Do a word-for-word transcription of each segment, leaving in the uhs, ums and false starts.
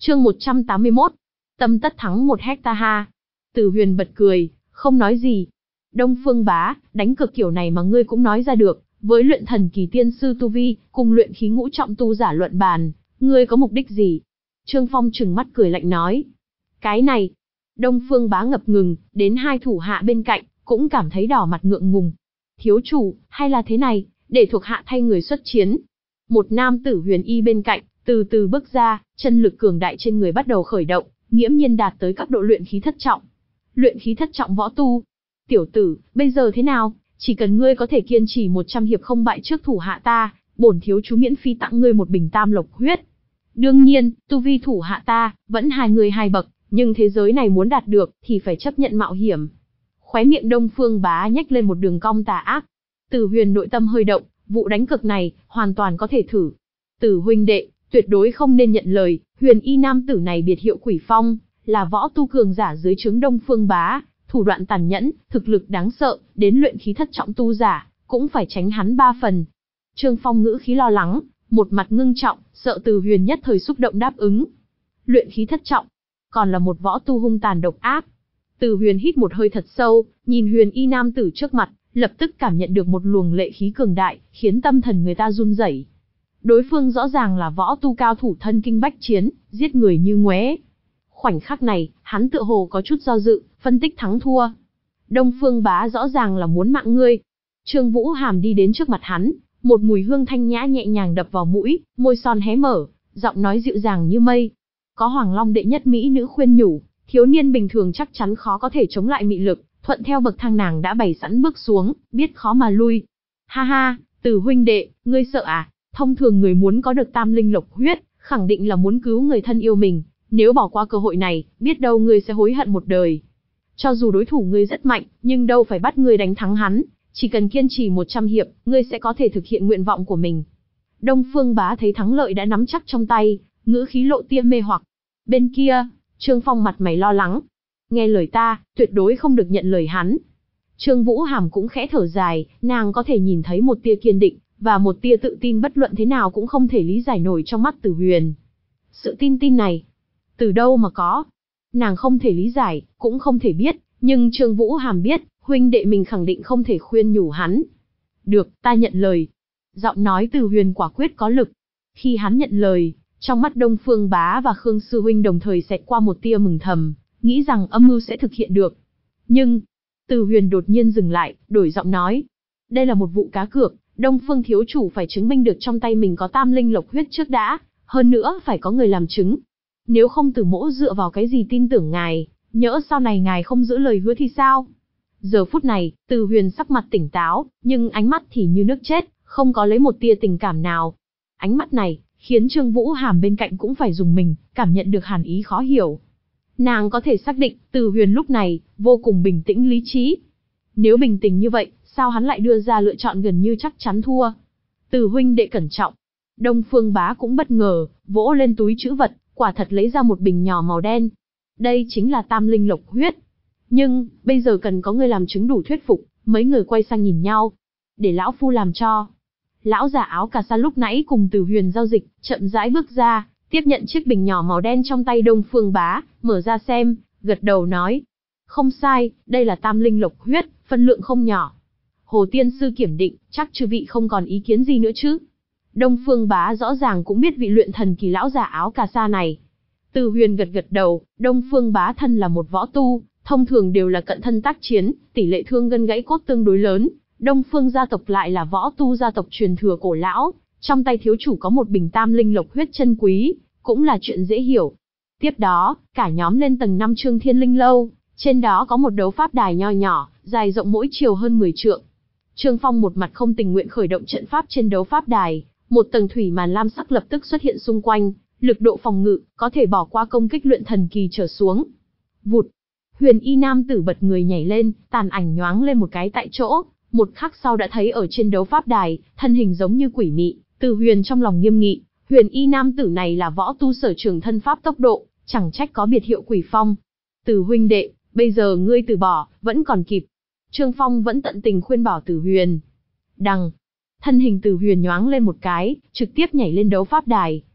Chương một trăm tám mươi mốt. Tâm tất thắng một hecta ha. Từ Huyền bật cười, không nói gì. Đông Phương Bá, đánh cược kiểu này mà ngươi cũng nói ra được, với luyện thần kỳ tiên sư tu vi, cùng luyện khí ngũ trọng tu giả luận bàn, ngươi có mục đích gì? Trương Phong trừng mắt cười lạnh nói. Cái này. Đông Phương Bá ngập ngừng, đến hai thủ hạ bên cạnh, cũng cảm thấy đỏ mặt ngượng ngùng. Thiếu chủ, hay là thế này, để thuộc hạ thay người xuất chiến. Một nam tử huyền y bên cạnh, từ từ bước ra, chân lực cường đại trên người bắt đầu khởi động, nghiễm nhiên đạt tới cấp độ luyện khí thất trọng. Luyện khí thất trọng võ tu. Tiểu tử, bây giờ thế nào? Chỉ cần ngươi có thể kiên trì một trăm hiệp không bại trước thủ hạ ta, bổn thiếu chú miễn phí tặng ngươi một bình tam lộc huyết. Đương nhiên, tu vi thủ hạ ta, vẫn hai người hai bậc, nhưng thế giới này muốn đạt được, thì phải chấp nhận mạo hiểm. Khóe miệng Đông Phương Bá nhếch lên một đường cong tà ác. Từ Huyền nội tâm hơi động, vụ đánh cược này, hoàn toàn có thể thử. Từ huynh đệ, tuyệt đối không nên nhận lời, huyền y nam tử này biệt hiệu Quỷ Phong, là võ tu cường giả dưới trướng Đông Phương Bá, thủ đoạn tàn nhẫn, thực lực đáng sợ, đến luyện khí thất trọng tu giả, cũng phải tránh hắn ba phần. Trương Phong ngữ khí lo lắng, một mặt ngưng trọng, sợ Từ Huyền nhất thời xúc động đáp ứng. Luyện khí thất trọng, còn là một võ tu hung tàn độc ác. Từ Huyền hít một hơi thật sâu, nhìn huyền y nam tử trước mặt, lập tức cảm nhận được một luồng lệ khí cường đại, khiến tâm thần người ta run rẩy. Đối phương rõ ràng là võ tu cao thủ thân kinh bách chiến, giết người như ngoé. Khoảnh khắc này, hắn tựa hồ có chút do dự, phân tích thắng thua. Đông Phương Bá rõ ràng là muốn mạng ngươi. Trương Vũ Hàm đi đến trước mặt hắn, một mùi hương thanh nhã nhẹ nhàng đập vào mũi, môi son hé mở, giọng nói dịu dàng như mây. Có Hoàng Long đệ nhất mỹ nữ khuyên nhủ, thiếu niên bình thường chắc chắn khó có thể chống lại mị lực, thuận theo bậc thang nàng đã bày sẵn bước xuống, biết khó mà lui. Ha ha, Từ huynh đệ, ngươi sợ à? Thông thường người muốn có được tam linh lộc huyết, khẳng định là muốn cứu người thân yêu mình, nếu bỏ qua cơ hội này, biết đâu ngươi sẽ hối hận một đời. Cho dù đối thủ ngươi rất mạnh, nhưng đâu phải bắt ngươi đánh thắng hắn, chỉ cần kiên trì một trăm hiệp, ngươi sẽ có thể thực hiện nguyện vọng của mình. Đông Phương Bá thấy thắng lợi đã nắm chắc trong tay, ngữ khí lộ tia mê hoặc. Bên kia, Trương Phong mặt mày lo lắng. Nghe lời ta, tuyệt đối không được nhận lời hắn. Trương Vũ Hàm cũng khẽ thở dài, nàng có thể nhìn thấy một tia kiên định, và một tia tự tin bất luận thế nào cũng không thể lý giải nổi trong mắt Từ Huyền. Sự tin tin này, từ đâu mà có? Nàng không thể lý giải, cũng không thể biết, nhưng Trương Vũ Hàm biết, huynh đệ mình khẳng định không thể khuyên nhủ hắn. Được, ta nhận lời. Giọng nói Từ Huyền quả quyết có lực. Khi hắn nhận lời, trong mắt Đông Phương Bá và Khương Sư huynh đồng thời xẹt qua một tia mừng thầm, nghĩ rằng âm mưu sẽ thực hiện được. Nhưng, Từ Huyền đột nhiên dừng lại, đổi giọng nói. Đây là một vụ cá cược, Đông Phương thiếu chủ phải chứng minh được trong tay mình có tam linh lộc huyết trước đã, hơn nữa phải có người làm chứng. Nếu không Từ mỗ dựa vào cái gì tin tưởng ngài, nhỡ sau này ngài không giữ lời hứa thì sao? Giờ phút này, Từ Huyền sắc mặt tỉnh táo, nhưng ánh mắt thì như nước chết, không có lấy một tia tình cảm nào. Ánh mắt này, khiến Trương Vũ Hàm bên cạnh cũng phải dùng mình, cảm nhận được hàn ý khó hiểu. Nàng có thể xác định, Từ Huyền lúc này, vô cùng bình tĩnh lý trí. Nếu bình tĩnh như vậy, sao hắn lại đưa ra lựa chọn gần như chắc chắn thua? Từ huynh đệ cẩn trọng. Đông Phương Bá cũng bất ngờ, vỗ lên túi trữ vật, quả thật lấy ra một bình nhỏ màu đen. Đây chính là tam linh lộc huyết. Nhưng, bây giờ cần có người làm chứng đủ thuyết phục, mấy người quay sang nhìn nhau. Để lão phu làm cho. Lão già áo cà sa lúc nãy cùng Từ Huyền giao dịch, chậm rãi bước ra, tiếp nhận chiếc bình nhỏ màu đen trong tay Đông Phương Bá, mở ra xem, gật đầu nói. Không sai, đây là tam linh lộc huyết, phân lượng không nhỏ. Hồ tiên sư kiểm định, chắc chư vị không còn ý kiến gì nữa chứ? Đông Phương Bá rõ ràng cũng biết vị luyện thần kỳ lão già áo cà sa này. Từ Huyền gật gật đầu, Đông Phương Bá thân là một võ tu, thông thường đều là cận thân tác chiến, tỷ lệ thương gân gãy cốt tương đối lớn. Đông Phương gia tộc lại là võ tu gia tộc truyền thừa cổ lão, trong tay thiếu chủ có một bình tam linh lộc huyết chân quý, cũng là chuyện dễ hiểu. Tiếp đó, cả nhóm lên tầng năm Trương Thiên Linh lâu, trên đó có một đấu pháp đài nho nhỏ, dài rộng mỗi chiều hơn mười trượng. Trương Phong một mặt không tình nguyện khởi động trận pháp trên đấu pháp đài, một tầng thủy màn lam sắc lập tức xuất hiện xung quanh, lực độ phòng ngự có thể bỏ qua công kích luyện thần kỳ trở xuống. Vụt, huyền y nam tử bật người nhảy lên, tàn ảnh nhoáng lên một cái tại chỗ, một khắc sau đã thấy ở trên đấu pháp đài, thân hình giống như quỷ mị. Từ Huyền trong lòng nghiêm nghị, huyền y nam tử này là võ tu sở trường thân pháp tốc độ, chẳng trách có biệt hiệu Quỷ Phong. Từ huynh đệ, bây giờ ngươi từ bỏ, vẫn còn kịp. Trương Phong vẫn tận tình khuyên bảo Từ Huyền. Đằng, thân hình Từ Huyền nhoáng lên một cái, trực tiếp nhảy lên đấu pháp đài.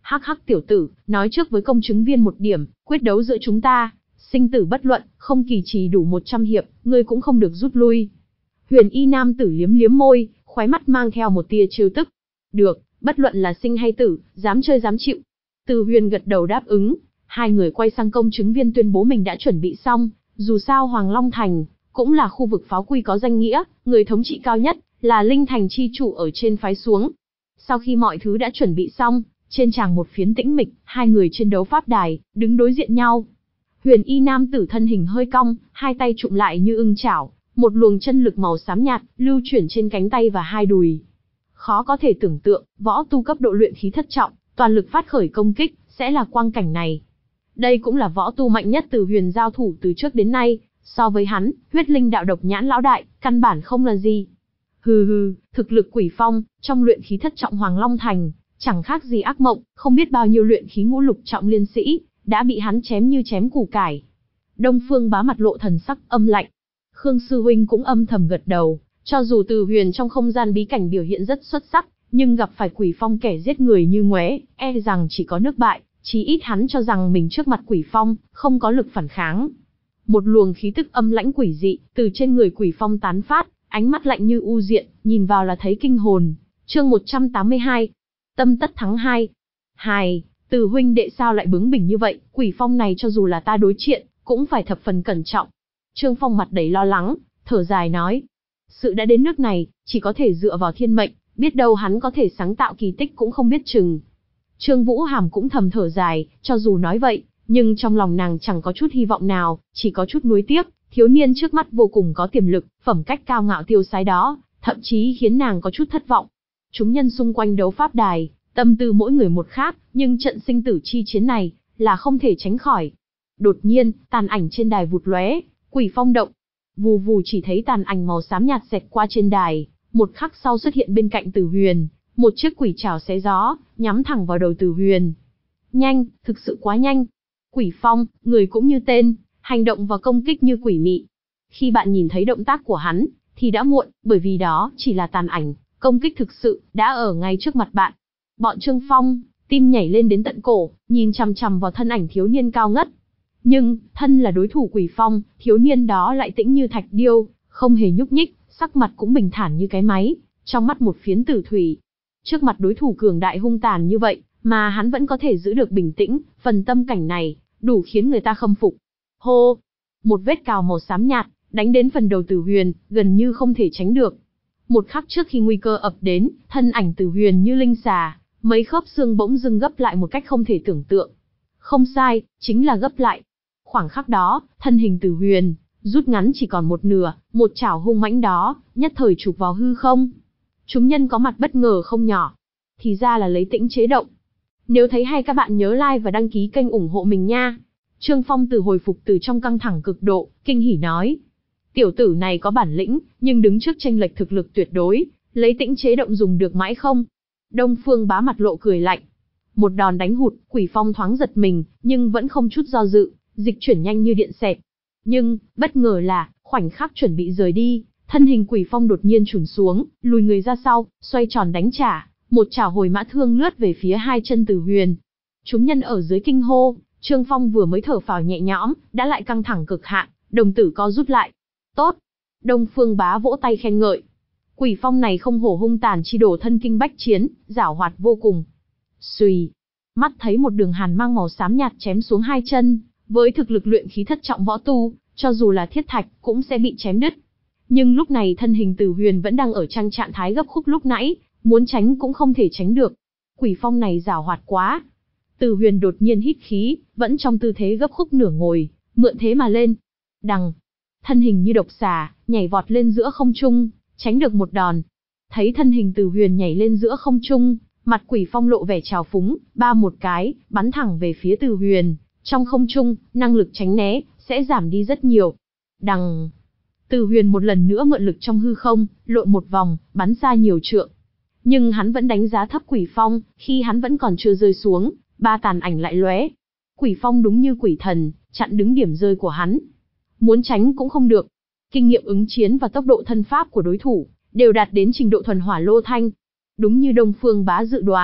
Hắc hắc tiểu tử, nói trước với công chứng viên một điểm, quyết đấu giữa chúng ta, sinh tử bất luận, không kỳ trì đủ một trăm hiệp, ngươi cũng không được rút lui. Huyền y nam tử liếm liếm môi, khóe mắt mang theo một tia trêu tức. Được, bất luận là sinh hay tử, dám chơi dám chịu. Từ Huyền gật đầu đáp ứng, hai người quay sang công chứng viên tuyên bố mình đã chuẩn bị xong, dù sao Hoàng Long Thành cũng là khu vực pháo quy có danh nghĩa, người thống trị cao nhất là Linh Thành chi chủ ở trên phái xuống. Sau khi mọi thứ đã chuẩn bị xong, trên tràng một phiến tĩnh mịch, hai người trên đấu pháp đài, đứng đối diện nhau. Huyền y nam tử thân hình hơi cong, hai tay trụm lại như ưng chảo, một luồng chân lực màu xám nhạt, lưu chuyển trên cánh tay và hai đùi. Khó có thể tưởng tượng, võ tu cấp độ luyện khí thất trọng, toàn lực phát khởi công kích, sẽ là quang cảnh này. Đây cũng là võ tu mạnh nhất Từ Huyền giao thủ từ trước đến nay, so với hắn, huyết linh đạo độc nhãn lão đại, căn bản không là gì. Hừ hừ, thực lực Quỷ Phong, trong luyện khí thất trọng Hoàng Long Thành, chẳng khác gì ác mộng, không biết bao nhiêu luyện khí ngũ lục trọng liên sĩ, đã bị hắn chém như chém củ cải. Đông Phương Bá mặt lộ thần sắc âm lạnh. Khương sư huynh cũng âm thầm gật đầu, cho dù Từ Huyền trong không gian bí cảnh biểu hiện rất xuất sắc, nhưng gặp phải Quỷ Phong kẻ giết người như ngoé, e rằng chỉ có nước bại, chí ít hắn cho rằng mình trước mặt Quỷ Phong, không có lực phản kháng. Một luồng khí tức âm lãnh quỷ dị, từ trên người Quỷ Phong tán phát, ánh mắt lạnh như u diện, nhìn vào là thấy kinh hồn. Chương một trăm tám mươi hai, Tâm tất thắng hai. Hài, Từ huynh đệ sao lại bướng bỉnh như vậy, Quỷ Phong này cho dù là ta đối chuyện, cũng phải thập phần cẩn trọng. Trương Phong mặt đầy lo lắng, thở dài nói. Sự đã đến nước này, chỉ có thể dựa vào thiên mệnh, biết đâu hắn có thể sáng tạo kỳ tích cũng không biết chừng. Trương Vũ Hàm cũng thầm thở dài, cho dù nói vậy, nhưng trong lòng nàng chẳng có chút hy vọng nào, chỉ có chút nuối tiếc, thiếu niên trước mắt vô cùng có tiềm lực, phẩm cách cao ngạo tiêu sái đó, thậm chí khiến nàng có chút thất vọng. Chúng nhân xung quanh đấu pháp đài, tâm tư mỗi người một khác, nhưng trận sinh tử chi chiến này, là không thể tránh khỏi. Đột nhiên, tàn ảnh trên đài vụt lóe, Quỷ Phong động. Vù vù chỉ thấy tàn ảnh màu xám nhạt xẹt qua trên đài, một khắc sau xuất hiện bên cạnh Từ Huyền, một chiếc quỷ trảo xé gió, nhắm thẳng vào đầu Từ Huyền. Nhanh, thực sự quá nhanh. Quỷ Phong, người cũng như tên, hành động và công kích như quỷ mị. Khi bạn nhìn thấy động tác của hắn, thì đã muộn, bởi vì đó chỉ là tàn ảnh, công kích thực sự đã ở ngay trước mặt bạn. Bọn Trương Phong, tim nhảy lên đến tận cổ, nhìn chằm chằm vào thân ảnh thiếu niên cao ngất. Nhưng, thân là đối thủ Quỷ Phong, thiếu niên đó lại tĩnh như thạch điêu, không hề nhúc nhích, sắc mặt cũng bình thản như cái máy, trong mắt một phiến tử thủy. Trước mặt đối thủ cường đại hung tàn như vậy, mà hắn vẫn có thể giữ được bình tĩnh, phần tâm cảnh này, đủ khiến người ta khâm phục. Hô! Một vết cào màu xám nhạt, đánh đến phần đầu Từ Huyền, gần như không thể tránh được. Một khắc trước khi nguy cơ ập đến, thân ảnh Từ Huyền như linh xà, mấy khớp xương bỗng dưng gấp lại một cách không thể tưởng tượng. Không sai, chính là gấp lại. Khoảng khắc đó, thân hình Từ Huyền rút ngắn chỉ còn một nửa, một chảo hung mãnh đó, nhất thời chụp vào hư không. Chúng nhân có mặt bất ngờ không nhỏ. Thì ra là lấy tĩnh chế động. Nếu thấy hay các bạn nhớ like và đăng ký kênh ủng hộ mình nha. Trương Phong từ hồi phục từ trong căng thẳng cực độ, kinh hỉ nói. Tiểu tử này có bản lĩnh, nhưng đứng trước chênh lệch thực lực tuyệt đối, lấy tĩnh chế động dùng được mãi không? Đông Phương Bá mặt lộ cười lạnh. Một đòn đánh hụt, Quỷ Phong thoáng giật mình, nhưng vẫn không chút do dự, dịch chuyển nhanh như điện xẹt. Nhưng, bất ngờ là, khoảnh khắc chuẩn bị rời đi, thân hình Quỷ Phong đột nhiên chùn xuống, lùi người ra sau, xoay tròn đánh trả, một chảo hồi mã thương lướt về phía hai chân Từ Huyền. Chúng nhân ở dưới kinh hô, Trương Phong vừa mới thở phào nhẹ nhõm, đã lại căng thẳng cực hạn, đồng tử co rút lại. Tốt! Đông Phương Bá vỗ tay khen ngợi. Quỷ Phong này không hổ hung tàn chi đổ thân kinh bách chiến, giảo hoạt vô cùng. Xùy! Mắt thấy một đường hàn mang màu xám nhạt chém xuống hai chân, với thực lực luyện khí thất trọng võ tu, cho dù là thiết thạch, cũng sẽ bị chém đứt. Nhưng lúc này thân hình Từ Huyền vẫn đang ở trong trạng thái gấp khúc lúc nãy, muốn tránh cũng không thể tránh được. Quỷ Phong này giảo hoạt quá. Từ Huyền đột nhiên hít khí, vẫn trong tư thế gấp khúc nửa ngồi, mượn thế mà lên. Đằng, thân hình như độc xà, nhảy vọt lên giữa không trung, tránh được một đòn. Thấy thân hình Từ Huyền nhảy lên giữa không trung, mặt Quỷ Phong lộ vẻ trào phúng, ba một cái, bắn thẳng về phía Từ Huyền. Trong không trung, năng lực tránh né sẽ giảm đi rất nhiều. Đằng, Từ Huyền một lần nữa mượn lực trong hư không, lộn một vòng, bắn xa nhiều trượng. Nhưng hắn vẫn đánh giá thấp Quỷ Phong, khi hắn vẫn còn chưa rơi xuống, ba tàn ảnh lại lóe. Quỷ Phong đúng như quỷ thần, chặn đứng điểm rơi của hắn. Muốn tránh cũng không được. Kinh nghiệm ứng chiến và tốc độ thân pháp của đối thủ đều đạt đến trình độ thuần hỏa lô thanh. Đúng như Đông Phương Bá dự đoán,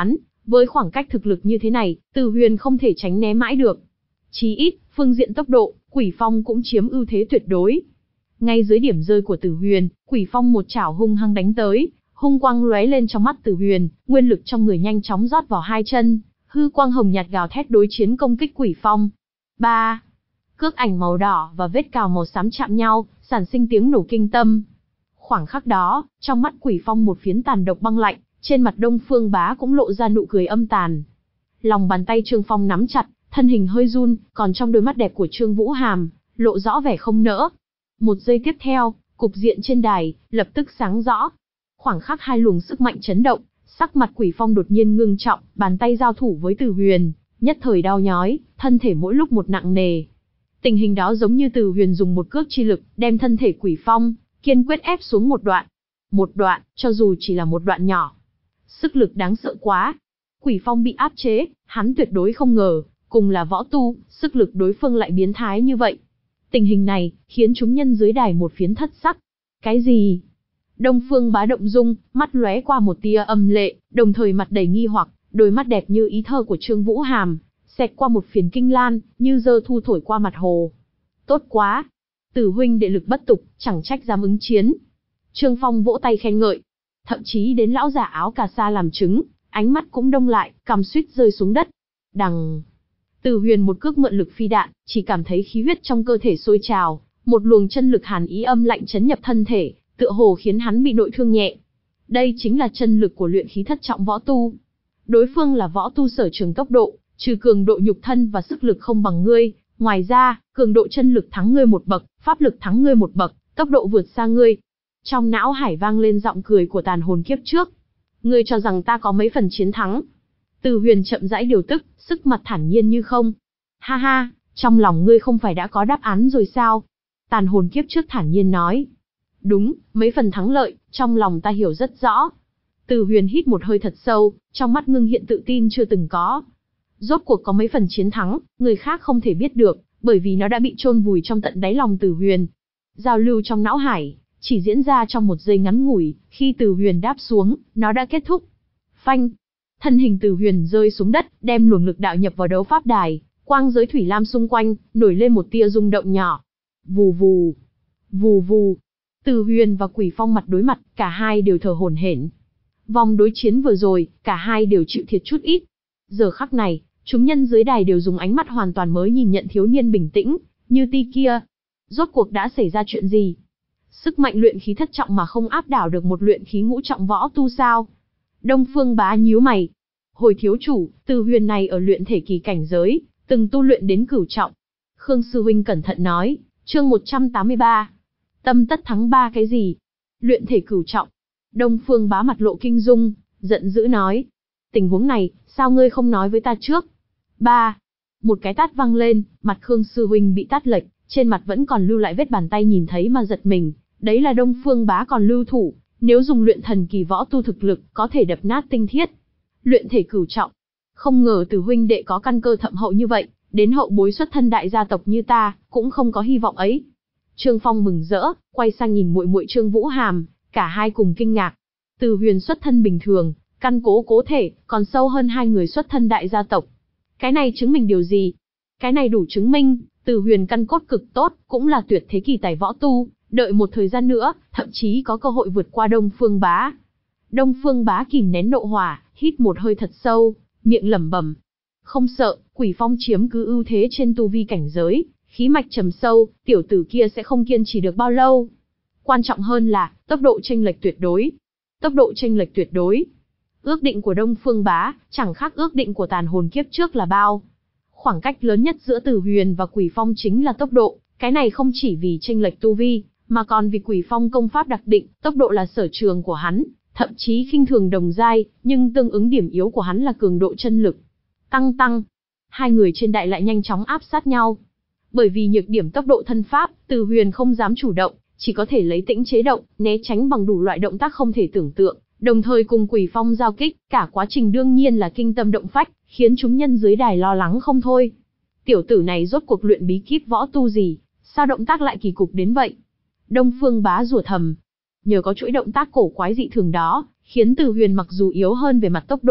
Với khoảng cách thực lực như thế này, Từ Huyền không thể tránh né mãi được. Chí ít, phương diện tốc độ, Quỷ Phong cũng chiếm ưu thế tuyệt đối. Ngay dưới điểm rơi của Từ Huyền, Quỷ Phong một chảo hung hăng đánh tới, hung quang lóe lên trong mắt Từ Huyền, nguyên lực trong người nhanh chóng rót vào hai chân, hư quang hồng nhạt gào thét đối chiến công kích Quỷ Phong. Ba, cước ảnh màu đỏ và vết cào màu xám chạm nhau, sản sinh tiếng nổ kinh tâm. Khoảng khắc đó, trong mắt Quỷ Phong một phiến tàn độc băng lạnh, trên mặt Đông Phương Bá cũng lộ ra nụ cười âm tàn. Lòng bàn tay Trương Phong nắm chặt, thân hình hơi run, còn trong đôi mắt đẹp của Trương Vũ Hàm, lộ rõ vẻ không nỡ. Một giây tiếp theo, cục diện trên đài, lập tức sáng rõ. Khoảng khắc hai luồng sức mạnh chấn động, sắc mặt Quỷ Phong đột nhiên ngưng trọng, bàn tay giao thủ với Từ Huyền, nhất thời đau nhói, thân thể mỗi lúc một nặng nề. Tình hình đó giống như Từ Huyền dùng một cước chi lực, đem thân thể Quỷ Phong, kiên quyết ép xuống một đoạn. Một đoạn, cho dù chỉ là một đoạn nhỏ. Sức lực đáng sợ quá. Quỷ Phong bị áp chế, hắn tuyệt đối không ngờ, cùng là võ tu, sức lực đối phương lại biến thái như vậy. Tình hình này, khiến chúng nhân dưới đài một phiến thất sắc. Cái gì? Đông Phương Bá động dung, mắt lóe qua một tia âm lệ, đồng thời mặt đầy nghi hoặc, đôi mắt đẹp như ý thơ của Trương Vũ Hàm, xẹt qua một phiến kinh lan, như dơ thu thổi qua mặt hồ. Tốt quá! Từ huynh đệ lực bất tục, chẳng trách dám ứng chiến. Trương Phong vỗ tay khen ngợi. Thậm chí đến lão giả áo cà sa làm chứng, ánh mắt cũng đông lại, cằm suýt rơi xuống đất. Đằng... Từ Huyền một cước mượn lực phi đạn, chỉ cảm thấy khí huyết trong cơ thể sôi trào, một luồng chân lực hàn ý âm lạnh chấn nhập thân thể, tựa hồ khiến hắn bị nội thương nhẹ. Đây chính là chân lực của luyện khí thất trọng võ tu. Đối phương là võ tu sở trường tốc độ, trừ cường độ nhục thân và sức lực không bằng ngươi, ngoài ra, cường độ chân lực thắng ngươi một bậc, pháp lực thắng ngươi một bậc, tốc độ vượt xa ngươi. Trong não hải vang lên giọng cười của tàn hồn kiếp trước. Ngươi cho rằng ta có mấy phần chiến thắng? Từ Huyền chậm rãi điều tức, sức mặt thản nhiên như không. Ha ha, trong lòng ngươi không phải đã có đáp án rồi sao? Tàn hồn kiếp trước thản nhiên nói. Đúng, mấy phần thắng lợi, trong lòng ta hiểu rất rõ. Từ Huyền hít một hơi thật sâu, trong mắt ngưng hiện tự tin chưa từng có. Rốt cuộc có mấy phần chiến thắng, người khác không thể biết được, bởi vì nó đã bị chôn vùi trong tận đáy lòng Từ Huyền. Giao lưu trong não hải, chỉ diễn ra trong một giây ngắn ngủi, khi Từ Huyền đáp xuống, nó đã kết thúc. Phanh! Thân hình Từ Huyền rơi xuống đất, đem luồng lực đạo nhập vào đấu pháp đài, quang giới thủy lam xung quanh, nổi lên một tia rung động nhỏ. Vù vù! Vù vù! Từ Huyền và Quỷ Phong mặt đối mặt, cả hai đều thở hổn hển. Vòng đối chiến vừa rồi, cả hai đều chịu thiệt chút ít. Giờ khắc này, chúng nhân dưới đài đều dùng ánh mắt hoàn toàn mới nhìn nhận thiếu niên bình tĩnh, như ti kia. Rốt cuộc đã xảy ra chuyện gì? Sức mạnh luyện khí thất trọng mà không áp đảo được một luyện khí ngũ trọng võ tu sao? Đông Phương Bá nhíu mày. Hồi thiếu chủ, Từ Huyền này ở luyện thể kỳ cảnh giới, từng tu luyện đến cửu trọng. Khương sư huynh cẩn thận nói, chương một trăm tám mươi ba. Tâm tất thắng ba cái gì? Luyện thể cửu trọng. Đông Phương Bá mặt lộ kinh dung, giận dữ nói. Tình huống này, sao ngươi không nói với ta trước? Ba. Một cái tát văng lên, mặt Khương sư huynh bị tát lệch, trên mặt vẫn còn lưu lại vết bàn tay nhìn thấy mà giật mình. Đấy là Đông Phương Bá còn lưu thủ, nếu dùng luyện thần kỳ võ tu thực lực, có thể đập nát tinh thiết. Luyện thể cửu trọng. Không ngờ Từ huynh đệ có căn cơ thậm hậu như vậy, đến hậu bối xuất thân đại gia tộc như ta, cũng không có hy vọng ấy. Trương Phong mừng rỡ, quay sang nhìn muội muội Trương Vũ Hàm, cả hai cùng kinh ngạc. Từ Huyền xuất thân bình thường, căn cố cố thể, còn sâu hơn hai người xuất thân đại gia tộc. Cái này chứng minh điều gì? Cái này đủ chứng minh, Từ Huyền căn cốt cực tốt, cũng là tuyệt thế kỳ tài võ tu, đợi một thời gian nữa, thậm chí có cơ hội vượt qua Đông Phương Bá. Đông Phương Bá kìm nén nộ hỏa, hít một hơi thật sâu, miệng lẩm bẩm. Không sợ, Quỷ Phong chiếm cứ ưu thế trên tu vi cảnh giới, khí mạch trầm sâu, tiểu tử kia sẽ không kiên trì được bao lâu. Quan trọng hơn là, tốc độ chênh lệch tuyệt đối. Tốc độ chênh lệch tuyệt đối. Ước định của Đông Phương Bá, chẳng khác ước định của tàn hồn kiếp trước là bao. Khoảng cách lớn nhất giữa Từ Huyền và Quỷ Phong chính là tốc độ, cái này không chỉ vì chênh lệch tu vi, mà còn vì Quỷ Phong công pháp đặc định, tốc độ là sở trường của hắn, thậm chí khinh thường đồng giai, nhưng tương ứng điểm yếu của hắn là cường độ chân lực. Tăng tăng, hai người trên đại lại nhanh chóng áp sát nhau. Bởi vì nhược điểm tốc độ thân pháp, Từ Huyền không dám chủ động, chỉ có thể lấy tĩnh chế động, né tránh bằng đủ loại động tác không thể tưởng tượng, đồng thời cùng Quỷ Phong giao kích, cả quá trình đương nhiên là kinh tâm động phách, khiến chúng nhân dưới đài lo lắng không thôi. Tiểu tử này rốt cuộc luyện bí kíp võ tu gì, sao động tác lại kỳ cục đến vậy? Đông Phương Bá rủa thầm. Nhờ có chuỗi động tác cổ quái dị thường đó, khiến Từ Huyền mặc dù yếu hơn về mặt tốc độ,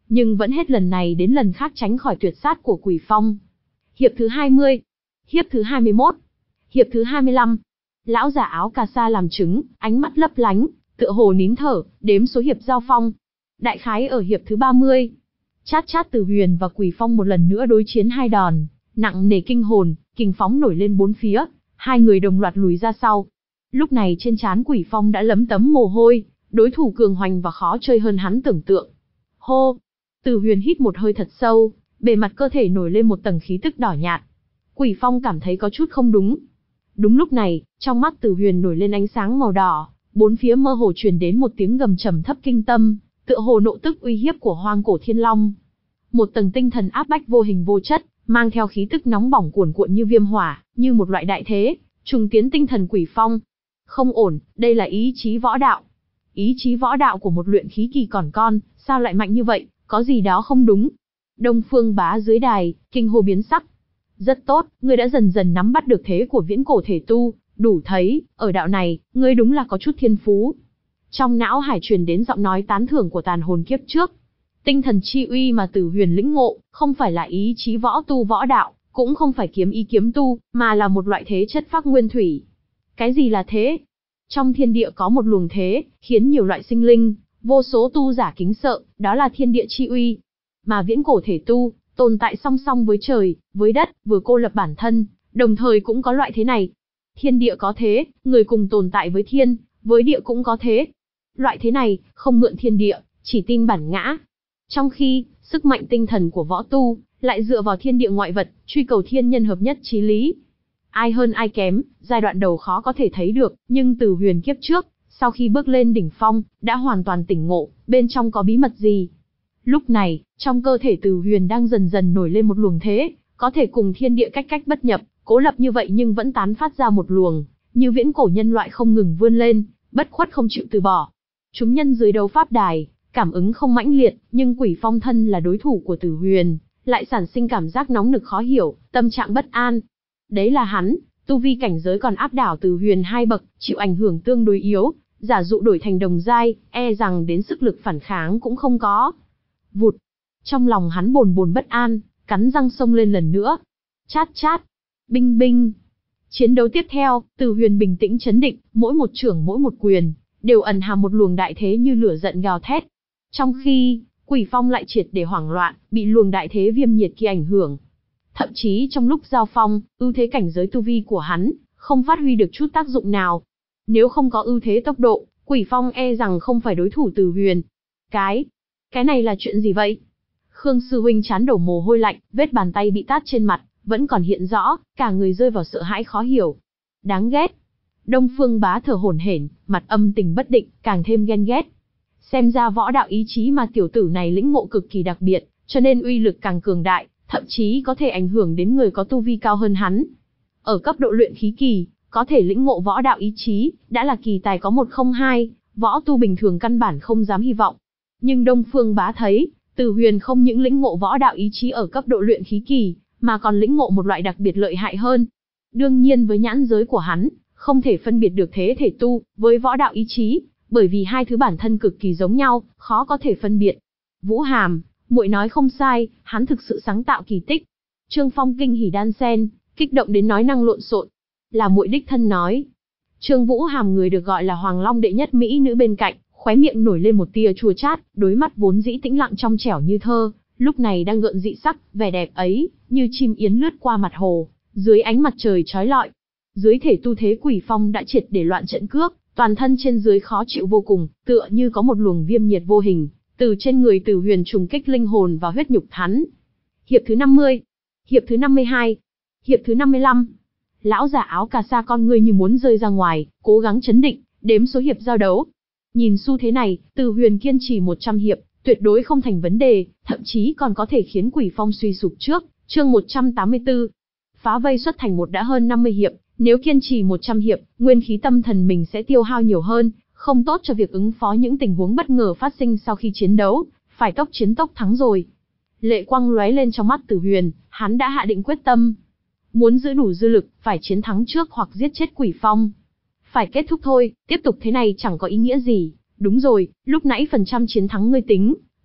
nhưng vẫn hết lần này đến lần khác tránh khỏi tuyệt sát của Quỷ Phong. Hiệp thứ hai mươi, hiệp thứ hai mươi mốt, hiệp thứ hai mươi lăm. Lão giả áo cà sa làm chứng, ánh mắt lấp lánh, tựa hồ nín thở, đếm số hiệp giao phong. Đại khái ở hiệp thứ ba mươi. Chát chát Từ Huyền và Quỷ Phong một lần nữa đối chiến hai đòn, nặng nề kinh hồn, kình phóng nổi lên bốn phía, hai người đồng loạt lùi ra sau. Lúc này trên trán Quỷ Phong đã lấm tấm mồ hôi, đối thủ cường hoành và khó chơi hơn hắn tưởng tượng. Hô! Từ Huyền hít một hơi thật sâu, bề mặt cơ thể nổi lên một tầng khí tức đỏ nhạt. Quỷ Phong cảm thấy có chút không đúng. Đúng lúc này, trong mắt Từ Huyền nổi lên ánh sáng màu đỏ, bốn phía mơ hồ truyền đến một tiếng gầm trầm thấp kinh tâm, tựa hồ nộ tức uy hiếp của hoang cổ thiên long. Một tầng tinh thần áp bách vô hình vô chất, mang theo khí tức nóng bỏng cuồn cuộn như viêm hỏa, như một loại đại thế, trùng tiến tinh thần Quỷ Phong. Không ổn, đây là ý chí võ đạo. Ý chí võ đạo của một luyện khí kỳ còn con, sao lại mạnh như vậy, có gì đó không đúng. Đông Phương Bá dưới đài, kinh hô biến sắc. Rất tốt, ngươi đã dần dần nắm bắt được thế của viễn cổ thể tu, đủ thấy, ở đạo này, ngươi đúng là có chút thiên phú. Trong não hải truyền đến giọng nói tán thưởng của tàn hồn kiếp trước. Tinh thần chi uy mà Từ Huyền lĩnh ngộ, không phải là ý chí võ tu võ đạo, cũng không phải kiếm ý kiếm tu, mà là một loại thế chất phác nguyên thủy. Cái gì là thế? Trong thiên địa có một luồng thế, khiến nhiều loại sinh linh, vô số tu giả kính sợ, đó là thiên địa chi uy. Mà viễn cổ thể tu, tồn tại song song với trời, với đất, vừa cô lập bản thân, đồng thời cũng có loại thế này. Thiên địa có thế, người cùng tồn tại với thiên, với địa cũng có thế. Loại thế này, không mượn thiên địa, chỉ tin bản ngã. Trong khi, sức mạnh tinh thần của võ tu, lại dựa vào thiên địa ngoại vật, truy cầu thiên nhân hợp nhất chí lý. Ai hơn ai kém, giai đoạn đầu khó có thể thấy được, nhưng Từ Huyền kiếp trước, sau khi bước lên đỉnh phong, đã hoàn toàn tỉnh ngộ, bên trong có bí mật gì. Lúc này, trong cơ thể Từ Huyền đang dần dần nổi lên một luồng thế, có thể cùng thiên địa cách cách bất nhập, cố lập như vậy nhưng vẫn tán phát ra một luồng, như viễn cổ nhân loại không ngừng vươn lên, bất khuất không chịu từ bỏ. Chúng nhân dưới đấu pháp đài, cảm ứng không mãnh liệt, nhưng Quỷ Phong thân là đối thủ của Từ Huyền, lại sản sinh cảm giác nóng nực khó hiểu, tâm trạng bất an. Đấy là hắn, tu vi cảnh giới còn áp đảo Từ Huyền hai bậc, chịu ảnh hưởng tương đối yếu, giả dụ đổi thành đồng giai, e rằng đến sức lực phản kháng cũng không có. Vụt. Trong lòng hắn bồn bồn bất an, cắn răng xông lên lần nữa. Chát chát. Binh binh. Chiến đấu tiếp theo, Từ Huyền bình tĩnh chấn định, mỗi một chưởng mỗi một quyền, đều ẩn hàm một luồng đại thế như lửa giận gào thét. Trong khi, Quỷ Phong lại triệt để hoảng loạn, bị luồng đại thế viêm nhiệt kia ảnh hưởng. Thậm chí trong lúc giao phong, ưu thế cảnh giới tu vi của hắn, không phát huy được chút tác dụng nào. Nếu không có ưu thế tốc độ, Quỷ Phong e rằng không phải đối thủ Từ Huyền. Cái, cái này là chuyện gì vậy? Khương sư huynh trán đổ mồ hôi lạnh, vết bàn tay bị tát trên mặt, vẫn còn hiện rõ, cả người rơi vào sợ hãi khó hiểu. Đáng ghét. Đông Phương Bá thở hổn hển, mặt âm tình bất định, càng thêm ghen ghét. Xem ra võ đạo ý chí mà tiểu tử này lĩnh ngộ cực kỳ đặc biệt, cho nên uy lực càng cường đại, thậm chí có thể ảnh hưởng đến người có tu vi cao hơn hắn. Ở cấp độ luyện khí kỳ, có thể lĩnh ngộ võ đạo ý chí, đã là kỳ tài có một không hai, võ tu bình thường căn bản không dám hy vọng. Nhưng Đông Phương Bá thấy, Từ Huyền không những lĩnh ngộ võ đạo ý chí ở cấp độ luyện khí kỳ, mà còn lĩnh ngộ một loại đặc biệt lợi hại hơn. Đương nhiên với nhãn giới của hắn, không thể phân biệt được thế thể tu với võ đạo ý chí, bởi vì hai thứ bản thân cực kỳ giống nhau, khó có thể phân biệt. Vũ Hàm, muội nói không sai, hắn thực sự sáng tạo kỳ tích. Trương Phong kinh hỉ đan sen, kích động đến nói năng lộn xộn. Là muội đích thân nói. Trương Vũ Hàm, người được gọi là Hoàng Long đệ nhất mỹ nữ bên cạnh, khóe miệng nổi lên một tia chua chát, đôi mắt vốn dĩ tĩnh lặng trong trẻo như thơ, lúc này đang gợn dị sắc, vẻ đẹp ấy, như chim yến lướt qua mặt hồ, dưới ánh mặt trời chói lọi. Dưới thể tu thế Quỷ Phong đã triệt để loạn trận cước, toàn thân trên dưới khó chịu vô cùng, tựa như có một luồng viêm nhiệt vô hình, từ trên người Từ Huyền trùng kích linh hồn và huyết nhục hắn. Hiệp thứ năm mươi, hiệp thứ năm mươi hai, hiệp thứ năm mươi lăm. Lão giả áo cà sa con ngươi như muốn rơi ra ngoài, cố gắng chấn định, đếm số hiệp giao đấu. Nhìn xu thế này, Từ Huyền kiên trì một trăm hiệp, tuyệt đối không thành vấn đề, thậm chí còn có thể khiến Quỷ Phong suy sụp trước. Chương một trăm tám mươi tư. Phá vây xuất thành một đã hơn năm mươi hiệp, nếu kiên trì một trăm hiệp, nguyên khí tâm thần mình sẽ tiêu hao nhiều hơn, không tốt cho việc ứng phó những tình huống bất ngờ phát sinh sau khi chiến đấu, phải tốc chiến tốc thắng rồi. Lệ quang lóe lên trong mắt Từ Huyền, hắn đã hạ định quyết tâm. Muốn giữ đủ dư lực, phải chiến thắng trước hoặc giết chết Quỷ Phong. Phải kết thúc thôi, tiếp tục thế này chẳng có ý nghĩa gì. Đúng rồi, lúc nãy phần trăm chiến thắng ngươi tính,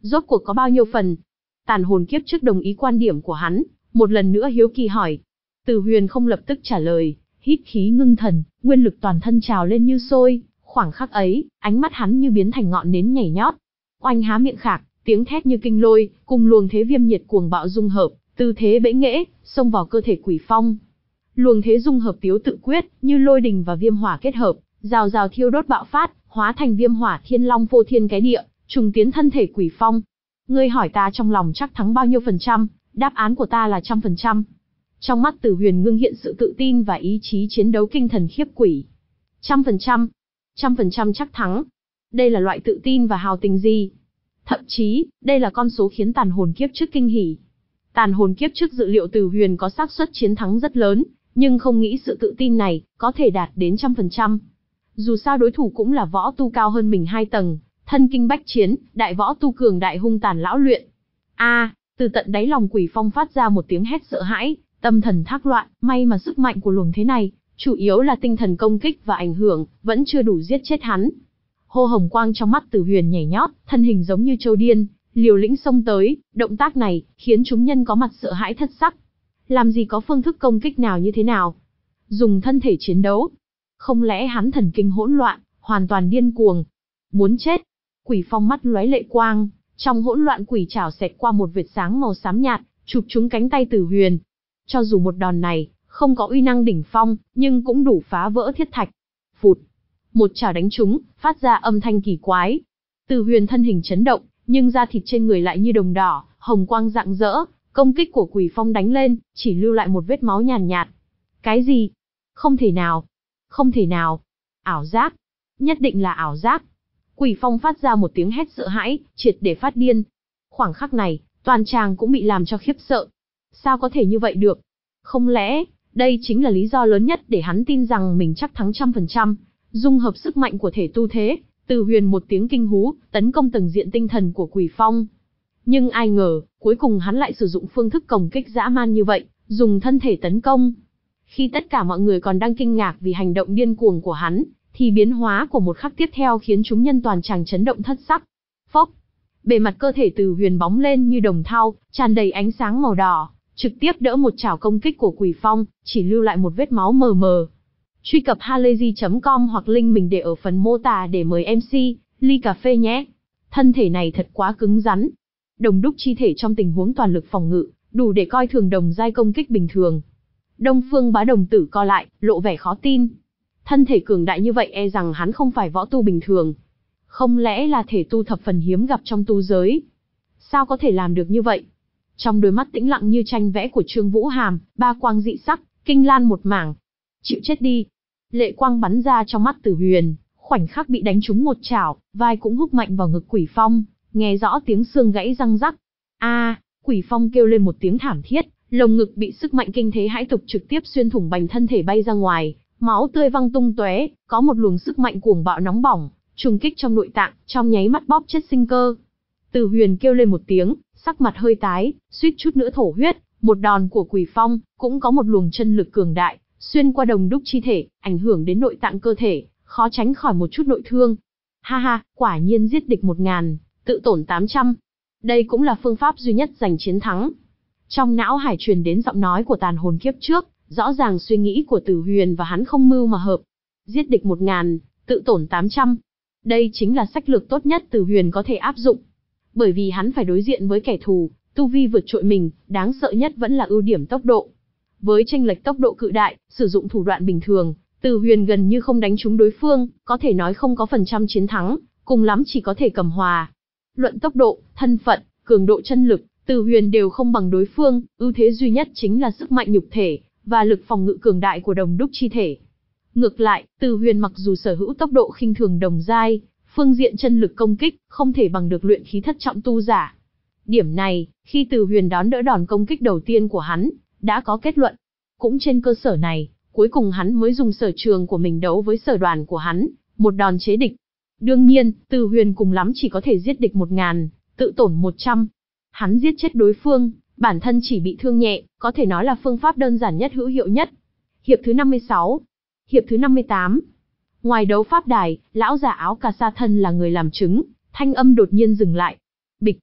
Rốt cuộc có bao nhiêu phần? Tàn hồn kiếp trước đồng ý quan điểm của hắn, một lần nữa hiếu kỳ hỏi. Từ Huyền không lập tức trả lời, hít khí ngưng thần, nguyên lực toàn thân trào lên như sôi, khoảng khắc ấy, ánh mắt hắn như biến thành ngọn nến nhảy nhót. Oanh há miệng khạc, tiếng thét như kinh lôi, cùng luồng thế viêm nhiệt cuồng bạo dung hợp, tư thế bẽ nghễ, xông vào cơ thể Quỷ Phong. Luồng thế dung hợp tiếu tự quyết, như lôi đình và viêm hỏa kết hợp, rào rào thiêu đốt bạo phát, hóa thành viêm hỏa thiên long phô thiên cái địa, trùng tiến thân thể Quỷ Phong. Ngươi hỏi ta trong lòng chắc thắng bao nhiêu phần trăm, đáp án của ta là trăm phần trăm. Trong mắt Từ Huyền ngưng hiện sự tự tin và ý chí chiến đấu kinh thần khiếp quỷ. Trăm phần trăm, trăm phần trăm chắc thắng. Đây là loại tự tin và hào tình gì? Thậm chí, đây là con số khiến tàn hồn kiếp trước kinh hỉ. Tàn hồn kiếp trước dự liệu Từ Huyền có xác suất chiến thắng rất lớn, nhưng không nghĩ sự tự tin này có thể đạt đến trăm phần trăm. Dù sao đối thủ cũng là võ tu cao hơn mình hai tầng, thân kinh bách chiến, đại võ tu cường đại hung tàn lão luyện. A, từ tận đáy lòng Quỷ Phong phát ra một tiếng hét sợ hãi, tâm thần thác loạn, may mà sức mạnh của luồng thế này, chủ yếu là tinh thần công kích và ảnh hưởng, vẫn chưa đủ giết chết hắn. Hô hồng quang trong mắt Từ Huyền nhảy nhót, thân hình giống như trâu điên, liều lĩnh xông tới, động tác này khiến chúng nhân có mặt sợ hãi thất sắc. Làm gì có phương thức công kích nào như thế nào? Dùng thân thể chiến đấu? Không lẽ hắn thần kinh hỗn loạn, hoàn toàn điên cuồng? Muốn chết? Quỷ Phong mắt lóe lệ quang, trong hỗn loạn quỷ trảo xẹt qua một vệt sáng màu xám nhạt, chụp trúng cánh tay Từ Huyền. Cho dù một đòn này không có uy năng đỉnh phong, nhưng cũng đủ phá vỡ thiết thạch. Phụt, một chảo đánh trúng, phát ra âm thanh kỳ quái. Từ Huyền thân hình chấn động, nhưng da thịt trên người lại như đồng đỏ, hồng quang rạng rỡ. Công kích của Quỷ Phong đánh lên, chỉ lưu lại một vết máu nhàn nhạt. Cái gì? Không thể nào, không thể nào. Ảo giác, nhất định là ảo giác. Quỷ Phong phát ra một tiếng hét sợ hãi, triệt để phát điên. Khoảng khắc này, toàn tràng cũng bị làm cho khiếp sợ. Sao có thể như vậy được? Không lẽ, đây chính là lý do lớn nhất để hắn tin rằng mình chắc thắng trăm phần trăm, dung hợp sức mạnh của thể tu thế. Từ Huyền một tiếng kinh hú, tấn công tầng diện tinh thần của Quỷ Phong. Nhưng ai ngờ, cuối cùng hắn lại sử dụng phương thức công kích dã man như vậy, dùng thân thể tấn công. Khi tất cả mọi người còn đang kinh ngạc vì hành động điên cuồng của hắn, thì biến hóa của một khắc tiếp theo khiến chúng nhân toàn tràng chấn động thất sắc. Phốc, bề mặt cơ thể Từ Huyền bóng lên như đồng thau, tràn đầy ánh sáng màu đỏ, trực tiếp đỡ một chảo công kích của Quỷ Phong, chỉ lưu lại một vết máu mờ mờ. Truy cập halayzi chấm com hoặc link mình để ở phần mô tả để mời em xê, ly cà phê nhé. Thân thể này thật quá cứng rắn. Đồng đúc chi thể trong tình huống toàn lực phòng ngự, đủ để coi thường đồng giai công kích bình thường. Đông Phương Bá đồng tử co lại, lộ vẻ khó tin. Thân thể cường đại như vậy e rằng hắn không phải võ tu bình thường. Không lẽ là thể tu thập phần hiếm gặp trong tu giới? Sao có thể làm được như vậy? Trong đôi mắt tĩnh lặng như tranh vẽ của Trương Vũ Hàm, ba quang dị sắc, kinh lan một mảng. Chịu chết đi. Lệ quang bắn ra trong mắt Từ Huyền, khoảnh khắc bị đánh trúng một chảo, vai cũng húc mạnh vào ngực Quỷ Phong, nghe rõ tiếng xương gãy răng rắc. A, Quỷ Phong kêu lên một tiếng thảm thiết, lồng ngực bị sức mạnh kinh thế hãi tục trực tiếp xuyên thủng bành thân thể bay ra ngoài, máu tươi văng tung tóe, có một luồng sức mạnh cuồng bạo nóng bỏng, trùng kích trong nội tạng, trong nháy mắt bóp chết sinh cơ. Từ Huyền kêu lên một tiếng, sắc mặt hơi tái, suýt chút nữa thổ huyết, một đòn của Quỷ Phong cũng có một luồng chân lực cường đại, xuyên qua đồng đúc chi thể, ảnh hưởng đến nội tạng cơ thể, khó tránh khỏi một chút nội thương. Ha ha, quả nhiên giết địch một ngàn, tự tổn tám trăm. Đây cũng là phương pháp duy nhất giành chiến thắng. Trong não hải truyền đến giọng nói của tàn hồn kiếp trước, rõ ràng suy nghĩ của Từ Huyền và hắn không mưu mà hợp. Giết địch một ngàn, tự tổn tám trăm. Đây chính là sách lược tốt nhất Từ Huyền có thể áp dụng. Bởi vì hắn phải đối diện với kẻ thù, tu vi vượt trội mình, đáng sợ nhất vẫn là ưu điểm tốc độ. Với chênh lệch tốc độ cự đại, sử dụng thủ đoạn bình thường, Từ Huyền gần như không đánh trúng đối phương, có thể nói không có phần trăm chiến thắng, cùng lắm chỉ có thể cầm hòa. Luận tốc độ, thân phận, cường độ chân lực, Từ Huyền đều không bằng đối phương, ưu thế duy nhất chính là sức mạnh nhục thể và lực phòng ngự cường đại của đồng đúc chi thể. Ngược lại, Từ Huyền mặc dù sở hữu tốc độ khinh thường đồng giai, phương diện chân lực công kích không thể bằng được luyện khí thất trọng tu giả. Điểm này, khi Từ Huyền đón đỡ đòn công kích đầu tiên của hắn, đã có kết luận. Cũng trên cơ sở này, cuối cùng hắn mới dùng sở trường của mình đấu với sở đoàn của hắn, một đòn chế địch. Đương nhiên, Từ Huyền cùng lắm chỉ có thể giết địch một ngàn, tự tổn một trăm. Hắn giết chết đối phương, bản thân chỉ bị thương nhẹ, có thể nói là phương pháp đơn giản nhất hữu hiệu nhất. Hiệp thứ năm mươi sáu. Hiệp thứ năm mươi tám. Ngoài đấu pháp đài, lão già áo cà sa thân là người làm chứng, thanh âm đột nhiên dừng lại. Bịch,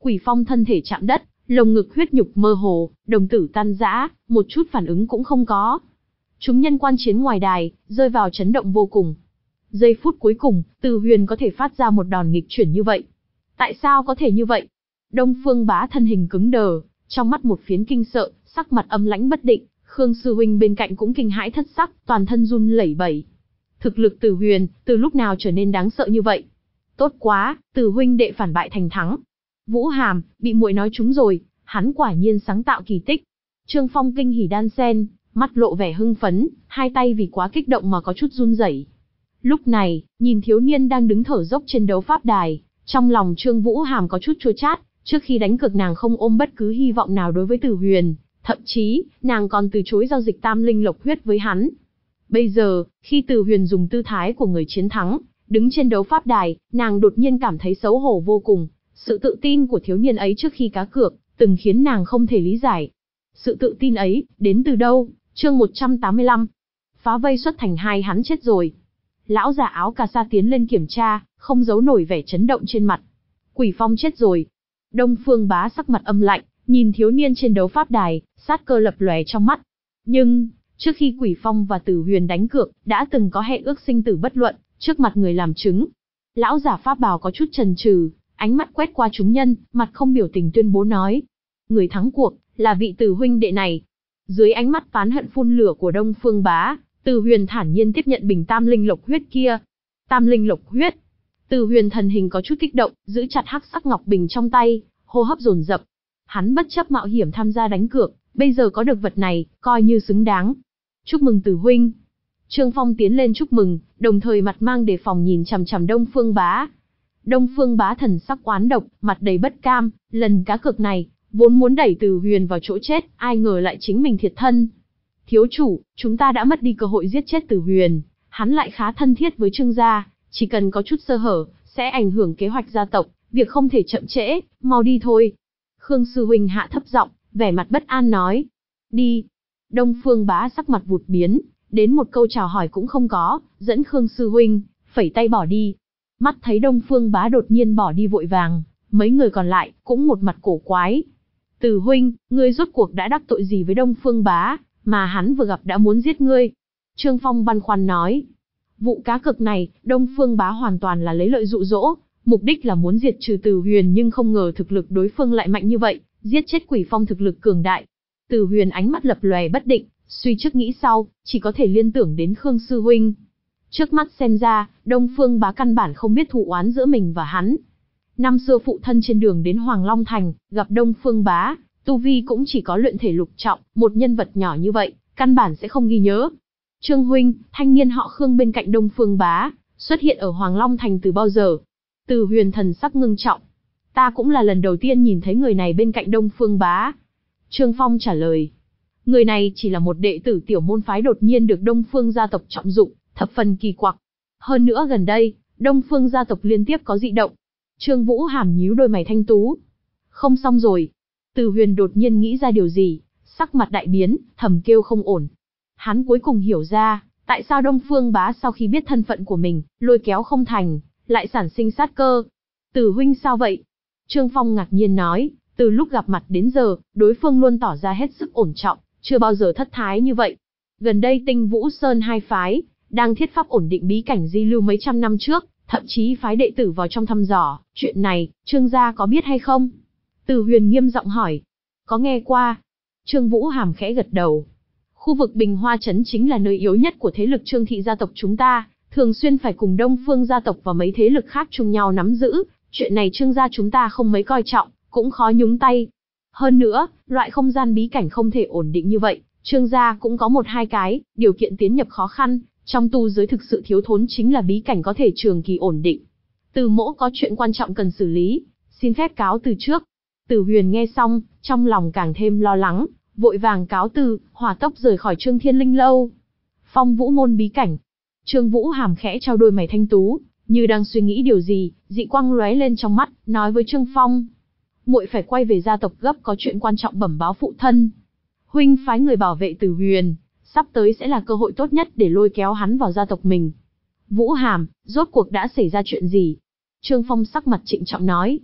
Quỷ Phong thân thể chạm đất, lồng ngực huyết nhục mơ hồ, đồng tử tan rã, một chút phản ứng cũng không có. Chúng nhân quan chiến ngoài đài, rơi vào chấn động vô cùng. Giây phút cuối cùng, Từ Huyền có thể phát ra một đòn nghịch chuyển như vậy. Tại sao có thể như vậy? Đông Phương Bá thân hình cứng đờ, trong mắt một phiến kinh sợ, sắc mặt âm lãnh bất định. Khương sư huynh bên cạnh cũng kinh hãi thất sắc, toàn thân run lẩy bẩy. Thực lực Từ Huyền, từ lúc nào trở nên đáng sợ như vậy? Tốt quá, Từ huynh đệ phản bại thành thắng. Vũ Hàm, bị muội nói trúng rồi, hắn quả nhiên sáng tạo kỳ tích. Trương Phong kinh hỉ đan sen, mắt lộ vẻ hưng phấn, hai tay vì quá kích động mà có chút run rẩy. Lúc này, nhìn thiếu niên đang đứng thở dốc trên đấu pháp đài, trong lòng Trương Vũ Hàm có chút chua chát, trước khi đánh cược nàng không ôm bất cứ hy vọng nào đối với Từ Huyền, thậm chí, nàng còn từ chối giao dịch tam linh lộc huyết với hắn. Bây giờ, khi Từ Huyền dùng tư thái của người chiến thắng, đứng trên đấu pháp đài, nàng đột nhiên cảm thấy xấu hổ vô cùng. Sự tự tin của thiếu niên ấy trước khi cá cược, từng khiến nàng không thể lý giải. Sự tự tin ấy, đến từ đâu? Chương một trăm tám mươi lăm. Phá vây xuất thành hai, hắn chết rồi. Lão già áo cà sa tiến lên kiểm tra, không giấu nổi vẻ chấn động trên mặt. Quỷ Phong chết rồi. Đông Phương Bá sắc mặt âm lạnh, nhìn thiếu niên trên đấu pháp đài, sát cơ lập lòe trong mắt. Nhưng, trước khi Quỷ Phong và Tử Huyền đánh cược, đã từng có hẹn ước sinh tử bất luận, trước mặt người làm chứng. Lão giả pháp bào có chút chần chừ, ánh mắt quét qua chúng nhân, mặt không biểu tình tuyên bố nói. Người thắng cuộc, là vị Từ huynh đệ này. Dưới ánh mắt phán hận phun lửa của Đông Phương Bá, Từ Huyền thản nhiên tiếp nhận bình tam linh lộc huyết kia. Tam linh lộc huyết. Từ Huyền thần hình có chút kích động, giữ chặt hắc sắc ngọc bình trong tay, hô hấp dồn dập. Hắn bất chấp mạo hiểm tham gia đánh cược, bây giờ có được vật này, coi như xứng đáng. Chúc mừng Từ huynh. Trương Phong tiến lên chúc mừng, đồng thời mặt mang đề phòng nhìn chằm chằm Đông Phương Bá. Đông Phương Bá thần sắc oán độc, mặt đầy bất cam, lần cá cược này, vốn muốn đẩy Từ Huyền vào chỗ chết, ai ngờ lại chính mình thiệt thân. Thiếu chủ, chúng ta đã mất đi cơ hội giết chết Từ Huyền, hắn lại khá thân thiết với Trương gia, chỉ cần có chút sơ hở, sẽ ảnh hưởng kế hoạch gia tộc, việc không thể chậm trễ, mau đi thôi. Khương sư huynh hạ thấp giọng, vẻ mặt bất an nói. Đi. Đông Phương Bá sắc mặt vụt biến, đến một câu chào hỏi cũng không có, dẫn Khương sư huynh, phẩy tay bỏ đi. Mắt thấy Đông Phương Bá đột nhiên bỏ đi vội vàng, mấy người còn lại cũng một mặt cổ quái. Từ huynh, ngươi rốt cuộc đã đắc tội gì với Đông Phương Bá, mà hắn vừa gặp đã muốn giết ngươi? Trương Phong băn khoăn nói. Vụ cá cược này, Đông Phương Bá hoàn toàn là lấy lợi dụ dỗ, mục đích là muốn diệt trừ Từ Huyền, nhưng không ngờ thực lực đối phương lại mạnh như vậy, giết chết Quỷ Phong thực lực cường đại. Từ Huyền ánh mắt lập lòe bất định, suy trước nghĩ sau, chỉ có thể liên tưởng đến Khương sư huynh. Trước mắt xem ra, Đông Phương Bá căn bản không biết thù oán giữa mình và hắn. Năm xưa phụ thân trên đường đến Hoàng Long Thành, gặp Đông Phương Bá, tu vi cũng chỉ có luyện thể lục trọng, một nhân vật nhỏ như vậy, căn bản sẽ không ghi nhớ. Trương huynh, thanh niên họ Khương bên cạnh Đông Phương Bá, xuất hiện ở Hoàng Long Thành từ bao giờ? Từ Huyền thần sắc ngưng trọng. Ta cũng là lần đầu tiên nhìn thấy người này bên cạnh Đông Phương Bá. Trương Phong trả lời. Người này chỉ là một đệ tử tiểu môn phái đột nhiên được Đông Phương gia tộc trọng dụng, thập phần kỳ quặc. Hơn nữa gần đây, Đông Phương gia tộc liên tiếp có dị động. Trương Vũ Hàm nhíu đôi mày thanh tú. Không xong rồi. Từ Huyền đột nhiên nghĩ ra điều gì, sắc mặt đại biến, thầm kêu không ổn. Hắn cuối cùng hiểu ra, tại sao Đông Phương Bá sau khi biết thân phận của mình, lôi kéo không thành, lại sản sinh sát cơ. Từ huynh sao vậy? Trương Phong ngạc nhiên nói, từ lúc gặp mặt đến giờ, đối phương luôn tỏ ra hết sức ổn trọng, chưa bao giờ thất thái như vậy. Gần đây Tinh Vũ Sơn hai phái, đang thiết pháp ổn định bí cảnh di lưu mấy trăm năm trước, thậm chí phái đệ tử vào trong thăm dò, chuyện này, Trương gia có biết hay không? Từ Huyền nghiêm giọng hỏi. Có nghe qua. Trương Vũ Hàm khẽ gật đầu. Khu vực Bình Hoa Trấn chính là nơi yếu nhất của thế lực Trương thị gia tộc chúng ta, thường xuyên phải cùng Đông Phương gia tộc và mấy thế lực khác chung nhau nắm giữ, chuyện này Trương gia chúng ta không mấy coi trọng, cũng khó nhúng tay. Hơn nữa, loại không gian bí cảnh không thể ổn định như vậy, Trương gia cũng có một hai cái, điều kiện tiến nhập khó khăn, trong tu giới thực sự thiếu thốn chính là bí cảnh có thể trường kỳ ổn định. Từ mỗ có chuyện quan trọng cần xử lý, xin phép cáo từ trước. Từ Huyền nghe xong, trong lòng càng thêm lo lắng, vội vàng cáo từ, hỏa tốc rời khỏi Trương Thiên Linh lâu. Phong Vũ môn bí cảnh. Trương Vũ Hàm khẽ trao đôi mày thanh tú, như đang suy nghĩ điều gì, dị quang lóe lên trong mắt, nói với Trương Phong. Muội phải quay về gia tộc gấp, có chuyện quan trọng bẩm báo phụ thân. Huynh phái người bảo vệ Từ Huyền, sắp tới sẽ là cơ hội tốt nhất để lôi kéo hắn vào gia tộc mình. Vũ Hàm, rốt cuộc đã xảy ra chuyện gì? Trương Phong sắc mặt trịnh trọng nói.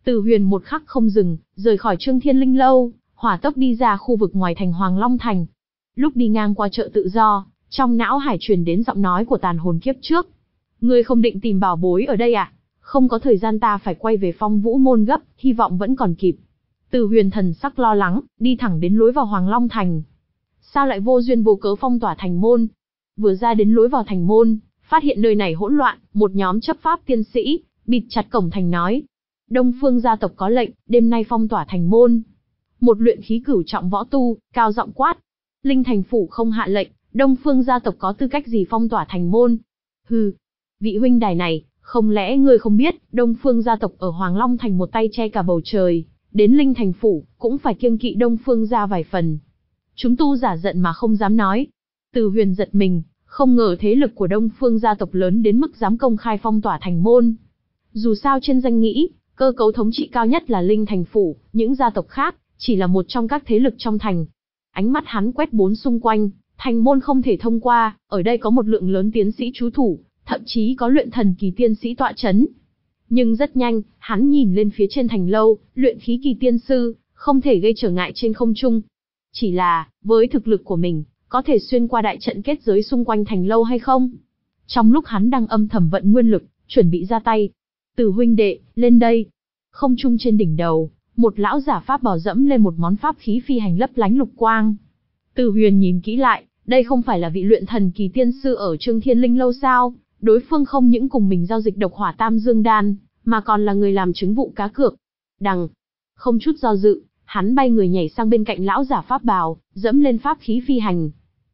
Từ Huyền một khắc không dừng, rời khỏi Trương Thiên Linh lâu, hỏa tốc đi ra khu vực ngoài thành Hoàng Long Thành. Lúc đi ngang qua chợ tự do, trong não hải truyền đến giọng nói của tàn hồn kiếp trước. Ngươi không định tìm bảo bối ở đây à? Không có thời gian, ta phải quay về Phong Vũ môn gấp, hy vọng vẫn còn kịp. Từ Huyền thần sắc lo lắng, đi thẳng đến lối vào Hoàng Long Thành. Sao lại vô duyên vô cớ phong tỏa thành môn? Vừa ra đến lối vào thành môn, phát hiện nơi này hỗn loạn, một nhóm chấp pháp tiên sĩ bịt chặt cổng thành nói: Đông Phương gia tộc có lệnh, đêm nay phong tỏa thành môn. Một luyện khí cửu trọng võ tu cao giọng quát: Linh Thành phủ không hạ lệnh, Đông Phương gia tộc có tư cách gì phong tỏa thành môn? Hừ, vị huynh đài này, không lẽ ngươi không biết, Đông Phương gia tộc ở Hoàng Long Thành một tay che cả bầu trời, đến Linh Thành phủ cũng phải kiêng kỵ Đông Phương gia vài phần. Chúng tu giả giận mà không dám nói. Từ Huyền giật mình, không ngờ thế lực của Đông Phương gia tộc lớn đến mức dám công khai phong tỏa thành môn. Dù sao trên danh nghĩa, cơ cấu thống trị cao nhất là Linh Thành phủ, những gia tộc khác chỉ là một trong các thế lực trong thành. Ánh mắt hắn quét bốn xung quanh, thành môn không thể thông qua, ở đây có một lượng lớn tiến sĩ trú thủ, thậm chí có luyện thần kỳ tiên sĩ tọa chấn. Nhưng rất nhanh, hắn nhìn lên phía trên thành lâu, luyện khí kỳ tiên sư, không thể gây trở ngại trên không trung. Chỉ là, với thực lực của mình, có thể xuyên qua đại trận kết giới xung quanh thành lâu hay không? Trong lúc hắn đang âm thầm vận nguyên lực, chuẩn bị ra tay. Từ huynh đệ, lên đây. Không trung trên đỉnh đầu, một lão giả pháp bảo dẫm lên một món pháp khí phi hành lấp lánh lục quang. Từ Huyền nhìn kỹ lại, đây không phải là vị luyện thần kỳ tiên sư ở Trương Thiên Linh lâu sao? Đối phương không những cùng mình giao dịch độc hỏa tam dương đan, mà còn là người làm chứng vụ cá cược. Đằng, không chút do dự, hắn bay người nhảy sang bên cạnh lão giả pháp bào, dẫm lên pháp khí phi hành.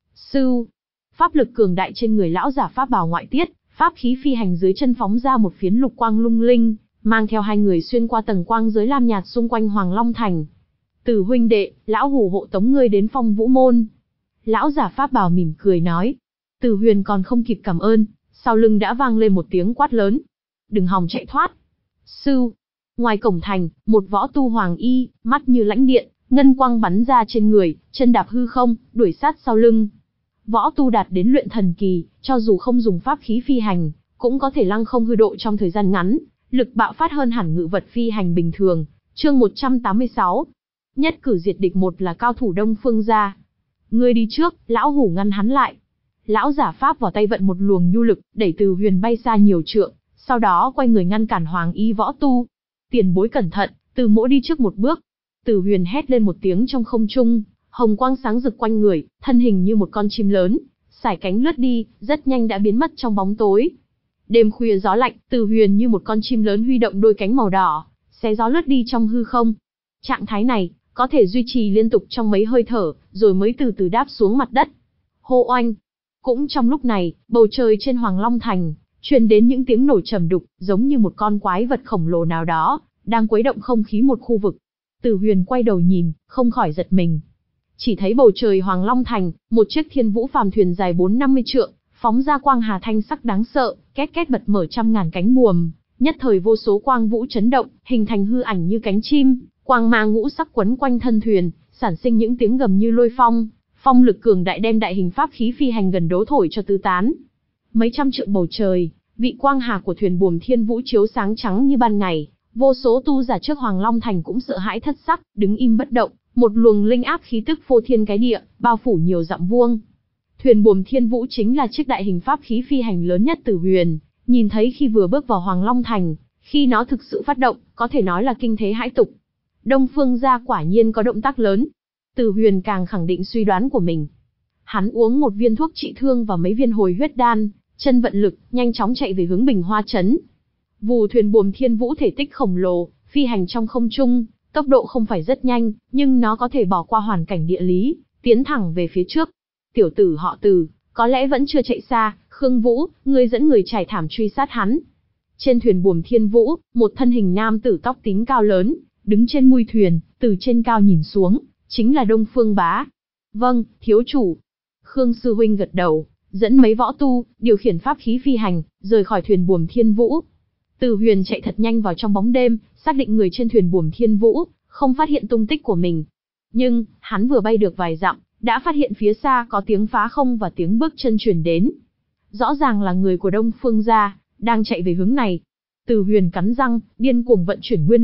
Sưu, pháp lực cường đại trên người lão giả pháp bào ngoại tiết, pháp khí phi hành dưới chân phóng ra một phiến lục quang lung linh, mang theo hai người xuyên qua tầng quang giới lam nhạt xung quanh Hoàng Long Thành. Từ huynh đệ, lão hủ hộ tống ngươi đến Phong Vũ môn. Lão giả pháp bào mỉm cười nói. Từ Huyền còn không kịp cảm ơn, sau lưng đã vang lên một tiếng quát lớn. Đừng hòng chạy thoát. Sưu. Ngoài cổng thành, một võ tu hoàng y, mắt như lãnh điện, ngân quang bắn ra trên người, chân đạp hư không, đuổi sát sau lưng. Võ tu đạt đến luyện thần kỳ, cho dù không dùng pháp khí phi hành, cũng có thể lăng không hư độ trong thời gian ngắn, lực bạo phát hơn hẳn ngự vật phi hành bình thường. Chương một trăm tám mươi sáu. Nhất cử diệt địch một là cao thủ Đông Phương gia. Ngươi đi trước, lão hủ ngăn hắn lại. Lão giả pháp vào tay vận một luồng nhu lực, đẩy Từ Huyền bay xa nhiều trượng, sau đó quay người ngăn cản hoàng y võ tu. Tiền bối cẩn thận, Từ mỗ đi trước một bước. Từ Huyền hét lên một tiếng trong không trung, hồng quang sáng rực quanh người, thân hình như một con chim lớn, sải cánh lướt đi, rất nhanh đã biến mất trong bóng tối. Đêm khuya gió lạnh, Từ Huyền như một con chim lớn huy động đôi cánh màu đỏ, xé gió lướt đi trong hư không. Trạng thái này có thể duy trì liên tục trong mấy hơi thở, rồi mới từ từ đáp xuống mặt đất. Hô oanh! Cũng trong lúc này, bầu trời trên Hoàng Long Thành truyền đến những tiếng nổ trầm đục, giống như một con quái vật khổng lồ nào đó đang quấy động không khí một khu vực. Từ Huyền quay đầu nhìn, không khỏi giật mình. Chỉ thấy bầu trời Hoàng Long Thành, một chiếc thiên vũ phàm thuyền dài bốn năm mươi trượng, phóng ra quang hà thanh sắc đáng sợ, két két bật mở trăm ngàn cánh buồm, nhất thời vô số quang vũ chấn động, hình thành hư ảnh như cánh chim, quang mang ngũ sắc quấn quanh thân thuyền, sản sinh những tiếng gầm như lôi phong, phong lực cường đại đem đại hình pháp khí phi hành gần đố thổi cho tứ tán. Mấy trăm trượng bầu trời, vị quang hà của thuyền buồm thiên vũ chiếu sáng trắng như ban ngày, vô số tu giả trước Hoàng Long Thành cũng sợ hãi thất sắc, đứng im bất động, một luồng linh áp khí tức phô thiên cái địa, bao phủ nhiều dặm vuông. Thuyền buồm thiên vũ chính là chiếc đại hình pháp khí phi hành lớn nhất Từ Huyền nhìn thấy khi vừa bước vào Hoàng Long Thành, khi nó thực sự phát động, có thể nói là kinh thế hãi tục. Đông Phương gia quả nhiên có động tác lớn. Từ Huyền càng khẳng định suy đoán của mình. Hắn uống một viên thuốc trị thương và mấy viên hồi huyết đan, chân vận lực, nhanh chóng chạy về hướng Bình Hoa trấn. Vù thuyền buồm thiên vũ thể tích khổng lồ, phi hành trong không trung, tốc độ không phải rất nhanh, nhưng nó có thể bỏ qua hoàn cảnh địa lý, tiến thẳng về phía trước. Tiểu tử họ Từ, có lẽ vẫn chưa chạy xa, Khương Vũ, ngươi dẫn người trải thảm truy sát hắn. Trên thuyền buồm thiên vũ, một thân hình nam tử tóc tím cao lớn, đứng trên mui thuyền, từ trên cao nhìn xuống, chính là Đông Phương Bá. Vâng, thiếu chủ. Khương sư huynh gật đầu, dẫn mấy võ tu, điều khiển pháp khí phi hành, rời khỏi thuyền buồm thiên vũ. Từ Huyền chạy thật nhanh vào trong bóng đêm, xác định người trên thuyền buồm thiên vũ không phát hiện tung tích của mình. Nhưng, hắn vừa bay được vài dặm, đã phát hiện phía xa có tiếng phá không và tiếng bước chân truyền đến. Rõ ràng là người của Đông Phương gia, đang chạy về hướng này. Từ Huyền cắn răng, điên cuồng vận chuyển nguyên lực,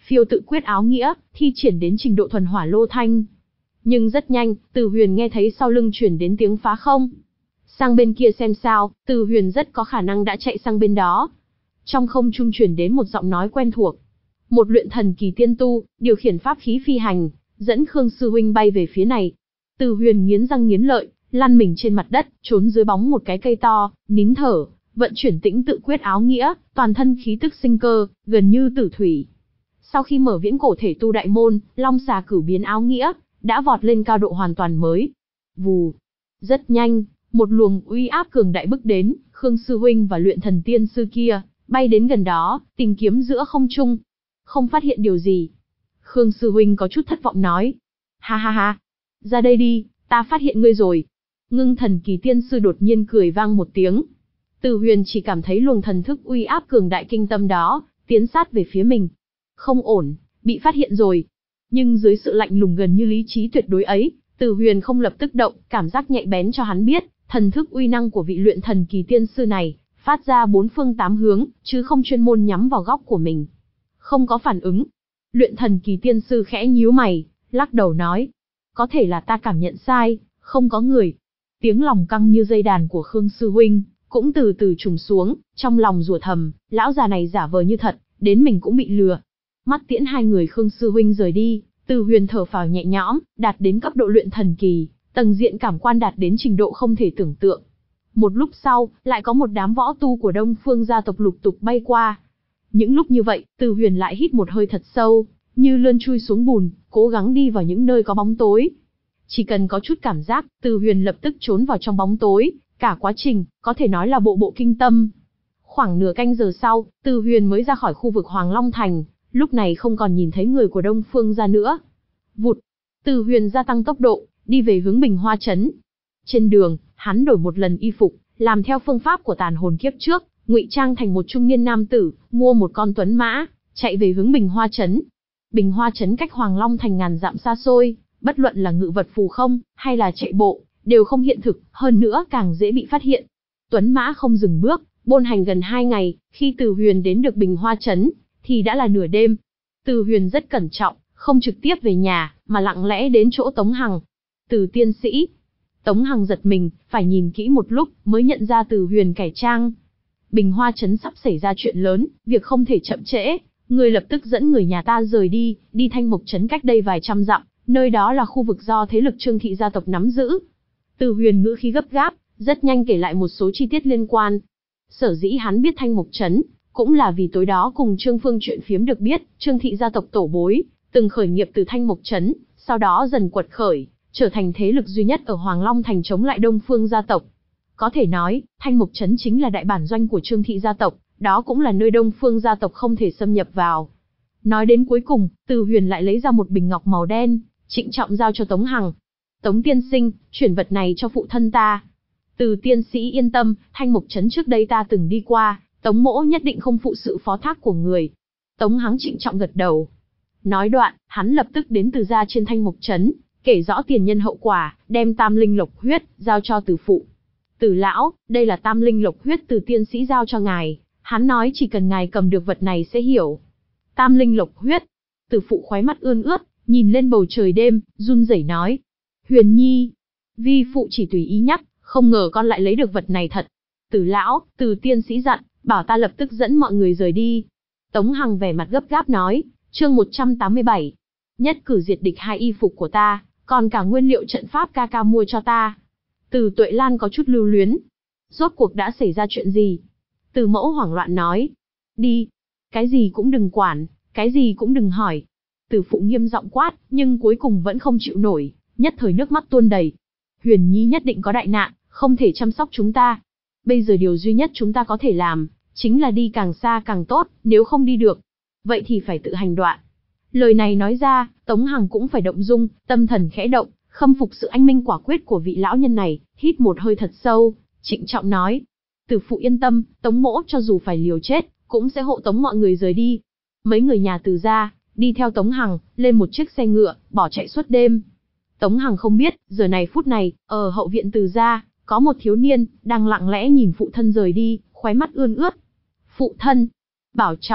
phiêu tự quyết áo nghĩa, thi triển đến trình độ thuần hỏa lô thanh. Nhưng rất nhanh, Từ Huyền nghe thấy sau lưng truyền đến tiếng phá không. Sang bên kia xem sao, Từ Huyền rất có khả năng đã chạy sang bên đó. Trong không trung truyền đến một giọng nói quen thuộc. Một luyện thần kỳ tiên tu, điều khiển pháp khí phi hành, dẫn Khương sư huynh bay về phía này. Từ Huyền nghiến răng nghiến lợi, lăn mình trên mặt đất, trốn dưới bóng một cái cây to, nín thở, vận chuyển tĩnh tự quyết áo nghĩa, toàn thân khí tức sinh cơ, gần như tử thủy. Sau khi mở viễn cổ thể tu đại môn, long xà cửu biến áo nghĩa, đã vọt lên cao độ hoàn toàn mới. Vù. Rất nhanh, một luồng uy áp cường đại bước đến, Khương sư huynh và luyện thần tiên sư kia, bay đến gần đó, tìm kiếm giữa không trung. Không phát hiện điều gì. Khương sư huynh có chút thất vọng nói. Ha ha ha. Ra đây đi, ta phát hiện ngươi rồi. Ngưng thần kỳ tiên sư đột nhiên cười vang một tiếng. Từ Huyền chỉ cảm thấy luồng thần thức uy áp cường đại kinh tâm đó, tiến sát về phía mình. Không ổn, bị phát hiện rồi. Nhưng dưới sự lạnh lùng gần như lý trí tuyệt đối ấy, Từ Huyền không lập tức động, cảm giác nhạy bén cho hắn biết, thần thức uy năng của vị luyện thần kỳ tiên sư này, phát ra bốn phương tám hướng, chứ không chuyên môn nhắm vào góc của mình. Không có phản ứng. Luyện thần kỳ tiên sư khẽ nhíu mày, lắc đầu nói. Có thể là ta cảm nhận sai, không có người. Tiếng lòng căng như dây đàn của Khương sư huynh, cũng từ từ trùng xuống, trong lòng rủa thầm, lão già này giả vờ như thật, đến mình cũng bị lừa. Mắt tiễn hai người Khương sư huynh rời đi, Từ Huyền thở phào nhẹ nhõm, đạt đến cấp độ luyện thần kỳ, tầng diện cảm quan đạt đến trình độ không thể tưởng tượng. Một lúc sau, lại có một đám võ tu của Đông Phương gia tộc lục tục bay qua. Những lúc như vậy, Từ Huyền lại hít một hơi thật sâu, như lươn chui xuống bùn, cố gắng đi vào những nơi có bóng tối. Chỉ cần có chút cảm giác, Từ Huyền lập tức trốn vào trong bóng tối, cả quá trình, có thể nói là bộ bộ kinh tâm. Khoảng nửa canh giờ sau, Từ Huyền mới ra khỏi khu vực Hoàng Long Thành, lúc này không còn nhìn thấy người của Đông Phương gia nữa. Vụt, Từ Huyền gia tăng tốc độ, đi về hướng Bình Hoa Trấn. Trên đường, hắn đổi một lần y phục, làm theo phương pháp của tàn hồn kiếp trước, ngụy trang thành một trung niên nam tử, mua một con tuấn mã, chạy về hướng Bình Hoa Trấn. Bình Hoa Trấn cách Hoàng Long Thành ngàn dặm xa xôi, bất luận là ngự vật phù không, hay là chạy bộ, đều không hiện thực, hơn nữa càng dễ bị phát hiện. Tuấn mã không dừng bước, bôn hành gần hai ngày, khi Từ Huyền đến được Bình Hoa Trấn, thì đã là nửa đêm. Từ Huyền rất cẩn trọng, không trực tiếp về nhà, mà lặng lẽ đến chỗ Tống Hằng. Từ tiên sĩ. Tống Hằng giật mình, phải nhìn kỹ một lúc, mới nhận ra Từ Huyền cải trang. Bình Hoa Trấn sắp xảy ra chuyện lớn, việc không thể chậm trễ, người lập tức dẫn người nhà ta rời đi, đi Thanh Mộc Trấn cách đây vài trăm dặm, nơi đó là khu vực do thế lực Trương thị gia tộc nắm giữ. Từ Huyền ngữ khí gấp gáp, rất nhanh kể lại một số chi tiết liên quan. Sở dĩ hắn biết Thanh Mộc Trấn, cũng là vì tối đó cùng Trương Phương chuyện phiếm được biết, Trương thị gia tộc tổ bối, từng khởi nghiệp từ Thanh Mộc Trấn, sau đó dần quật khởi, trở thành thế lực duy nhất ở Hoàng Long Thành chống lại Đông Phương gia tộc. Có thể nói, Thanh Mộc Trấn chính là đại bản doanh của Trương thị gia tộc, đó cũng là nơi Đông Phương gia tộc không thể xâm nhập vào. Nói đến cuối cùng, Từ Huyền lại lấy ra một bình ngọc màu đen, trịnh trọng giao cho Tống Hằng. Tống tiên sinh, chuyển vật này cho phụ thân ta. Từ tiên sĩ yên tâm, Thanh Mộc Trấn trước đây ta từng đi qua, Tống mỗ nhất định không phụ sự phó thác của người. Tống Hằng trịnh trọng gật đầu. Nói đoạn, hắn lập tức đến Từ gia trên Thanh Mộc Trấn, kể rõ tiền nhân hậu quả, đem tam linh lộc huyết, giao cho Từ phụ. Từ lão, đây là tam linh lộc huyết từ tiên sĩ giao cho ngài, hắn nói chỉ cần ngài cầm được vật này sẽ hiểu. Tam linh lộc huyết. Từ phụ khóe mắt ươn ướt, nhìn lên bầu trời đêm, run rẩy nói. Huyền nhi, vi phụ chỉ tùy ý nhắc, không ngờ con lại lấy được vật này thật. Từ lão, từ tiên sĩ dặn, bảo ta lập tức dẫn mọi người rời đi. Tống Hằng vẻ mặt gấp gáp nói, chương một trăm tám mươi bảy. Nhất cử diệt địch hai y phục của ta, còn cả nguyên liệu trận pháp ca ca mua cho ta. Từ Tuệ Lan có chút lưu luyến. Rốt cuộc đã xảy ra chuyện gì? Từ mẫu hoảng loạn nói. Đi. Cái gì cũng đừng quản, cái gì cũng đừng hỏi. Từ phụ nghiêm giọng quát, nhưng cuối cùng vẫn không chịu nổi, nhất thời nước mắt tuôn đầy. Huyền nhi nhất định có đại nạn, không thể chăm sóc chúng ta. Bây giờ điều duy nhất chúng ta có thể làm, chính là đi càng xa càng tốt, nếu không đi được, vậy thì phải tự hành đoạn. Lời này nói ra, Tống Hằng cũng phải động dung, tâm thần khẽ động, khâm phục sự anh minh quả quyết của vị lão nhân này, hít một hơi thật sâu, trịnh trọng nói. Từ phụ yên tâm, Tống mỗ cho dù phải liều chết, cũng sẽ hộ tống mọi người rời đi. Mấy người nhà Từ gia, đi theo Tống Hằng, lên một chiếc xe ngựa, bỏ chạy suốt đêm. Tống Hằng không biết, giờ này phút này, ở hậu viện Từ gia, có một thiếu niên, đang lặng lẽ nhìn phụ thân rời đi, khóe mắt ươn ướt. Phụ thân, bảo trọng.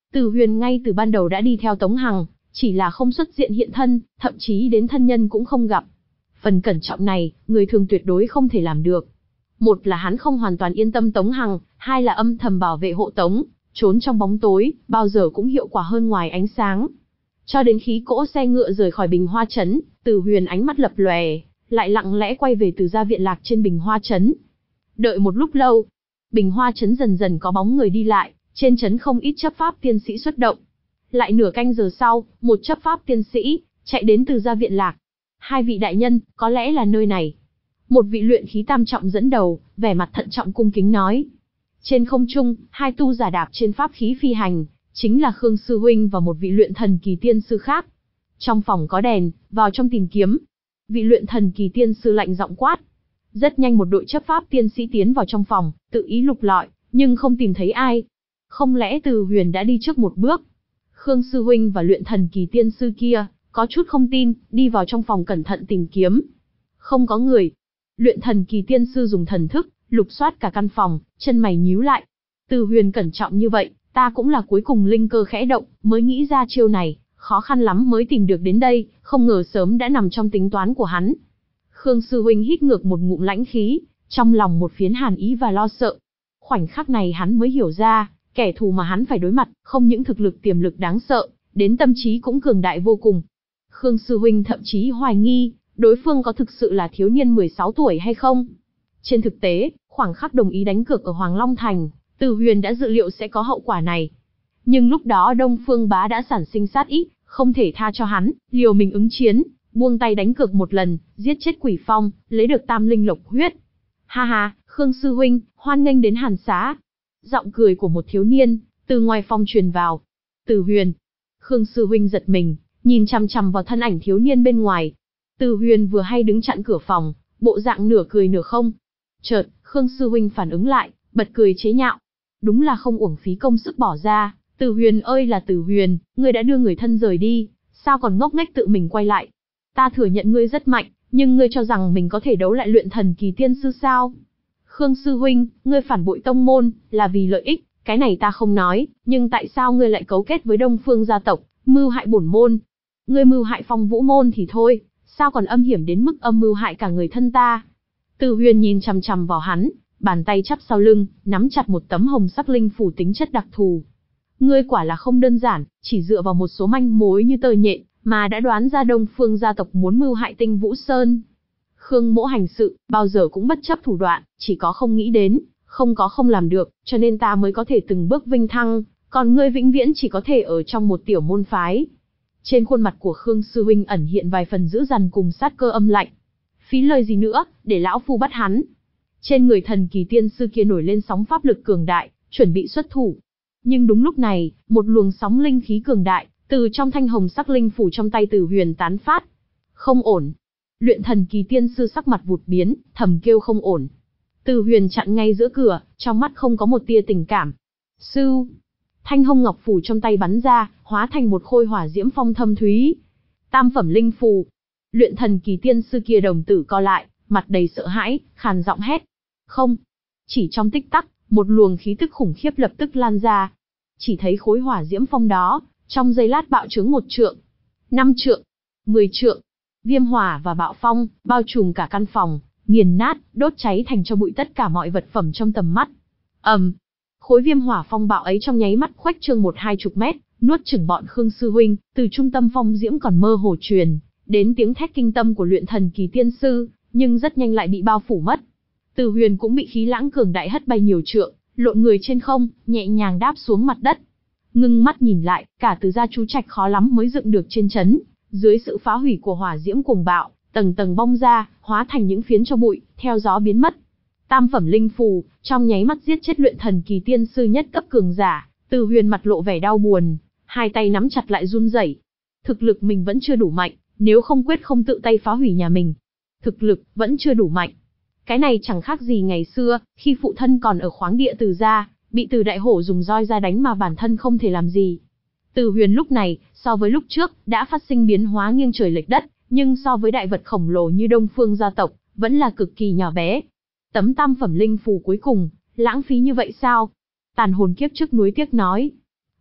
Từ Huyền ngay từ ban đầu đã đi theo Tống Hằng, chỉ là không xuất diện hiện thân, thậm chí đến thân nhân cũng không gặp. Phần cẩn trọng này, người thường tuyệt đối không thể làm được. Một là hắn không hoàn toàn yên tâm Tống Hằng, hai là âm thầm bảo vệ hộ tống, trốn trong bóng tối, bao giờ cũng hiệu quả hơn ngoài ánh sáng. Cho đến khi cỗ xe ngựa rời khỏi Bình Hoa Trấn, Từ Huyền ánh mắt lập lòe, lại lặng lẽ quay về Từ gia viện lạc trên Bình Hoa Trấn. Đợi một lúc lâu, Bình Hoa Trấn dần dần có bóng người đi lại, trên trấn không ít chấp pháp tiên sĩ xuất động. Lại nửa canh giờ sau, một chấp pháp tiên sĩ chạy đến Từ gia viện lạc. Hai vị đại nhân, có lẽ là nơi này. Một vị luyện khí tam trọng dẫn đầu, vẻ mặt thận trọng cung kính nói. Trên không trung, hai tu giả đạp trên pháp khí phi hành, chính là Khương sư huynh và một vị luyện thần kỳ tiên sư khác. Trong phòng có đèn, vào trong tìm kiếm. Vị luyện thần kỳ tiên sư lạnh giọng quát. Rất nhanh một đội chấp pháp tiên sĩ tiến vào trong phòng, tự ý lục lọi, nhưng không tìm thấy ai. Không lẽ Từ Huyền đã đi trước một bước? Khương sư huynh và luyện thần kỳ tiên sư kia có chút không tin, đi vào trong phòng cẩn thận tìm kiếm. Không có người. Luyện thần kỳ tiên sư dùng thần thức lục soát cả căn phòng, chân mày nhíu lại. Từ Huyền cẩn trọng như vậy, ta cũng là cuối cùng linh cơ khẽ động, mới nghĩ ra chiêu này, khó khăn lắm mới tìm được đến đây, không ngờ sớm đã nằm trong tính toán của hắn. Khương sư huynh hít ngược một ngụm lãnh khí, trong lòng một phiến hàn ý và lo sợ. Khoảnh khắc này hắn mới hiểu ra, kẻ thù mà hắn phải đối mặt, không những thực lực tiềm lực đáng sợ, đến tâm trí cũng cường đại vô cùng. Khương sư huynh thậm chí hoài nghi, đối phương có thực sự là thiếu niên mười sáu tuổi hay không? Trên thực tế, khoảng khắc đồng ý đánh cược ở Hoàng Long Thành, Từ Huyền đã dự liệu sẽ có hậu quả này. Nhưng lúc đó Đông Phương Bá đã sản sinh sát ý, không thể tha cho hắn, liều mình ứng chiến, buông tay đánh cược một lần, giết chết Quỷ Phong, lấy được tam linh lộc huyết. Ha ha, Khương sư huynh, hoan nghênh đến Hàn Xá. Giọng cười của một thiếu niên, từ ngoài phòng truyền vào. Từ Huyền. Khương sư huynh giật mình, nhìn chằm chằm vào thân ảnh thiếu niên bên ngoài. Từ Huyền vừa hay đứng chặn cửa phòng, bộ dạng nửa cười nửa không. Chợt, Khương sư huynh phản ứng lại, bật cười chế nhạo. Đúng là không uổng phí công sức bỏ ra, Từ Huyền ơi là Từ Huyền, ngươi đã đưa người thân rời đi, sao còn ngốc nghếch tự mình quay lại? Ta thừa nhận ngươi rất mạnh, nhưng ngươi cho rằng mình có thể đấu lại luyện thần kỳ tiên sư sao? Khương sư huynh, ngươi phản bội tông môn, là vì lợi ích, cái này ta không nói, nhưng tại sao ngươi lại cấu kết với Đông Phương gia tộc, mưu hại bổn môn? Ngươi mưu hại Phong Vũ môn thì thôi, sao còn âm hiểm đến mức âm mưu hại cả người thân ta? Từ Huyền nhìn chằm chằm vào hắn, bàn tay chắp sau lưng, nắm chặt một tấm hồng sắc linh phủ tính chất đặc thù. Ngươi quả là không đơn giản, chỉ dựa vào một số manh mối như tơ nhện, mà đã đoán ra Đông Phương gia tộc muốn mưu hại Tinh Vũ Sơn. Khương Mỗ hành sự, bao giờ cũng bất chấp thủ đoạn, chỉ có không nghĩ đến, không có không làm được, cho nên ta mới có thể từng bước vinh thăng, còn ngươi vĩnh viễn chỉ có thể ở trong một tiểu môn phái. Trên khuôn mặt của Khương sư huynh ẩn hiện vài phần dữ dằn cùng sát cơ âm lạnh. Phí lời gì nữa, để lão phu bắt hắn. Trên người thần kỳ tiên sư kia nổi lên sóng pháp lực cường đại, chuẩn bị xuất thủ. Nhưng đúng lúc này, một luồng sóng linh khí cường đại, từ trong thanh hồng sắc linh phủ trong tay Từ Huyền tán phát. Không ổn. Luyện thần kỳ tiên sư sắc mặt vụt biến, thầm kêu không ổn. Từ Huyền chặn ngay giữa cửa, trong mắt không có một tia tình cảm. Sư. Thanh hồng ngọc phủ trong tay bắn ra, hóa thành một khôi hỏa diễm phong thâm thúy. Tam phẩm linh phù. Luyện thần kỳ tiên sư kia đồng tử co lại, mặt đầy sợ hãi, khàn giọng hét. Không. Chỉ trong tích tắc, một luồng khí tức khủng khiếp lập tức lan ra. Chỉ thấy khối hỏa diễm phong đó, trong giây lát bạo trướng một trượng, năm trượng, mười trượng. Viêm hỏa và bạo phong, bao trùm cả căn phòng, nghiền nát, đốt cháy thành cho bụi tất cả mọi vật phẩm trong tầm mắt. ầm, um, khối viêm hỏa phong bạo ấy trong nháy mắt khuếch trương một hai chục mét, nuốt chửng bọn Khương sư huynh, từ trung tâm phong diễm còn mơ hồ truyền đến tiếng thét kinh tâm của luyện thần kỳ tiên sư, nhưng rất nhanh lại bị bao phủ mất. Từ Huyền cũng bị khí lãng cường đại hất bay nhiều trượng, lộn người trên không, nhẹ nhàng đáp xuống mặt đất. Ngưng mắt nhìn lại, cả Từ gia chú trạch khó lắm mới dựng được trên trấn, dưới sự phá hủy của hỏa diễm cuồng bạo, tầng tầng bong ra, hóa thành những phiến cho bụi, theo gió biến mất. Tam phẩm linh phù, trong nháy mắt giết chết luyện thần kỳ tiên sư nhất cấp cường giả. Từ Huyền mặt lộ vẻ đau buồn, hai tay nắm chặt lại run rẩy. Thực lực mình vẫn chưa đủ mạnh, nếu không quyết không tự tay phá hủy nhà mình. Thực lực vẫn chưa đủ mạnh. Cái này chẳng khác gì ngày xưa, khi phụ thân còn ở khoáng địa Từ gia, bị Từ đại hổ dùng roi ra đánh mà bản thân không thể làm gì. Từ Huyền lúc này, so với lúc trước, đã phát sinh biến hóa nghiêng trời lệch đất, nhưng so với đại vật khổng lồ như Đông Phương gia tộc, vẫn là cực kỳ nhỏ bé. Tấm tam phẩm linh phù cuối cùng, lãng phí như vậy sao? Tàn hồn kiếp trước núi tiếc nói.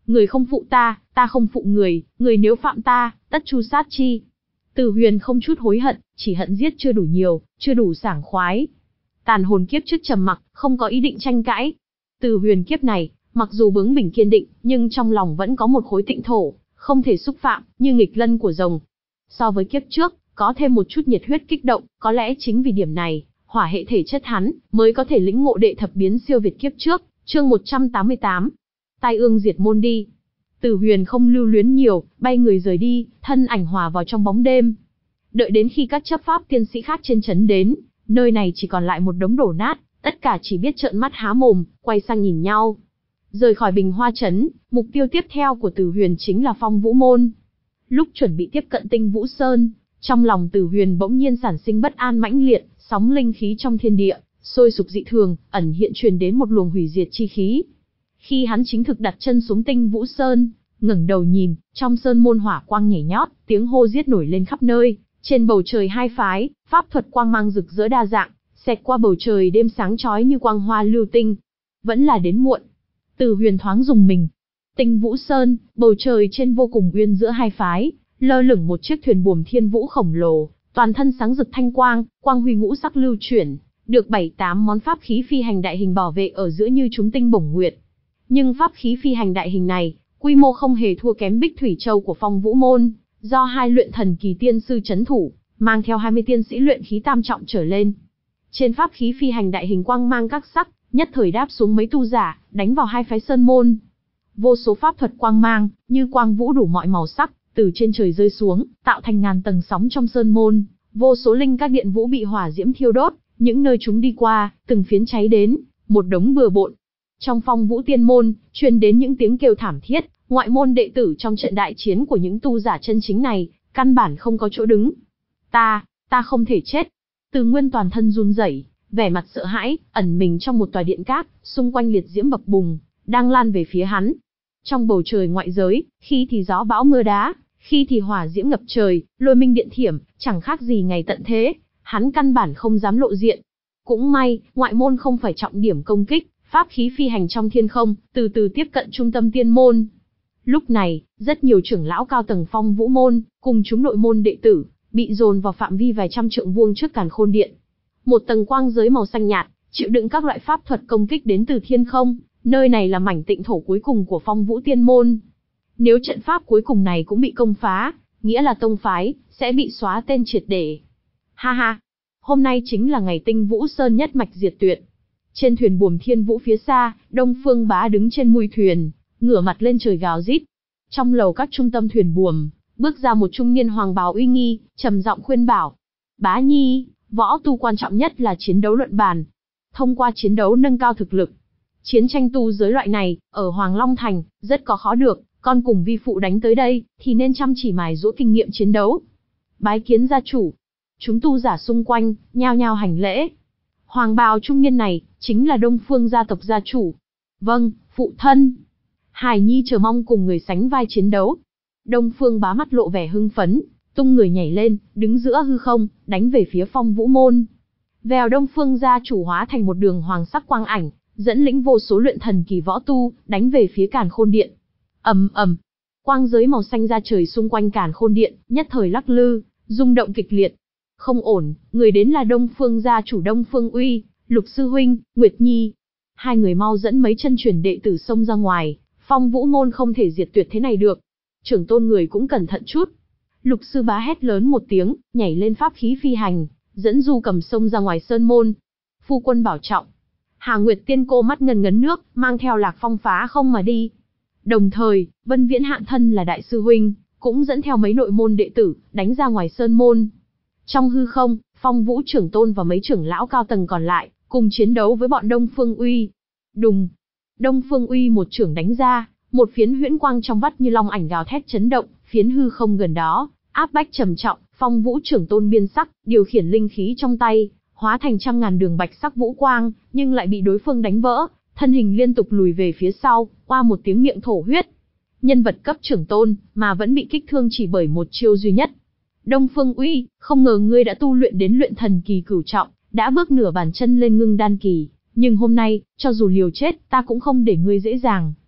Người không phụ ta, ta không phụ người, người nếu phạm ta, tất tru sát chi. Từ Huyền không chút hối hận, chỉ hận giết chưa đủ nhiều, chưa đủ sảng khoái. Tàn hồn kiếp trước trầm mặc, không có ý định tranh cãi. Từ Huyền kiếp này, mặc dù bướng bỉnh kiên định, nhưng trong lòng vẫn có một khối tịnh thổ, không thể xúc phạm, như nghịch lân của rồng. So với kiếp trước, có thêm một chút nhiệt huyết kích động, có lẽ chính vì điểm này, hỏa hệ thể chất hắn mới có thể lĩnh ngộ đệ thập biến siêu việt kiếp trước. Chương một trăm tám mươi tám. Tai ương diệt môn đi. Từ Huyền không lưu luyến nhiều, bay người rời đi, thân ảnh hòa vào trong bóng đêm. Đợi đến khi các chấp pháp tiên sĩ khác trên trấn đến, nơi này chỉ còn lại một đống đổ nát, tất cả chỉ biết trợn mắt há mồm, quay sang nhìn nhau. Rời khỏi Bình Hoa trấn, mục tiêu tiếp theo của Từ Huyền chính là Phong Vũ môn. Lúc chuẩn bị tiếp cận Tinh Vũ Sơn, trong lòng Từ Huyền bỗng nhiên sản sinh bất an mãnh liệt, sóng linh khí trong thiên địa sôi sục dị thường, ẩn hiện truyền đến một luồng hủy diệt chi khí. Khi hắn chính thực đặt chân xuống Tinh Vũ Sơn, ngẩng đầu nhìn, trong sơn môn hỏa quang nhảy nhót, tiếng hô giết nổi lên khắp nơi. Trên bầu trời hai phái, pháp thuật quang mang rực rỡ đa dạng, xẹt qua bầu trời đêm sáng chói như quang hoa lưu tinh. Vẫn là đến muộn. Từ Huyền thoáng rùng mình. Tinh Vũ Sơn, bầu trời trên vô cùng uyên giữa hai phái, lơ lửng một chiếc thuyền buồm thiên vũ khổng lồ, toàn thân sáng rực thanh quang, quang huy ngũ sắc lưu chuyển, được bảy tám món pháp khí phi hành đại hình bảo vệ ở giữa như chúng tinh bổng nguyệt. Nhưng pháp khí phi hành đại hình này, quy mô không hề thua kém Bích Thủy Châu của Phong Vũ môn, do hai luyện thần kỳ tiên sư trấn thủ, mang theo hai mươi tiên sĩ luyện khí tam trọng trở lên. Trên pháp khí phi hành đại hình quang mang các sắc, nhất thời đáp xuống mấy tu giả, đánh vào hai phái sơn môn. Vô số pháp thuật quang mang, như quang vũ đủ mọi màu sắc, từ trên trời rơi xuống, tạo thành ngàn tầng sóng trong sơn môn. Vô số linh các điện vũ bị hỏa diễm thiêu đốt, những nơi chúng đi qua, từng phiến cháy đến, một đống bừa bộn. Trong Phong Vũ tiên môn, truyền đến những tiếng kêu thảm thiết, ngoại môn đệ tử trong trận đại chiến của những tu giả chân chính này, căn bản không có chỗ đứng. Ta, ta không thể chết. Từ Nguyên toàn thân run rẩy, vẻ mặt sợ hãi, ẩn mình trong một tòa điện cát, xung quanh liệt diễm bập bùng, đang lan về phía hắn. Trong bầu trời ngoại giới, khi thì gió bão mưa đá, khi thì hỏa diễm ngập trời, lôi minh điện thiểm, chẳng khác gì ngày tận thế, hắn căn bản không dám lộ diện. Cũng may, ngoại môn không phải trọng điểm công kích, pháp khí phi hành trong thiên không, từ từ tiếp cận trung tâm tiên môn. Lúc này, rất nhiều trưởng lão cao tầng Phong Vũ môn, cùng chúng nội môn đệ tử, bị dồn vào phạm vi vài trăm trượng vuông trước Càn Khôn Điện. Một tầng quang giới màu xanh nhạt, chịu đựng các loại pháp thuật công kích đến từ thiên không, nơi này là mảnh tịnh thổ cuối cùng của Phong Vũ tiên môn. Nếu trận pháp cuối cùng này cũng bị công phá, nghĩa là tông phái sẽ bị xóa tên triệt để. Ha ha, hôm nay chính là ngày Tinh Vũ Sơn nhất mạch diệt tuyệt. Trên thuyền buồm thiên vũ phía xa, Đông Phương Bá đứng trên mui thuyền, ngửa mặt lên trời gào rít. Trong lầu các trung tâm thuyền buồm, bước ra một trung niên hoàng bào uy nghi, trầm giọng khuyên bảo: Bá Nhi, võ tu quan trọng nhất là chiến đấu luận bàn. Thông qua chiến đấu nâng cao thực lực. Chiến tranh tu giới loại này, ở Hoàng Long Thành, rất có khó được, con cùng vi phụ đánh tới đây, thì nên chăm chỉ mài giũa kinh nghiệm chiến đấu. Bái kiến gia chủ. Chúng tu giả xung quanh, nhao nhao hành lễ. Hoàng bào trung niên này, chính là Đông Phương gia tộc gia chủ. Vâng, phụ thân. Hải Nhi chờ mong cùng người sánh vai chiến đấu. Đông Phương Bá mắt lộ vẻ hưng phấn, tung người nhảy lên, đứng giữa hư không, đánh về phía Phong Vũ môn. Vèo, Đông Phương gia chủ hóa thành một đường hoàng sắc quang ảnh, dẫn lĩnh vô số luyện thần kỳ võ tu, đánh về phía Càn Khôn Điện. Ầm ầm, quang giới màu xanh ra trời xung quanh Càn Khôn Điện, nhất thời lắc lư, rung động kịch liệt. Không ổn, người đến là Đông Phương gia chủ Đông Phương Uy, Lục sư huynh, Nguyệt Nhi. Hai người mau dẫn mấy chân truyền đệ tử xông ra ngoài, Phong Vũ môn không thể diệt tuyệt thế này được. Trưởng tôn người cũng cẩn thận chút. Lục sư bá hét lớn một tiếng, nhảy lên pháp khí phi hành, dẫn Du Cầm xông ra ngoài sơn môn. Phu quân bảo trọng. Hà Nguyệt tiên cô mắt ngần ngấn nước, mang theo Lạc Phong phá không mà đi. Đồng thời, Vân Viễn Hạn thân là đại sư huynh, cũng dẫn theo mấy nội môn đệ tử, đánh ra ngoài sơn môn. Trong hư không, Phong Vũ trưởng tôn và mấy trưởng lão cao tầng còn lại, cùng chiến đấu với bọn Đông Phương Uy. Đùng! Đông Phương Uy một trưởng đánh ra, một phiến huyễn quang trong vắt như long ảnh gào thét chấn động, phiến hư không gần đó, áp bách trầm trọng. Phong Vũ trưởng tôn biên sắc, điều khiển linh khí trong tay, hóa thành trăm ngàn đường bạch sắc vũ quang, nhưng lại bị đối phương đánh vỡ, thân hình liên tục lùi về phía sau, qua một tiếng miệng thổ huyết. Nhân vật cấp trưởng tôn, mà vẫn bị kích thương chỉ bởi một chiêu duy nhất. Đông Phương Uy, không ngờ ngươi đã tu luyện đến luyện thần kỳ cửu trọng, đã bước nửa bàn chân lên ngưng đan kỳ, nhưng hôm nay, cho dù liều chết, ta cũng không để ngươi dễ dàng.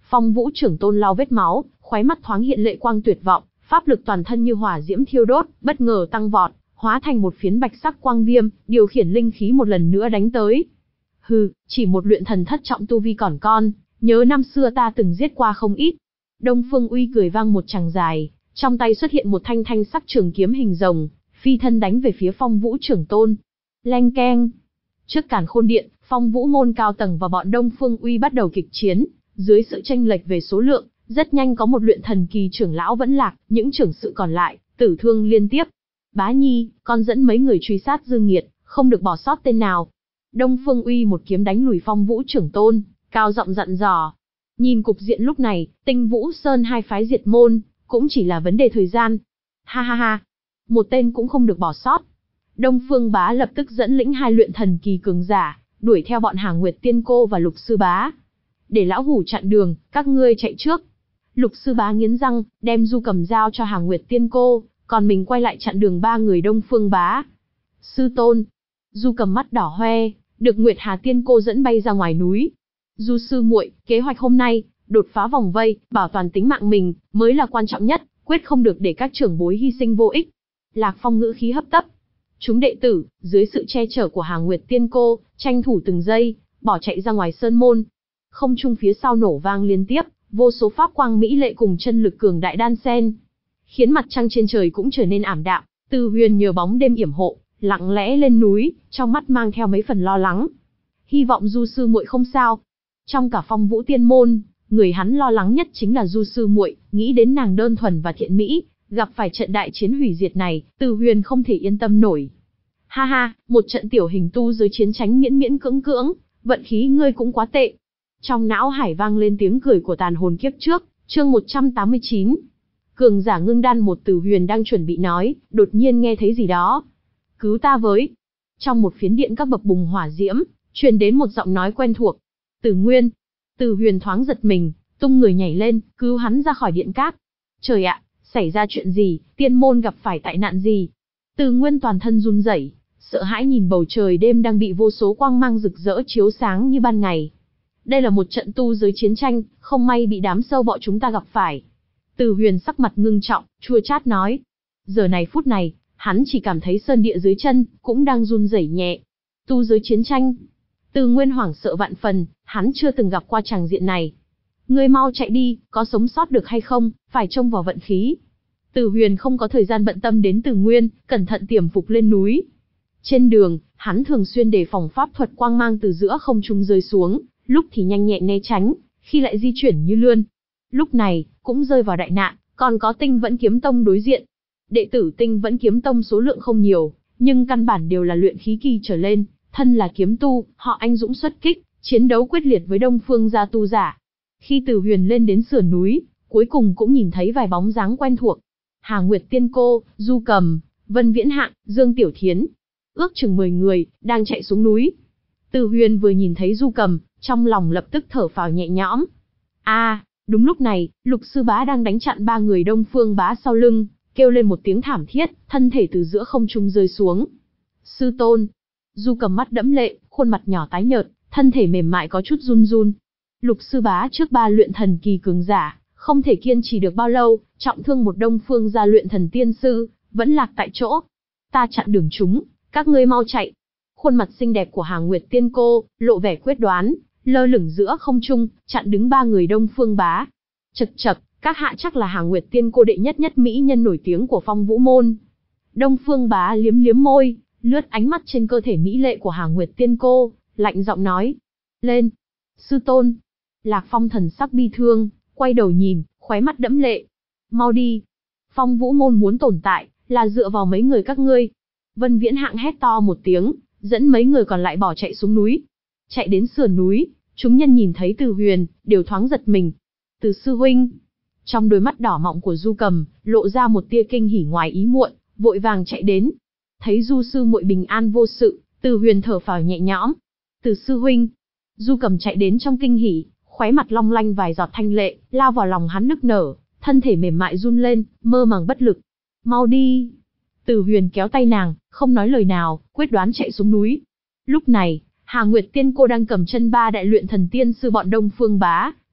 Phong Vũ Trưởng Tôn lau vết máu, khóe mắt thoáng hiện lệ quang tuyệt vọng, pháp lực toàn thân như hỏa diễm thiêu đốt, bất ngờ tăng vọt, hóa thành một phiến bạch sắc quang viêm, điều khiển linh khí một lần nữa đánh tới. Hừ, chỉ một luyện thần thất trọng tu vi còn con, nhớ năm xưa ta từng giết qua không ít. Đông Phương Uy cười vang một tràng dài, trong tay xuất hiện một thanh thanh sắc trường kiếm hình rồng, phi thân đánh về phía Phong Vũ Trưởng Tôn. Leng keng. Trước Càn Khôn Điện, Phong Vũ môn cao tầng và bọn Đông Phương Uy bắt đầu kịch chiến, dưới sự tranh lệch về số lượng, rất nhanh có một luyện thần kỳ trưởng lão vẫn lạc, những trưởng sự còn lại tử thương liên tiếp. Bá Nhi, con dẫn mấy người truy sát Dương Nghiệt, không được bỏ sót tên nào. Đông Phương Uy một kiếm đánh lùi Phong Vũ Trưởng Tôn, cao giọng dặn dò. Nhìn cục diện lúc này, Tinh Vũ Sơn hai phái diệt môn, cũng chỉ là vấn đề thời gian. Ha ha ha, một tên cũng không được bỏ sót. Đông Phương Bá lập tức dẫn lĩnh hai luyện thần kỳ cường giả, đuổi theo bọn Hà Nguyệt Tiên Cô và Lục Sư Bá. Để lão hủ chặn đường, các ngươi chạy trước. Lục Sư Bá nghiến răng, đem Du Cầm giao cho Hà Nguyệt Tiên Cô, còn mình quay lại chặn đường ba người Đông Phương Bá. Sư tôn. Du Cầm mắt đỏ hoe, được Nguyệt Hà Tiên Cô dẫn bay ra ngoài núi. Du sư muội, kế hoạch hôm nay, đột phá vòng vây, bảo toàn tính mạng mình, mới là quan trọng nhất, quyết không được để các trưởng bối hy sinh vô ích. Lạc Phong ngữ khí hấp tấp. Chúng đệ tử, dưới sự che chở của Hà Nguyệt Tiên Cô, tranh thủ từng giây, bỏ chạy ra ngoài sơn môn. Không trung phía sau nổ vang liên tiếp, vô số pháp quang mỹ lệ cùng chân lực cường đại đan xen, khiến mặt trăng trên trời cũng trở nên ảm đạm. Từ Huyền nhờ bóng đêm yểm hộ, lặng lẽ lên núi, trong mắt mang theo mấy phần lo lắng. Hy vọng Du sư muội không sao. Trong cả Phong Vũ Tiên môn, người hắn lo lắng nhất chính là Du sư muội, nghĩ đến nàng đơn thuần và thiện mỹ, gặp phải trận đại chiến hủy diệt này, Từ Huyền không thể yên tâm nổi. Ha ha, một trận tiểu hình tu giới chiến tránh miễn miễn cưỡng cưỡng, vận khí ngươi cũng quá tệ. Trong não hải vang lên tiếng cười của tàn hồn kiếp trước, chương một trăm tám mươi chín. Cường giả ngưng đan một Từ Huyền đang chuẩn bị nói, đột nhiên nghe thấy gì đó. Cứu ta với. Trong một phiến điện các bậc bùng hỏa diễm, truyền đến một giọng nói quen thuộc. Từ Nguyên. Từ Huyền thoáng giật mình, tung người nhảy lên, cứu hắn ra khỏi điện cát. Trời ạ, xảy ra chuyện gì, tiên môn gặp phải tai nạn gì? Từ Nguyên toàn thân run rẩy, sợ hãi nhìn bầu trời đêm đang bị vô số quang mang rực rỡ chiếu sáng như ban ngày. Đây là một trận tu giới chiến tranh, không may bị đám sâu bọ chúng ta gặp phải. Từ Huyền sắc mặt ngưng trọng, chua chát nói. Giờ này phút này, hắn chỉ cảm thấy sơn địa dưới chân, cũng đang run rẩy nhẹ. Tu giới chiến tranh. Từ Nguyên hoảng sợ vạn phần, hắn chưa từng gặp qua tràng diện này. Ngươi mau chạy đi, có sống sót được hay không, phải trông vào vận khí. Từ Huyền không có thời gian bận tâm đến Từ Nguyên, cẩn thận tiềm phục lên núi. Trên đường, hắn thường xuyên đề phòng pháp thuật quang mang từ giữa không trung rơi xuống, lúc thì nhanh nhẹn né tránh, khi lại di chuyển như lươn. Lúc này, cũng rơi vào đại nạn, còn có Tinh Vẫn Kiếm Tông đối diện. Đệ tử Tinh Vẫn Kiếm Tông số lượng không nhiều, nhưng căn bản đều là luyện khí kỳ trở lên, thân là kiếm tu, họ anh dũng xuất kích, chiến đấu quyết liệt với Đông Phương gia tu giả. Khi Từ Huyền lên đến sườn núi, cuối cùng cũng nhìn thấy vài bóng dáng quen thuộc. Hà Nguyệt Tiên Cô, Du Cầm, Vân Viễn Hạng, Dương Tiểu Thiến, ước chừng mười người, đang chạy xuống núi. Từ Huyền vừa nhìn thấy Du Cầm, trong lòng lập tức thở phào nhẹ nhõm. A, à, đúng lúc này, Lục Sư Bá đang đánh chặn ba người Đông Phương Bá sau lưng, kêu lên một tiếng thảm thiết, thân thể từ giữa không trung rơi xuống. Sư tôn. Du Cầm mắt đẫm lệ, khuôn mặt nhỏ tái nhợt, thân thể mềm mại có chút run run. Lục Sư Bá trước ba luyện thần kỳ cường giả, không thể kiên trì được bao lâu, trọng thương một Đông Phương gia luyện thần tiên sư, vẫn lạc tại chỗ. Ta chặn đường chúng, các ngươi mau chạy. Khuôn mặt xinh đẹp của Hà Nguyệt Tiên Cô lộ vẻ quyết đoán, lơ lửng giữa không trung, chặn đứng ba người Đông Phương Bá. Chậc chậc, các hạ chắc là Hà Nguyệt Tiên Cô đệ nhất nhất mỹ nhân nổi tiếng của Phong Vũ môn. Đông Phương Bá liếm liếm môi, lướt ánh mắt trên cơ thể mỹ lệ của Hà Nguyệt Tiên Cô, lạnh giọng nói: "Lên, sư tôn." Lạc Phong thần sắc bi thương, quay đầu nhìn, khóe mắt đẫm lệ. "Mau đi. Phong Vũ môn muốn tồn tại, là dựa vào mấy người các ngươi." Vân Viễn Hạng hét to một tiếng, dẫn mấy người còn lại bỏ chạy xuống núi. Chạy đến sườn núi, chúng nhân nhìn thấy Từ Huyền, đều thoáng giật mình. "Từ sư huynh." Trong đôi mắt đỏ mọng của Du Cầm, lộ ra một tia kinh hỉ ngoài ý muộn, vội vàng chạy đến. Thấy Du sư muội bình an vô sự, Từ Huyền thở phào nhẹ nhõm. "Từ sư huynh." Du Cầm chạy đến trong kinh hỉ, khóe mặt long lanh vài giọt thanh lệ, lao vào lòng hắn nức nở, thân thể mềm mại run lên, mơ màng bất lực. "Mau đi." Từ Huyền kéo tay nàng, không nói lời nào, quyết đoán chạy xuống núi. Lúc này, Hà Nguyệt Tiên Cô đang cầm chân ba đại luyện thần tiên sư bọn Đông Phương Bá,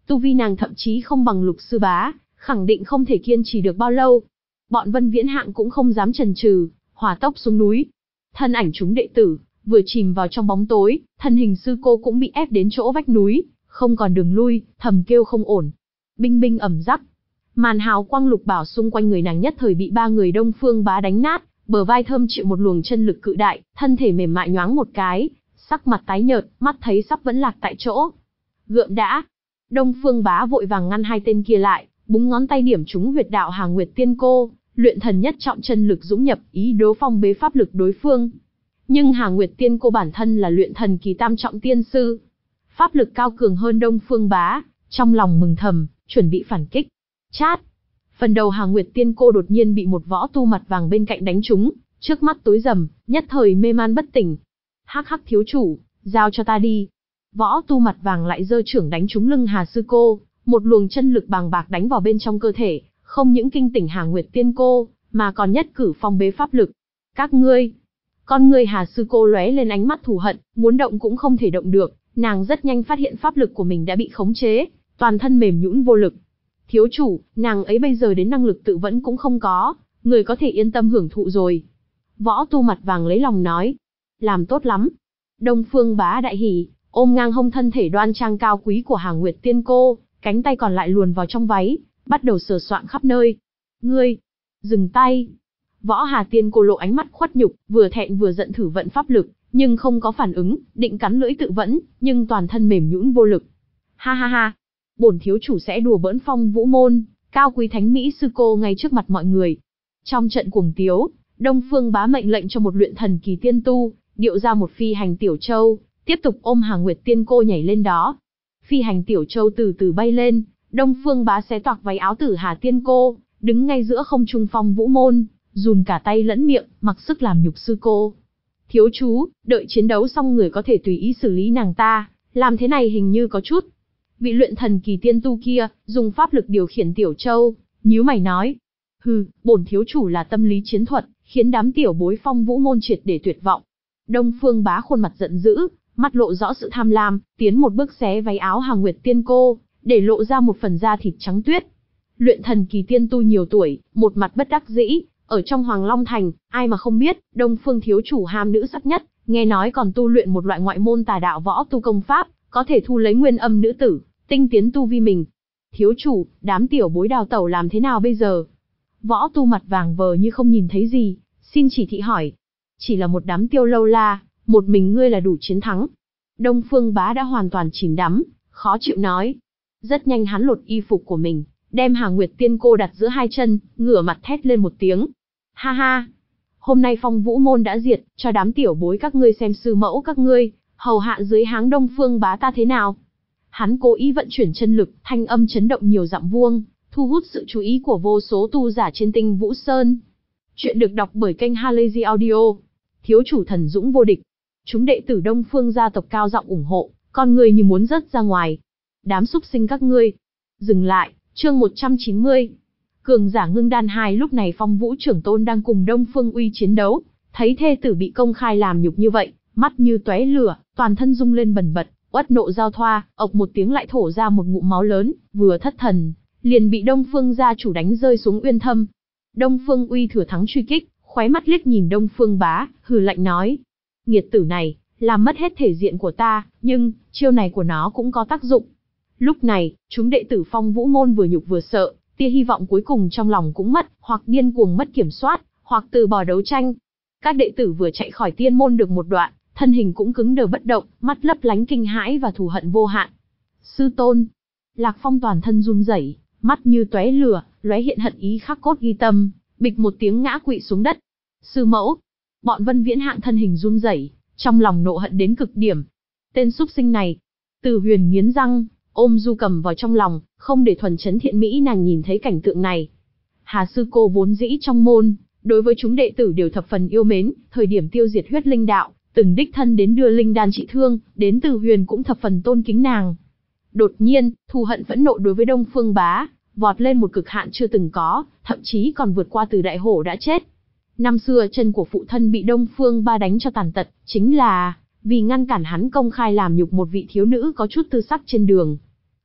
Tu vi nàng thậm chí không bằng Lục sư bá, khẳng định không thể kiên trì được bao lâu. Bọn Vân Viễn Hạng cũng không dám chần chừ, hỏa tốc xuống núi. Thân ảnh chúng đệ tử vừa chìm vào trong bóng tối, thân hình sư cô cũng bị ép đến chỗ vách núi, không còn đường lui, thầm kêu không ổn. Binh binh ầm rắc, màn hào quang lục bảo xung quanh người nàng nhất thời bị ba người Đông Phương Bá đánh nát, bờ vai thơm chịu một luồng chân lực cự đại, thân thể mềm mại nhoáng một cái, sắc mặt tái nhợt, mắt thấy sắp vẫn lạc tại chỗ. Gượm đã! Đông Phương Bá vội vàng ngăn hai tên kia lại, búng ngón tay điểm trúng huyệt đạo Hà Nguyệt Tiên Cô, luyện thần nhất trọng chân lực dũng nhập, ý đồ phong bế pháp lực đối phương. Nhưng Hà Nguyệt Tiên Cô bản thân là luyện thần kỳ tam trọng tiên sư, pháp lực cao cường hơn Đông Phương Bá, trong lòng mừng thầm, chuẩn bị phản kích. Chát! Phần đầu Hà Nguyệt Tiên Cô đột nhiên bị một võ tu mặt vàng bên cạnh đánh trúng, trước mắt tối rầm, nhất thời mê man bất tỉnh. Hắc hắc thiếu chủ, giao cho ta đi. Võ tu mặt vàng lại giơ chưởng đánh trúng lưng Hà sư cô, một luồng chân lực bàng bạc đánh vào bên trong cơ thể, không những kinh tỉnh Hà Nguyệt Tiên Cô, mà còn nhất cử phong bế pháp lực. Các ngươi! Con ngươi Hà sư cô lóe lên ánh mắt thù hận, muốn động cũng không thể động được, nàng rất nhanh phát hiện pháp lực của mình đã bị khống chế, toàn thân mềm nhũn vô lực. Thiếu chủ, nàng ấy bây giờ đến năng lực tự vẫn cũng không có, người có thể yên tâm hưởng thụ rồi. Võ tu mặt vàng lấy lòng nói. Làm tốt lắm. Đông Phương Bá đại hỉ, ôm ngang hông thân thể đoan trang cao quý của Hà Nguyệt Tiên Cô, cánh tay còn lại luồn vào trong váy, bắt đầu sờ soạng khắp nơi. Ngươi! Dừng tay! Võ Hà Tiên Cô lộ ánh mắt khuất nhục, vừa thẹn vừa giận thử vận pháp lực, nhưng không có phản ứng, định cắn lưỡi tự vẫn, nhưng toàn thân mềm nhũn vô lực. Ha ha ha! Bổn thiếu chủ sẽ đùa bỡn Phong Vũ môn, cao quý thánh mỹ sư cô ngay trước mặt mọi người. Trong trận cuồng tiếu, Đông Phương Bá mệnh lệnh cho một luyện thần kỳ tiên tu, điệu ra một phi hành tiểu châu, tiếp tục ôm Hà Nguyệt Tiên Cô nhảy lên đó. Phi hành tiểu châu từ từ bay lên, Đông Phương Bá xé toạc váy áo tử Hà Tiên Cô, đứng ngay giữa không trung Phong Vũ môn, run cả tay lẫn miệng, mặc sức làm nhục sư cô. Thiếu chú, đợi chiến đấu xong người có thể tùy ý xử lý nàng ta, làm thế này hình như có chút. Vị luyện thần kỳ tiên tu kia, dùng pháp lực điều khiển tiểu châu, nhíu mày nói. Hừ, bổn thiếu chủ là tâm lý chiến thuật, khiến đám tiểu bối Phong Vũ môn triệt để tuyệt vọng. Đông Phương Bá khuôn mặt giận dữ, mắt lộ rõ sự tham lam, tiến một bước xé váy áo Hà Nguyệt Tiên Cô, để lộ ra một phần da thịt trắng tuyết. Luyện thần kỳ tiên tu nhiều tuổi, một mặt bất đắc dĩ, ở trong Hoàng Long Thành, ai mà không biết, Đông Phương thiếu chủ ham nữ sắc nhất, nghe nói còn tu luyện một loại ngoại môn tà đạo võ tu công pháp, có thể thu lấy nguyên âm nữ tử, tinh tiến tu vi mình. Thiếu chủ, đám tiểu bối đào tẩu làm thế nào bây giờ? Võ tu mặt vàng vờ như không nhìn thấy gì, xin chỉ thị hỏi. Chỉ là một đám tiêu lâu la, một mình ngươi là đủ chiến thắng. Đông Phương Bá đã hoàn toàn chìm đắm, khó chịu nói. Rất nhanh hắn lột y phục của mình, đem Hà Nguyệt Tiên Cô đặt giữa hai chân, ngửa mặt thét lên một tiếng. Ha ha! Hôm nay Phong Vũ môn đã diệt, cho đám tiểu bối các ngươi xem sư mẫu các ngươi, hầu hạ dưới háng Đông Phương Bá ta thế nào. Hắn cố ý vận chuyển chân lực, thanh âm chấn động nhiều dặm vuông, thu hút sự chú ý của vô số tu giả trên Tinh Vũ Sơn. Chuyện được đọc bởi kênh Halazy Audio. Thiếu chủ thần dũng vô địch. Chúng đệ tử Đông Phương gia tộc cao giọng ủng hộ, con người như muốn rớt ra ngoài. Đám súc sinh các ngươi. Dừng lại, chương một trăm chín mươi. Cường giả ngưng đan hai. Lúc này Phong Vũ trưởng tôn đang cùng Đông Phương Uy chiến đấu, thấy thê tử bị công khai làm nhục như vậy, mắt như tóe lửa, toàn thân rung lên bần bật, uất nộ giao thoa, ộc một tiếng lại thổ ra một ngụm máu lớn, vừa thất thần, liền bị Đông Phương gia chủ đánh rơi xuống uyên thâm. Đông Phương Uy thừa thắng truy kích, khóe mắt liếc nhìn Đông Phương Bá, hừ lạnh nói: nghiệt tử này, làm mất hết thể diện của ta, nhưng chiêu này của nó cũng có tác dụng. Lúc này, chúng đệ tử Phong Vũ môn vừa nhục vừa sợ, tia hy vọng cuối cùng trong lòng cũng mất, hoặc điên cuồng mất kiểm soát, hoặc từ bỏ đấu tranh. Các đệ tử vừa chạy khỏi tiên môn được một đoạn, thân hình cũng cứng đờ bất động, mắt lấp lánh kinh hãi và thù hận vô hạn. Sư tôn! Lạc Phong toàn thân run rẩy, mắt như tóe lửa, lóe hiện hận ý khắc cốt ghi tâm, bịch một tiếng ngã quỵ xuống đất. Sư mẫu! Bọn Vân Viễn Hạng thân hình run rẩy, trong lòng nộ hận đến cực điểm. Tên súc sinh này! Từ Huyền nghiến răng, ôm Du Cầm vào trong lòng, không để thuần chấn thiện mỹ nàng nhìn thấy cảnh tượng này. Hà sư cô vốn dĩ trong môn, đối với chúng đệ tử đều thập phần yêu mến, thời điểm tiêu diệt huyết linh đạo, từng đích thân đến đưa linh đan trị thương, đến Từ Huyền cũng thập phần tôn kính nàng. Đột nhiên, thù hận phẫn nộ đối với Đông Phương Bá, vọt lên một cực hạn chưa từng có, thậm chí còn vượt qua Từ Đại Hổ đã chết. Năm xưa chân của phụ thân bị Đông Phương Ba đánh cho tàn tật, chính là vì ngăn cản hắn công khai làm nhục một vị thiếu nữ có chút tư sắc trên đường.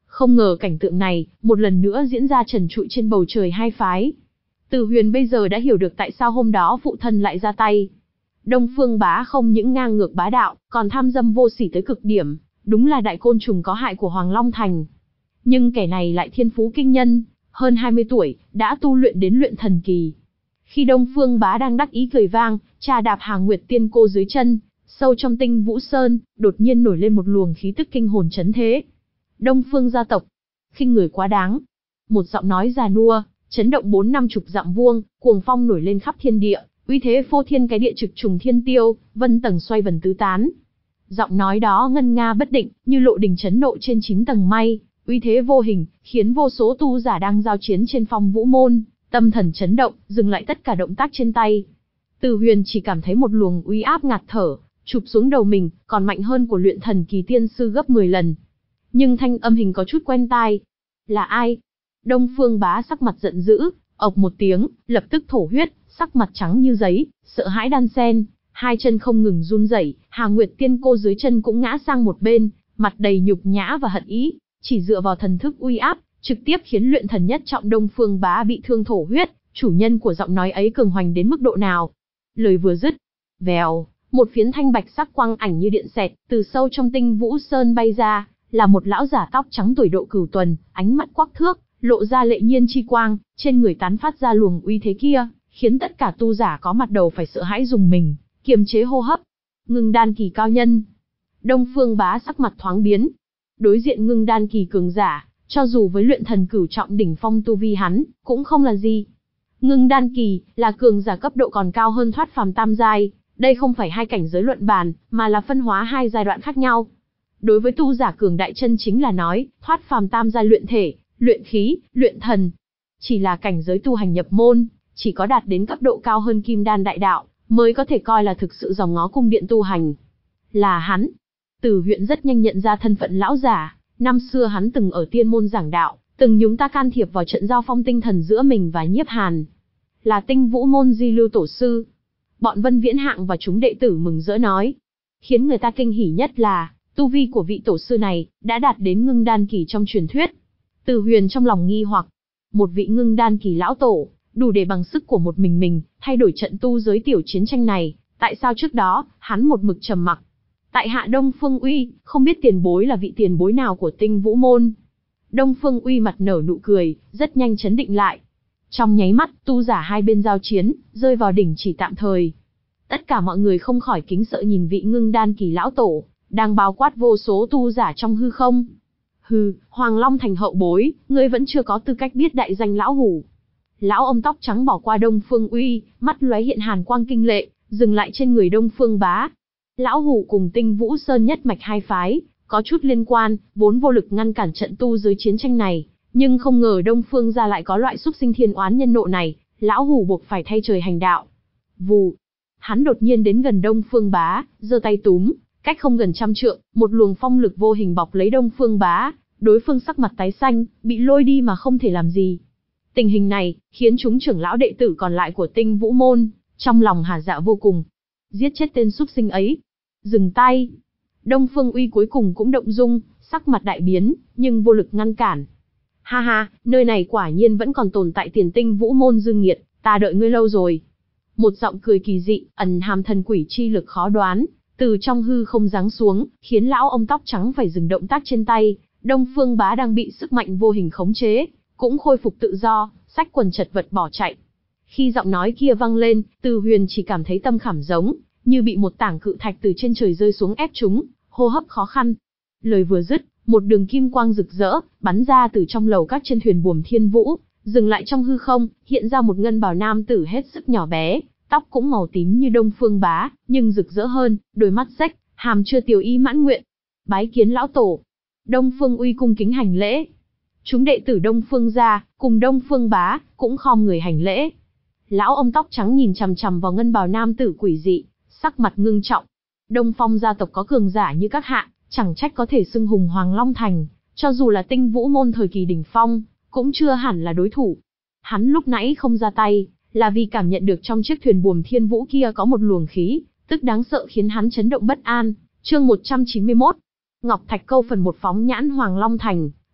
Không ngờ cảnh tượng này, một lần nữa diễn ra trần trụi trên bầu trời hai phái. Từ Huyền bây giờ đã hiểu được tại sao hôm đó phụ thân lại ra tay. Đông Phương Bá không những ngang ngược bá đạo, còn tham dâm vô sỉ tới cực điểm, đúng là đại côn trùng có hại của Hoàng Long Thành. Nhưng kẻ này lại thiên phú kinh nhân, hơn hai mươi tuổi, đã tu luyện đến luyện thần kỳ. Khi Đông Phương Bá đang đắc ý cười vang, trà đạp Hàng Nguyệt Tiên Cô dưới chân, sâu trong Tinh Vũ Sơn, đột nhiên nổi lên một luồng khí tức kinh hồn chấn thế. Đông Phương gia tộc, khinh người quá đáng. Một giọng nói già nua, chấn động bốn năm chục dặm vuông, cuồng phong nổi lên khắp thiên địa, uy thế phô thiên cái địa trực trùng thiên tiêu, vân tầng xoay vần tứ tán. Giọng nói đó ngân nga bất định, như lộ đình chấn nộ trên chín tầng mây, uy thế vô hình, khiến vô số tu giả đang giao chiến trên phong vũ môn, tâm thần chấn động, dừng lại tất cả động tác trên tay. Từ Huyền chỉ cảm thấy một luồng uy áp ngạt thở, chụp xuống đầu mình, còn mạnh hơn của luyện thần kỳ tiên sư gấp mười lần. Nhưng thanh âm hình có chút quen tai. Là ai? Đông Phương Bá sắc mặt giận dữ, ộc một tiếng, lập tức thổ huyết, sắc mặt trắng như giấy, sợ hãi đan sen, hai chân không ngừng run rẩy, Hàng Nguyệt Tiên Cô dưới chân cũng ngã sang một bên, mặt đầy nhục nhã và hận ý, chỉ dựa vào thần thức uy áp, trực tiếp khiến luyện thần nhất trọng Đông Phương Bá bị thương thổ huyết, chủ nhân của giọng nói ấy cường hoành đến mức độ nào. Lời vừa dứt, vèo, một phiến thanh bạch sắc quang ảnh như điện xẹt, từ sâu trong Tinh Vũ Sơn bay ra, là một lão giả tóc trắng tuổi độ cửu tuần, ánh mắt quắc thước, lộ ra lệ nhiên chi quang, trên người tán phát ra luồng uy thế kia, khiến tất cả tu giả có mặt đầu phải sợ hãi dùng mình, kiềm chế hô hấp. Ngưng đan kỳ cao nhân. Đông Phương Bá sắc mặt thoáng biến. Đối diện ngưng đan kỳ cường giả, cho dù với luyện thần cửu trọng đỉnh phong tu vi hắn, cũng không là gì. Ngưng đan kỳ là cường giả cấp độ còn cao hơn thoát phàm tam giai, đây không phải hai cảnh giới luận bàn, mà là phân hóa hai giai đoạn khác nhau. Đối với tu giả cường đại chân chính là nói, thoát phàm tam giai luyện thể, luyện khí, luyện thần, chỉ là cảnh giới tu hành nhập môn, chỉ có đạt đến cấp độ cao hơn kim đan đại đạo, mới có thể coi là thực sự dòng ngó cung điện tu hành. Là hắn. Từ Huyện rất nhanh nhận ra thân phận lão giả, năm xưa hắn từng ở tiên môn giảng đạo, từng nhúng ta can thiệp vào trận giao phong tinh thần giữa mình và Nhiếp Hàn. Là Tinh Vũ môn Di Lưu tổ sư. Bọn Vân Viễn Hạng và chúng đệ tử mừng rỡ nói. Khiến người ta kinh hỉ nhất là, tu vi của vị tổ sư này, đã đạt đến ngưng đan kỳ trong truyền thuyết. Từ Huyền trong lòng nghi hoặc, một vị ngưng đan kỳ lão tổ, đủ để bằng sức của một mình mình, thay đổi trận tu giới tiểu chiến tranh này, tại sao trước đó, hắn một mực trầm mặc. Tại hạ Đông Phương Uy, không biết tiền bối là vị tiền bối nào của Tinh Vũ môn. Đông Phương Uy mặt nở nụ cười, rất nhanh chấn định lại. Trong nháy mắt, tu giả hai bên giao chiến, rơi vào đỉnh chỉ tạm thời. Tất cả mọi người không khỏi kính sợ nhìn vị ngưng đan kỳ lão tổ, đang bao quát vô số tu giả trong hư không. Hừ, Hoàng Long Thành hậu bối, ngươi vẫn chưa có tư cách biết đại danh lão hủ. Lão ông tóc trắng bỏ qua Đông Phương Uy, mắt lóe hiện hàn quang kinh lệ, dừng lại trên người Đông Phương Bá. Lão hủ cùng Tinh Vũ Sơn nhất mạch hai phái, có chút liên quan, vốn vô lực ngăn cản trận tu dưới chiến tranh này, nhưng không ngờ Đông Phương gia lại có loại xúc sinh thiên oán nhân nộ này, lão hủ buộc phải thay trời hành đạo. Vù, hắn đột nhiên đến gần Đông Phương Bá, giơ tay túm, cách không gần trăm trượng, một luồng phong lực vô hình bọc lấy Đông Phương Bá, đối phương sắc mặt tái xanh, bị lôi đi mà không thể làm gì. Tình hình này, khiến chúng trưởng lão đệ tử còn lại của Tinh Vũ môn, trong lòng hả dạ vô cùng. Giết chết tên xúc sinh ấy. Dừng tay. Đông Phương Uy cuối cùng cũng động dung, sắc mặt đại biến, nhưng vô lực ngăn cản. Ha ha, nơi này quả nhiên vẫn còn tồn tại tiền Tinh Vũ môn dư nghiệt, ta đợi ngươi lâu rồi. Một giọng cười kỳ dị, ẩn hàm thần quỷ chi lực khó đoán, từ trong hư không giáng xuống, khiến lão ông tóc trắng phải dừng động tác trên tay. Đông Phương Bá đang bị sức mạnh vô hình khống chế, cũng khôi phục tự do, xách quần chật vật bỏ chạy. Khi giọng nói kia vang lên, Từ Huyền chỉ cảm thấy tâm khảm giống, như bị một tảng cự thạch từ trên trời rơi xuống ép chúng, hô hấp khó khăn. Lời vừa dứt, một đường kim quang rực rỡ, bắn ra từ trong lầu các trên thuyền buồm Thiên Vũ, dừng lại trong hư không, hiện ra một ngân bào nam tử hết sức nhỏ bé, tóc cũng màu tím như Đông Phương Bá, nhưng rực rỡ hơn, đôi mắt rách, hàm chưa tiểu y mãn nguyện. Bái kiến lão tổ. Đông Phương Uy cung kính hành lễ. Chúng đệ tử Đông Phương gia, cùng Đông Phương Bá, cũng khom người hành lễ. Lão ông tóc trắng nhìn chằm chằm vào ngân bào nam tử quỷ dị, sắc mặt ngưng trọng. Đông Phong gia tộc có cường giả như các hạ, chẳng trách có thể xưng hùng Hoàng Long Thành, cho dù là Tinh Vũ môn thời kỳ đỉnh phong, cũng chưa hẳn là đối thủ. Hắn lúc nãy không ra tay, là vì cảm nhận được trong chiếc thuyền buồm Thiên Vũ kia có một luồng khí, tức đáng sợ khiến hắn chấn động bất an. Chương một trăm chín mươi mốt. Ngọc Thạch Câu phần một phóng nhãn Hoàng Long Thành,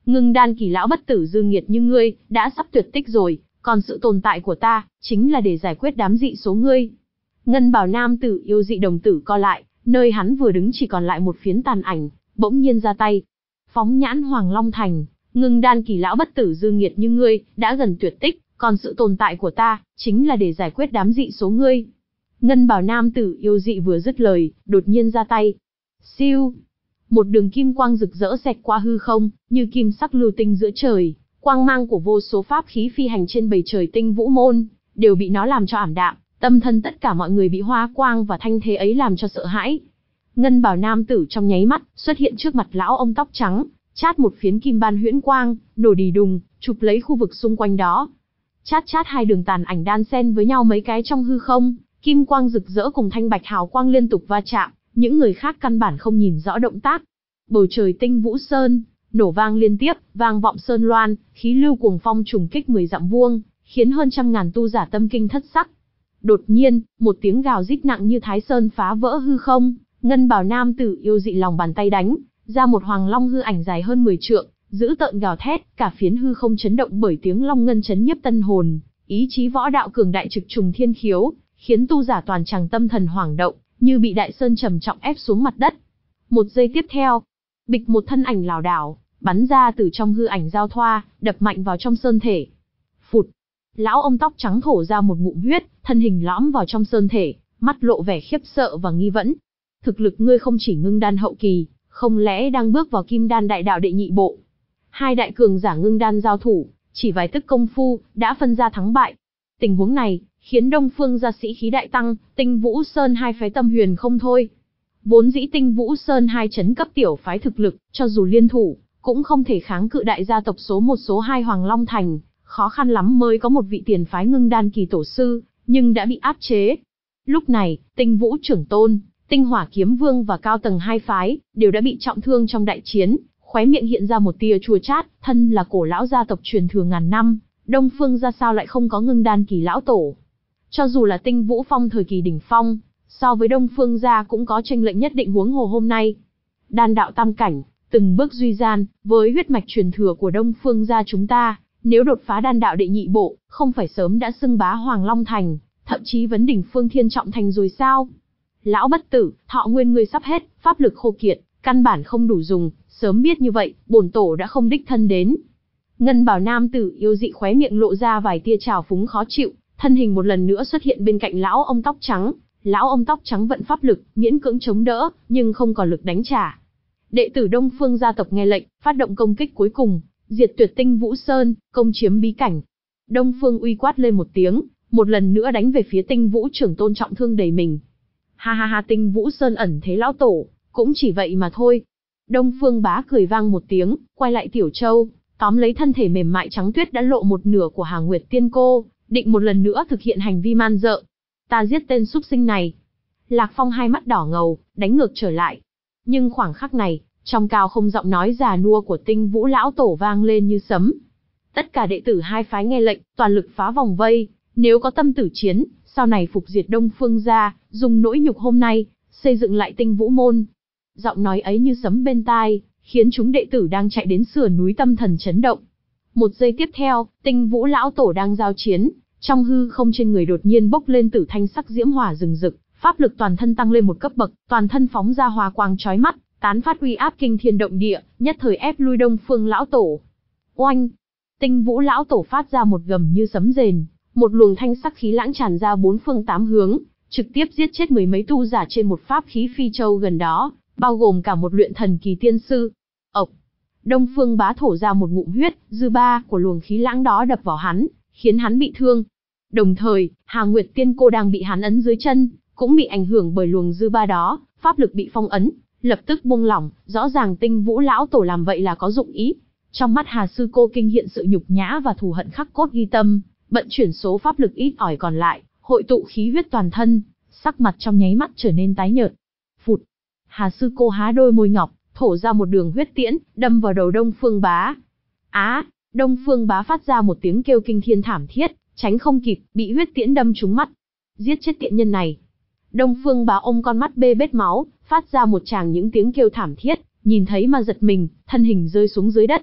Ngưng đan kỳ lão bất tử dư nghiệt như ngươi, đã sắp tuyệt tích rồi, còn sự tồn tại của ta, chính là để giải quyết đám dị số ngươi. Ngân bào nam tử yêu dị đồng tử co lại, nơi hắn vừa đứng chỉ còn lại một phiến tàn ảnh, bỗng nhiên ra tay. Phóng nhãn Hoàng Long Thành, ngưng đan kỳ lão bất tử dư nghiệt như ngươi, đã gần tuyệt tích, còn sự tồn tại của ta, chính là để giải quyết đám dị số ngươi. Ngân bào nam tử yêu dị vừa dứt lời, đột nhiên ra tay. Siêu! Một đường kim quang rực rỡ xẹt qua hư không, như kim sắc lưu tinh giữa trời, quang mang của vô số pháp khí phi hành trên bầu trời tinh vũ môn, đều bị nó làm cho ảm đạm, tâm thân tất cả mọi người bị hoa quang và thanh thế ấy làm cho sợ hãi. Ngân bào nam tử trong nháy mắt, xuất hiện trước mặt lão ông tóc trắng, chát một phiến kim ban huyễn quang, nổ đì đùng, chụp lấy khu vực xung quanh đó. Chát chát hai đường tàn ảnh đan xen với nhau mấy cái trong hư không, kim quang rực rỡ cùng thanh bạch hào quang liên tục va chạm, những người khác căn bản không nhìn rõ động tác. Bầu trời tinh vũ sơn, nổ vang liên tiếp, vang vọng sơn loan, khí lưu cuồng phong trùng kích mười dặm vuông, khiến hơn trăm ngàn tu giả tâm kinh thất sắc. Đột nhiên, một tiếng gào rít nặng như thái sơn phá vỡ hư không, ngân bào nam tử yêu dị lòng bàn tay đánh ra một hoàng long hư ảnh dài hơn mười trượng, dữ tợn gào thét, cả phiến hư không chấn động bởi tiếng long ngân chấn nhiếp tân hồn, ý chí võ đạo cường đại trực trùng thiên khiếu, khiến tu giả toàn tràng tâm thần hoảng động, như bị đại sơn trầm trọng ép xuống mặt đất. Một giây tiếp theo, bịch một thân ảnh lảo đảo bắn ra từ trong hư ảnh giao thoa, đập mạnh vào trong sơn thể. Phụt! Lão ông tóc trắng thổ ra một ngụm huyết, thân hình lõm vào trong sơn thể, mắt lộ vẻ khiếp sợ và nghi vấn. Thực lực ngươi không chỉ ngưng đan hậu kỳ, không lẽ đang bước vào kim đan đại đạo đệ nhị bộ? Hai đại cường giả ngưng đan giao thủ, chỉ vài tức công phu, đã phân ra thắng bại. Tình huống này, khiến Đông Phương gia sĩ khí đại tăng, Tinh Vũ Sơn hai phái tâm huyền không thôi. Vốn dĩ Tinh Vũ Sơn hai chấn cấp tiểu phái thực lực, cho dù liên thủ, cũng không thể kháng cự đại gia tộc số một số hai Hoàng Long Thành, khó khăn lắm mới có một vị tiền phái ngưng đan kỳ tổ sư, nhưng đã bị áp chế. Lúc này, Tinh Vũ trưởng tôn, Tinh Hỏa Kiếm Vương và cao tầng hai phái, đều đã bị trọng thương trong đại chiến, khóe miệng hiện ra một tia chua chát, thân là cổ lão gia tộc truyền thừa ngàn năm, Đông Phương gia sao lại không có ngưng đan kỳ lão tổ. Cho dù là Tinh Vũ Phong thời kỳ đỉnh phong, so với Đông Phương gia cũng có chênh lệch nhất định, huống hồ hôm nay. Đan đạo tam cảnh, từng bước duy gian, với huyết mạch truyền thừa của Đông Phương gia chúng ta, nếu đột phá đan đạo đệ nhị bộ, không phải sớm đã xưng bá Hoàng Long Thành, thậm chí vấn đỉnh Phương Thiên Trọng Thành rồi sao? Lão bất tử, thọ nguyên ngươi sắp hết, pháp lực khô kiệt, căn bản không đủ dùng, sớm biết như vậy, bổn tổ đã không đích thân đến. Ngân bào nam tử yêu dị khóe miệng lộ ra vài tia trào phúng khó chịu, thân hình một lần nữa xuất hiện bên cạnh lão ông tóc trắng. Lão ông tóc trắng vận pháp lực, miễn cưỡng chống đỡ, nhưng không còn lực đánh trả. Đệ tử Đông Phương gia tộc nghe lệnh, phát động công kích cuối cùng, diệt tuyệt Tinh Vũ Sơn, công chiếm bí cảnh. Đông Phương uy quát lên một tiếng, một lần nữa đánh về phía Tinh Vũ trưởng tôn trọng thương đầy mình. Ha ha ha, Tinh Vũ Sơn ẩn thế lão tổ, cũng chỉ vậy mà thôi. Đông Phương bá cười vang một tiếng, quay lại Tiểu Châu, tóm lấy thân thể mềm mại trắng tuyết đã lộ một nửa của Hà Nguyệt Tiên Cô, định một lần nữa thực hiện hành vi man dợ. Ta giết tên súc sinh này. Lạc Phong hai mắt đỏ ngầu, đánh ngược trở lại. Nhưng khoảng khắc này, trong cao không giọng nói già nua của Tinh Vũ lão tổ vang lên như sấm. Tất cả đệ tử hai phái nghe lệnh, toàn lực phá vòng vây, nếu có tâm tử chiến, sau này phục diệt Đông Phương gia, dùng nỗi nhục hôm nay, xây dựng lại Tinh Vũ môn. Giọng nói ấy như sấm bên tai, khiến chúng đệ tử đang chạy đến sườn núi tâm thần chấn động. Một giây tiếp theo, Tinh Vũ lão tổ đang giao chiến, trong hư không trên người đột nhiên bốc lên tử thanh sắc diễm hỏa rừng rực, pháp lực toàn thân tăng lên một cấp bậc, toàn thân phóng ra hòa quang chói mắt, tán phát uy áp kinh thiên động địa, nhất thời ép lui Đông Phương lão tổ. Oanh! Tinh Vũ lão tổ phát ra một gầm như sấm rền, một luồng thanh sắc khí lãng tràn ra bốn phương tám hướng, trực tiếp giết chết mười mấy tu giả trên một pháp khí phi châu gần đó, bao gồm cả một luyện thần kỳ tiên sư. Ộc! Đông Phương bá thổ ra một ngụm huyết, dư ba của luồng khí lãng đó đập vào hắn, khiến hắn bị thương. Đồng thời, Hà Nguyệt Tiên Cô đang bị hắn ấn dưới chân, cũng bị ảnh hưởng bởi luồng dư ba đó, pháp lực bị phong ấn, lập tức buông lỏng, rõ ràng Tinh Vũ lão tổ làm vậy là có dụng ý. Trong mắt Hà sư cô kinh hiện sự nhục nhã và thù hận khắc cốt ghi tâm, bận chuyển số pháp lực ít ỏi còn lại, hội tụ khí huyết toàn thân, sắc mặt trong nháy mắt trở nên tái nhợt. Phụt! Hà sư cô há đôi môi ngọc, thổ ra một đường huyết tiễn, đâm vào đầu Đông Phương bá. Á! Đông Phương bá phát ra một tiếng kêu kinh thiên thảm thiết, tránh không kịp, bị huyết tiễn đâm trúng mắt. Giết chết tiện nhân này. Đông Phương bá ôm con mắt bê bết máu, phát ra một tràng những tiếng kêu thảm thiết, nhìn thấy mà giật mình, thân hình rơi xuống dưới đất.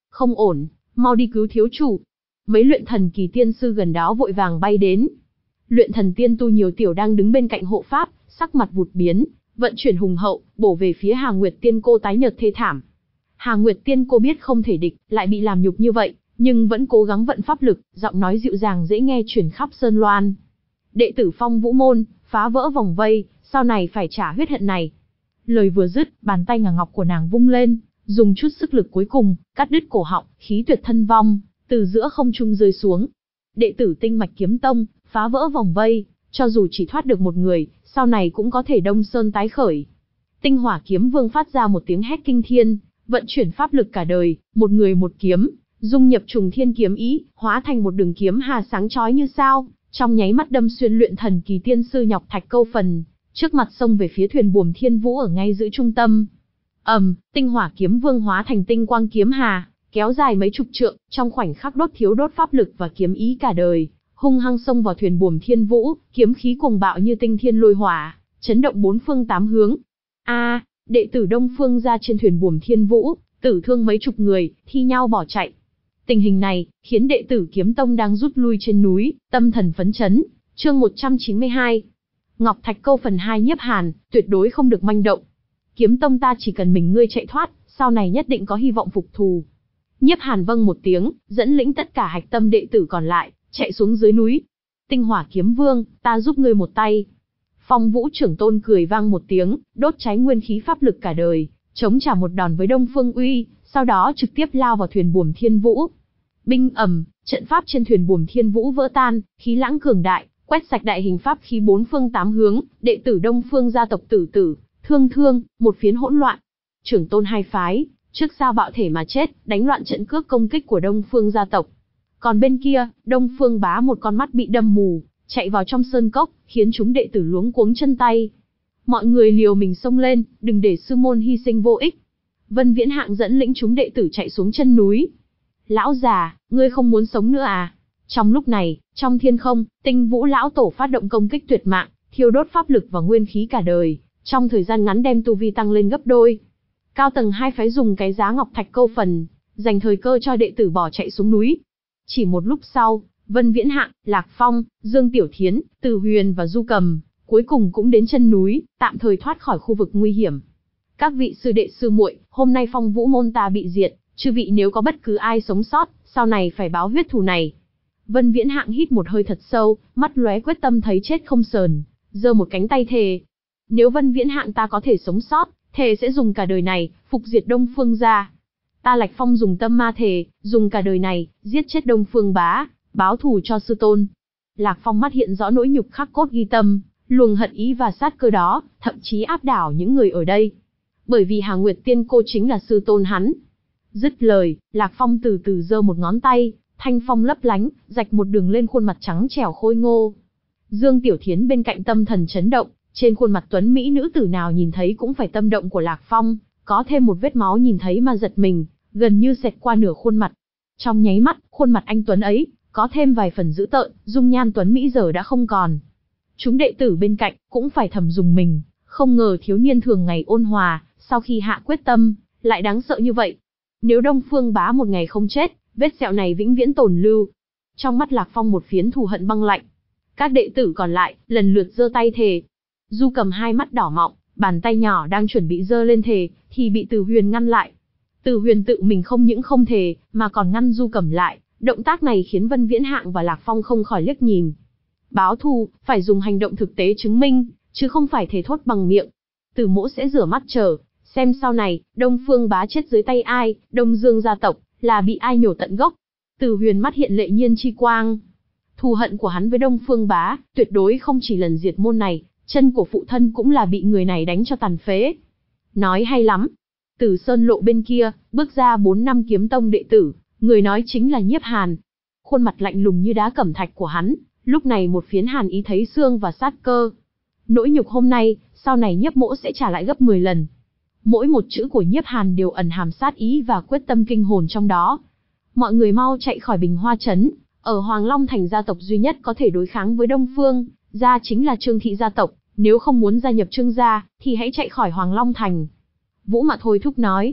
Không ổn, mau đi cứu thiếu chủ. Mấy luyện thần kỳ tiên sư gần đó vội vàng bay đến. Luyện thần tiên tu nhiều tiểu đang đứng bên cạnh hộ pháp, sắc mặt vụt biến, vận chuyển hùng hậu, bổ về phía Hà Nguyệt Tiên cô tái nhợt thê thảm. Hà Nguyệt Tiên cô biết không thể địch, lại bị làm nhục như vậy, nhưng vẫn cố gắng vận pháp lực, giọng nói dịu dàng dễ nghe truyền khắp Sơn Loan. Đệ tử Phong Vũ môn, phá vỡ vòng vây, sau này phải trả huyết hận này. Lời vừa dứt, bàn tay ngà ngọc của nàng vung lên, dùng chút sức lực cuối cùng, cắt đứt cổ họng, khí tuyệt thân vong, từ giữa không trung rơi xuống. Đệ tử Tinh Mạch Kiếm Tông, phá vỡ vòng vây, cho dù chỉ thoát được một người, sau này cũng có thể Đông Sơn tái khởi. Tinh Hỏa Kiếm Vương phát ra một tiếng hét kinh thiên, vận chuyển pháp lực cả đời, một người một kiếm, dung nhập trùng thiên kiếm ý, hóa thành một đường kiếm hà sáng chói như sao, trong nháy mắt đâm xuyên luyện thần kỳ tiên sư Nhọc Thạch Câu Phần, trước mặt xông về phía thuyền buồm Thiên Vũ ở ngay giữa trung tâm. ầm, um, Tinh Hỏa Kiếm Vương hóa thành tinh quang kiếm hà, kéo dài mấy chục trượng, trong khoảnh khắc đốt thiếu đốt pháp lực và kiếm ý cả đời, hung hăng xông vào thuyền buồm Thiên Vũ, kiếm khí cuồng bạo như tinh thiên lôi hỏa, chấn động bốn phương tám hướng. A, à, đệ tử Đông Phương ra trên thuyền buồm Thiên Vũ, tử thương mấy chục người, thi nhau bỏ chạy. Tình hình này khiến đệ tử Kiếm Tông đang rút lui trên núi, tâm thần phấn chấn. Chương một trăm chín mươi hai. Ngọc Thạch Câu Phần hai Nhiếp Hàn, tuyệt đối không được manh động. Kiếm Tông ta chỉ cần mình ngươi chạy thoát, sau này nhất định có hy vọng phục thù. Nhiếp Hàn vâng một tiếng, dẫn lĩnh tất cả hạch tâm đệ tử còn lại, chạy xuống dưới núi. Tinh Hỏa Kiếm Vương, ta giúp ngươi một tay. Phong Vũ trưởng tôn cười vang một tiếng, đốt cháy nguyên khí pháp lực cả đời, chống trả một đòn với Đông Phương Uy, sau đó trực tiếp lao vào thuyền buồm Thiên Vũ. Binh ầm, trận pháp trên thuyền buồm Thiên Vũ vỡ tan, khí lãng cường đại, quét sạch đại hình pháp khí bốn phương tám hướng, đệ tử Đông Phương gia tộc Tử Tử, Thương Thương, một phiến hỗn loạn. Trưởng tôn hai phái, trước sao bạo thể mà chết, đánh loạn trận cước công kích của Đông Phương gia tộc. Còn bên kia, Đông Phương Bá một con mắt bị đâm mù, chạy vào trong sơn cốc, khiến chúng đệ tử luống cuống chân tay. Mọi người liều mình xông lên, đừng để sư môn hy sinh vô ích. Vân Viễn Hạng dẫn lĩnh chúng đệ tử chạy xuống chân núi. Lão già, ngươi không muốn sống nữa à? Trong lúc này, trong thiên không, Tinh Vũ lão tổ phát động công kích tuyệt mạng, thiêu đốt pháp lực và nguyên khí cả đời, trong thời gian ngắn đem tu vi tăng lên gấp đôi. Cao tầng hai phái dùng cái giá Ngọc Thạch Câu Phần, dành thời cơ cho đệ tử bỏ chạy xuống núi. Chỉ một lúc sau, Vân Viễn Hạng, Lạc Phong, Dương Tiểu Thiến, Từ Huyền và Du Cầm, cuối cùng cũng đến chân núi, tạm thời thoát khỏi khu vực nguy hiểm. Các vị sư đệ sư muội, hôm nay Phong Vũ môn ta bị diệt, chư vị nếu có bất cứ ai sống sót, sau này phải báo huyết thù này. Vân Viễn Hạng hít một hơi thật sâu, mắt lóe quyết tâm thấy chết không sờn, giơ một cánh tay thề. Nếu Vân Viễn Hạng ta có thể sống sót, thề sẽ dùng cả đời này, phục diệt Đông Phương gia. Ta Lạc Phong dùng tâm ma thề, dùng cả đời này, giết chết Đông Phương Bá, báo thù cho sư tôn. Lạc Phong mắt hiện rõ nỗi nhục khắc cốt ghi tâm, luồng hận ý và sát cơ đó, thậm chí áp đảo những người ở đây. Bởi vì Hà Nguyệt Tiên cô chính là sư tôn hắn. Dứt lời, Lạc Phong từ từ giơ một ngón tay, thanh phong lấp lánh, rạch một đường lên khuôn mặt trắng trẻo khôi ngô. Dương Tiểu Thiến bên cạnh tâm thần chấn động, trên khuôn mặt tuấn mỹ nữ tử nào nhìn thấy cũng phải tâm động của Lạc Phong, có thêm một vết máu nhìn thấy mà giật mình, gần như xẹt qua nửa khuôn mặt. Trong nháy mắt, khuôn mặt anh tuấn ấy, có thêm vài phần dữ tợn, dung nhan tuấn mỹ giờ đã không còn. Chúng đệ tử bên cạnh, cũng phải thầm dùng mình, không ngờ thiếu niên thường ngày ôn hòa, sau khi hạ quyết tâm, lại đáng sợ như vậy. Nếu Đông Phương Bá một ngày không chết, vết sẹo này vĩnh viễn tồn lưu. Trong mắt Lạc Phong một phiến thù hận băng lạnh. Các đệ tử còn lại, lần lượt giơ tay thề. Du Cầm hai mắt đỏ mọng, bàn tay nhỏ đang chuẩn bị giơ lên thề, thì bị Từ Huyền ngăn lại. Từ Huyền tự mình không những không thề, mà còn ngăn Du Cầm lại. Động tác này khiến Vân Viễn Hạng và Lạc Phong không khỏi liếc nhìn. Báo thù, phải dùng hành động thực tế chứng minh, chứ không phải thề thốt bằng miệng. Từ Mỗ sẽ rửa mắt chờ, xem sau này, Đông Phương Bá chết dưới tay ai, Đông Dương gia tộc, là bị ai nhổ tận gốc. Từ Huyền mắt hiện lệ nhiên chi quang. Thù hận của hắn với Đông Phương Bá, tuyệt đối không chỉ lần diệt môn này, chân của phụ thân cũng là bị người này đánh cho tàn phế. Nói hay lắm. Từ sơn lộ bên kia, bước ra bốn năm kiếm tông đệ tử, người nói chính là Nhiếp Hàn. Khuôn mặt lạnh lùng như đá cẩm thạch của hắn, lúc này một phiến hàn ý thấy xương và sát cơ. Nỗi nhục hôm nay, sau này Nhiếp Mỗ sẽ trả lại gấp mười lần. Mỗi một chữ của Nhiếp Hàn đều ẩn hàm sát ý và quyết tâm kinh hồn trong đó. Mọi người mau chạy khỏi Bình Hoa Trấn, ở Hoàng Long Thành gia tộc duy nhất có thể đối kháng với Đông Phương gia chính là Trương thị gia tộc, nếu không muốn gia nhập Trương gia, thì hãy chạy khỏi Hoàng Long Thành. Vũ Mạt thôi thúc nói.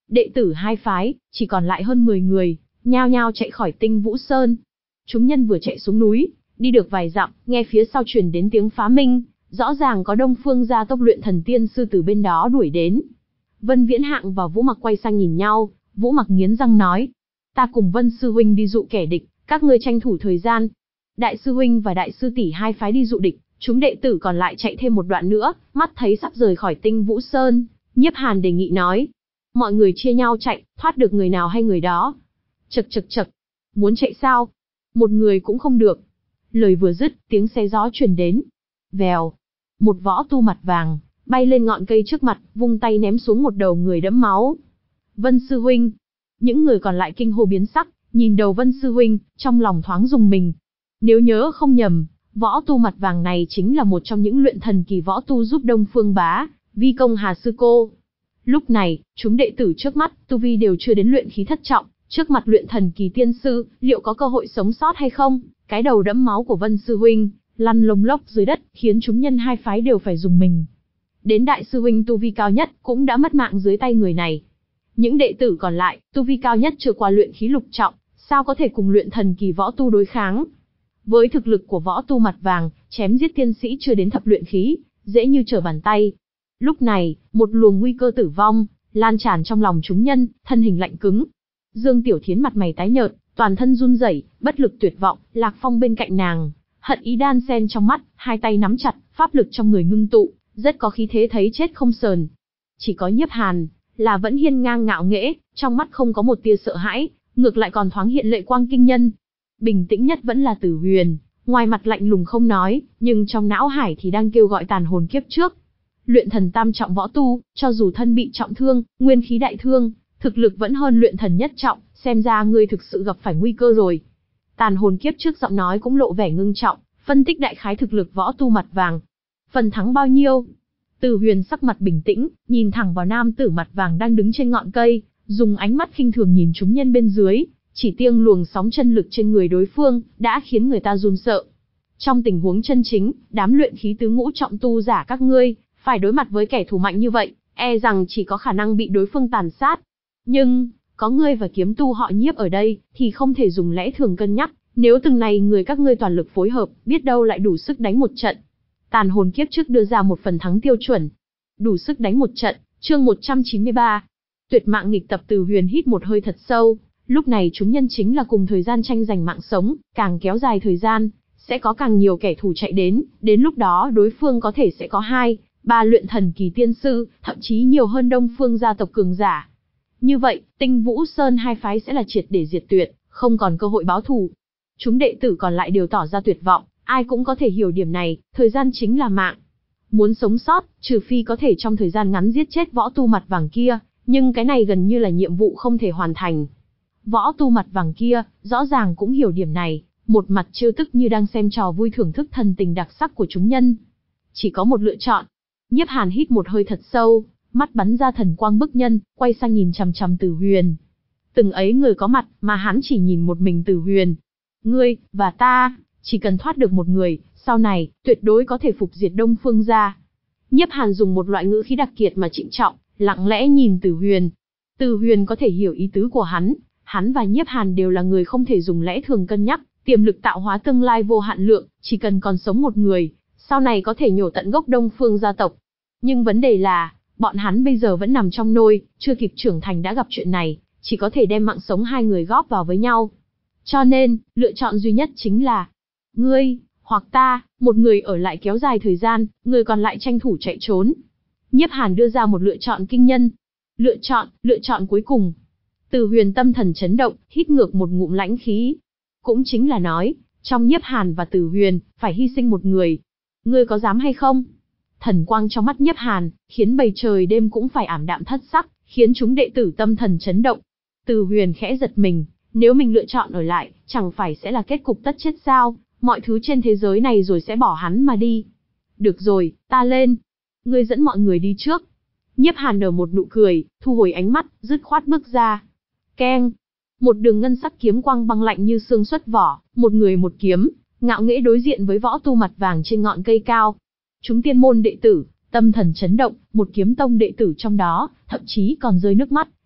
đệ tử hai phái, chỉ còn lại hơn mười người, nhao nhao chạy khỏi Tinh Vũ Sơn. Chúng nhân vừa chạy xuống núi, đi được vài dặm, nghe phía sau truyền đến tiếng phá minh, rõ ràng có Đông Phương gia tộc luyện thần tiên sư từ bên đó đuổi đến. Vân Viễn Hạng và Vũ Mặc quay sang nhìn nhau, Vũ Mặc nghiến răng nói: "Ta cùng Vân sư huynh đi dụ kẻ địch, các ngươi tranh thủ thời gian." Đại sư huynh và đại sư tỷ hai phái đi dụ địch, chúng đệ tử còn lại chạy thêm một đoạn nữa, mắt thấy sắp rời khỏi Tinh Vũ Sơn, Nhiếp Hàn đề nghị nói: "Mọi người chia nhau chạy, thoát được người nào hay người đó." Chậc chậc chậc, muốn chạy sao? Một người cũng không được. Lời vừa dứt, tiếng xe gió truyền đến. Vèo, một võ tu mặt vàng bay lên ngọn cây trước mặt, vung tay ném xuống một đầu người đẫm máu. Vân sư huynh. Những người còn lại kinh hô biến sắc, nhìn đầu Vân sư huynh, trong lòng thoáng rùng mình. Nếu nhớ không nhầm, võ tu mặt vàng này chính là một trong những luyện thần kỳ võ tu giúp Đông Phương Bá vi công Hà sư cô. Lúc này, chúng đệ tử trước mắt, tu vi đều chưa đến luyện khí thất trọng, trước mặt luyện thần kỳ tiên sư, liệu có cơ hội sống sót hay không? Cái đầu đẫm máu của Vân sư huynh lăn lông lốc dưới đất, khiến chúng nhân hai phái đều phải rùng mình. Đến đại sư huynh tu vi cao nhất cũng đã mất mạng dưới tay người này. Những đệ tử còn lại, tu vi cao nhất chưa qua luyện khí lục trọng, sao có thể cùng luyện thần kỳ võ tu đối kháng? Với thực lực của võ tu mặt vàng, chém giết tiên sĩ chưa đến thập luyện khí, dễ như trở bàn tay. Lúc này, một luồng nguy cơ tử vong lan tràn trong lòng chúng nhân, thân hình lạnh cứng. Dương Tiểu Thiến mặt mày tái nhợt, toàn thân run rẩy, bất lực tuyệt vọng. Lạc Phong bên cạnh nàng, hận ý đan xen trong mắt, hai tay nắm chặt, pháp lực trong người ngưng tụ, rất có khí thế thấy chết không sờn. Chỉ có Nhiếp Hàn là vẫn hiên ngang ngạo nghễ, trong mắt không có một tia sợ hãi, ngược lại còn thoáng hiện lệ quang kinh nhân. Bình tĩnh nhất vẫn là Tử Huyền, ngoài mặt lạnh lùng không nói, nhưng trong não hải thì đang kêu gọi tàn hồn kiếp trước. Luyện thần tam trọng võ tu, cho dù thân bị trọng thương, nguyên khí đại thương, thực lực vẫn hơn luyện thần nhất trọng, xem ra ngươi thực sự gặp phải nguy cơ rồi. Tàn hồn kiếp trước giọng nói cũng lộ vẻ ngưng trọng, phân tích đại khái thực lực võ tu mặt vàng. Phần thắng bao nhiêu? Tử Huyền sắc mặt bình tĩnh, nhìn thẳng vào nam tử mặt vàng đang đứng trên ngọn cây, dùng ánh mắt khinh thường nhìn chúng nhân bên dưới, chỉ tiêng luồng sóng chân lực trên người đối phương, đã khiến người ta run sợ. Trong tình huống chân chính, đám luyện khí tứ ngũ trọng tu giả các ngươi, phải đối mặt với kẻ thù mạnh như vậy, e rằng chỉ có khả năng bị đối phương tàn sát. Nhưng, có ngươi và kiếm tu họ Nhiếp ở đây, thì không thể dùng lẽ thường cân nhắc, nếu từng này người các ngươi toàn lực phối hợp, biết đâu lại đủ sức đánh một trận. Tàn hồn kiếp trước đưa ra một phần thắng tiêu chuẩn. Đủ sức đánh một trận, chương một trăm chín mươi ba. Tuyệt mạng nghịch tập. Từ Huyền hít một hơi thật sâu, lúc này chúng nhân chính là cùng thời gian tranh giành mạng sống, càng kéo dài thời gian, sẽ có càng nhiều kẻ thù chạy đến, đến lúc đó đối phương có thể sẽ có hai, ba luyện thần kỳ tiên sư, thậm chí nhiều hơn Đông Phương gia tộc cường giả. Như vậy, Tinh Vũ Sơn hai phái sẽ là triệt để diệt tuyệt, không còn cơ hội báo thù. Chúng đệ tử còn lại đều tỏ ra tuyệt vọng, ai cũng có thể hiểu điểm này, thời gian chính là mạng. Muốn sống sót, trừ phi có thể trong thời gian ngắn giết chết võ tu mặt vàng kia, nhưng cái này gần như là nhiệm vụ không thể hoàn thành. Võ tu mặt vàng kia, rõ ràng cũng hiểu điểm này, một mặt trêu tức như đang xem trò vui thưởng thức thần tình đặc sắc của chúng nhân. Chỉ có một lựa chọn. Nhiếp Hàn hít một hơi thật sâu, mắt bắn ra thần quang bức nhân, quay sang nhìn chằm chằm Tử Huyền. Từng ấy người có mặt, mà hắn chỉ nhìn một mình Tử Huyền. Ngươi, và ta, chỉ cần thoát được một người, sau này, tuyệt đối có thể phục diệt Đông Phương gia. Nhiếp Hàn dùng một loại ngữ khí đặc kiệt mà trịnh trọng, lặng lẽ nhìn Tử Huyền. Tử Huyền có thể hiểu ý tứ của hắn, hắn và Nhiếp Hàn đều là người không thể dùng lẽ thường cân nhắc, tiềm lực tạo hóa tương lai vô hạn lượng, chỉ cần còn sống một người, sau này có thể nhổ tận gốc Đông Phương gia tộc. Nhưng vấn đề là, bọn hắn bây giờ vẫn nằm trong nôi, chưa kịp trưởng thành đã gặp chuyện này, chỉ có thể đem mạng sống hai người góp vào với nhau. Cho nên, lựa chọn duy nhất chính là ngươi, hoặc ta, một người ở lại kéo dài thời gian, người còn lại tranh thủ chạy trốn. Nhiếp Hàn đưa ra một lựa chọn kinh nhân. Lựa chọn, lựa chọn cuối cùng. Từ Huyền tâm thần chấn động, hít ngược một ngụm lãnh khí. Cũng chính là nói, trong Nhiếp Hàn và Từ Huyền, phải hy sinh một người. Ngươi có dám hay không? Thần quang trong mắt Nhiếp Hàn, khiến bầu trời đêm cũng phải ảm đạm thất sắc, khiến chúng đệ tử tâm thần chấn động. Từ Huyền khẽ giật mình, nếu mình lựa chọn ở lại, chẳng phải sẽ là kết cục tất chết sao, mọi thứ trên thế giới này rồi sẽ bỏ hắn mà đi. Được rồi, ta lên. Ngươi dẫn mọi người đi trước. Nhiếp Hàn nở một nụ cười, thu hồi ánh mắt, dứt khoát bước ra. Keng. Một đường ngân sắc kiếm quang băng lạnh như xương xuất vỏ, một người một kiếm, ngạo nghễ đối diện với võ tu mặt vàng trên ngọn cây cao. Chúng tiên môn đệ tử, tâm thần chấn động, một kiếm tông đệ tử trong đó, thậm chí còn rơi nước mắt,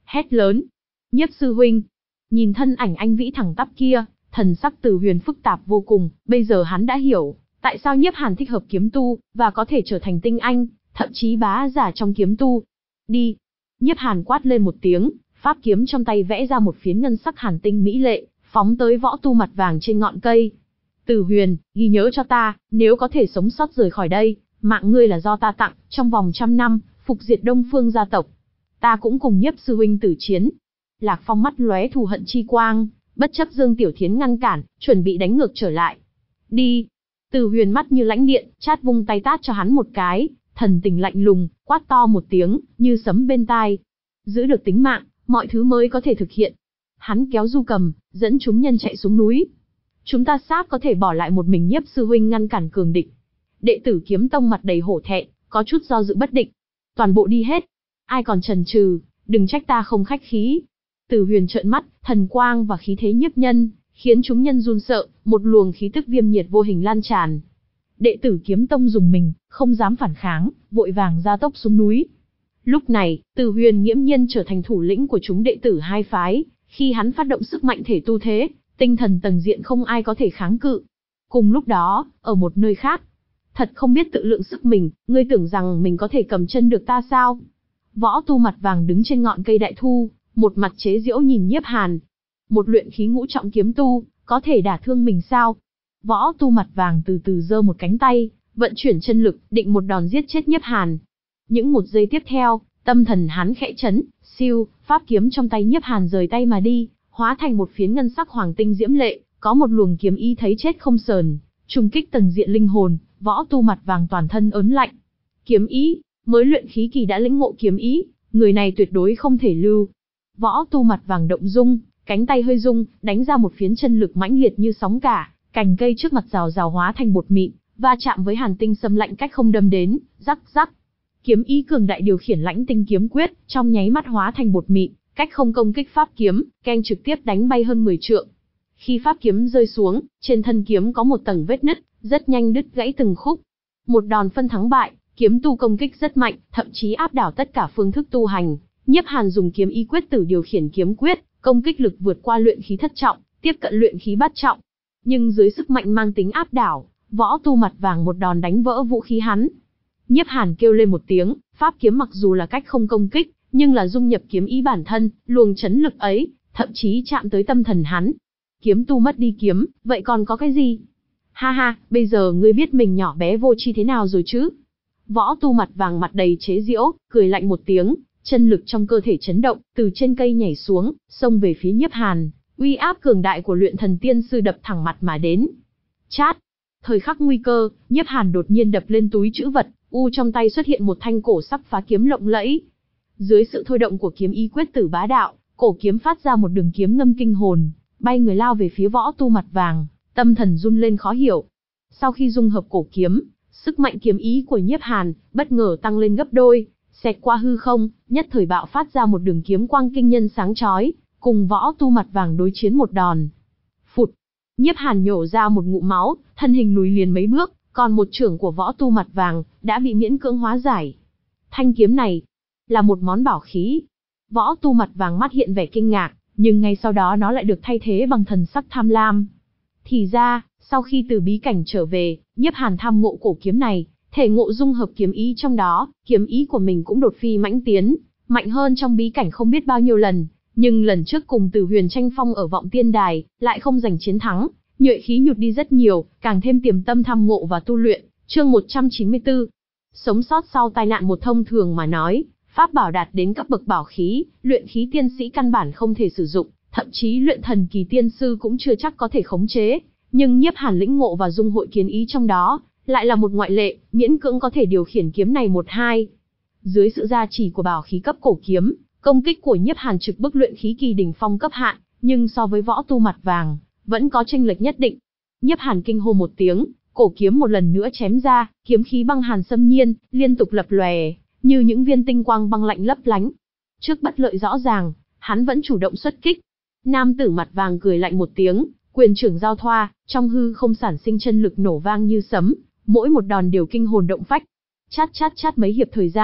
hét lớn. Nhiếp sư huynh. Nhìn thân ảnh anh vĩ thẳng tắp kia, thần sắc Từ Huyền phức tạp vô cùng, bây giờ hắn đã hiểu, tại sao Nhiếp Hàn thích hợp kiếm tu, và có thể trở thành tinh anh, thậm chí bá giả trong kiếm tu. Đi. Nhiếp Hàn quát lên một tiếng, pháp kiếm trong tay vẽ ra một phiến ngân sắc hàn tinh mỹ lệ, phóng tới Võ Tu mặt vàng trên ngọn cây. Từ Huyền, ghi nhớ cho ta, nếu có thể sống sót rời khỏi đây, mạng ngươi là do ta tặng, trong vòng trăm năm, phục diệt Đông Phương gia tộc. Ta cũng cùng Nhiếp sư huynh tử chiến. Lạc Phong mắt lóe thù hận chi quang, bất chấp Dương Tiểu Thiến ngăn cản, chuẩn bị đánh ngược trở lại. Đi. Từ Huyền mắt như lãnh điện, chát vung tay tát cho hắn một cái, thần tình lạnh lùng, quát to một tiếng, như sấm bên tai. Giữ được tính mạng, mọi thứ mới có thể thực hiện. Hắn kéo Du Cầm, dẫn chúng nhân chạy xuống núi. Chúng ta sáp có thể bỏ lại một mình Nhiếp sư huynh ngăn cản cường địch. Đệ tử Kiếm Tông mặt đầy hổ thẹn, có chút do dự bất định. Toàn bộ đi hết. Ai còn chần chừ, đừng trách ta không khách khí. Từ Huyền trợn mắt, thần quang và khí thế nhiếp nhân, khiến chúng nhân run sợ, một luồng khí tức viêm nhiệt vô hình lan tràn. Đệ tử Kiếm Tông dùng mình, không dám phản kháng, vội vàng ra tốc xuống núi. Lúc này, Từ Huyền nghiễm nhiên trở thành thủ lĩnh của chúng đệ tử hai phái, khi hắn phát động sức mạnh thể tu thế, tinh thần tầng diện không ai có thể kháng cự. Cùng lúc đó, ở một nơi khác, thật không biết tự lượng sức mình, ngươi tưởng rằng mình có thể cầm chân được ta sao? Võ Tu mặt vàng đứng trên ngọn cây đại thu, một mặt chế giễu nhìn Nhiếp Hàn. Một luyện khí ngũ trọng kiếm tu, có thể đả thương mình sao? Võ Tu mặt vàng từ từ giơ một cánh tay, vận chuyển chân lực, định một đòn giết chết Nhiếp Hàn. Những một giây tiếp theo, tâm thần hắn khẽ chấn, siêu, pháp kiếm trong tay Nhiếp Hàn rời tay mà đi, hóa thành một phiến ngân sắc hoàng tinh diễm lệ, có một luồng kiếm ý thấy chết không sờn, trùng kích tầng diện linh hồn. Võ Tu mặt vàng toàn thân ớn lạnh. Kiếm ý, mới luyện khí kỳ đã lĩnh ngộ kiếm ý, người này tuyệt đối không thể lưu. Võ Tu mặt vàng động dung, cánh tay hơi rung, đánh ra một phiến chân lực mãnh liệt như sóng cả, cành cây trước mặt rào rào hóa thành bột mịn, va chạm với hàn tinh xâm lạnh cách không đâm đến, rắc rắc. Kiếm ý cường đại điều khiển lãnh tinh kiếm quyết, trong nháy mắt hóa thành bột mịn, cách không công kích pháp kiếm, keng trực tiếp đánh bay hơn mười trượng. Khi pháp kiếm rơi xuống, trên thân kiếm có một tầng vết nứt, rất nhanh đứt gãy từng khúc. Một đòn phân thắng bại, kiếm tu công kích rất mạnh, thậm chí áp đảo tất cả phương thức tu hành. Nhiếp Hàn dùng kiếm ý quyết tử điều khiển kiếm quyết, công kích lực vượt qua luyện khí thất trọng, tiếp cận luyện khí bát trọng. Nhưng dưới sức mạnh mang tính áp đảo, Võ Tu mặt vàng một đòn đánh vỡ vũ khí hắn. Nhiếp Hàn kêu lên một tiếng, pháp kiếm mặc dù là cách không công kích, nhưng là dung nhập kiếm ý bản thân, luồng chấn lực ấy, thậm chí chạm tới tâm thần hắn. Kiếm tu mất đi kiếm, vậy còn có cái gì? Ha ha, bây giờ ngươi biết mình nhỏ bé vô tri thế nào rồi chứ? Võ Tu mặt vàng mặt đầy chế giễu, cười lạnh một tiếng, chân lực trong cơ thể chấn động, từ trên cây nhảy xuống, xông về phía Nhiếp Hàn, uy áp cường đại của luyện thần tiên sư đập thẳng mặt mà đến. Chát! Thời khắc nguy cơ, Nhiếp Hàn đột nhiên đập lên túi trữ vật, u trong tay xuất hiện một thanh cổ sắc phá kiếm lộng lẫy. Dưới sự thôi động của kiếm ý quyết tử bá đạo, cổ kiếm phát ra một đường kiếm ngâm kinh hồn, bay người lao về phía Võ Tu mặt vàng, tâm thần run lên khó hiểu. Sau khi dung hợp cổ kiếm, sức mạnh kiếm ý của Nhiếp Hàn bất ngờ tăng lên gấp đôi, xẹt qua hư không, nhất thời bạo phát ra một đường kiếm quang kinh nhân sáng chói, cùng Võ Tu mặt vàng đối chiến một đòn. Phụt! Nhiếp Hàn nhổ ra một ngụm máu, thân hình lùi liền mấy bước, còn một chưởng của Võ Tu mặt vàng đã bị miễn cưỡng hóa giải. Thanh kiếm này là một món bảo khí. Võ Tu mặt vàng mắt hiện vẻ kinh ngạc, nhưng ngay sau đó nó lại được thay thế bằng thần sắc tham lam. Thì ra, sau khi từ bí cảnh trở về, Nhiếp Hàn tham ngộ cổ kiếm này, thể ngộ dung hợp kiếm ý trong đó, kiếm ý của mình cũng đột phi mãnh tiến, mạnh hơn trong bí cảnh không biết bao nhiêu lần, nhưng lần trước cùng Từ Huyền tranh phong ở Vọng Tiên Đài, lại không giành chiến thắng, nhuệ khí nhụt đi rất nhiều, càng thêm tiềm tâm tham ngộ và tu luyện. Chương một trăm chín mươi tư. Sống sót sau tai nạn. Một thông thường mà nói, pháp bảo đạt đến cấp bậc bảo khí, luyện khí tiên sĩ căn bản không thể sử dụng, thậm chí luyện thần kỳ tiên sư cũng chưa chắc có thể khống chế, nhưng Nhiếp Hàn lĩnh ngộ và dung hội kiến ý trong đó, lại là một ngoại lệ, miễn cưỡng có thể điều khiển kiếm này một hai. Dưới sự gia trì của bảo khí cấp cổ kiếm, công kích của Nhiếp Hàn trực bức luyện khí kỳ đỉnh phong cấp hạn, nhưng so với Võ Tu mặt vàng, vẫn có chênh lệch nhất định. Nhiếp Hàn kinh hô một tiếng, cổ kiếm một lần nữa chém ra, kiếm khí băng hàn xâm nhiên, liên tục lập lòe, như những viên tinh quang băng lạnh lấp lánh. Trước bất lợi rõ ràng, hắn vẫn chủ động xuất kích. Nam tử mặt vàng cười lạnh một tiếng, quyền trưởng giao thoa, trong hư không sản sinh chân lực nổ vang như sấm, mỗi một đòn đều kinh hồn động phách. Chát chát chát mấy hiệp thời gian,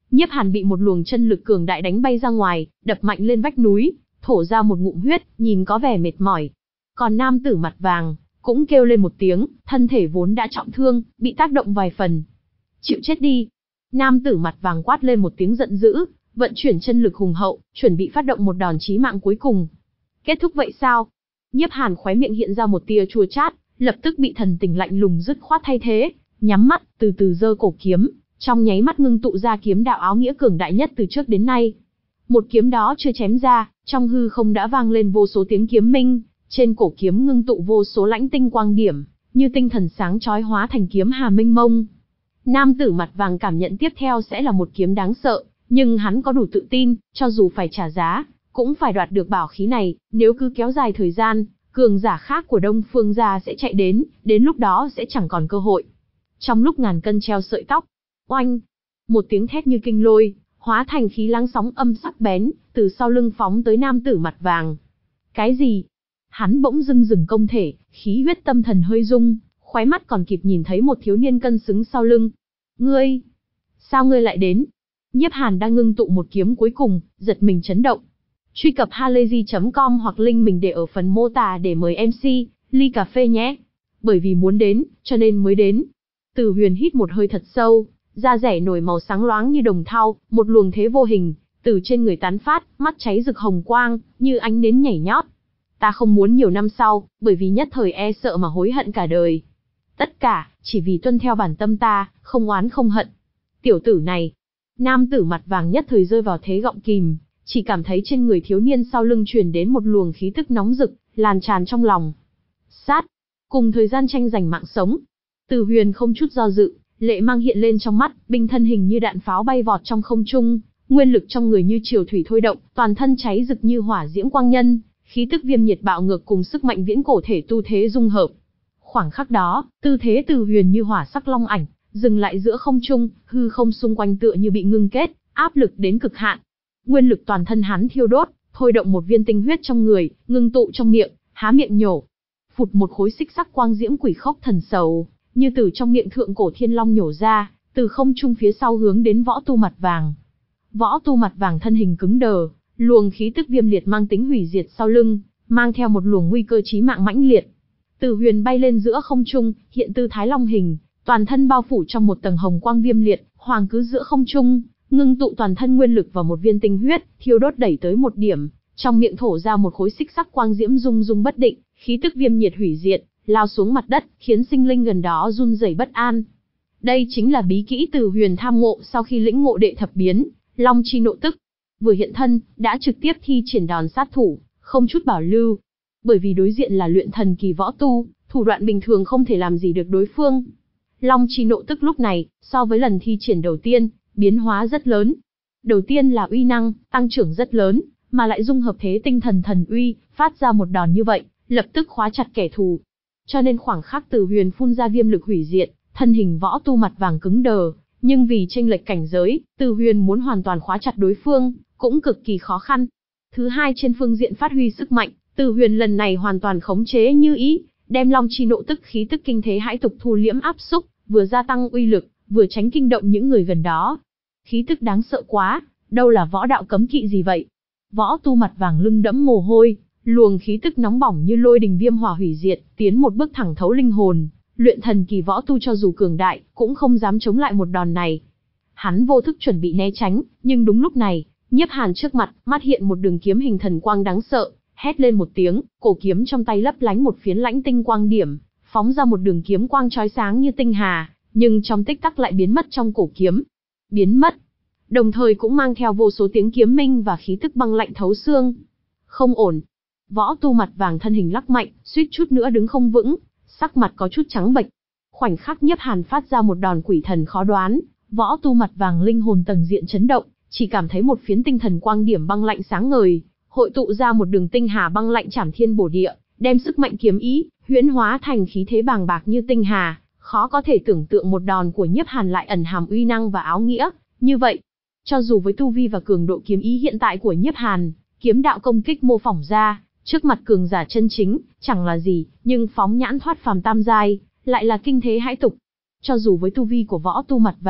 Nhiếp Hàn bị một luồng chân lực cường đại đánh bay ra ngoài, đập mạnh lên vách núi, thổ ra một ngụm huyết, nhìn có vẻ mệt mỏi. Còn nam tử mặt vàng cũng kêu lên một tiếng, thân thể vốn đã trọng thương, bị tác động vài phần. Chịu chết đi! Nam tử mặt vàng quát lên một tiếng giận dữ, vận chuyển chân lực hùng hậu, chuẩn bị phát động một đòn chí mạng cuối cùng. Kết thúc vậy sao? Nhiếp Hàn khóe miệng hiện ra một tia chua chát, lập tức bị thần tình lạnh lùng dứt khoát thay thế, nhắm mắt, từ từ giơ cổ kiếm, trong nháy mắt ngưng tụ ra kiếm đạo áo nghĩa cường đại nhất từ trước đến nay. Một kiếm đó chưa chém ra, trong hư không đã vang lên vô số tiếng kiếm minh, trên cổ kiếm ngưng tụ vô số lãnh tinh quang điểm, như tinh thần sáng chói hóa thành kiếm hà minh mông. Nam tử mặt vàng cảm nhận tiếp theo sẽ là một kiếm đáng sợ, nhưng hắn có đủ tự tin, cho dù phải trả giá, cũng phải đoạt được bảo khí này, nếu cứ kéo dài thời gian, cường giả khác của Đông Phương gia sẽ chạy đến, đến lúc đó sẽ chẳng còn cơ hội. Trong lúc ngàn cân treo sợi tóc, oanh, một tiếng thét như kinh lôi, hóa thành khí lăng sóng âm sắc bén, từ sau lưng phóng tới nam tử mặt vàng. Cái gì? Hắn bỗng dưng dừng công thể, khí huyết tâm thần hơi rung, khóe mắt còn kịp nhìn thấy một thiếu niên cân xứng sau lưng. Ngươi, sao ngươi lại đến? Nhiếp Hàn đang ngưng tụ một kiếm cuối cùng, giật mình chấn động. Truy cập halayzi chấm com hoặc link mình để ở phần mô tả để mời em xê, ly cà phê nhé. Bởi vì muốn đến, cho nên mới đến. Từ Huyền hít một hơi thật sâu, da rẻ nổi màu sáng loáng như đồng thau, một luồng thế vô hình, từ trên người tán phát, mắt cháy rực hồng quang, như ánh nến nhảy nhót. Ta không muốn nhiều năm sau, bởi vì nhất thời e sợ mà hối hận cả đời. Tất cả, chỉ vì tuân theo bản tâm ta, không oán không hận. Tiểu tử này, nam tử mặt vàng nhất thời rơi vào thế gọng kìm, chỉ cảm thấy trên người thiếu niên sau lưng truyền đến một luồng khí tức nóng rực, lan tràn trong lòng. Sát, cùng thời gian tranh giành mạng sống. Từ Huyền không chút do dự, lệ mang hiện lên trong mắt, binh thân hình như đạn pháo bay vọt trong không trung, nguyên lực trong người như triều thủy thôi động, toàn thân cháy rực như hỏa diễm quang nhân, khí tức viêm nhiệt bạo ngược cùng sức mạnh viễn cổ thể tu thế dung hợp. Khoảng khắc đó, tư thế Từ Huyền như hỏa sắc long ảnh, dừng lại giữa không trung, hư không xung quanh tựa như bị ngưng kết, áp lực đến cực hạn. Nguyên lực toàn thân hắn thiêu đốt, thôi động một viên tinh huyết trong người, ngưng tụ trong miệng, há miệng nhổ. Phụt, một khối xích sắc quang diễm quỷ khốc thần sầu, như từ trong miệng thượng cổ thiên long nhổ ra, từ không trung phía sau hướng đến Võ Tu mặt vàng. Võ Tu mặt vàng thân hình cứng đờ, luồng khí tức viêm liệt mang tính hủy diệt sau lưng, mang theo một luồng nguy cơ chí mạng mãnh liệt. Từ Huyền bay lên giữa không trung, hiện tư thái long hình, toàn thân bao phủ trong một tầng hồng quang viêm liệt, hoàng cứ giữa không trung, ngưng tụ toàn thân nguyên lực vào một viên tinh huyết, thiêu đốt đẩy tới một điểm, trong miệng thổ ra một khối xích sắc quang diễm rung rung bất định, khí tức viêm nhiệt hủy diệt, lao xuống mặt đất, khiến sinh linh gần đó run rẩy bất an. Đây chính là bí kỹ Từ Huyền tham ngộ sau khi lĩnh ngộ đệ thập biến, Long chi nộ tức. Vừa hiện thân, đã trực tiếp thi triển đòn sát thủ, không chút bảo lưu. Bởi vì đối diện là luyện thần kỳ võ tu, thủ đoạn bình thường không thể làm gì được đối phương. Long chi nộ tức lúc này, so với lần thi triển đầu tiên, biến hóa rất lớn. Đầu tiên là uy năng, tăng trưởng rất lớn, mà lại dung hợp thế tinh thần thần uy, phát ra một đòn như vậy, lập tức khóa chặt kẻ thù. Cho nên khoảng khắc Từ Huyền phun ra viêm lực hủy diệt, thân hình Võ Tu mặt vàng cứng đờ, nhưng vì chênh lệch cảnh giới, Từ Huyền muốn hoàn toàn khóa chặt đối phương, cũng cực kỳ khó khăn. Thứ hai, trên phương diện phát huy sức mạnh, Từ Huyền lần này hoàn toàn khống chế như ý, đem Long chi nộ tức khí tức kinh thế hãi tục thu liễm áp xúc, vừa gia tăng uy lực, vừa tránh kinh động những người gần đó. Khí tức đáng sợ quá, đâu là võ đạo cấm kỵ gì vậy? Võ Tu mặt vàng lưng đẫm mồ hôi, luồng khí tức nóng bỏng như lôi đình viêm hỏa hủy diệt, tiến một bước thẳng thấu linh hồn, luyện thần kỳ võ tu cho dù cường đại, cũng không dám chống lại một đòn này. Hắn vô thức chuẩn bị né tránh, nhưng đúng lúc này, Nhiếp Hàn trước mặt, mắt hiện một đường kiếm hình thần quang đáng sợ, hét lên một tiếng, cổ kiếm trong tay lấp lánh một phiến lãnh tinh quang điểm, phóng ra một đường kiếm quang chói sáng như tinh hà, nhưng trong tích tắc lại biến mất trong cổ kiếm. Biến mất, đồng thời cũng mang theo vô số tiếng kiếm minh và khí tức băng lạnh thấu xương. Không ổn. Võ Tu mặt vàng thân hình lắc mạnh, suýt chút nữa đứng không vững, sắc mặt có chút trắng bệch. Khoảnh khắc Nhiếp Hàn phát ra một đòn quỷ thần khó đoán, Võ Tu mặt vàng linh hồn tầng diện chấn động, chỉ cảm thấy một phiến tinh thần quang điểm băng lạnh sáng ngời, hội tụ ra một đường tinh hà băng lạnh chảm thiên bổ địa, đem sức mạnh kiếm ý huyễn hóa thành khí thế bàng bạc như tinh hà, khó có thể tưởng tượng một đòn của Nhiếp Hàn lại ẩn hàm uy năng và áo nghĩa như vậy. Cho dù với tu vi và cường độ kiếm ý hiện tại của Nhiếp Hàn, kiếm đạo công kích mô phỏng ra, trước mặt cường giả chân chính, chẳng là gì, nhưng phóng nhãn thoát phàm tam giai, lại là kinh thế hãi tục. Cho dù với tu vi của Võ Tu mặt vàng,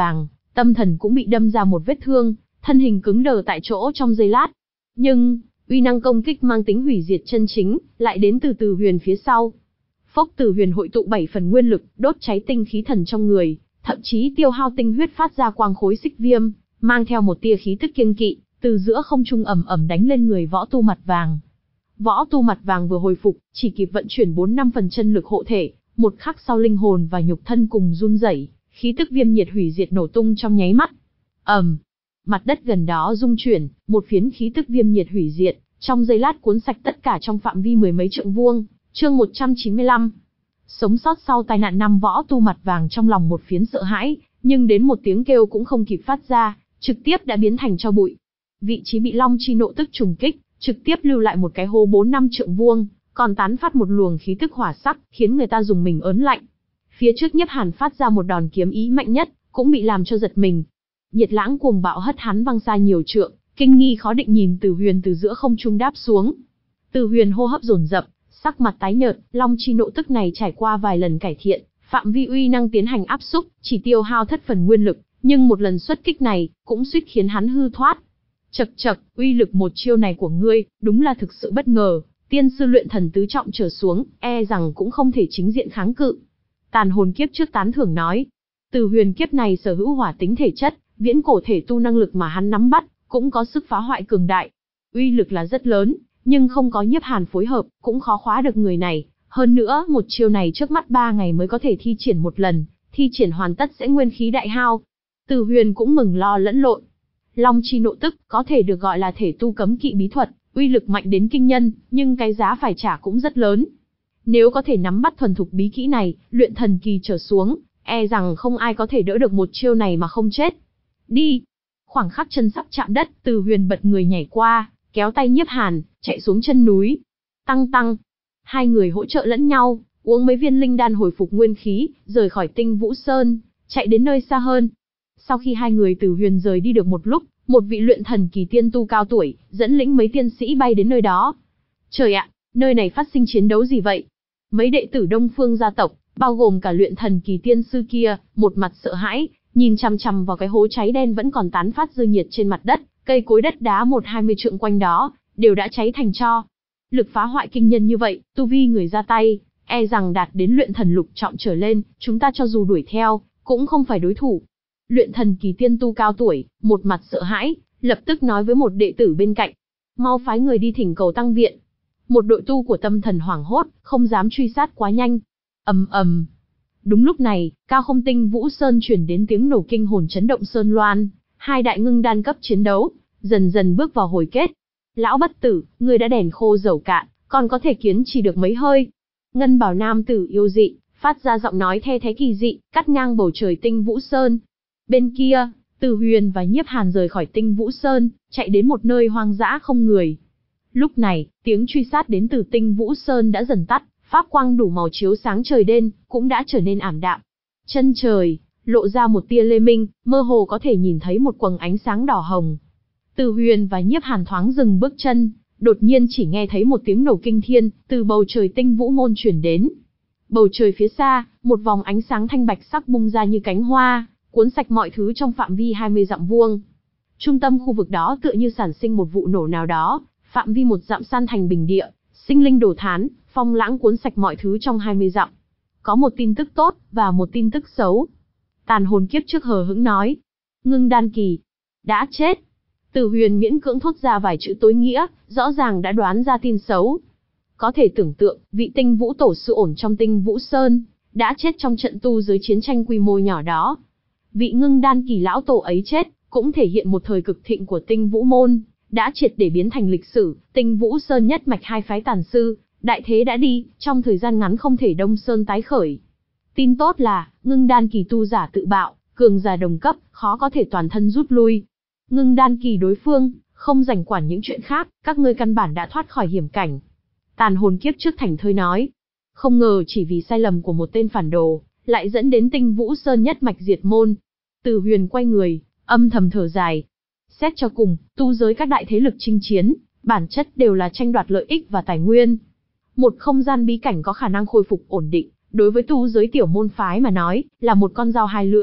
Tâm thần cũng bị đâm ra một vết thương, thân hình cứng đờ tại chỗ trong giây lát. Nhưng, uy năng công kích mang tính hủy diệt chân chính, lại đến từ Từ Huyền phía sau. Phốc, Từ Huyền hội tụ bảy phần nguyên lực, đốt cháy tinh khí thần trong người, thậm chí tiêu hao tinh huyết phát ra quang khối xích viêm, mang theo một tia khí tức kiêng kỵ, từ giữa không trung ầm ầm đánh lên người Võ Tu mặt vàng. Võ Tu mặt vàng vừa hồi phục, chỉ kịp vận chuyển bốn năm phần chân lực hộ thể, một khắc sau linh hồn và nhục thân cùng run rẩy, khí tức viêm nhiệt hủy diệt nổ tung trong nháy mắt. Ầm, mặt đất gần đó rung chuyển, một phiến khí tức viêm nhiệt hủy diệt, trong giây lát cuốn sạch tất cả trong phạm vi mười mấy trượng vuông. Chương một trăm chín mươi lăm. Sống sót sau tai nạn. Năm Võ Tu mặt vàng trong lòng một phiến sợ hãi, nhưng đến một tiếng kêu cũng không kịp phát ra, trực tiếp đã biến thành tro bụi. Vị trí bị Long Chi nộ tức trùng kích, trực tiếp lưu lại một cái hố bốn năm trượng vuông, còn tán phát một luồng khí tức hỏa sắc, khiến người ta dùng mình ớn lạnh. Phía trước Nhiếp Hàn phát ra một đòn kiếm ý mạnh nhất, cũng bị làm cho giật mình. Nhiệt lãng cuồng bạo hất hắn văng xa nhiều trượng, kinh nghi khó định nhìn Từ Huyền từ giữa không trung đáp xuống. Từ Huyền hô hấp dồn dập, sắc mặt tái nhợt, Long Chi nộ tức này trải qua vài lần cải thiện, phạm vi uy năng tiến hành áp xúc, chỉ tiêu hao thất phần nguyên lực, nhưng một lần xuất kích này cũng suýt khiến hắn hư thoát. Chậc chậc, uy lực một chiêu này của ngươi, đúng là thực sự bất ngờ, tiên sư luyện thần tứ trọng trở xuống, e rằng cũng không thể chính diện kháng cự. Tàn hồn kiếp trước tán thưởng nói, Từ Huyền kiếp này sở hữu hỏa tính thể chất, viễn cổ thể tu năng lực mà hắn nắm bắt, cũng có sức phá hoại cường đại. Uy lực là rất lớn, nhưng không có Nhiếp Hàn phối hợp, cũng khó khóa được người này. Hơn nữa, một chiêu này trước mắt ba ngày mới có thể thi triển một lần, thi triển hoàn tất sẽ nguyên khí đại hao. Từ Huyền cũng mừng lo lẫn lộn. Long Chi nộ tức có thể được gọi là thể tu cấm kỵ bí thuật, uy lực mạnh đến kinh nhân, nhưng cái giá phải trả cũng rất lớn. Nếu có thể nắm bắt thuần thục bí kỹ này, luyện thần kỳ trở xuống, e rằng không ai có thể đỡ được một chiêu này mà không chết. Đi! Khoảng khắc chân sắp chạm đất, Từ Huyền bật người nhảy qua, kéo tay Nhiếp Hàn, chạy xuống chân núi. Tăng tăng! Hai người hỗ trợ lẫn nhau, uống mấy viên linh đan hồi phục nguyên khí, rời khỏi Tinh Vũ Sơn, chạy đến nơi xa hơn. Sau khi hai người Từ Huyền rời đi được một lúc, một vị luyện thần kỳ tiên tu cao tuổi, dẫn lĩnh mấy tiên sĩ bay đến nơi đó. Trời ạ, nơi này phát sinh chiến đấu gì vậy? Mấy đệ tử Đông Phương gia tộc, bao gồm cả luyện thần kỳ tiên sư kia, một mặt sợ hãi, nhìn chằm chằm vào cái hố cháy đen vẫn còn tán phát dư nhiệt trên mặt đất, cây cối đất đá một hai mươi trượng quanh đó, đều đã cháy thành tro. Lực phá hoại kinh nhân như vậy, tu vi người ra tay, e rằng đạt đến luyện thần lục trọng trở lên, chúng ta cho dù đuổi theo, cũng không phải đối thủ. Luyện thần kỳ tiên tu cao tuổi, một mặt sợ hãi, lập tức nói với một đệ tử bên cạnh. Mau phái người đi thỉnh cầu tăng viện. Một đội tu của tâm thần hoảng hốt, không dám truy sát quá nhanh. Ầm ầm. Đúng lúc này, cao không Tinh Vũ Sơn truyền đến tiếng nổ kinh hồn chấn động sơn loan. Hai đại ngưng đan cấp chiến đấu, dần dần bước vào hồi kết. Lão bất tử, ngươi đã đèn khô dầu cạn, còn có thể kiến trì được mấy hơi. Ngân bào nam tử yêu dị, phát ra giọng nói the thế kỳ dị, cắt ngang bầu trời Tinh Vũ Sơn. Bên kia, Từ Huyền và Nhiếp Hàn rời khỏi Tinh Vũ Sơn, chạy đến một nơi hoang dã không người. Lúc này, tiếng truy sát đến từ Tinh Vũ Sơn đã dần tắt, pháp quang đủ màu chiếu sáng trời đêm, cũng đã trở nên ảm đạm. Chân trời, lộ ra một tia lê minh, mơ hồ có thể nhìn thấy một quầng ánh sáng đỏ hồng. Từ Huyền và Nhiếp Hàn thoáng dừng bước chân, đột nhiên chỉ nghe thấy một tiếng nổ kinh thiên, từ bầu trời Tinh Vũ môn truyền đến. Bầu trời phía xa, một vòng ánh sáng thanh bạch sắc bung ra như cánh hoa, cuốn sạch mọi thứ trong phạm vi hai mươi dặm vuông. Trung tâm khu vực đó tựa như sản sinh một vụ nổ nào đó, phạm vi một dặm san thành bình địa, sinh linh đổ thán, phong lãng cuốn sạch mọi thứ trong hai mươi dặm. Có một tin tức tốt, và một tin tức xấu. Tàn hồn kiếp trước hờ hững nói. Ngưng đan kỳ. Đã chết. Từ Huyền miễn cưỡng thốt ra vài chữ tối nghĩa, rõ ràng đã đoán ra tin xấu. Có thể tưởng tượng, vị Tinh Vũ tổ sư ổn trong Tinh Vũ Sơn, đã chết trong trận tu giới chiến tranh quy mô nhỏ đó. Vị ngưng đan kỳ lão tổ ấy chết, cũng thể hiện một thời cực thịnh của Tinh Vũ môn, đã triệt để biến thành lịch sử. Tinh Vũ Sơn nhất mạch hai phái tàn sư, đại thế đã đi, trong thời gian ngắn không thể Đông Sơn tái khởi. Tin tốt là, ngưng đan kỳ tu giả tự bạo, cường giả đồng cấp, khó có thể toàn thân rút lui. Ngưng đan kỳ đối phương, không rảnh quản những chuyện khác, các ngươi căn bản đã thoát khỏi hiểm cảnh. Tàn hồn kiếp trước thảnh thơi nói. Không ngờ chỉ vì sai lầm của một tên phản đồ, lại dẫn đến Tinh Vũ Sơn nhất mạch diệt môn. Từ Huyền quay người, âm thầm thở dài. Xét cho cùng, tu giới các đại thế lực chinh chiến, bản chất đều là tranh đoạt lợi ích và tài nguyên. Một không gian bí cảnh có khả năng khôi phục ổn định, đối với tu giới tiểu môn phái mà nói, là một con dao hai lưỡi,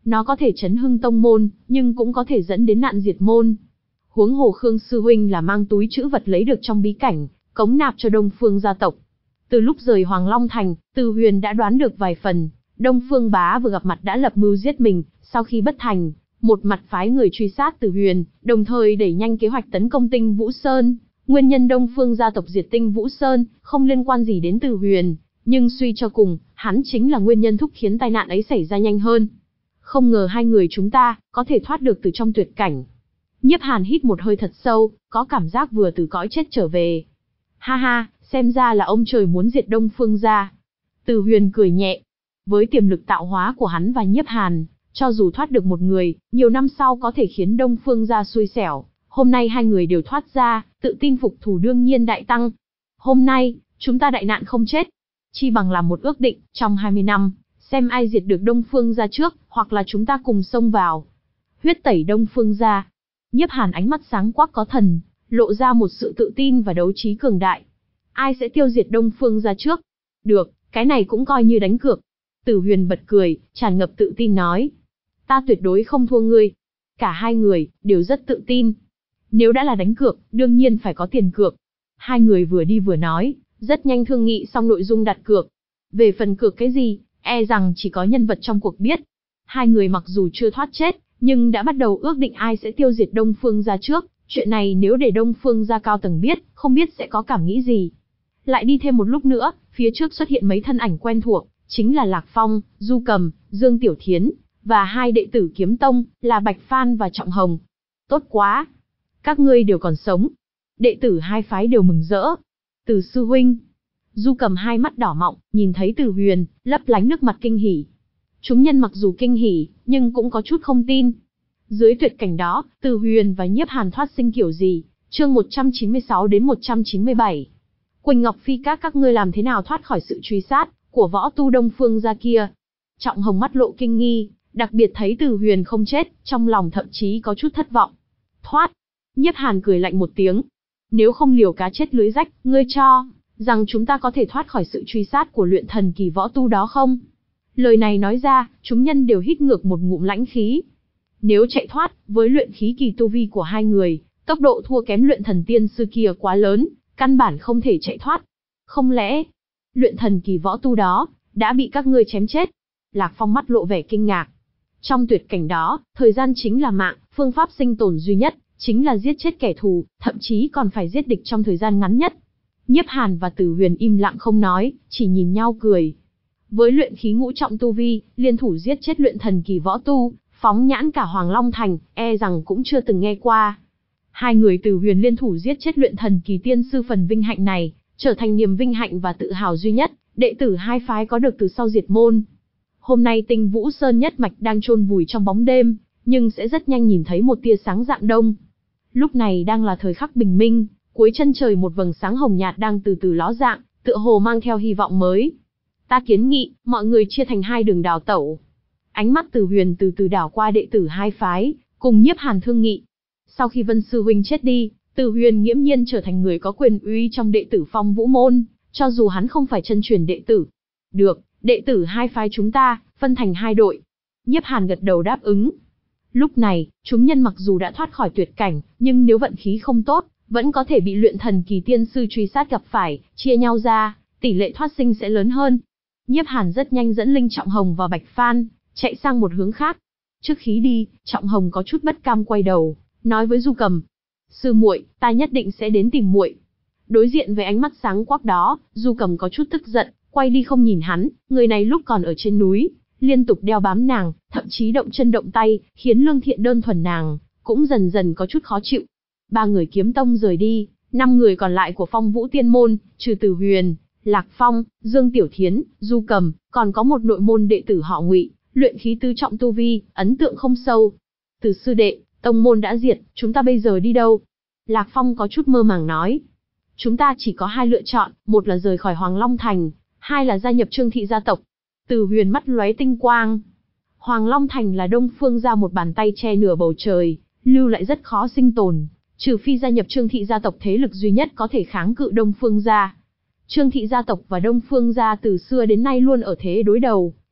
Nó có thể chấn hưng tông môn, nhưng cũng có thể dẫn đến nạn diệt môn. Huống hồ Khương sư huynh là mang túi trữ vật lấy được trong bí cảnh, cống nạp cho Đông Phương gia tộc. Từ lúc rời Hoàng Long Thành, Từ Huyền đã đoán được vài phần, Đông Phương bá vừa gặp mặt đã lập mưu giết mình, sau khi bất thành, một mặt phái người truy sát Từ Huyền, đồng thời đẩy nhanh kế hoạch tấn công Tinh Vũ Sơn. Nguyên nhân Đông Phương gia tộc diệt Tinh Vũ Sơn, không liên quan gì đến Từ Huyền, nhưng suy cho cùng, hắn chính là nguyên nhân thúc khiến tai nạn ấy xảy ra nhanh hơn. Không ngờ hai người chúng ta, có thể thoát được từ trong tuyệt cảnh. Nhiếp Hàn hít một hơi thật sâu, có cảm giác vừa từ cõi chết trở về. Ha ha, xem ra là ông trời muốn diệt Đông Phương gia. Từ Huyền cười nhẹ. Với tiềm lực tạo hóa của hắn và Nhiếp Hàn, cho dù thoát được một người, nhiều năm sau có thể khiến Đông Phương gia xui xẻo. Hôm nay hai người đều thoát ra, tự tin phục thủ đương nhiên đại tăng. Hôm nay, chúng ta đại nạn không chết. Chi bằng làm một ước định, trong hai mươi năm, xem ai diệt được Đông Phương gia trước, hoặc là chúng ta cùng xông vào. Huyết tẩy Đông Phương gia. Nhiếp Hàn ánh mắt sáng quắc có thần, lộ ra một sự tự tin và đấu trí cường đại. Ai sẽ tiêu diệt Đông Phương gia trước? Được, cái này cũng coi như đánh cược. Tử Huyền bật cười, tràn ngập tự tin nói. Ta tuyệt đối không thua ngươi. Cả hai người, đều rất tự tin. Nếu đã là đánh cược, đương nhiên phải có tiền cược. Hai người vừa đi vừa nói, rất nhanh thương nghị xong nội dung đặt cược. Về phần cược cái gì, e rằng chỉ có nhân vật trong cuộc biết. Hai người mặc dù chưa thoát chết, nhưng đã bắt đầu ước định ai sẽ tiêu diệt Đông Phương gia trước. Chuyện này nếu để Đông Phương gia cao tầng biết, không biết sẽ có cảm nghĩ gì. Lại đi thêm một lúc nữa, phía trước xuất hiện mấy thân ảnh quen thuộc, chính là Lạc Phong, Du Cầm, Dương Tiểu Thiến, và hai đệ tử Kiếm Tông, là Bạch Phan và Trọng Hồng. Tốt quá! Các ngươi đều còn sống. Đệ tử hai phái đều mừng rỡ. Từ sư huynh. Du Cầm hai mắt đỏ mọng, nhìn thấy Từ Huyền, lấp lánh nước mặt kinh hỉ. Chúng nhân mặc dù kinh hỉ, nhưng cũng có chút không tin. Dưới tuyệt cảnh đó, Từ Huyền và Nhiếp Hàn thoát sinh kiểu gì? Chương một trăm chín mươi sáu đến một trăm chín mươi bảy. Quỳnh Ngọc Phi các các ngươi làm thế nào thoát khỏi sự truy sát của võ tu Đông Phương gia kia? Trọng Hồng mắt lộ kinh nghi, đặc biệt thấy Từ Huyền không chết, trong lòng thậm chí có chút thất vọng. Thoát. Nhiếp Hàn cười lạnh một tiếng. Nếu không liều cá chết lưới rách, ngươi cho rằng chúng ta có thể thoát khỏi sự truy sát của luyện thần kỳ võ tu đó không? Lời này nói ra, chúng nhân đều hít ngược một ngụm lãnh khí. Nếu chạy thoát, với luyện khí kỳ tu vi của hai người, tốc độ thua kém luyện thần tiên sư kia quá lớn, căn bản không thể chạy thoát. Không lẽ, luyện thần kỳ võ tu đó, đã bị các ngươi chém chết? Lạc Phong mắt lộ vẻ kinh ngạc. Trong tuyệt cảnh đó, thời gian chính là mạng, phương pháp sinh tồn duy nhất, chính là giết chết kẻ thù, thậm chí còn phải giết địch trong thời gian ngắn nhất. Nhiếp Hàn và Tử Huyền im lặng không nói, chỉ nhìn nhau cười. Với luyện khí ngũ trọng tu vi, liên thủ giết chết luyện thần kỳ võ tu, phóng nhãn cả Hoàng Long Thành, e rằng cũng chưa từng nghe qua. Hai người Tử Huyền liên thủ giết chết luyện thần kỳ tiên sư phần vinh hạnh này, trở thành niềm vinh hạnh và tự hào duy nhất, đệ tử hai phái có được từ sau diệt môn. Hôm nay Tinh Vũ Sơn nhất mạch đang chôn vùi trong bóng đêm, nhưng sẽ rất nhanh nhìn thấy một tia sáng rạng đông. Lúc này đang là thời khắc bình minh, cuối chân trời một vầng sáng hồng nhạt đang từ từ ló dạng, tựa hồ mang theo hy vọng mới. Ta kiến nghị, mọi người chia thành hai đường đào tẩu. Ánh mắt Từ Huyền từ từ đảo qua đệ tử hai phái, cùng Nhiếp Hàn thương nghị. Sau khi Vân sư huynh chết đi, Từ Huyền nghiễm nhiên trở thành người có quyền uy trong đệ tử Phong Vũ môn, cho dù hắn không phải chân truyền đệ tử. Được, đệ tử hai phái chúng ta, phân thành hai đội. Nhiếp Hàn gật đầu đáp ứng. Lúc này, chúng nhân mặc dù đã thoát khỏi tuyệt cảnh, nhưng nếu vận khí không tốt, vẫn có thể bị luyện thần kỳ tiên sư truy sát gặp phải, chia nhau ra, tỷ lệ thoát sinh sẽ lớn hơn. Nhiếp Hàn rất nhanh dẫn Linh Trọng Hồng và Bạch Phan, chạy sang một hướng khác. Trước khi đi, Trọng Hồng có chút bất cam quay đầu, nói với Du Cầm. Sư muội, ta nhất định sẽ đến tìm muội. Đối diện với ánh mắt sáng quắc đó, Du Cầm có chút tức giận, quay đi không nhìn hắn, người này lúc còn ở trên núi, liên tục đeo bám nàng, thậm chí động chân động tay, khiến lương thiện đơn thuần nàng, cũng dần dần có chút khó chịu. Ba người Kiếm Tông rời đi, năm người còn lại của Phong Vũ Tiên Môn, trừ Từ Huyền, Lạc Phong, Dương Tiểu Thiến, Du Cầm, còn có một nội môn đệ tử họ Ngụy, luyện khí tứ trọng tu vi, ấn tượng không sâu. Từ sư đệ, tông môn đã diệt, chúng ta bây giờ đi đâu? Lạc Phong có chút mơ màng nói. Chúng ta chỉ có hai lựa chọn, một là rời khỏi Hoàng Long Thành, hai là gia nhập Trương thị gia tộc. Từ Huyền mắt lóe tinh quang. Hoàng Long Thành là Đông Phương gia một bàn tay che nửa bầu trời, lưu lại rất khó sinh tồn, trừ phi gia nhập Trương thị gia tộc thế lực duy nhất có thể kháng cự Đông Phương gia. Trương thị gia tộc và Đông Phương gia từ xưa đến nay luôn ở thế đối đầu,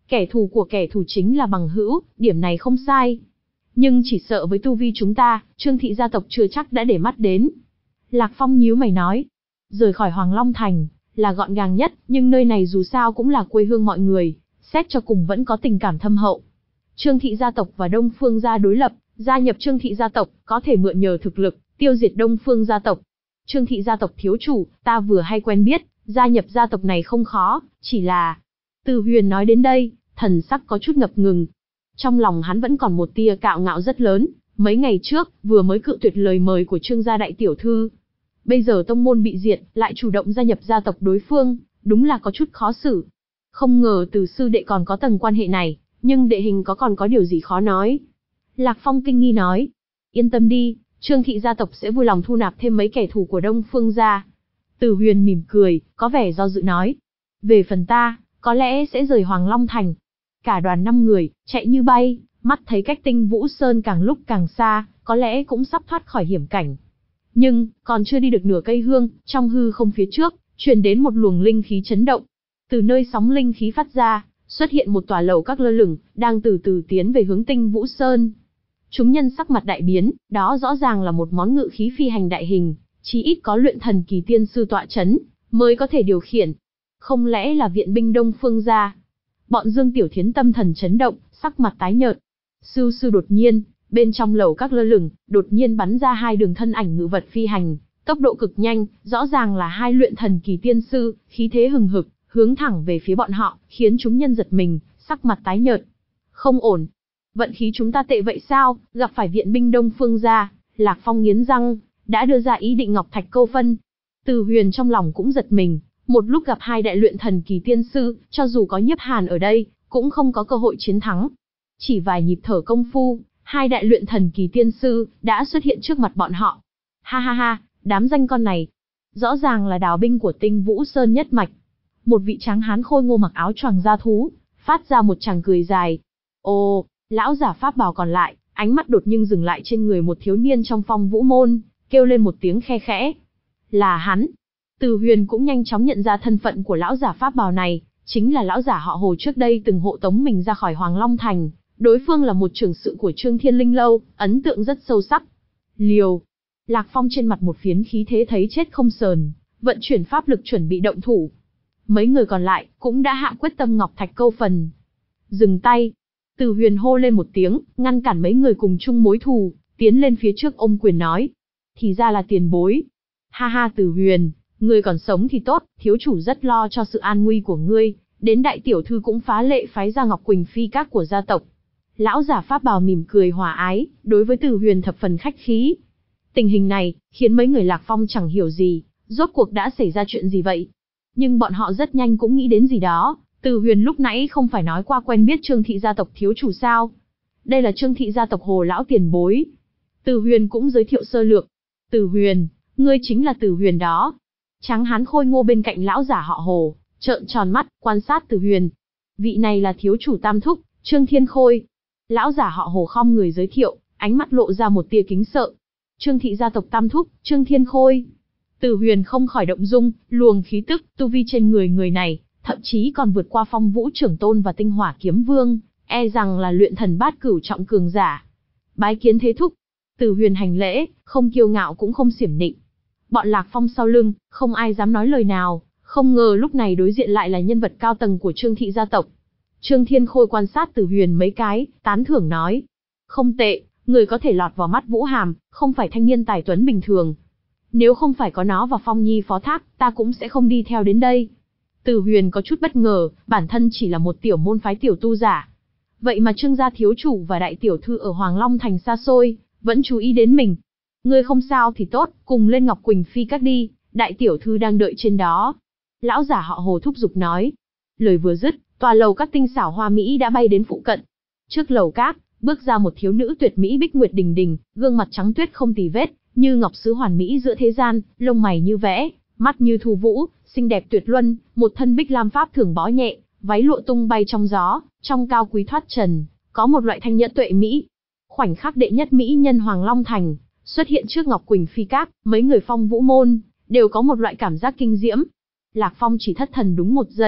Kẻ thù của kẻ thù chính là bằng hữu, điểm này không sai. Nhưng chỉ sợ với tu vi chúng ta, Trương thị gia tộc chưa chắc đã để mắt đến. Lạc Phong nhíu mày nói, rời khỏi Hoàng Long Thành, là gọn gàng nhất, nhưng nơi này dù sao cũng là quê hương mọi người, xét cho cùng vẫn có tình cảm thâm hậu. Trương thị gia tộc và Đông Phương gia đối lập, gia nhập Trương thị gia tộc, có thể mượn nhờ thực lực, tiêu diệt Đông Phương gia tộc. Trương thị gia tộc thiếu chủ, ta vừa hay quen biết, gia nhập gia tộc này không khó, chỉ là... Từ Huyền nói đến đây, thần sắc có chút ngập ngừng. Trong lòng hắn vẫn còn một tia cạo ngạo rất lớn, mấy ngày trước, vừa mới cự tuyệt lời mời của Trương gia đại tiểu thư. Bây giờ tông môn bị diệt, lại chủ động gia nhập gia tộc đối phương, đúng là có chút khó xử. Không ngờ Từ sư đệ còn có tầng quan hệ này, nhưng đệ hình có còn có điều gì khó nói. Lạc Phong kinh nghi nói, yên tâm đi, Trương thị gia tộc sẽ vui lòng thu nạp thêm mấy kẻ thù của Đông Phương gia. Từ Huyền mỉm cười, có vẻ do dự nói, về phần ta, có lẽ sẽ rời Hoàng Long Thành. Cả đoàn năm người, chạy như bay, mắt thấy cách Tinh Vũ Sơn càng lúc càng xa, có lẽ cũng sắp thoát khỏi hiểm cảnh. Nhưng, còn chưa đi được nửa cây hương, trong hư không phía trước, truyền đến một luồng linh khí chấn động. Từ nơi sóng linh khí phát ra, xuất hiện một tòa lầu các lơ lửng, đang từ từ tiến về hướng Tinh Vũ Sơn. Chúng nhân sắc mặt đại biến, đó rõ ràng là một món ngự khí phi hành đại hình, chí ít có luyện thần kỳ tiên sư tọa chấn, mới có thể điều khiển. Không lẽ là viện binh Đông Phương gia? Bọn Dương Tiểu Thiến tâm thần chấn động, sắc mặt tái nhợt. Sưu sưu đột nhiên, bên trong lầu các lơ lửng, đột nhiên bắn ra hai đường thân ảnh ngự vật phi hành, tốc độ cực nhanh, rõ ràng là hai luyện thần kỳ tiên sư, khí thế hừng hực, hướng thẳng về phía bọn họ, khiến chúng nhân giật mình, sắc mặt tái nhợt. Không ổn. Vận khí chúng ta tệ vậy sao, gặp phải viện binh Đông Phương gia? Lạc Phong nghiến răng, đã đưa ra ý định Ngọc Thạch câu phân. Từ Huyền trong lòng cũng giật mình, một lúc gặp hai đại luyện thần kỳ tiên sư, cho dù có Nhiếp Hàn ở đây, cũng không có cơ hội chiến thắng. Chỉ vài nhịp thở công phu, hai đại luyện thần kỳ tiên sư đã xuất hiện trước mặt bọn họ. Ha ha ha, đám danh con này, rõ ràng là đào binh của Tinh Vũ Sơn nhất mạch. Một vị tráng hán khôi ngô mặc áo choàng da thú, phát ra một tràng cười dài. Ồ, lão giả pháp bào còn lại, ánh mắt đột nhiên dừng lại trên người một thiếu niên trong Phong Vũ môn, kêu lên một tiếng khe khẽ. Là hắn. Từ Huyền cũng nhanh chóng nhận ra thân phận của lão giả pháp bào này, chính là lão giả họ Hồ trước đây từng hộ tống mình ra khỏi Hoàng Long Thành. Đối phương là một trưởng sự của Trương Thiên Linh Lâu, ấn tượng rất sâu sắc. Liều. Lạc Phong trên mặt một phiến khí thế thấy chết không sờn, vận chuyển pháp lực chuẩn bị động thủ. Mấy người còn lại cũng đã hạ quyết tâm Ngọc Thạch câu phần. Dừng tay. Từ Huyền hô lên một tiếng, ngăn cản mấy người cùng chung mối thù, tiến lên phía trước ôm quyền nói. Thì ra là tiền bối. Ha ha Từ Huyền, ngươi còn sống thì tốt, thiếu chủ rất lo cho sự an nguy của ngươi, đến đại tiểu thư cũng phá lệ phái ra Ngọc Quỳnh phi các của gia tộc. Lão giả pháp bào mỉm cười hòa ái, đối với Từ Huyền thập phần khách khí. Tình hình này, khiến mấy người Lạc Phong chẳng hiểu gì, rốt cuộc đã xảy ra chuyện gì vậy. Nhưng bọn họ rất nhanh cũng nghĩ đến gì đó, Từ Huyền lúc nãy không phải nói qua quen biết Trương thị gia tộc thiếu chủ sao. Đây là Trương thị gia tộc Hồ lão tiền bối. Từ Huyền cũng giới thiệu sơ lược. Từ Huyền, ngươi chính là Từ Huyền đó. Tráng hán khôi ngô bên cạnh lão giả họ Hồ, trợn tròn mắt, quan sát Từ Huyền. Vị này là thiếu chủ tam thúc, Trương Thiên Khôi. Lão giả họ Hồ khom người giới thiệu, ánh mắt lộ ra một tia kính sợ. Trương thị gia tộc tam thúc, Trương Thiên Khôi. Từ Huyền không khỏi động dung, luồng khí tức, tu vi trên người người này, thậm chí còn vượt qua Phong Vũ trưởng tôn và Tinh Hỏa kiếm vương, e rằng là luyện thần bát cửu trọng cường giả. Bái kiến thế thúc. Từ Huyền hành lễ, không kiêu ngạo cũng không xiểm nịnh. Bọn Lạc Phong sau lưng, không ai dám nói lời nào, không ngờ lúc này đối diện lại là nhân vật cao tầng của Trương thị gia tộc. Trương Thiên Khôi quan sát Từ Huyền mấy cái, tán thưởng nói. Không tệ, người có thể lọt vào mắt Vũ Hàm, không phải thanh niên tài tuấn bình thường. Nếu không phải có nó và Phong Nhi phó thác, ta cũng sẽ không đi theo đến đây. Từ Huyền có chút bất ngờ, bản thân chỉ là một tiểu môn phái tiểu tu giả. Vậy mà Trương gia thiếu chủ và đại tiểu thư ở Hoàng Long Thành xa xôi, vẫn chú ý đến mình. Ngươi không sao thì tốt, cùng lên Ngọc Quỳnh phi các đi, đại tiểu thư đang đợi trên đó. Lão giả họ Hồ thúc giục nói. Lời vừa dứt, tòa lầu các tinh xảo hoa mỹ đã bay đến phụ cận. Trước lầu các, bước ra một thiếu nữ tuyệt mỹ bích nguyệt đình đình, gương mặt trắng tuyết không tì vết, như ngọc sứ hoàn mỹ giữa thế gian, lông mày như vẽ, mắt như thu vũ, xinh đẹp tuyệt luân, một thân bích lam pháp thường bó nhẹ, váy lụa tung bay trong gió, trong cao quý thoát trần, có một loại thanh nhã tuệ mỹ. Khoảnh khắc đệ nhất mỹ nhân Hoàng Long Thành xuất hiện trước Ngọc Quỳnh phi các, mấy người Phong Vũ môn đều có một loại cảm giác kinh diễm. Lạc Phong chỉ thất thần đúng một giây,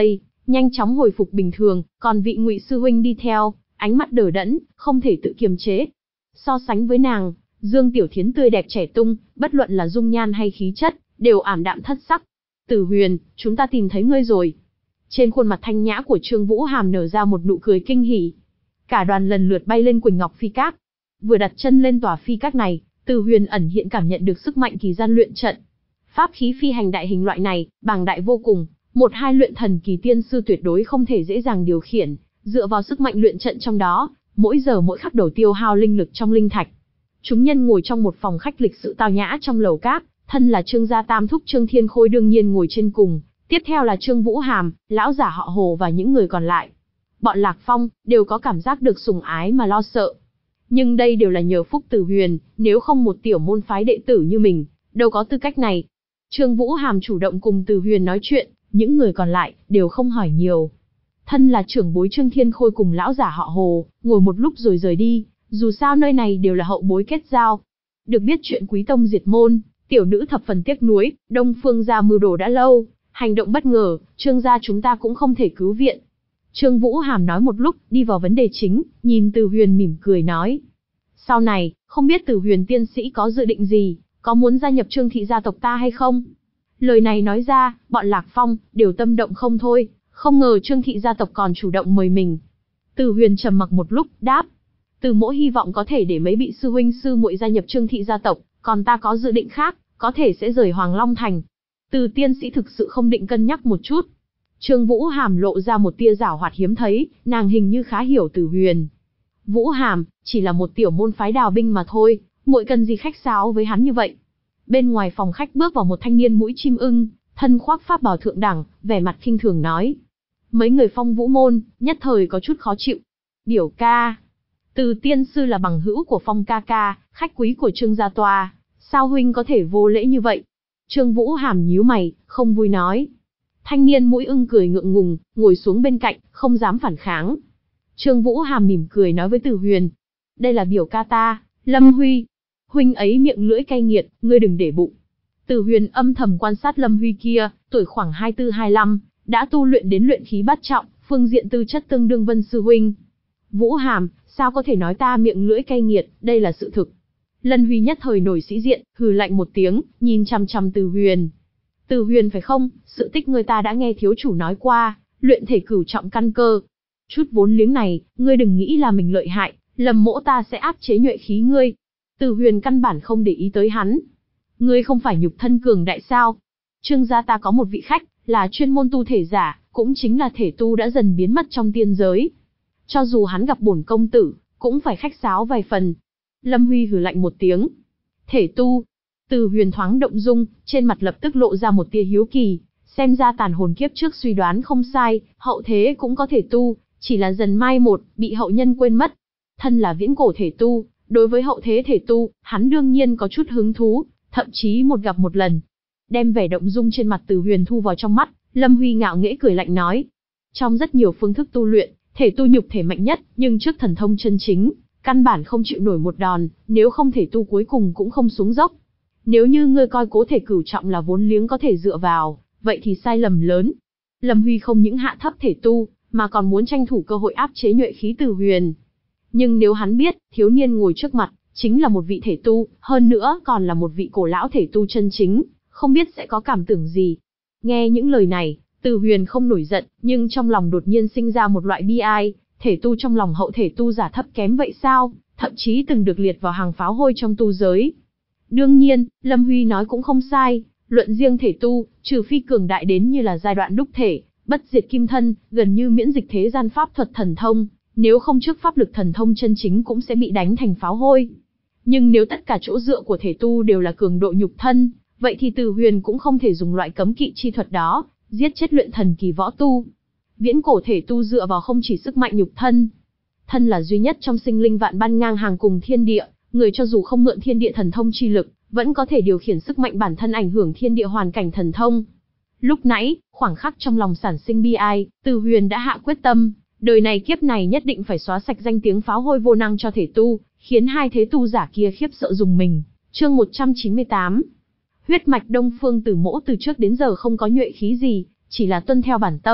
nhanh chóng hồi phục bình thường, còn vị Ngụy sư huynh đi theo, ánh mắt đờ đẫn, không thể tự kiềm chế. So sánh với nàng, Dương Tiểu Thiến tươi đẹp trẻ tung, bất luận là dung nhan hay khí chất, đều ảm đạm thất sắc. Tử Huyền, chúng ta tìm thấy ngươi rồi. Trên khuôn mặt thanh nhã của Trương Vũ Hàm nở ra một nụ cười kinh hỉ. Cả đoàn lần lượt bay lên Quỳnh Ngọc Phi Các. Vừa đặt chân lên tòa phi các này, Tử Huyền ẩn hiện cảm nhận được sức mạnh kỳ gian luyện trận. Pháp khí phi hành đại hình loại này, bàng đại vô cùng, một hai luyện thần kỳ tiên sư tuyệt đối không thể dễ dàng điều khiển, dựa vào sức mạnh luyện trận trong đó, mỗi giờ mỗi khắc đầu tiêu hao linh lực trong linh thạch. Chúng nhân ngồi trong một phòng khách lịch sự tao nhã trong lầu các, thân là Trương gia tam thúc Trương Thiên Khôi đương nhiên ngồi trên cùng, tiếp theo là Trương Vũ Hàm, lão giả họ Hồ và những người còn lại. Bọn Lạc Phong đều có cảm giác được sủng ái mà lo sợ. Nhưng đây đều là nhờ phúc Tử Huyền, nếu không một tiểu môn phái đệ tử như mình, đâu có tư cách này. Trương Vũ Hàm chủ động cùng Tử Huyền nói chuyện, những người còn lại đều không hỏi nhiều. Thân là trưởng bối Trương Thiên Khôi cùng lão giả họ Hồ, ngồi một lúc rồi rời đi, dù sao nơi này đều là hậu bối kết giao. Được biết chuyện Quý tông diệt môn, tiểu nữ thập phần tiếc nuối, Đông Phương gia mưu đồ đã lâu, hành động bất ngờ, Trương gia chúng ta cũng không thể cứu viện. Trương Vũ Hàm nói một lúc, đi vào vấn đề chính, nhìn Tử Huyền mỉm cười nói. Sau này, không biết Tử Huyền tiên sĩ có dự định gì, có muốn gia nhập Trương thị gia tộc ta hay không? Lời này nói ra, bọn Lạc Phong đều tâm động không thôi, không ngờ Trương thị gia tộc còn chủ động mời mình. Tử Huyền trầm mặc một lúc, đáp. Từ Mỗ hy vọng có thể để mấy vị sư huynh sư muội gia nhập Trương thị gia tộc, còn ta có dự định khác, có thể sẽ rời Hoàng Long Thành. Từ tiên sĩ thực sự không định cân nhắc một chút. Trương Vũ Hàm lộ ra một tia giảo hoạt hiếm thấy, nàng hình như khá hiểu Tử Huyền. Vũ Hàm, chỉ là một tiểu môn phái đào binh mà thôi, muội cần gì khách sáo với hắn như vậy. Bên ngoài phòng khách bước vào một thanh niên mũi chim ưng, thân khoác pháp bào thượng đẳng, vẻ mặt khinh thường nói. Mấy người Phong Vũ môn, nhất thời có chút khó chịu. Biểu ca. Từ tiên sư là bằng hữu của Phong ca ca, khách quý của Trương gia tòa, sao huynh có thể vô lễ như vậy? Trương Vũ Hàm nhíu mày, không vui nói. Thanh niên mũi ưng cười ngượng ngùng, ngồi xuống bên cạnh, không dám phản kháng. Trương Vũ Hàm mỉm cười nói với Tử Huyền. Đây là biểu ca ta, Lâm Huy. Huynh ấy miệng lưỡi cay nghiệt, ngươi đừng để bụng. Tử Huyền âm thầm quan sát Lâm Huy kia, tuổi khoảng hai mươi tư hai mươi lăm, đã tu luyện đến luyện khí bát trọng, phương diện tư chất tương đương Vân sư huynh. Vũ Hàm, sao có thể nói ta miệng lưỡi cay nghiệt, đây là sự thực. Lân Huy nhất thời nổi sĩ diện, hừ lạnh một tiếng, nhìn chằm chằm Tử Huyền. Tử Huyền phải không, sự tích người ta đã nghe thiếu chủ nói qua, luyện thể cửu trọng căn cơ. Chút vốn liếng này, ngươi đừng nghĩ là mình lợi hại, Lâm mỗ ta sẽ áp chế nhuệ khí ngươi. Tử Huyền căn bản không để ý tới hắn. Ngươi không phải nhục thân cường đại sao? Trương gia ta có một vị khách, là chuyên môn tu thể giả, cũng chính là thể tu đã dần biến mất trong tiên giới. Cho dù hắn gặp bổn công tử, cũng phải khách sáo vài phần. Lâm Huy hừ lạnh một tiếng. Thể tu. Tử Huyền thoáng động dung, trên mặt lập tức lộ ra một tia hiếu kỳ, xem ra tàn hồn kiếp trước suy đoán không sai, hậu thế cũng có thể tu, chỉ là dần mai một, bị hậu nhân quên mất. Thân là viễn cổ thể tu, đối với hậu thế thể tu, hắn đương nhiên có chút hứng thú, thậm chí một gặp một lần. Đem vẻ động dung trên mặt Tử Huyền thu vào trong mắt, Lâm Huy ngạo nghễ cười lạnh nói. Trong rất nhiều phương thức tu luyện, thể tu nhục thể mạnh nhất, nhưng trước thần thông chân chính, căn bản không chịu nổi một đòn, nếu không thể tu cuối cùng cũng không xuống dốc. Nếu như ngươi coi cố thể cửu trọng là vốn liếng có thể dựa vào, vậy thì sai lầm lớn. Lâm Huy không những hạ thấp thể tu, mà còn muốn tranh thủ cơ hội áp chế nhuệ khí Tử Huyền. Nhưng nếu hắn biết, thiếu niên ngồi trước mặt, chính là một vị thể tu, hơn nữa còn là một vị cổ lão thể tu chân chính, không biết sẽ có cảm tưởng gì. Nghe những lời này, Tử Huyền không nổi giận, nhưng trong lòng đột nhiên sinh ra một loại bi ai, thể tu trong lòng hậu thể tu giả thấp kém vậy sao, thậm chí từng được liệt vào hàng pháo hôi trong tu giới. Đương nhiên, Lâm Huy nói cũng không sai, luận riêng thể tu, trừ phi cường đại đến như là giai đoạn đúc thể, bất diệt kim thân, gần như miễn dịch thế gian pháp thuật thần thông, nếu không trước pháp lực thần thông chân chính cũng sẽ bị đánh thành pháo hôi. Nhưng nếu tất cả chỗ dựa của thể tu đều là cường độ nhục thân, vậy thì Tử Huyền cũng không thể dùng loại cấm kỵ chi thuật đó, giết chết luyện thần kỳ võ tu. Viễn cổ thể tu dựa vào không chỉ sức mạnh nhục thân, thân là duy nhất trong sinh linh vạn ban ngang hàng cùng thiên địa, người cho dù không mượn thiên địa thần thông chi lực, vẫn có thể điều khiển sức mạnh bản thân ảnh hưởng thiên địa hoàn cảnh thần thông. Lúc nãy, khoảng khắc trong lòng sản sinh bi ai, Tử Huyền đã hạ quyết tâm, đời này kiếp này nhất định phải xóa sạch danh tiếng pháo hôi vô năng cho thể tu, khiến hai thế tu giả kia khiếp sợ dùng mình. Chương một trăm chín mươi tám. Huyết mạch Đông Phương Tử Mỗ từ trước đến giờ không có nhuệ khí gì, chỉ là tuân theo bản tâm,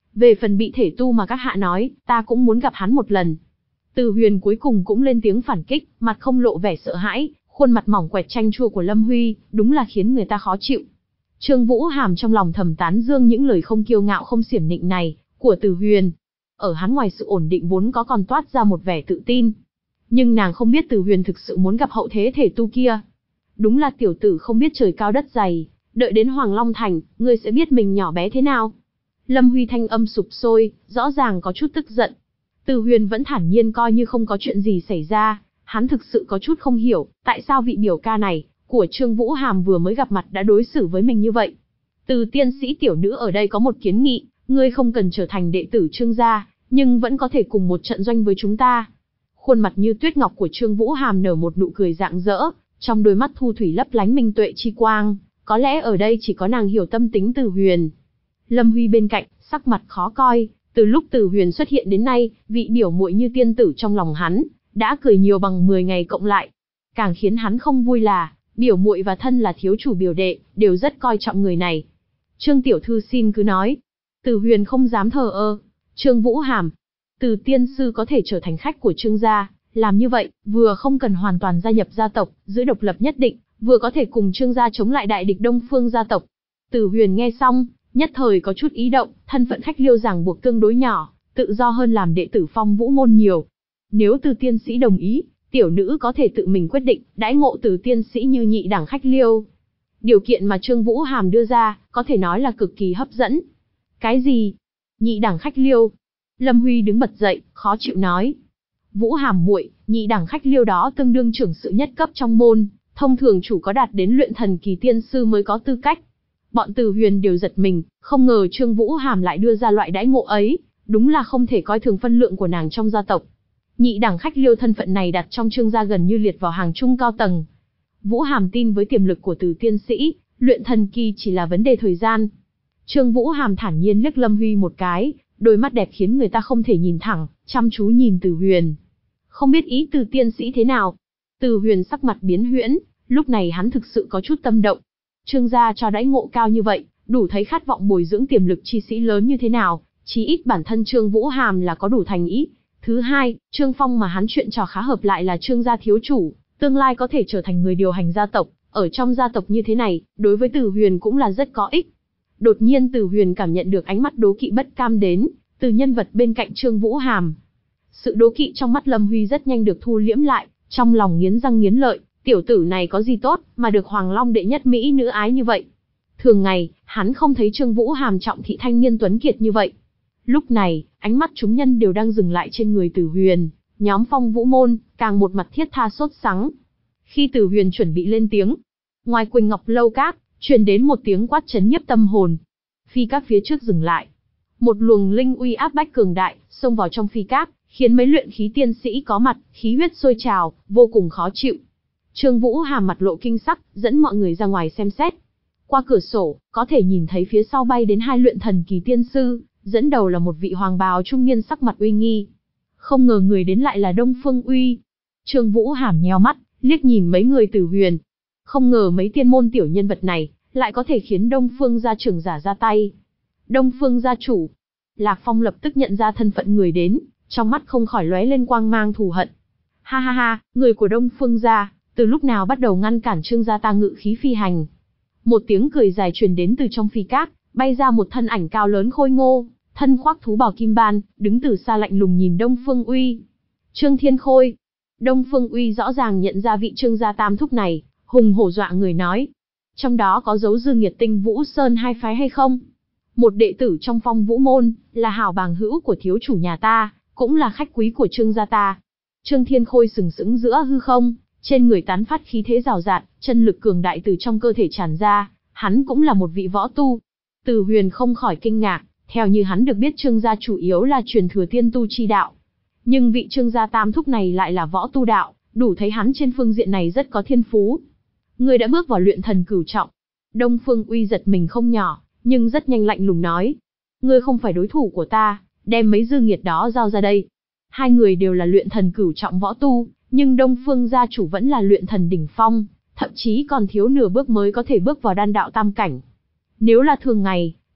Về phần bị thể tu mà các hạ nói, ta cũng muốn gặp hắn một lần. Từ Huyền cuối cùng cũng lên tiếng phản kích, mặt không lộ vẻ sợ hãi, khuôn mặt mỏng quẹt chanh chua của Lâm Huy, đúng là khiến người ta khó chịu. Trương Vũ Hàm trong lòng thầm tán dương những lời không kiêu ngạo không xiểm nịnh này của Từ Huyền. Ở hắn ngoài sự ổn định vốn có còn toát ra một vẻ tự tin. Nhưng nàng không biết Từ Huyền thực sự muốn gặp hậu thế thể tu kia. Đúng là tiểu tử không biết trời cao đất dày, đợi đến Hoàng Long Thành, ngươi sẽ biết mình nhỏ bé thế nào. Lâm Huy thanh âm sụp sôi, rõ ràng có chút tức giận. Từ Huyền vẫn thản nhiên coi như không có chuyện gì xảy ra, hắn thực sự có chút không hiểu, tại sao vị biểu ca này, của Trương Vũ Hàm vừa mới gặp mặt đã đối xử với mình như vậy. Từ tiên sĩ tiểu nữ ở đây có một kiến nghị, ngươi không cần trở thành đệ tử Trương gia, nhưng vẫn có thể cùng một trận doanh với chúng ta. Khuôn mặt như tuyết ngọc của Trương Vũ Hàm nở một nụ cười rạng rỡ, trong đôi mắt thu thủy lấp lánh minh tuệ chi quang, có lẽ ở đây chỉ có nàng hiểu tâm tính Từ Huyền. Lâm Huy bên cạnh, sắc mặt khó coi, từ lúc Từ Huyền xuất hiện đến nay, vị biểu muội như tiên tử trong lòng hắn, đã cười nhiều bằng mười ngày cộng lại. Càng khiến hắn không vui là, biểu muội và thân là thiếu chủ biểu đệ, đều rất coi trọng người này. Trương tiểu thư xin cứ nói. Từ Huyền không dám thờ ơ. Trương Vũ Hàm, Từ tiên sư có thể trở thành khách của Trương gia, làm như vậy, vừa không cần hoàn toàn gia nhập gia tộc, giữ độc lập nhất định, vừa có thể cùng Trương gia chống lại đại địch Đông Phương gia tộc. Từ Huyền nghe xong, nhất thời có chút ý động, thân phận khách liêu ràng buộc tương đối nhỏ, tự do hơn làm đệ tử Phong Vũ môn nhiều. Nếu Từ tiên sĩ đồng ý, tiểu nữ có thể tự mình quyết định, đãi ngộ Từ tiên sĩ như nhị đẳng khách liêu. Điều kiện mà Trương Vũ Hàm đưa ra, có thể nói là cực kỳ hấp dẫn. Cái gì? Nhị đẳng khách liêu? Lâm Huy đứng bật dậy, khó chịu nói. Vũ Hàm muội, nhị đẳng khách liêu đó tương đương trưởng sự nhất cấp trong môn, thông thường chủ có đạt đến luyện thần kỳ tiên sư mới có tư cách. Bọn Từ Huyền đều giật mình, không ngờ Trương Vũ Hàm lại đưa ra loại đãi ngộ ấy, đúng là không thể coi thường phân lượng của nàng trong gia tộc. Nhị đẳng khách liêu thân phận này đặt trong Trương gia gần như liệt vào hàng trung cao tầng. Vũ Hàm tin với tiềm lực của Từ tiên sĩ, luyện thần kỳ chỉ là vấn đề thời gian. Trương Vũ Hàm thản nhiên liếc Lâm Huy một cái, đôi mắt đẹp khiến người ta không thể nhìn thẳng, chăm chú nhìn Từ Huyền. Không biết ý Từ tiên sĩ thế nào? Từ Huyền sắc mặt biến huyễn, lúc này hắn thực sự có chút tâm động. Trương gia cho đãi ngộ cao như vậy, đủ thấy khát vọng bồi dưỡng tiềm lực chi sĩ lớn như thế nào, chí ít bản thân Trương Vũ Hàm là có đủ thành ý. Thứ hai, Trương Phong mà hắn chuyện trò khá hợp lại là Trương gia thiếu chủ, tương lai có thể trở thành người điều hành gia tộc, ở trong gia tộc như thế này, đối với Từ Huyền cũng là rất có ích. Đột nhiên Từ Huyền cảm nhận được ánh mắt đố kỵ bất cam đến từ nhân vật bên cạnh Trương Vũ Hàm. Sự đố kỵ trong mắt Lâm Huy rất nhanh được thu liễm lại, trong lòng nghiến răng nghiến lợi, tiểu tử này có gì tốt mà được Hoàng Long đệ nhất mỹ nữ ái như vậy. Thường ngày, hắn không thấy Trương Vũ Hàm trọng thị thanh niên tuấn kiệt như vậy. Lúc này, ánh mắt chúng nhân đều đang dừng lại trên người Từ Huyền, nhóm Phong Vũ môn càng một mặt thiết tha sốt sắng. Khi Từ Huyền chuẩn bị lên tiếng, ngoài Quỳnh Ngọc lâu các truyền đến một tiếng quát chấn nhiếp tâm hồn. Phi các phía trước dừng lại. Một luồng linh uy áp bách cường đại xông vào trong phi các, khiến mấy luyện khí tiên sĩ có mặt, khí huyết sôi trào, vô cùng khó chịu. Trương Vũ Hàm mặt lộ kinh sắc, dẫn mọi người ra ngoài xem xét. Qua cửa sổ, có thể nhìn thấy phía sau bay đến hai luyện thần kỳ tiên sư, dẫn đầu là một vị hoàng bào trung niên sắc mặt uy nghi. Không ngờ người đến lại là Đông Phương Uy. Trương Vũ Hàm nheo mắt, liếc nhìn mấy người Từ Huyền. Không ngờ mấy tiên môn tiểu nhân vật này, lại có thể khiến Đông Phương gia trưởng giả ra tay. Đông Phương gia chủ. Lạc Phong lập tức nhận ra thân phận người đến, trong mắt không khỏi lóe lên quang mang thù hận. Ha ha ha, người của Đông Phương gia, từ lúc nào bắt đầu ngăn cản Trương gia ta ngự khí phi hành? Một tiếng cười dài truyền đến từ trong phi các, bay ra một thân ảnh cao lớn khôi ngô, thân khoác thú bào kim ban, đứng từ xa lạnh lùng nhìn Đông Phương Uy. Trương Thiên Khôi. Đông Phương Uy rõ ràng nhận ra vị Trương gia tam thúc này, hùng hổ dọa người nói. Trong đó có dấu Dương Nghiệt Tinh Vũ Sơn hai phái hay không? Một đệ tử trong Phong Vũ môn, là hảo bàng hữu của thiếu chủ nhà ta, cũng là khách quý của Trương gia ta. Trương Thiên Khôi sừng sững giữa hư không, trên người tán phát khí thế rào rạt, chân lực cường đại từ trong cơ thể tràn ra, hắn cũng là một vị võ tu. Từ Huyền không khỏi kinh ngạc, theo như hắn được biết Trương gia chủ yếu là truyền thừa tiên tu chi đạo. Nhưng vị Trương gia tam thúc này lại là võ tu đạo, đủ thấy hắn trên phương diện này rất có thiên phú. Người đã bước vào luyện thần cửu trọng. Đông Phương Uy giật mình không nhỏ, nhưng rất nhanh lạnh lùng nói. Ngươi không phải đối thủ của ta, đem mấy dư nghiệt đó giao ra đây. Hai người đều là luyện thần cửu trọng võ tu, nhưng Đông Phương gia chủ vẫn là luyện thần đỉnh phong, thậm chí còn thiếu nửa bước mới có thể bước vào đan đạo tam cảnh. Nếu là thường ngày,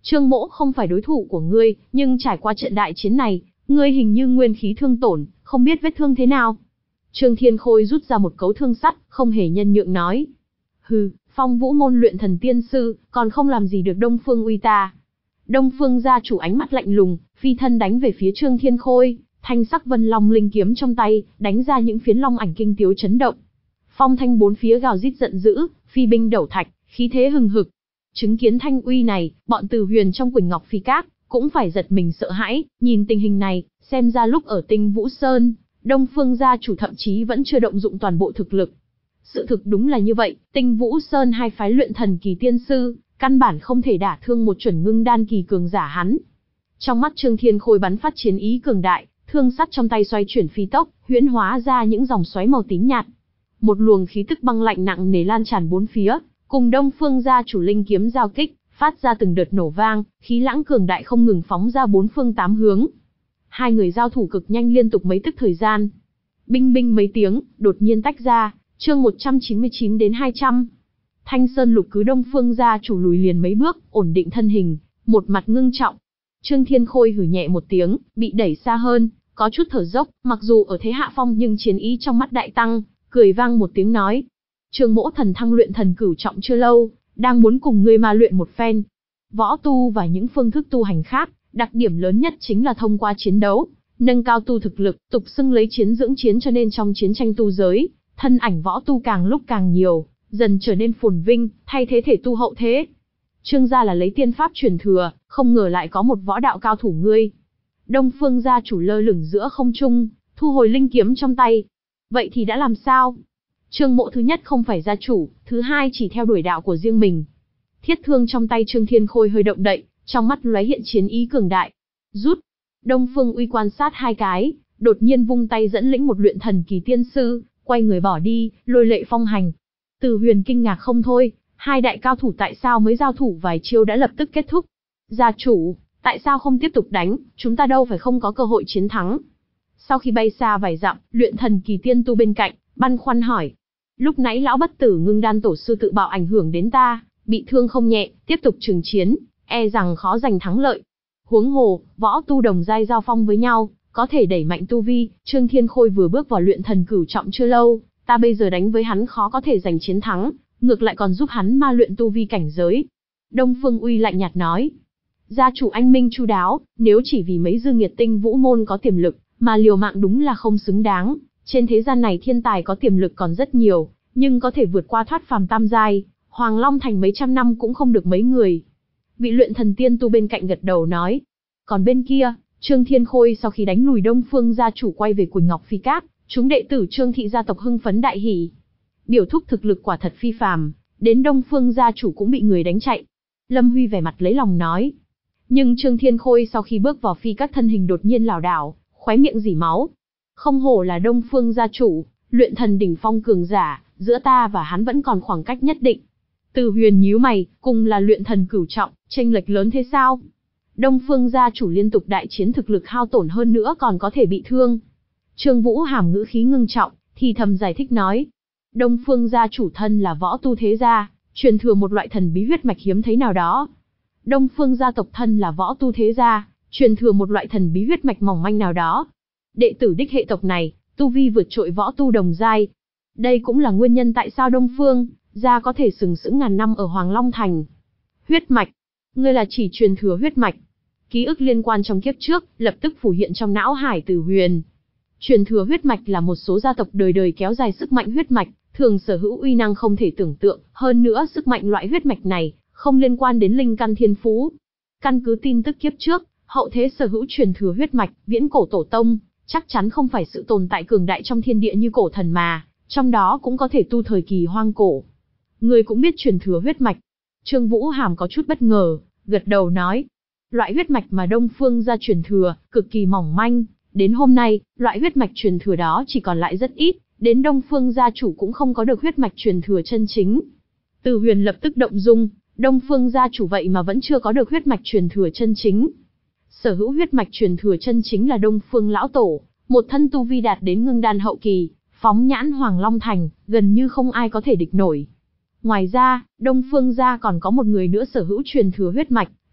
Trương Mỗ không phải đối thủ của ngươi, nhưng trải qua trận đại chiến này, ngươi hình như nguyên khí thương tổn, không biết vết thương thế nào. Trương Thiên Khôi rút ra một cấu thương sắt, không hề nhân nhượng nói. Hừ, Phong Vũ môn luyện thần tiên sư, còn không làm gì được Đông Phương Uy ta. Đông Phương gia chủ ánh mắt lạnh lùng, phi thân đánh về phía Trương Thiên Khôi, thanh sắc vân long linh kiếm trong tay, đánh ra những phiến long ảnh kinh tiếu chấn động. Phong thanh bốn phía gào rít giận dữ, phi binh đẩu thạch, khí thế hừng hực. Chứng kiến thanh uy này, bọn Từ Huyền trong Quỳnh Ngọc Phi Các cũng phải giật mình sợ hãi, nhìn tình hình này, xem ra lúc ở Tinh Vũ Sơn, Đông Phương gia chủ thậm chí vẫn chưa động dụng toàn bộ thực lực. Sự thực đúng là như vậy, Tinh Vũ Sơn hai phái luyện thần kỳ tiên sư, căn bản không thể đả thương một chuẩn ngưng đan kỳ cường giả hắn. Trong mắt Trương Thiên Khôi bắn phát chiến ý cường đại, thương sắt trong tay xoay chuyển phi tốc, huyễn hóa ra những dòng xoáy màu tím nhạt. Một luồng khí tức băng lạnh nặng nề lan tràn bốn phía, cùng Đông Phương gia chủ linh kiếm giao kích, phát ra từng đợt nổ vang, khí lãng cường đại không ngừng phóng ra bốn phương tám hướng. Hai người giao thủ cực nhanh liên tục mấy tức thời gian. Binh binh mấy tiếng, đột nhiên tách ra, chương một trăm chín mươi chín đến hai trăm. Thanh Sơn Lục cứ Đông Phương gia chủ lùi liền mấy bước, ổn định thân hình, một mặt ngưng trọng. Trương Thiên Khôi hử nhẹ một tiếng, bị đẩy xa hơn, có chút thở dốc, mặc dù ở thế hạ phong nhưng chiến ý trong mắt đại tăng, cười vang một tiếng nói. Trương Mỗ thần thăng luyện thần cửu trọng chưa lâu, đang muốn cùng ngươi ma luyện một phen. Võ tu và những phương thức tu hành khác, đặc điểm lớn nhất chính là thông qua chiến đấu, nâng cao tu thực lực, tục xưng lấy chiến dưỡng chiến, cho nên trong chiến tranh tu giới, thân ảnh võ tu càng lúc càng nhiều, dần trở nên phồn vinh, thay thế thể tu hậu thế. Trương gia là lấy tiên pháp truyền thừa, không ngờ lại có một võ đạo cao thủ ngươi. Đông Phương gia chủ lơ lửng giữa không trung, thu hồi linh kiếm trong tay. Vậy thì đã làm sao? Trương Mỗ thứ nhất không phải gia chủ, thứ hai chỉ theo đuổi đạo của riêng mình. Thiết thương trong tay Trương Thiên Khôi hơi động đậy, trong mắt lóe hiện chiến ý cường đại. Rút. Đông Phương Uy quan sát hai cái, đột nhiên vung tay dẫn lĩnh một luyện thần kỳ tiên sư, quay người bỏ đi, lôi lệ phong hành. Từ Huyền kinh ngạc không thôi, hai đại cao thủ tại sao mới giao thủ vài chiêu đã lập tức kết thúc? Gia chủ, tại sao không tiếp tục đánh, chúng ta đâu phải không có cơ hội chiến thắng? Sau khi bay xa vài dặm, luyện thần kỳ tiên tu bên cạnh, băn khoăn hỏi. Lúc nãy lão bất tử ngưng đan tổ sư tự bạo ảnh hưởng đến ta, bị thương không nhẹ, tiếp tục trường chiến, e rằng khó giành thắng lợi. Huống hồ, võ tu đồng giai giao phong với nhau, có thể đẩy mạnh tu vi, Trương Thiên Khôi vừa bước vào luyện thần cửu trọng chưa lâu, ta bây giờ đánh với hắn khó có thể giành chiến thắng, ngược lại còn giúp hắn ma luyện tu vi cảnh giới. Đông Phương Uy lạnh nhạt nói. Gia chủ anh minh chu đáo, nếu chỉ vì mấy dư nghiệt Tinh Vũ môn có tiềm lực, mà liều mạng đúng là không xứng đáng. Trên thế gian này thiên tài có tiềm lực còn rất nhiều, nhưng có thể vượt qua thoát phàm tam giai, Hoàng Long Thành mấy trăm năm cũng không được mấy người. Vị luyện thần tiên tu bên cạnh gật đầu nói. Còn bên kia, Trương Thiên Khôi sau khi đánh lùi Đông Phương gia chủ quay về Quỳnh Ngọc Phi Các, chúng đệ tử Trương thị gia tộc hưng phấn đại hỉ. Biểu thúc thực lực quả thật phi phàm, đến Đông Phương gia chủ cũng bị người đánh chạy. Lâm Huy vẻ mặt lấy lòng nói. Nhưng Trương Thiên Khôi sau khi bước vào Phi Các thân hình đột nhiên lảo đảo, khóe miệng rỉ máu. Không hổ là Đông Phương gia chủ, luyện thần đỉnh phong cường giả, giữa ta và hắn vẫn còn khoảng cách nhất định. Từ Huyền nhíu mày, cùng là luyện thần cửu trọng, chênh lệch lớn thế sao? Đông Phương gia chủ liên tục đại chiến thực lực hao tổn hơn nữa còn có thể bị thương. Trương Vũ Hàm ngữ khí ngưng trọng, thì thầm giải thích nói. Đông Phương gia chủ thân là võ tu thế gia, truyền thừa một loại thần bí huyết mạch hiếm thấy nào đó. Đông Phương gia tộc thân là võ tu thế gia, truyền thừa một loại thần bí huyết mạch mỏng manh nào đó. Đệ tử đích hệ tộc này, tu vi vượt trội võ tu đồng giai. Đây cũng là nguyên nhân tại sao Đông Phương gia có thể sừng sững ngàn năm ở Hoàng Long Thành. Huyết mạch, ngươi là chỉ truyền thừa huyết mạch. Ký ức liên quan trong kiếp trước, lập tức phủ hiện trong não hải Từ Huyền. Truyền thừa huyết mạch là một số gia tộc đời đời kéo dài sức mạnh huyết mạch, thường sở hữu uy năng không thể tưởng tượng, hơn nữa sức mạnh loại huyết mạch này không liên quan đến linh căn thiên phú. Căn cứ tin tức kiếp trước, hậu thế sở hữu truyền thừa huyết mạch, viễn cổ tổ tông, chắc chắn không phải sự tồn tại cường đại trong thiên địa như cổ thần mà, trong đó cũng có thể tu thời kỳ hoang cổ. Người cũng biết truyền thừa huyết mạch. Trương Vũ Hàm có chút bất ngờ, gật đầu nói. Loại huyết mạch mà Đông Phương gia truyền thừa, cực kỳ mỏng manh. Đến hôm nay, loại huyết mạch truyền thừa đó chỉ còn lại rất ít, đến Đông Phương gia chủ cũng không có được huyết mạch truyền thừa chân chính. Từ Huyền lập tức động dung, Đông Phương gia chủ vậy mà vẫn chưa có được huyết mạch truyền thừa chân chính. Sở hữu huyết mạch truyền thừa chân chính là Đông Phương lão tổ, một thân tu vi đạt đến ngưng đan hậu kỳ, phóng nhãn Hoàng Long Thành, gần như không ai có thể địch nổi. Ngoài ra, Đông Phương gia còn có một người nữa sở hữu truyền thừa huyết mạch,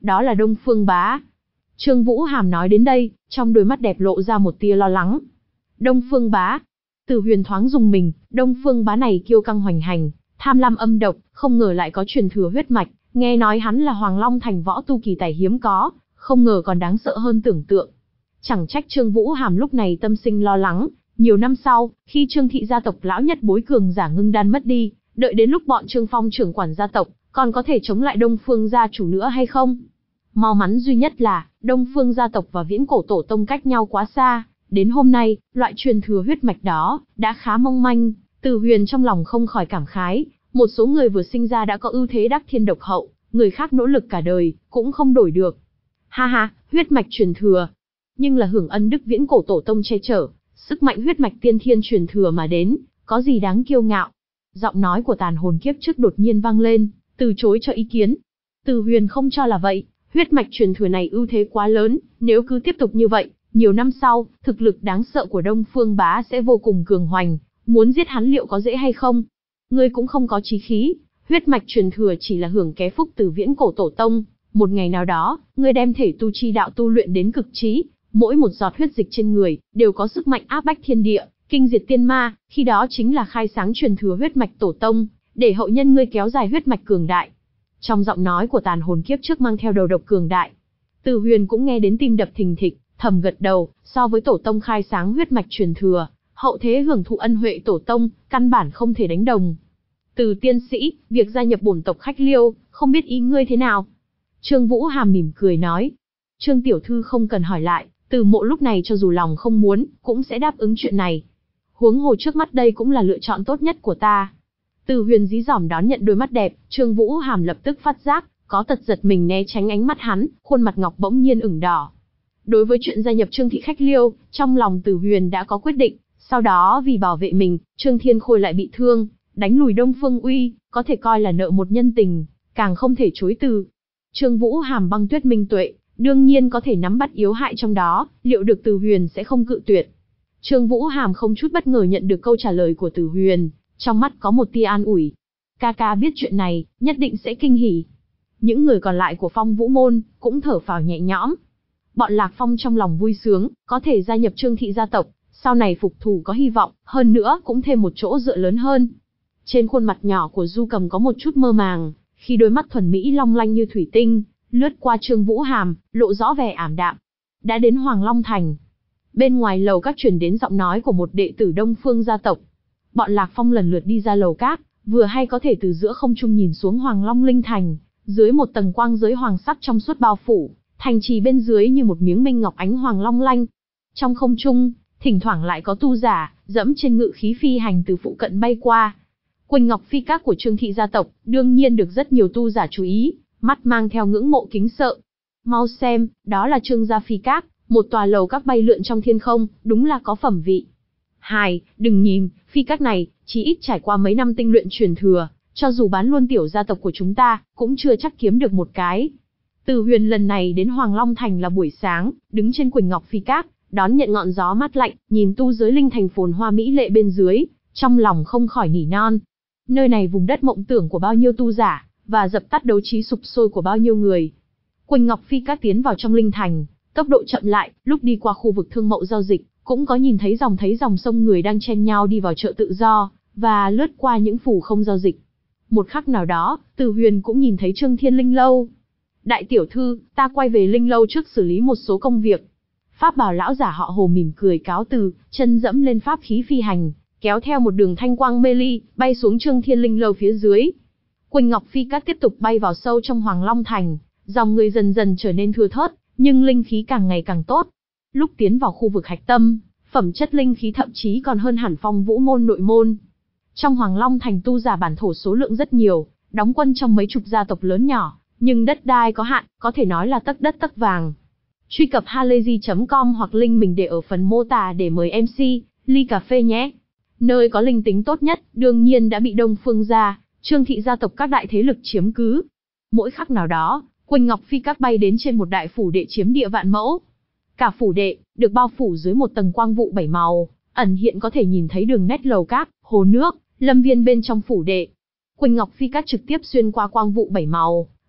đó là Đông Phương Bá. Trương Vũ Hàm nói đến đây, trong đôi mắt đẹp lộ ra một tia lo lắng. Đông Phương Bá. Từ Huyền thoáng dùng mình, Đông Phương Bá này kiêu căng hoành hành, tham lam âm độc, không ngờ lại có truyền thừa huyết mạch, nghe nói hắn là Hoàng Long Thành võ tu kỳ tài hiếm có, không ngờ còn đáng sợ hơn tưởng tượng. Chẳng trách Trương Vũ Hàm lúc này tâm sinh lo lắng, nhiều năm sau, khi Trương thị gia tộc lão nhất bối cường giả ngưng đan mất đi, đợi đến lúc bọn Trương Phong trưởng quản gia tộc, còn có thể chống lại Đông Phương gia chủ nữa hay không? May mắn duy nhất là, Đông Phương gia tộc và Viễn Cổ Tổ Tông cách nhau quá xa, đến hôm nay, loại truyền thừa huyết mạch đó đã khá mong manh. Từ Huyền trong lòng không khỏi cảm khái, một số người vừa sinh ra đã có ưu thế đắc thiên độc hậu, người khác nỗ lực cả đời cũng không đổi được. Ha ha, huyết mạch truyền thừa, nhưng là hưởng ân đức Viễn Cổ Tổ Tông che chở, sức mạnh huyết mạch tiên thiên truyền thừa mà đến, có gì đáng kiêu ngạo? Giọng nói của tàn hồn kiếp trước đột nhiên vang lên, từ chối cho ý kiến. Từ Huyền không cho là vậy, huyết mạch truyền thừa này ưu thế quá lớn, nếu cứ tiếp tục như vậy, nhiều năm sau, thực lực đáng sợ của Đông Phương Bá sẽ vô cùng cường hoành, muốn giết hắn liệu có dễ hay không? Ngươi cũng không có chí khí, huyết mạch truyền thừa chỉ là hưởng ké phúc từ Viễn Cổ Tổ Tông, một ngày nào đó, ngươi đem thể tu chi đạo tu luyện đến cực trí, mỗi một giọt huyết dịch trên người đều có sức mạnh áp bách thiên địa, kinh diệt tiên ma, khi đó chính là khai sáng truyền thừa huyết mạch tổ tông, để hậu nhân ngươi kéo dài huyết mạch cường đại. Trong giọng nói của tàn hồn kiếp trước mang theo đầu độc cường đại. Từ Huyền cũng nghe đến tim đập thình thịch, thầm gật đầu, so với tổ tông khai sáng huyết mạch truyền thừa, hậu thế hưởng thụ ân huệ tổ tông, căn bản không thể đánh đồng. Từ tiên sĩ, việc gia nhập bổn tộc khách Liêu, không biết ý ngươi thế nào? Trương Vũ Hàm mỉm cười nói. Trương tiểu thư không cần hỏi lại, Từ Mộ lúc này cho dù lòng không muốn, cũng sẽ đáp ứng chuyện này. Huống hồ trước mắt đây cũng là lựa chọn tốt nhất của ta. Từ Huyền dí dỏm đón nhận đôi mắt đẹp, Trương Vũ Hàm lập tức phát giác, có tật giật mình né tránh ánh mắt hắn, khuôn mặt ngọc bỗng nhiên ửng đỏ. Đối với chuyện gia nhập Trương thị khách Liêu, trong lòng Từ Huyền đã có quyết định, sau đó vì bảo vệ mình, Trương Thiên Khôi lại bị thương, đánh lùi Đông Phương Uy, có thể coi là nợ một nhân tình, càng không thể chối từ. Trương Vũ Hàm băng tuyết minh tuệ, đương nhiên có thể nắm bắt yếu hại trong đó, liệu được Từ Huyền sẽ không cự tuyệt. Trương Vũ Hàm không chút bất ngờ nhận được câu trả lời của Từ Huyền, trong mắt có một tia an ủi. Ca ca biết chuyện này, nhất định sẽ kinh hỉ. Những người còn lại của Phong Vũ Môn cũng thở phào nhẹ nhõm. Bọn Lạc Phong trong lòng vui sướng, có thể gia nhập Trương thị gia tộc, sau này phục thù có hy vọng, hơn nữa cũng thêm một chỗ dựa lớn hơn. Trên khuôn mặt nhỏ của Du Cầm có một chút mơ màng, khi đôi mắt thuần mỹ long lanh như thủy tinh, lướt qua Trương Vũ Hàm, lộ rõ vẻ ảm đạm. Đã đến Hoàng Long Thành. Bên ngoài lầu các truyền đến giọng nói của một đệ tử Đông Phương gia tộc. Bọn Lạc Phong lần lượt đi ra lầu các, vừa hay có thể từ giữa không trung nhìn xuống Hoàng Long Linh Thành, dưới một tầng quang giới hoàng sắc trong suốt bao phủ, thành trì bên dưới như một miếng minh ngọc ánh hoàng long lanh. Trong không trung, thỉnh thoảng lại có tu giả dẫm trên ngự khí phi hành từ phụ cận bay qua. Quỳnh Ngọc Phi Các của Trương thị gia tộc, đương nhiên được rất nhiều tu giả chú ý, mắt mang theo ngưỡng mộ kính sợ. Mau xem, đó là Trương gia Phi Các, một tòa lầu các bay lượn trong thiên không, đúng là có phẩm vị. Hài, đừng nhìn, Phi Các này, chỉ ít trải qua mấy năm tinh luyện truyền thừa, cho dù bán luôn tiểu gia tộc của chúng ta, cũng chưa chắc kiếm được một cái. Từ Huyền lần này đến Hoàng Long Thành là buổi sáng, đứng trên Quỳnh Ngọc Phi Các, đón nhận ngọn gió mát lạnh, nhìn tu giới linh thành phồn hoa mỹ lệ bên dưới, trong lòng không khỏi nỉ non. Nơi này vùng đất mộng tưởng của bao nhiêu tu giả, và dập tắt đấu trí sục sôi của bao nhiêu người. Quỳnh Ngọc Phi Các tiến vào trong linh thành, tốc độ chậm lại, lúc đi qua khu vực thương mậu giao dịch, cũng có nhìn thấy dòng thấy dòng sông người đang chen nhau đi vào chợ tự do, và lướt qua những phủ không giao dịch. Một khắc nào đó, Từ Huyền cũng nhìn thấy Trương Thiên Linh Lâu. Đại tiểu thư, ta quay về Linh Lâu trước xử lý một số công việc. Pháp bảo lão giả họ Hồ mỉm cười cáo từ, chân dẫm lên pháp khí phi hành, kéo theo một đường thanh quang mê ly, bay xuống Trương Thiên Linh Lâu phía dưới. Quỳnh Ngọc Phi Các tiếp tục bay vào sâu trong Hoàng Long Thành, dòng người dần dần trở nên thưa thớt, nhưng linh khí càng ngày càng tốt. Lúc tiến vào khu vực hạch tâm, phẩm chất linh khí thậm chí còn hơn hẳn Phong Vũ Môn nội môn. Trong Hoàng Long Thành tu giả bản thổ số lượng rất nhiều, đóng quân trong mấy chục gia tộc lớn nhỏ, nhưng đất đai có hạn, có thể nói là tấc đất tấc vàng. Truy cập halayzi chấm com hoặc link mình để ở phần mô tả để mời em xê, ly cà phê nhé. Nơi có linh tính tốt nhất, đương nhiên đã bị Đông Phương gia, Trương thị gia tộc các đại thế lực chiếm cứ. Mỗi khắc nào đó, Quỳnh Ngọc Phi Các bay đến trên một đại phủ đệ chiếm địa vạn mẫu. Cả phủ đệ được bao phủ dưới một tầng quang vụ bảy màu, ẩn hiện có thể nhìn thấy đường nét lầu các, hồ nước, lâm viên bên trong phủ đệ. Quỳnh Ngọc Phi Các trực tiếp xuyên qua quang vụ bảy màu,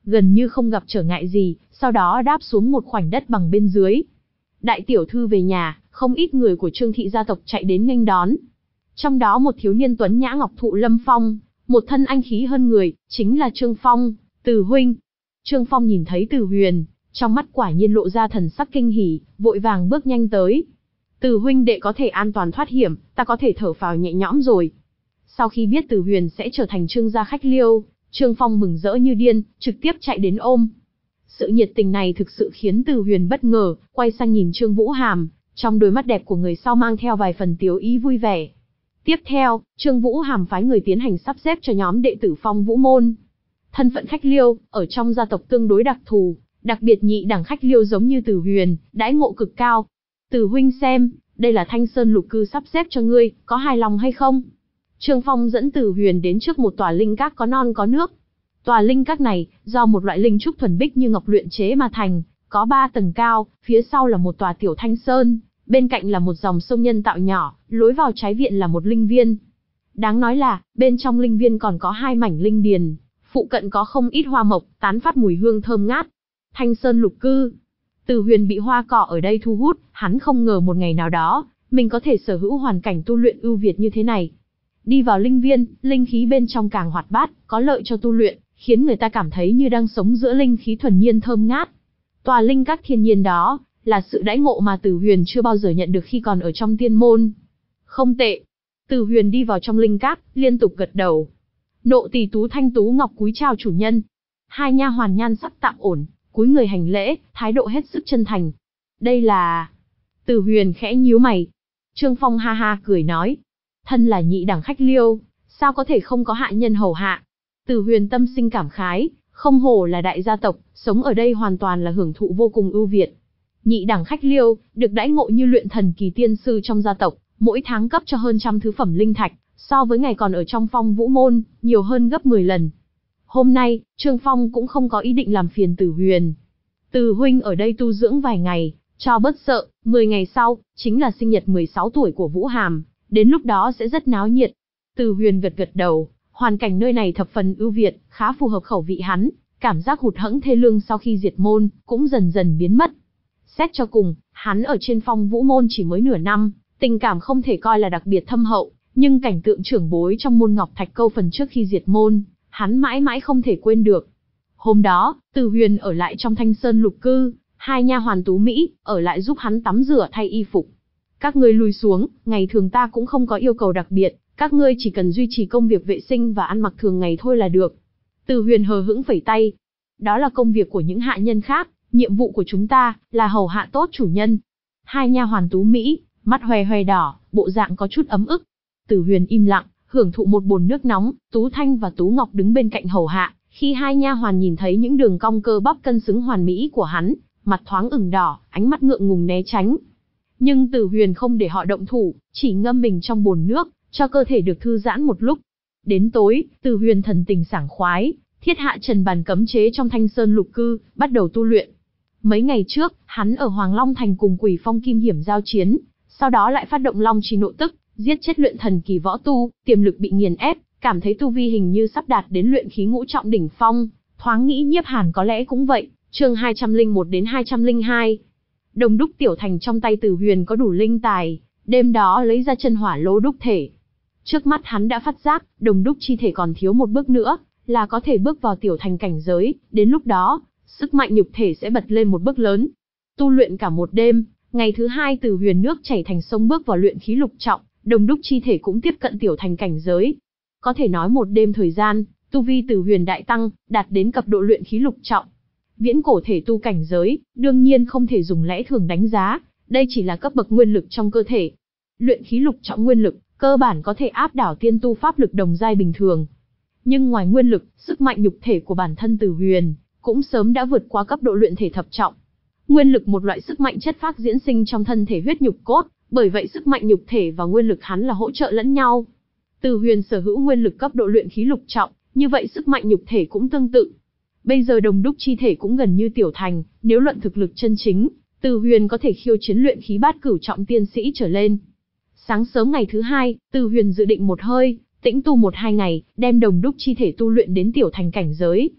gần như không gặp trở ngại gì, sau đó đáp xuống một khoảnh đất bằng bên dưới. Đại tiểu thư về nhà, không ít người của Trương thị gia tộc chạy đến nghênh đón. Trong đó một thiếu niên tuấn nhã ngọc thụ lâm phong, một thân anh khí hơn người, chính là Trương Phong, Từ huynh. Trương Phong nhìn thấy Từ Huyền, trong mắt quả nhiên lộ ra thần sắc kinh hỉ, vội vàng bước nhanh tới. Từ huynh đệ có thể an toàn thoát hiểm, ta có thể thở phào nhẹ nhõm rồi. Sau khi biết Từ Huyền sẽ trở thành Trương gia khách liêu, Trương Phong mừng rỡ như điên, trực tiếp chạy đến ôm. Sự nhiệt tình này thực sự khiến Từ Huyền bất ngờ, quay sang nhìn Trương Vũ Hàm, trong đôi mắt đẹp của người sau mang theo vài phần tiếu ý vui vẻ. Tiếp theo, Trương Vũ Hàm phái người tiến hành sắp xếp cho nhóm đệ tử Phong Vũ môn. Thân phận khách liêu, ở trong gia tộc tương đối đặc thù, đặc biệt nhị đẳng khách liêu giống như Từ Huyền, đãi ngộ cực cao. Từ huynh xem, đây là Thanh Sơn Lục Cư sắp xếp cho ngươi, có hài lòng hay không? Trương Phong dẫn Từ Huyền đến trước một tòa linh các có non có nước. Tòa linh các này, do một loại linh trúc thuần bích như ngọc luyện chế mà thành, có ba tầng cao, phía sau là một tòa tiểu thanh sơn, bên cạnh là một dòng sông nhân tạo nhỏ, lối vào trái viện là một linh viên. Đáng nói là, bên trong linh viên còn có hai mảnh linh điền, phụ cận có không ít hoa mộc, tán phát mùi hương thơm ngát. Thanh Sơn Lục Cư. Từ Huyền bị hoa cỏ ở đây thu hút, hắn không ngờ một ngày nào đó, mình có thể sở hữu hoàn cảnh tu luyện ưu việt như thế này. Đi vào linh viên, linh khí bên trong càng hoạt bát, có lợi cho tu luyện, khiến người ta cảm thấy như đang sống giữa linh khí thuần nhiên thơm ngát. Tòa linh các thiên nhiên đó, là sự đãi ngộ mà Từ Huyền chưa bao giờ nhận được khi còn ở trong tiên môn. Không tệ. Từ Huyền đi vào trong linh các, liên tục gật đầu. Nộ Tỳ Tú Thanh Tú Ngọc cúi chào chủ nhân. Hai nha hoàn nhan sắc tạm ổn, cúi người hành lễ, thái độ hết sức chân thành. Đây là... Từ Huyền khẽ nhíu mày. Trương Phong ha ha cười nói. Thân là nhị đẳng khách liêu, sao có thể không có hạ nhân hầu hạ. Từ Huyền tâm sinh cảm khái, không hổ là đại gia tộc, sống ở đây hoàn toàn là hưởng thụ vô cùng ưu việt. Nhị đẳng khách liêu, được đãi ngộ như luyện thần kỳ tiên sư trong gia tộc, mỗi tháng cấp cho hơn trăm thứ phẩm linh thạch, so với ngày còn ở trong Phong Vũ môn, nhiều hơn gấp mười lần. Hôm nay, Trương Phong cũng không có ý định làm phiền Từ Huyền. Từ huynh ở đây tu dưỡng vài ngày, cho bớt sợ, mười ngày sau, chính là sinh nhật mười sáu tuổi của Vũ Hàm, đến lúc đó sẽ rất náo nhiệt. Từ Huyền gật gật đầu, hoàn cảnh nơi này thập phần ưu việt, khá phù hợp khẩu vị hắn, cảm giác hụt hẫng thê lương sau khi diệt môn, cũng dần dần biến mất. Xét cho cùng, hắn ở trên Phong Vũ môn chỉ mới nửa năm, tình cảm không thể coi là đặc biệt thâm hậu, nhưng cảnh tượng trưởng bối trong môn Ngọc Thạch Câu phần trước khi diệt môn, hắn mãi mãi không thể quên được. Hôm đó, Từ Huyền ở lại trong Thanh Sơn Lục Cư, hai nha hoàn tú Mỹ, ở lại giúp hắn tắm rửa thay y phục. Các ngươi lui xuống, ngày thường ta cũng không có yêu cầu đặc biệt, các ngươi chỉ cần duy trì công việc vệ sinh và ăn mặc thường ngày thôi là được. Từ Huyền hờ hững phẩy tay. Đó là công việc của những hạ nhân khác, nhiệm vụ của chúng ta, là hầu hạ tốt chủ nhân. Hai nha hoàn tú Mỹ, mắt hoe hoe đỏ, bộ dạng có chút ấm ức. Từ Huyền im lặng, hưởng thụ một bồn nước nóng, Tú Thanh và Tú Ngọc đứng bên cạnh hầu hạ, khi hai nha hoàn nhìn thấy những đường cong cơ bắp cân xứng hoàn mỹ của hắn, mặt thoáng ửng đỏ, ánh mắt ngượng ngùng né tránh. Nhưng Từ Huyền không để họ động thủ, chỉ ngâm mình trong bồn nước, cho cơ thể được thư giãn một lúc. Đến tối, Từ Huyền thần tình sảng khoái, thiết hạ trần bàn cấm chế trong Thanh Sơn Lục Cư, bắt đầu tu luyện. Mấy ngày trước, hắn ở Hoàng Long Thành cùng Quỷ Phong Kim Hiểm giao chiến, sau đó lại phát động Long Chi Nộ Tức, giết chết luyện thần kỳ võ tu, tiềm lực bị nghiền ép, cảm thấy tu vi hình như sắp đạt đến luyện khí ngũ trọng đỉnh phong, thoáng nghĩ Nhiếp Hàn có lẽ cũng vậy. Chương hai trăm lẻ một đến hai trăm lẻ hai. Đồng đúc tiểu thành trong tay Từ Huyền có đủ linh tài, đêm đó lấy ra chân hỏa lô đúc thể. Trước mắt hắn đã phát giác, đồng đúc chi thể còn thiếu một bước nữa, là có thể bước vào tiểu thành cảnh giới, đến lúc đó, sức mạnh nhục thể sẽ bật lên một bước lớn. Tu luyện cả một đêm, ngày thứ hai Từ Huyền nước chảy thành sông bước vào luyện khí lục trọng, đồng đúc chi thể cũng tiếp cận tiểu thành cảnh giới. Có thể nói một đêm thời gian, tu vi Từ Huyền đại tăng, đạt đến cấp độ luyện khí lục trọng. Viễn cổ thể tu cảnh giới, đương nhiên không thể dùng lẽ thường đánh giá, đây chỉ là cấp bậc nguyên lực trong cơ thể. Luyện khí lục trọng nguyên lực, cơ bản có thể áp đảo tiên tu pháp lực đồng giai bình thường. Nhưng ngoài nguyên lực, sức mạnh nhục thể của bản thân Từ Huyền, cũng sớm đã vượt qua cấp độ luyện thể thập trọng. Nguyên lực một loại sức mạnh chất phác diễn sinh trong thân thể huyết nhục cốt, bởi vậy sức mạnh nhục thể và nguyên lực hắn là hỗ trợ lẫn nhau. Từ Huyền sở hữu nguyên lực cấp độ luyện khí lục trọng, như vậy sức mạnh nhục thể cũng tương tự. Bây giờ đồng đúc chi thể cũng gần như tiểu thành, nếu luận thực lực chân chính, Từ Huyền có thể khiêu chiến luyện khí bát cửu trọng tiên sĩ trở lên. Sáng sớm ngày thứ hai, Từ Huyền dự định một hơi, tĩnh tu một hai ngày, đem đồng đúc chi thể tu luyện đến tiểu thành cảnh giới.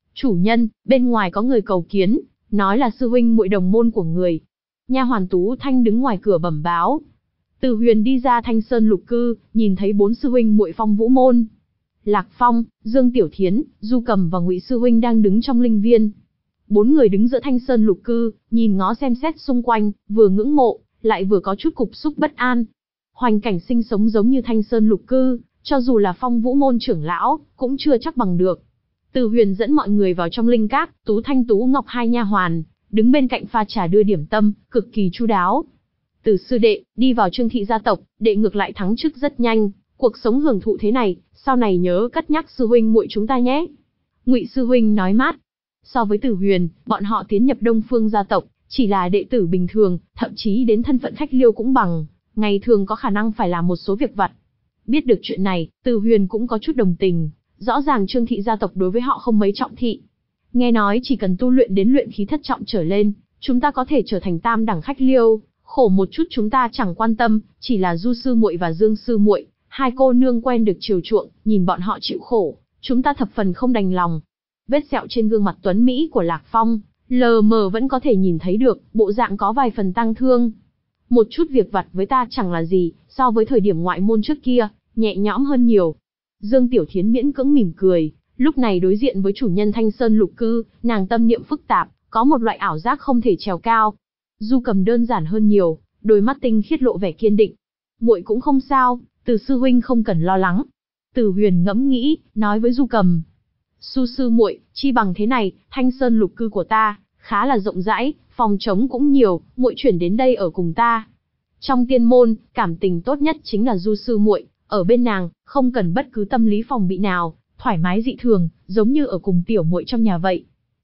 Chủ nhân, bên ngoài có người cầu kiến, nói là sư huynh muội đồng môn của người. Nha hoàn Tú Thanh đứng ngoài cửa bẩm báo. Từ Huyền đi ra Thanh Sơn Lục Cư, nhìn thấy bốn sư huynh muội Phong Vũ môn. Lạc Phong, Dương Tiểu Thiến, Du Cầm và Ngụy sư huynh đang đứng trong linh viên. Bốn người đứng giữa Thanh Sơn Lục Cư, nhìn ngó xem xét xung quanh, vừa ngưỡng mộ, lại vừa có chút cục xúc bất an. Hoành cảnh sinh sống giống như Thanh Sơn Lục Cư, cho dù là Phong Vũ môn trưởng lão, cũng chưa chắc bằng được. Từ Huyền dẫn mọi người vào trong linh các, Tú Thanh Tú Ngọc hai nha hoàn, đứng bên cạnh pha trà đưa điểm tâm, cực kỳ chu đáo. Từ sư đệ, đi vào Trương thị gia tộc, đệ ngược lại thắng chức rất nhanh, cuộc sống hưởng thụ thế này, sau này nhớ cất nhắc sư huynh muội chúng ta nhé. Ngụy sư huynh nói mát. So với Từ Huyền, bọn họ tiến nhập Đông Phương gia tộc, chỉ là đệ tử bình thường, thậm chí đến thân phận khách liêu cũng bằng, ngày thường có khả năng phải làm một số việc vặt. Biết được chuyện này, Từ Huyền cũng có chút đồng tình, rõ ràng Trương thị gia tộc đối với họ không mấy trọng thị. Nghe nói chỉ cần tu luyện đến luyện khí thất trọng trở lên, chúng ta có thể trở thành tam đẳng khách liêu, khổ một chút chúng ta chẳng quan tâm, chỉ là Du sư muội và Dương sư muội, hai cô nương quen được chiều chuộng, nhìn bọn họ chịu khổ, chúng ta thập phần không đành lòng. Vết sẹo trên gương mặt tuấn mỹ của Lạc Phong, lờ mờ vẫn có thể nhìn thấy được, bộ dạng có vài phần tang thương. Một chút việc vặt với ta chẳng là gì, so với thời điểm ngoại môn trước kia, nhẹ nhõm hơn nhiều. Dương Tiểu Thiến miễn cưỡng mỉm cười, lúc này đối diện với chủ nhân Thanh Sơn Lục Cư, nàng tâm niệm phức tạp, có một loại ảo giác không thể trèo cao. Du Cầm đơn giản hơn nhiều, đôi mắt tinh khiết lộ vẻ kiên định. Muội cũng không sao, Từ sư huynh không cần lo lắng. Từ Huyền ngẫm nghĩ, nói với Du Cầm. Su sư muội, chi bằng thế này, Thanh Sơn Lục Cư của ta khá là rộng rãi, phòng trống cũng nhiều, muội chuyển đến đây ở cùng ta. Trong tiên môn, cảm tình tốt nhất chính là Du sư muội, ở bên nàng, không cần bất cứ tâm lý phòng bị nào, thoải mái dị thường, giống như ở cùng tiểu muội trong nhà vậy.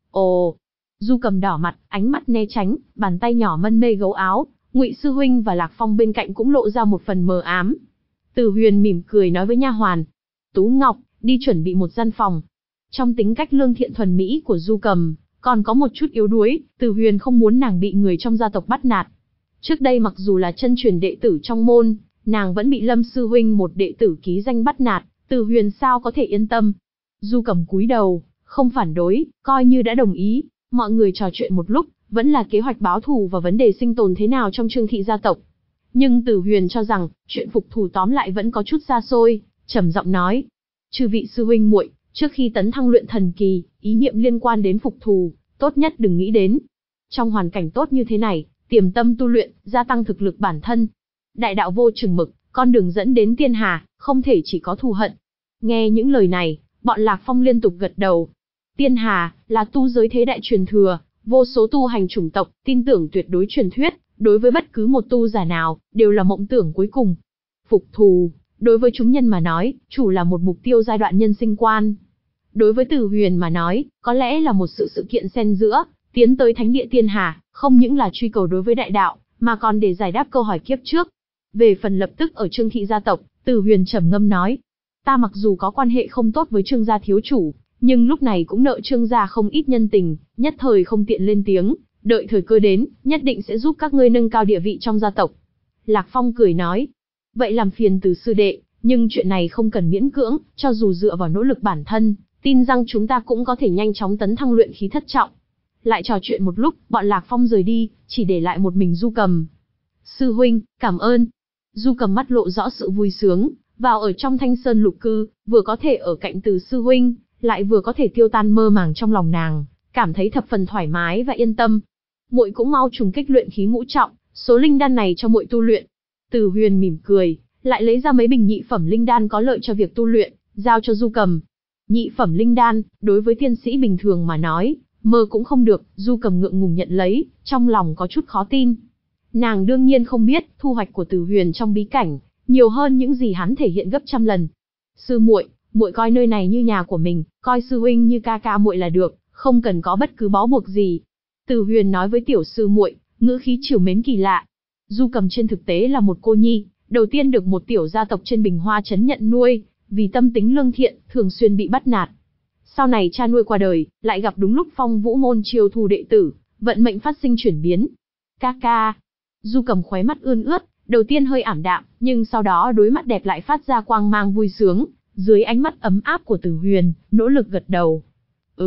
Ồ. Du Cầm đỏ mặt, ánh mắt né tránh, bàn tay nhỏ mân mê gấu áo, Ngụy sư huynh và Lạc Phong bên cạnh cũng lộ ra một phần mờ ám. Từ Huyền mỉm cười nói với nha hoàn, Tú Ngọc, đi chuẩn bị một gian phòng. Trong tính cách lương thiện thuần mỹ của Du Cầm, còn có một chút yếu đuối, Từ Huyền không muốn nàng bị người trong gia tộc bắt nạt. Trước đây mặc dù là chân truyền đệ tử trong môn, nàng vẫn bị Lâm sư huynh một đệ tử ký danh bắt nạt, Từ Huyền sao có thể yên tâm. Du Cầm cúi đầu, không phản đối, coi như đã đồng ý. Mọi người trò chuyện một lúc, vẫn là kế hoạch báo thù và vấn đề sinh tồn thế nào trong Trương thị gia tộc. Nhưng Từ Huyền cho rằng, chuyện phục thù tóm lại vẫn có chút xa xôi, trầm giọng nói: "Chư vị sư huynh muội, trước khi tấn thăng luyện thần kỳ, ý niệm liên quan đến phục thù, tốt nhất đừng nghĩ đến. Trong hoàn cảnh tốt như thế này, tiềm tâm tu luyện, gia tăng thực lực bản thân. Đại đạo vô chừng mực, con đường dẫn đến tiên hà, không thể chỉ có thù hận." Nghe những lời này, bọn Lạc Phong liên tục gật đầu. Tiên hà là tu giới thế đại truyền thừa, vô số tu hành chủng tộc tin tưởng tuyệt đối truyền thuyết, đối với bất cứ một tu giả nào đều là mộng tưởng cuối cùng. Phục thù, đối với chúng nhân mà nói, chủ là một mục tiêu giai đoạn nhân sinh quan. Đối với Từ Huyền mà nói, có lẽ là một sự sự kiện xen giữa, tiến tới thánh địa tiên hà, không những là truy cầu đối với đại đạo, mà còn để giải đáp câu hỏi kiếp trước. Về phần lập tức ở Trương thị gia tộc, Từ Huyền trầm ngâm nói: "Ta mặc dù có quan hệ không tốt với Trương gia thiếu chủ, nhưng lúc này cũng nợ Trương gia không ít nhân tình, nhất thời không tiện lên tiếng, đợi thời cơ đến, nhất định sẽ giúp các ngươi nâng cao địa vị trong gia tộc." Lạc Phong cười nói: "Vậy làm phiền Từ sư đệ, nhưng chuyện này không cần miễn cưỡng, cho dù dựa vào nỗ lực bản thân, tin rằng chúng ta cũng có thể nhanh chóng tấn thăng luyện khí thất trọng." Lại trò chuyện một lúc, bọn Lạc Phong rời đi, chỉ để lại một mình Du Cầm. "Sư huynh, cảm ơn." Du Cầm mắt lộ rõ sự vui sướng, vào ở trong Thanh Sơn Lục Cư, vừa có thể ở cạnh Từ sư huynh, lại vừa có thể tiêu tan mơ màng trong lòng nàng, cảm thấy thập phần thoải mái và yên tâm. Muội cũng mau trùng kích luyện khí ngũ trọng, số linh đan này cho muội tu luyện. Từ Huyền mỉm cười, lại lấy ra mấy bình nhị phẩm linh đan có lợi cho việc tu luyện, giao cho Du Cầm. Nhị phẩm linh đan, đối với tiên sĩ bình thường mà nói, mơ cũng không được, Du Cầm ngượng ngùng nhận lấy, trong lòng có chút khó tin. Nàng đương nhiên không biết, thu hoạch của Từ Huyền trong bí cảnh, nhiều hơn những gì hắn thể hiện gấp trăm lần. "Sư muội, muội coi nơi này như nhà của mình, coi sư huynh như ca ca muội là được, không cần có bất cứ bó buộc gì." Từ Huyền nói với tiểu sư muội, ngữ khí trìu mến kỳ lạ. Du Cầm trên thực tế là một cô nhi, đầu tiên được một tiểu gia tộc trên Bình Hoa trấn nhận nuôi, vì tâm tính lương thiện, thường xuyên bị bắt nạt. Sau này cha nuôi qua đời, lại gặp đúng lúc Phong Vũ môn chiêu thu đệ tử, vận mệnh phát sinh chuyển biến. "Ca ca." Du Cầm khóe mắt ươn ướt, đầu tiên hơi ảm đạm, nhưng sau đó đôi mắt đẹp lại phát ra quang mang vui sướng, dưới ánh mắt ấm áp của Từ Huyền, nỗ lực gật đầu. "Ừ."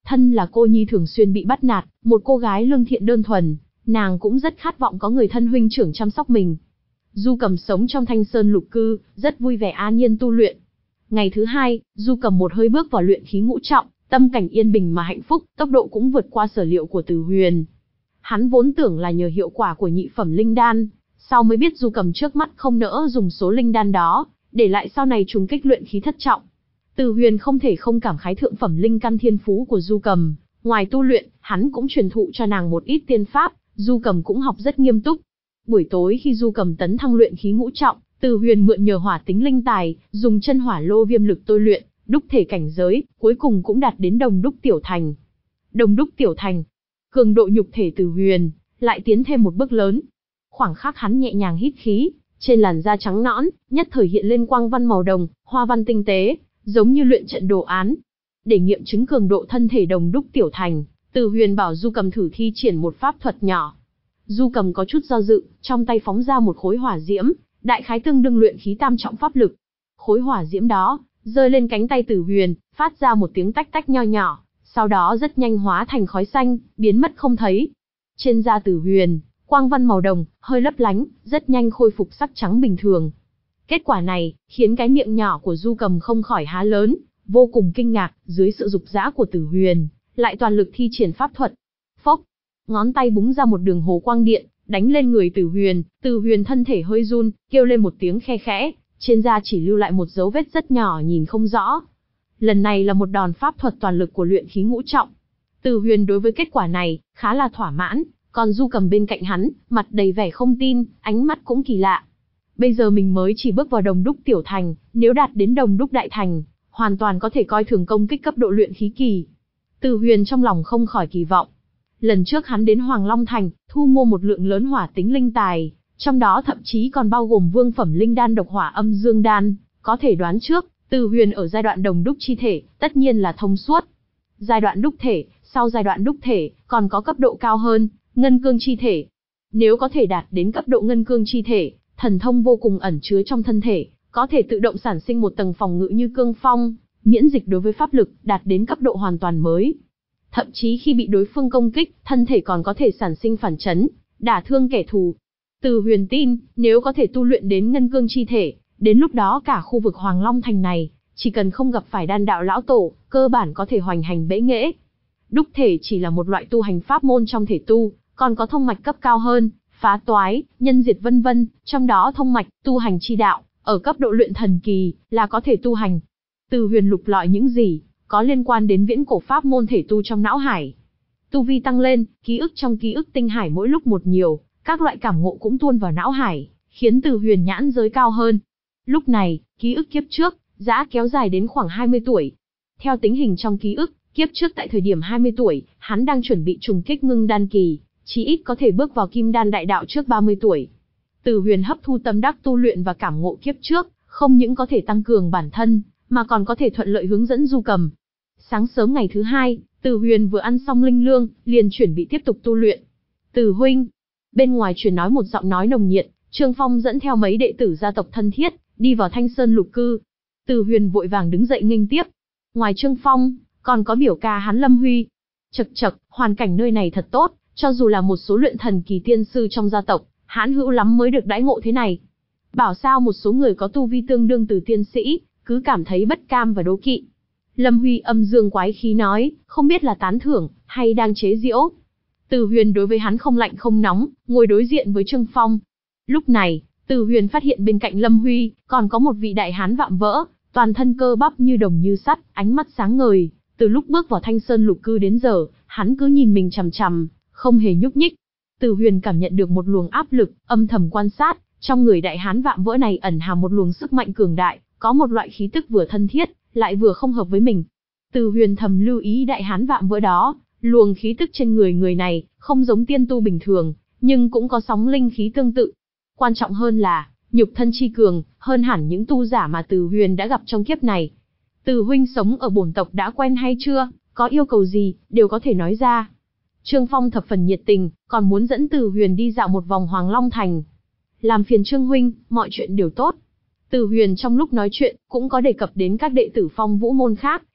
Thân là cô nhi thường xuyên bị bắt nạt, một cô gái lương thiện đơn thuần, nàng cũng rất khát vọng có người thân huynh trưởng chăm sóc mình. Du Cầm sống trong Thanh Sơn Lục Cư, rất vui vẻ an nhiên tu luyện. Ngày thứ hai, Du Cầm một hơi bước vào luyện khí ngũ trọng, tâm cảnh yên bình mà hạnh phúc, tốc độ cũng vượt qua sở liệu của Từ Huyền. Hắn vốn tưởng là nhờ hiệu quả của nhị phẩm linh đan, sau mới biết Du Cầm trước mắt không nỡ dùng số linh đan đó, để lại sau này trùng kích luyện khí thất trọng. Từ Huyền không thể không cảm khái thượng phẩm linh căn thiên phú của Du Cầm, ngoài tu luyện, hắn cũng truyền thụ cho nàng một ít tiên pháp, Du Cầm cũng học rất nghiêm túc. Buổi tối khi Du Cầm tấn thăng luyện khí ngũ trọng, Từ Huyền mượn nhờ hỏa tính linh tài, dùng chân hỏa lô viêm lực tôi luyện, đúc thể cảnh giới, cuối cùng cũng đạt đến đồng đúc tiểu thành. Đồng đúc tiểu thành, cường độ nhục thể Từ Huyền lại tiến thêm một bước lớn. Khoảng khắc hắn nhẹ nhàng hít khí, trên làn da trắng nõn, nhất thời hiện lên quang văn màu đồng, hoa văn tinh tế, giống như luyện trận đồ án. Để nghiệm chứng cường độ thân thể đồng đúc tiểu thành, Từ Huyền bảo Du Cầm thử thi triển một pháp thuật nhỏ. Du Cầm có chút do dự, trong tay phóng ra một khối hỏa diễm, đại khái tương đương luyện khí tam trọng pháp lực. Khối hỏa diễm đó rơi lên cánh tay Từ Huyền, phát ra một tiếng tách tách nho nhỏ, sau đó rất nhanh hóa thành khói xanh, biến mất không thấy. Trên da Từ Huyền, quang văn màu đồng, hơi lấp lánh, rất nhanh khôi phục sắc trắng bình thường. Kết quả này, khiến cái miệng nhỏ của Du Cầm không khỏi há lớn, vô cùng kinh ngạc, dưới sự dục dã của Từ Huyền, lại toàn lực thi triển pháp thuật. Phốc, ngón tay búng ra một đường hồ quang điện, đánh lên người Từ Huyền, Từ Huyền thân thể hơi run, kêu lên một tiếng khe khẽ, trên da chỉ lưu lại một dấu vết rất nhỏ nhìn không rõ. Lần này là một đòn pháp thuật toàn lực của luyện khí ngũ trọng. Từ Huyền đối với kết quả này, khá là thỏa mãn, còn Du Cầm bên cạnh hắn, mặt đầy vẻ không tin, ánh mắt cũng kỳ lạ. Bây giờ mình mới chỉ bước vào đồng đúc tiểu thành, nếu đạt đến đồng đúc đại thành, hoàn toàn có thể coi thường công kích cấp độ luyện khí kỳ. Từ Huyền trong lòng không khỏi kỳ vọng. Lần trước hắn đến Hoàng Long Thành, thu mua một lượng lớn hỏa tính linh tài, trong đó thậm chí còn bao gồm vương phẩm linh đan độc hỏa âm dương đan, có thể đoán trước, Từ Huyền ở giai đoạn đồng đúc chi thể, tất nhiên là thông suốt. Giai đoạn đúc thể, sau giai đoạn đúc thể, còn có cấp độ cao hơn, ngân cương chi thể. Nếu có thể đạt đến cấp độ ngân cương chi thể, thần thông vô cùng ẩn chứa trong thân thể, có thể tự động sản sinh một tầng phòng ngự như cương phong, miễn dịch đối với pháp lực, đạt đến cấp độ hoàn toàn mới. Thậm chí khi bị đối phương công kích, thân thể còn có thể sản sinh phản chấn, đả thương kẻ thù. Từ Huyền tin, nếu có thể tu luyện đến ngân cương chi thể, đến lúc đó cả khu vực Hoàng Long Thành này, chỉ cần không gặp phải đan đạo lão tổ, cơ bản có thể hoành hành bẽ nghễ. Đúc thể chỉ là một loại tu hành pháp môn trong thể tu, còn có thông mạch cấp cao hơn, phá toái, nhân diệt vân vân, trong đó thông mạch, tu hành chi đạo, ở cấp độ luyện thần kỳ, là có thể tu hành. Từ Huyền lục lọi những gì có liên quan đến viễn cổ pháp môn thể tu trong não hải. Tu vi tăng lên, ký ức trong ký ức tinh hải mỗi lúc một nhiều, các loại cảm ngộ cũng tuôn vào não hải, khiến Từ Huyền nhãn giới cao hơn. Lúc này, ký ức kiếp trước, dã kéo dài đến khoảng hai mươi tuổi. Theo tính hình trong ký ức, kiếp trước tại thời điểm hai mươi tuổi, hắn đang chuẩn bị trùng kích ngưng đan kỳ, chí ít có thể bước vào kim đan đại đạo trước ba mươi tuổi. Từ Huyền hấp thu tâm đắc tu luyện và cảm ngộ kiếp trước, không những có thể tăng cường bản thân, mà còn có thể thuận lợi hướng dẫn Du Cầm. Sáng sớm ngày thứ hai, Từ Huyền vừa ăn xong linh lương, liền chuẩn bị tiếp tục tu luyện. Từ huynh, bên ngoài truyền nói một giọng nói nồng nhiệt, Trương Phong dẫn theo mấy đệ tử gia tộc thân thiết, đi vào Thanh Sơn Lục Cư. Từ Huyền vội vàng đứng dậy nghênh tiếp. Ngoài Trương Phong, còn có biểu ca hắn Lâm Huy. Chậc chậc, hoàn cảnh nơi này thật tốt, cho dù là một số luyện thần kỳ tiên sư trong gia tộc, hãn hữu lắm mới được đãi ngộ thế này. Bảo sao một số người có tu vi tương đương từ tiên sĩ, cứ cảm thấy bất cam và đố kỵ. Lâm Huy âm dương quái khí nói, không biết là tán thưởng, hay đang chế giễu. Từ Huyền đối với hắn không lạnh không nóng, ngồi đối diện với Trương Phong. Lúc này, Từ Huyền phát hiện bên cạnh Lâm Huy, còn có một vị đại hán vạm vỡ, toàn thân cơ bắp như đồng như sắt, ánh mắt sáng ngời. Từ lúc bước vào Thanh Sơn Lục Cư đến giờ, hắn cứ nhìn mình chằm chằm, không hề nhúc nhích. Từ Huyền cảm nhận được một luồng áp lực, âm thầm quan sát, trong người đại hán vạm vỡ này ẩn hàm một luồng sức mạnh cường đại, có một loại khí tức vừa thân thiết, lại vừa không hợp với mình. Từ Huyền thầm lưu ý đại hán vạm vỡ đó, luồng khí tức trên người người này, không giống tiên tu bình thường, nhưng cũng có sóng linh khí tương tự. Quan trọng hơn là, nhục thân chi cường, hơn hẳn những tu giả mà Từ Huyền đã gặp trong kiếp này. Từ huynh sống ở bổn tộc đã quen hay chưa, có yêu cầu gì, đều có thể nói ra. Trương Phong thập phần nhiệt tình, còn muốn dẫn Từ Huyền đi dạo một vòng Hoàng Long Thành. Làm phiền Trương huynh, mọi chuyện đều tốt. Từ Huyền trong lúc nói chuyện, cũng có đề cập đến các đệ tử Phong Vũ môn khác,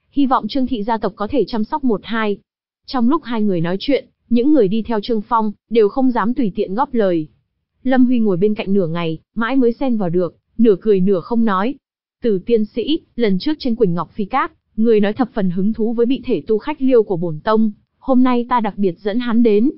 hy vọng Trương thị gia tộc có thể chăm sóc một hai. Trong lúc hai người nói chuyện, những người đi theo Trương Phong đều không dám tùy tiện góp lời. Lâm Huy ngồi bên cạnh nửa ngày, mãi mới xen vào được, nửa cười nửa không nói. Từ tiên sĩ, lần trước trên Quỳnh Ngọc Phi Các, người nói thập phần hứng thú với bị thể tu khách liêu của bổn tông, hôm nay ta đặc biệt dẫn hắn đến.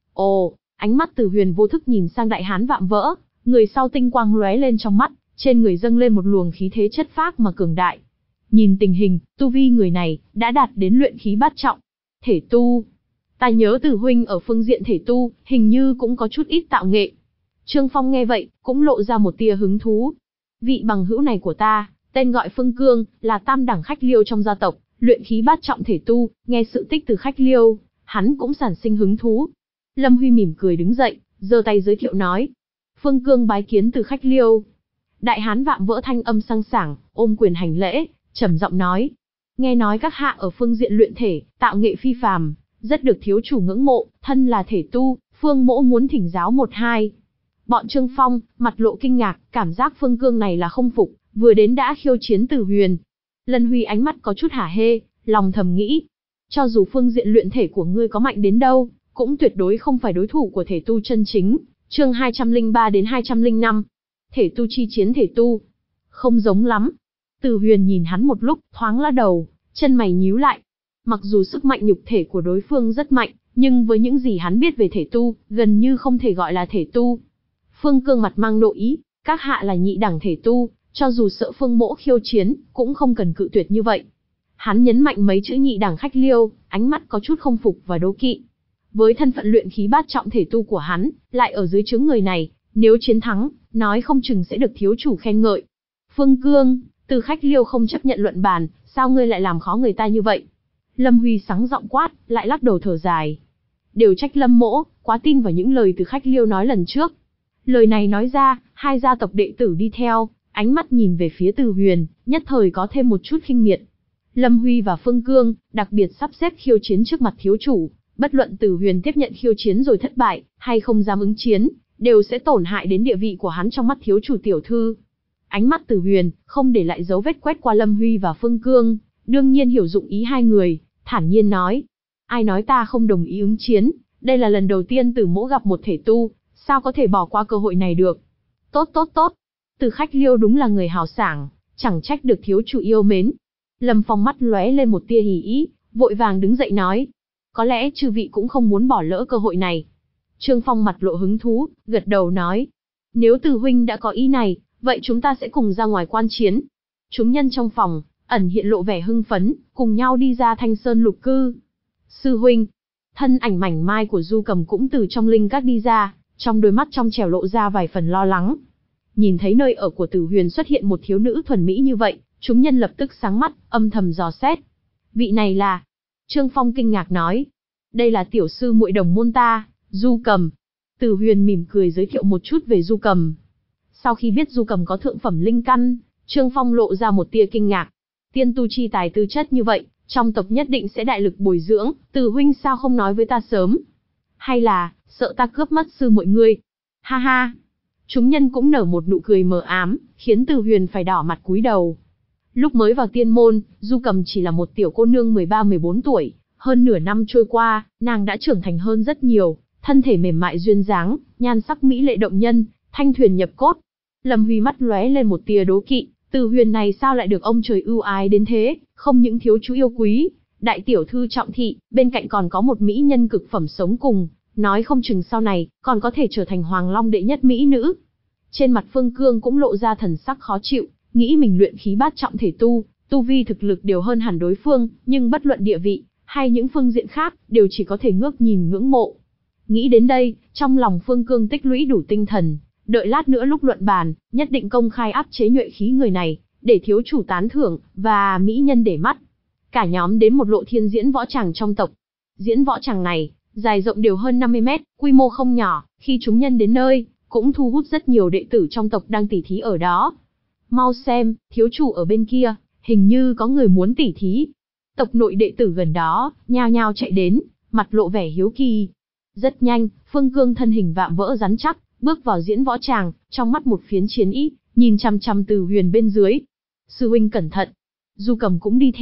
Ồ, ánh mắt Từ Huyền vô thức nhìn sang đại hán Vạm Vỡ, người sau tinh quang lóe lên trong mắt, trên người dâng lên một luồng khí thế chất phác mà cường đại. Nhìn tình hình, tu vi người này đã đạt đến luyện khí bát trọng. Thể tu, ta nhớ Từ huynh ở phương diện thể tu, hình như cũng có chút ít tạo nghệ. Trương Phong nghe vậy, cũng lộ ra một tia hứng thú. Vị bằng hữu này của ta, tên gọi Phương Cương, là tam đẳng khách liêu trong gia tộc, luyện khí bát trọng thể tu, nghe sự tích từ khách liêu, hắn cũng sản sinh hứng thú. Lâm Huy mỉm cười đứng dậy, giơ tay giới thiệu nói. Phương Cương bái kiến từ khách liêu. Đại hán Vạm Vỡ thanh âm sang sảng, ôm quyền hành lễ, trầm giọng nói. Nghe nói các hạ ở phương diện luyện thể, tạo nghệ phi phàm, rất được thiếu chủ ngưỡng mộ, thân là thể tu, Phương mỗ muốn thỉnh giáo một hai. Bọn Trương Phong, mặt lộ kinh ngạc, cảm giác Phương Cương này là không phục, vừa đến đã khiêu chiến Từ Huyền. Lân Huy ánh mắt có chút hả hê, lòng thầm nghĩ. Cho dù phương diện luyện thể của ngươi có mạnh đến đâu, cũng tuyệt đối không phải đối thủ của thể tu chân chính. Chương hai trăm lẻ ba đến hai trăm lẻ năm. Thể tu chi chiến thể tu. Không giống lắm. Từ Huyền nhìn hắn một lúc, thoáng lắc đầu, chân mày nhíu lại. Mặc dù sức mạnh nhục thể của đối phương rất mạnh, nhưng với những gì hắn biết về thể tu, gần như không thể gọi là thể tu. Phương Cương mặt mang nội ý, các hạ là nhị đẳng thể tu, cho dù sợ Phương mỗ khiêu chiến, cũng không cần cự tuyệt như vậy. Hắn nhấn mạnh mấy chữ nhị đẳng khách liêu, ánh mắt có chút không phục và đố kỵ. Với thân phận luyện khí bát trọng thể tu của hắn, lại ở dưới trướng người này, nếu chiến thắng, nói không chừng sẽ được thiếu chủ khen ngợi. Phương Cương, từ khách liêu không chấp nhận luận bàn, sao ngươi lại làm khó người ta như vậy? Lâm Huy sáng giọng quát, lại lắc đầu thở dài. Đều trách Lâm mỗ, quá tin vào những lời từ khách liêu nói lần trước. Lời này nói ra, hai gia tộc đệ tử đi theo, ánh mắt nhìn về phía Từ Huyền, nhất thời có thêm một chút khinh miệt. Lâm Huy và Phương Cương, đặc biệt sắp xếp khiêu chiến trước mặt thiếu chủ, bất luận Từ Huyền tiếp nhận khiêu chiến rồi thất bại, hay không dám ứng chiến, đều sẽ tổn hại đến địa vị của hắn trong mắt thiếu chủ tiểu thư. Ánh mắt Từ Huyền, không để lại dấu vết quét qua Lâm Huy và Phương Cương, đương nhiên hiểu dụng ý hai người, thản nhiên nói. Ai nói ta không đồng ý ứng chiến, đây là lần đầu tiên Từ mỗ gặp một thể tu, sao có thể bỏ qua cơ hội này được. Tốt tốt tốt, Từ khách liêu đúng là người hào sảng, chẳng trách được thiếu chủ yêu mến. Lâm Phong mắt lóe lên một tia hỉ ý, vội vàng đứng dậy nói. Có lẽ chư vị cũng không muốn bỏ lỡ cơ hội này. Trương Phong mặt lộ hứng thú, gật đầu nói. Nếu Từ huynh đã có ý này, vậy chúng ta sẽ cùng ra ngoài quan chiến. Chúng nhân trong phòng, ẩn hiện lộ vẻ hưng phấn, cùng nhau đi ra Thanh Sơn lục cư. Sư huynh, thân ảnh mảnh mai của Du Cầm cũng từ trong linh các đi ra, trong đôi mắt trong trẻo lộ ra vài phần lo lắng. Nhìn thấy nơi ở của Từ Huyền xuất hiện một thiếu nữ thuần mỹ như vậy, chúng nhân lập tức sáng mắt, âm thầm dò xét. Vị này là... Trương Phong kinh ngạc nói. Đây là tiểu sư muội đồng môn ta, Du Cầm. Từ Huyền mỉm cười giới thiệu một chút về Du Cầm. Sau khi biết Du Cầm có thượng phẩm linh căn, Trương Phong lộ ra một tia kinh ngạc. Tiên tu chi tài tư chất như vậy, trong tộc nhất định sẽ đại lực bồi dưỡng, Từ huynh sao không nói với ta sớm? Hay là, sợ ta cướp mất sư muội ngươi? Ha ha! Chúng nhân cũng nở một nụ cười mờ ám, khiến Từ Huyền phải đỏ mặt cúi đầu. Lúc mới vào tiên môn, Du Cầm chỉ là một tiểu cô nương mười ba mười bốn tuổi, hơn nửa năm trôi qua, nàng đã trưởng thành hơn rất nhiều, thân thể mềm mại duyên dáng, nhan sắc mỹ lệ động nhân, thanh thuyền nhập cốt. Lâm Huy mắt lóe lên một tia đố kỵ, Từ Huyền này sao lại được ông trời ưu ái đến thế, không những thiếu chủ yêu quý, đại tiểu thư trọng thị, bên cạnh còn có một mỹ nhân cực phẩm sống cùng, nói không chừng sau này còn có thể trở thành Hoàng Long đệ nhất mỹ nữ. Trên mặt Phương Cương cũng lộ ra thần sắc khó chịu, nghĩ mình luyện khí bát trọng thể tu, tu vi thực lực đều hơn hẳn đối phương, nhưng bất luận địa vị hay những phương diện khác, đều chỉ có thể ngước nhìn ngưỡng mộ. Nghĩ đến đây, trong lòng Phương Cương tích lũy đủ tinh thần, đợi lát nữa lúc luận bàn, nhất định công khai áp chế nhuệ khí người này, để thiếu chủ tán thưởng, và mỹ nhân để mắt. Cả nhóm đến một lộ thiên diễn võ tràng trong tộc. Diễn võ tràng này, dài rộng đều hơn năm mươi mét, quy mô không nhỏ, khi chúng nhân đến nơi, cũng thu hút rất nhiều đệ tử trong tộc đang tỉ thí ở đó. Mau xem, thiếu chủ ở bên kia, hình như có người muốn tỉ thí. Tộc nội đệ tử gần đó, nhao nhao chạy đến, mặt lộ vẻ hiếu kỳ. Rất nhanh, Phương Cương thân hình vạm vỡ rắn chắc, bước vào diễn võ tràng, trong mắt một phiến chiến ý, nhìn chằm chằm Từ Huyền bên dưới. Sư huynh cẩn thận. Du Cầm cũng đi theo,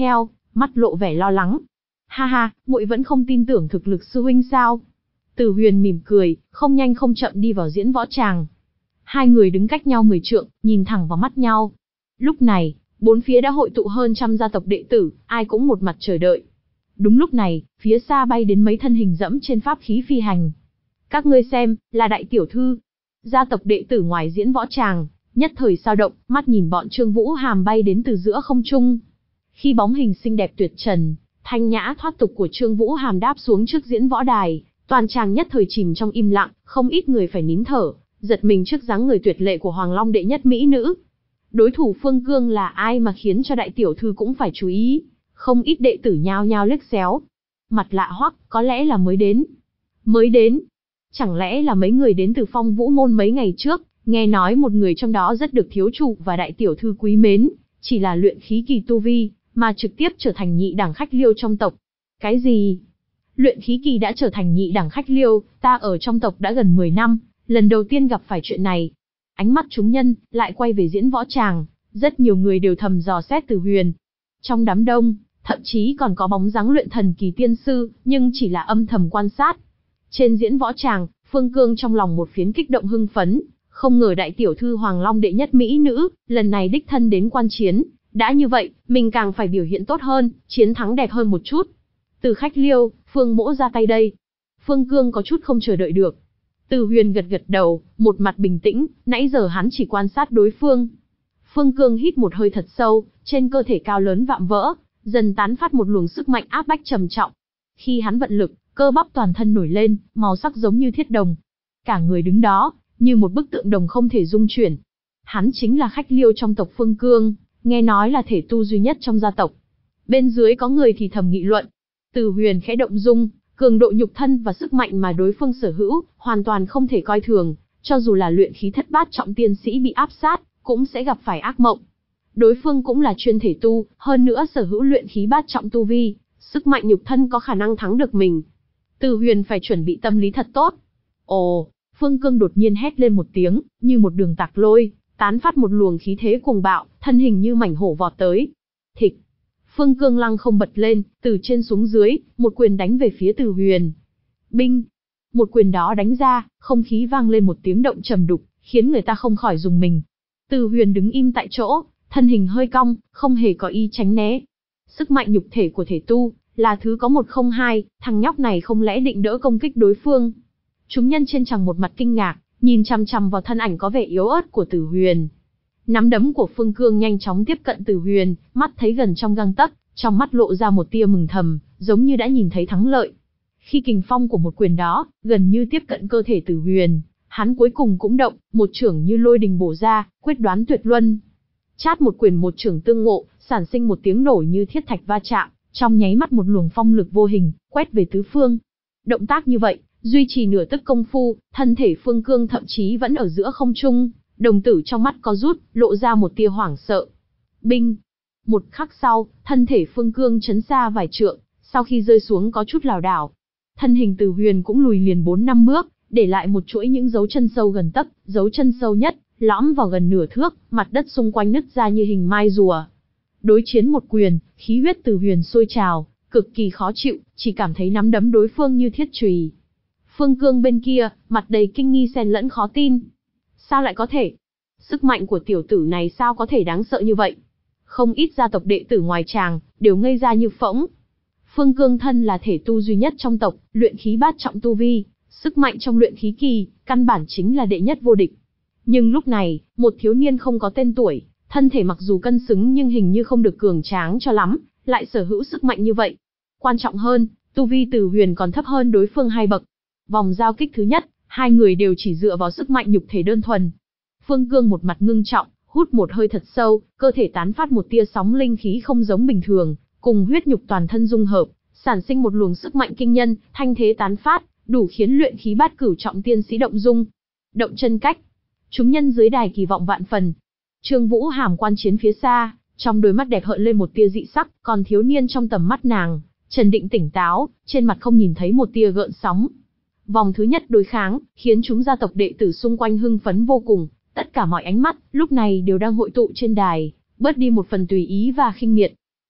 mắt lộ vẻ lo lắng. Ha ha, muội vẫn không tin tưởng thực lực sư huynh sao? Từ Huyền mỉm cười, không nhanh không chậm đi vào diễn võ tràng. Hai người đứng cách nhau mười trượng, nhìn thẳng vào mắt nhau. Lúc này, bốn phía đã hội tụ hơn trăm gia tộc đệ tử, ai cũng một mặt chờ đợi. Đúng lúc này, phía xa bay đến mấy thân hình dẫm trên pháp khí phi hành. Các ngươi xem, là đại tiểu thư. Gia tộc đệ tử ngoài diễn võ tràng, nhất thời sao động, mắt nhìn bọn Trương Vũ Hàm bay đến từ giữa không trung. Khi bóng hình xinh đẹp tuyệt trần, thanh nhã thoát tục của Trương Vũ Hàm đáp xuống trước diễn võ đài, toàn tràng nhất thời chìm trong im lặng, không ít người phải nín thở, giật mình trước dáng người tuyệt lệ của Hoàng Long đệ nhất mỹ nữ. Đối thủ Phương Cương là ai mà khiến cho đại tiểu thư cũng phải chú ý, không ít đệ tử nhao nhao liếc xéo. Mặt lạ hoắc, có lẽ là mới đến. Mới đến? Chẳng lẽ là mấy người đến từ Phong Vũ môn mấy ngày trước, nghe nói một người trong đó rất được thiếu chủ và đại tiểu thư quý mến, chỉ là luyện khí kỳ tu vi, mà trực tiếp trở thành nhị đẳng khách liêu trong tộc. Cái gì? Luyện khí kỳ đã trở thành nhị đẳng khách liêu, ta ở trong tộc đã gần mười năm, lần đầu tiên gặp phải chuyện này. Ánh mắt chúng nhân lại quay về diễn võ tràng, rất nhiều người đều thầm dò xét Từ Huyền. Trong đám đông, thậm chí còn có bóng dáng luyện thần kỳ tiên sư, nhưng chỉ là âm thầm quan sát. Trên diễn võ tràng, Phương Cương trong lòng một phiến kích động hưng phấn, không ngờ đại tiểu thư Hoàng Long đệ nhất mỹ nữ, lần này đích thân đến quan chiến, đã như vậy, mình càng phải biểu hiện tốt hơn, chiến thắng đẹp hơn một chút. Từ khách liêu, Phương mỗ ra tay đây. Phương Cương có chút không chờ đợi được. Từ Huyền gật gật đầu, một mặt bình tĩnh, nãy giờ hắn chỉ quan sát đối phương. Phương Cương hít một hơi thật sâu, trên cơ thể cao lớn vạm vỡ, dần tán phát một luồng sức mạnh áp bách trầm trọng. Khi hắn vận lực, cơ bắp toàn thân nổi lên, màu sắc giống như thiết đồng. Cả người đứng đó, như một bức tượng đồng không thể dung chuyển. Hắn chính là khách liêu trong tộc Phương Cương, nghe nói là thể tu duy nhất trong gia tộc. Bên dưới có người thì thầm nghị luận. Từ Huyền khẽ động dung, cường độ nhục thân và sức mạnh mà đối phương sở hữu, hoàn toàn không thể coi thường, cho dù là luyện khí thất bát trọng tiên sĩ bị áp sát, cũng sẽ gặp phải ác mộng. Đối phương cũng là chuyên thể tu, hơn nữa sở hữu luyện khí bát trọng tu vi, sức mạnh nhục thân có khả năng thắng được mình. Từ Huyền phải chuẩn bị tâm lý thật tốt. Ồ, Phương Cương đột nhiên hét lên một tiếng, như một đường tạc lôi, tán phát một luồng khí thế cuồng bạo, thân hình như mảnh hổ vọt tới. Thịch! Phương Cương lăng không bật lên, từ trên xuống dưới, một quyền đánh về phía Từ Huyền. Binh! Một quyền đó đánh ra, không khí vang lên một tiếng động trầm đục, khiến người ta không khỏi rùng mình. Từ Huyền đứng im tại chỗ, thân hình hơi cong, không hề có ý tránh né. Sức mạnh nhục thể của thể tu, là thứ có một không hai, thằng nhóc này không lẽ định đỡ công kích đối phương. Chúng nhân trên tràng một mặt kinh ngạc, nhìn chằm chằm vào thân ảnh có vẻ yếu ớt của Từ Huyền. Nắm đấm của Phương Cương nhanh chóng tiếp cận Từ Huyền, mắt thấy gần trong gang tấc, trong mắt lộ ra một tia mừng thầm, giống như đã nhìn thấy thắng lợi. Khi kình phong của một quyền đó, gần như tiếp cận cơ thể Từ Huyền, hắn cuối cùng cũng động, một chưởng như lôi đình bổ ra, quyết đoán tuyệt luân. Chát một quyền một chưởng tương ngộ, sản sinh một tiếng nổ như thiết thạch va chạm, trong nháy mắt một luồng phong lực vô hình, quét về tứ phương. Động tác như vậy, duy trì nửa tức công phu, thân thể Phương Cương thậm chí vẫn ở giữa không trung, đồng tử trong mắt có rút, lộ ra một tia hoảng sợ. Binh! Một khắc sau, thân thể Phương Cương chấn xa vài trượng, sau khi rơi xuống có chút lảo đảo. Thân hình Từ Huyền cũng lùi liền bốn năm bước, để lại một chuỗi những dấu chân sâu gần tấc, dấu chân sâu nhất, lõm vào gần nửa thước, mặt đất xung quanh nứt ra như hình mai rùa. Đối chiến một quyền, khí huyết Từ Huyền sôi trào, cực kỳ khó chịu, chỉ cảm thấy nắm đấm đối phương như thiết chùy. Phương Cương bên kia, mặt đầy kinh nghi xen lẫn khó tin. Sao lại có thể? Sức mạnh của tiểu tử này sao có thể đáng sợ như vậy? Không ít gia tộc đệ tử ngoài tràng, đều ngây ra như phỗng. Phương Cương thân là thể tu duy nhất trong tộc, luyện khí bát trọng tu vi, sức mạnh trong luyện khí kỳ, căn bản chính là đệ nhất vô địch. Nhưng lúc này, một thiếu niên không có tên tuổi, thân thể mặc dù cân xứng nhưng hình như không được cường tráng cho lắm, lại sở hữu sức mạnh như vậy. Quan trọng hơn, tu vi Từ Huyền còn thấp hơn đối phương hai bậc. Vòng giao kích thứ nhất, hai người đều chỉ dựa vào sức mạnh nhục thể đơn thuần. Phương Cương một mặt ngưng trọng, hút một hơi thật sâu, cơ thể tán phát một tia sóng linh khí không giống bình thường, cùng huyết nhục toàn thân dung hợp, sản sinh một luồng sức mạnh kinh nhân, thanh thế tán phát, đủ khiến luyện khí bát cửu trọng tiên sĩ động dung. Động chân cách. Chúng nhân dưới đài kỳ vọng vạn phần. Trương Vũ Hàm quan chiến phía xa, trong đôi mắt đẹp hợn lên một tia dị sắc, còn thiếu niên trong tầm mắt nàng, trần định tỉnh táo, trên mặt không nhìn thấy một tia gợn sóng. Vòng thứ nhất đối kháng, khiến chúng gia tộc đệ tử xung quanh hưng phấn vô cùng, tất cả mọi ánh mắt, lúc này đều đang hội tụ trên đài, bớt đi một phần tùy ý và khinh miệt.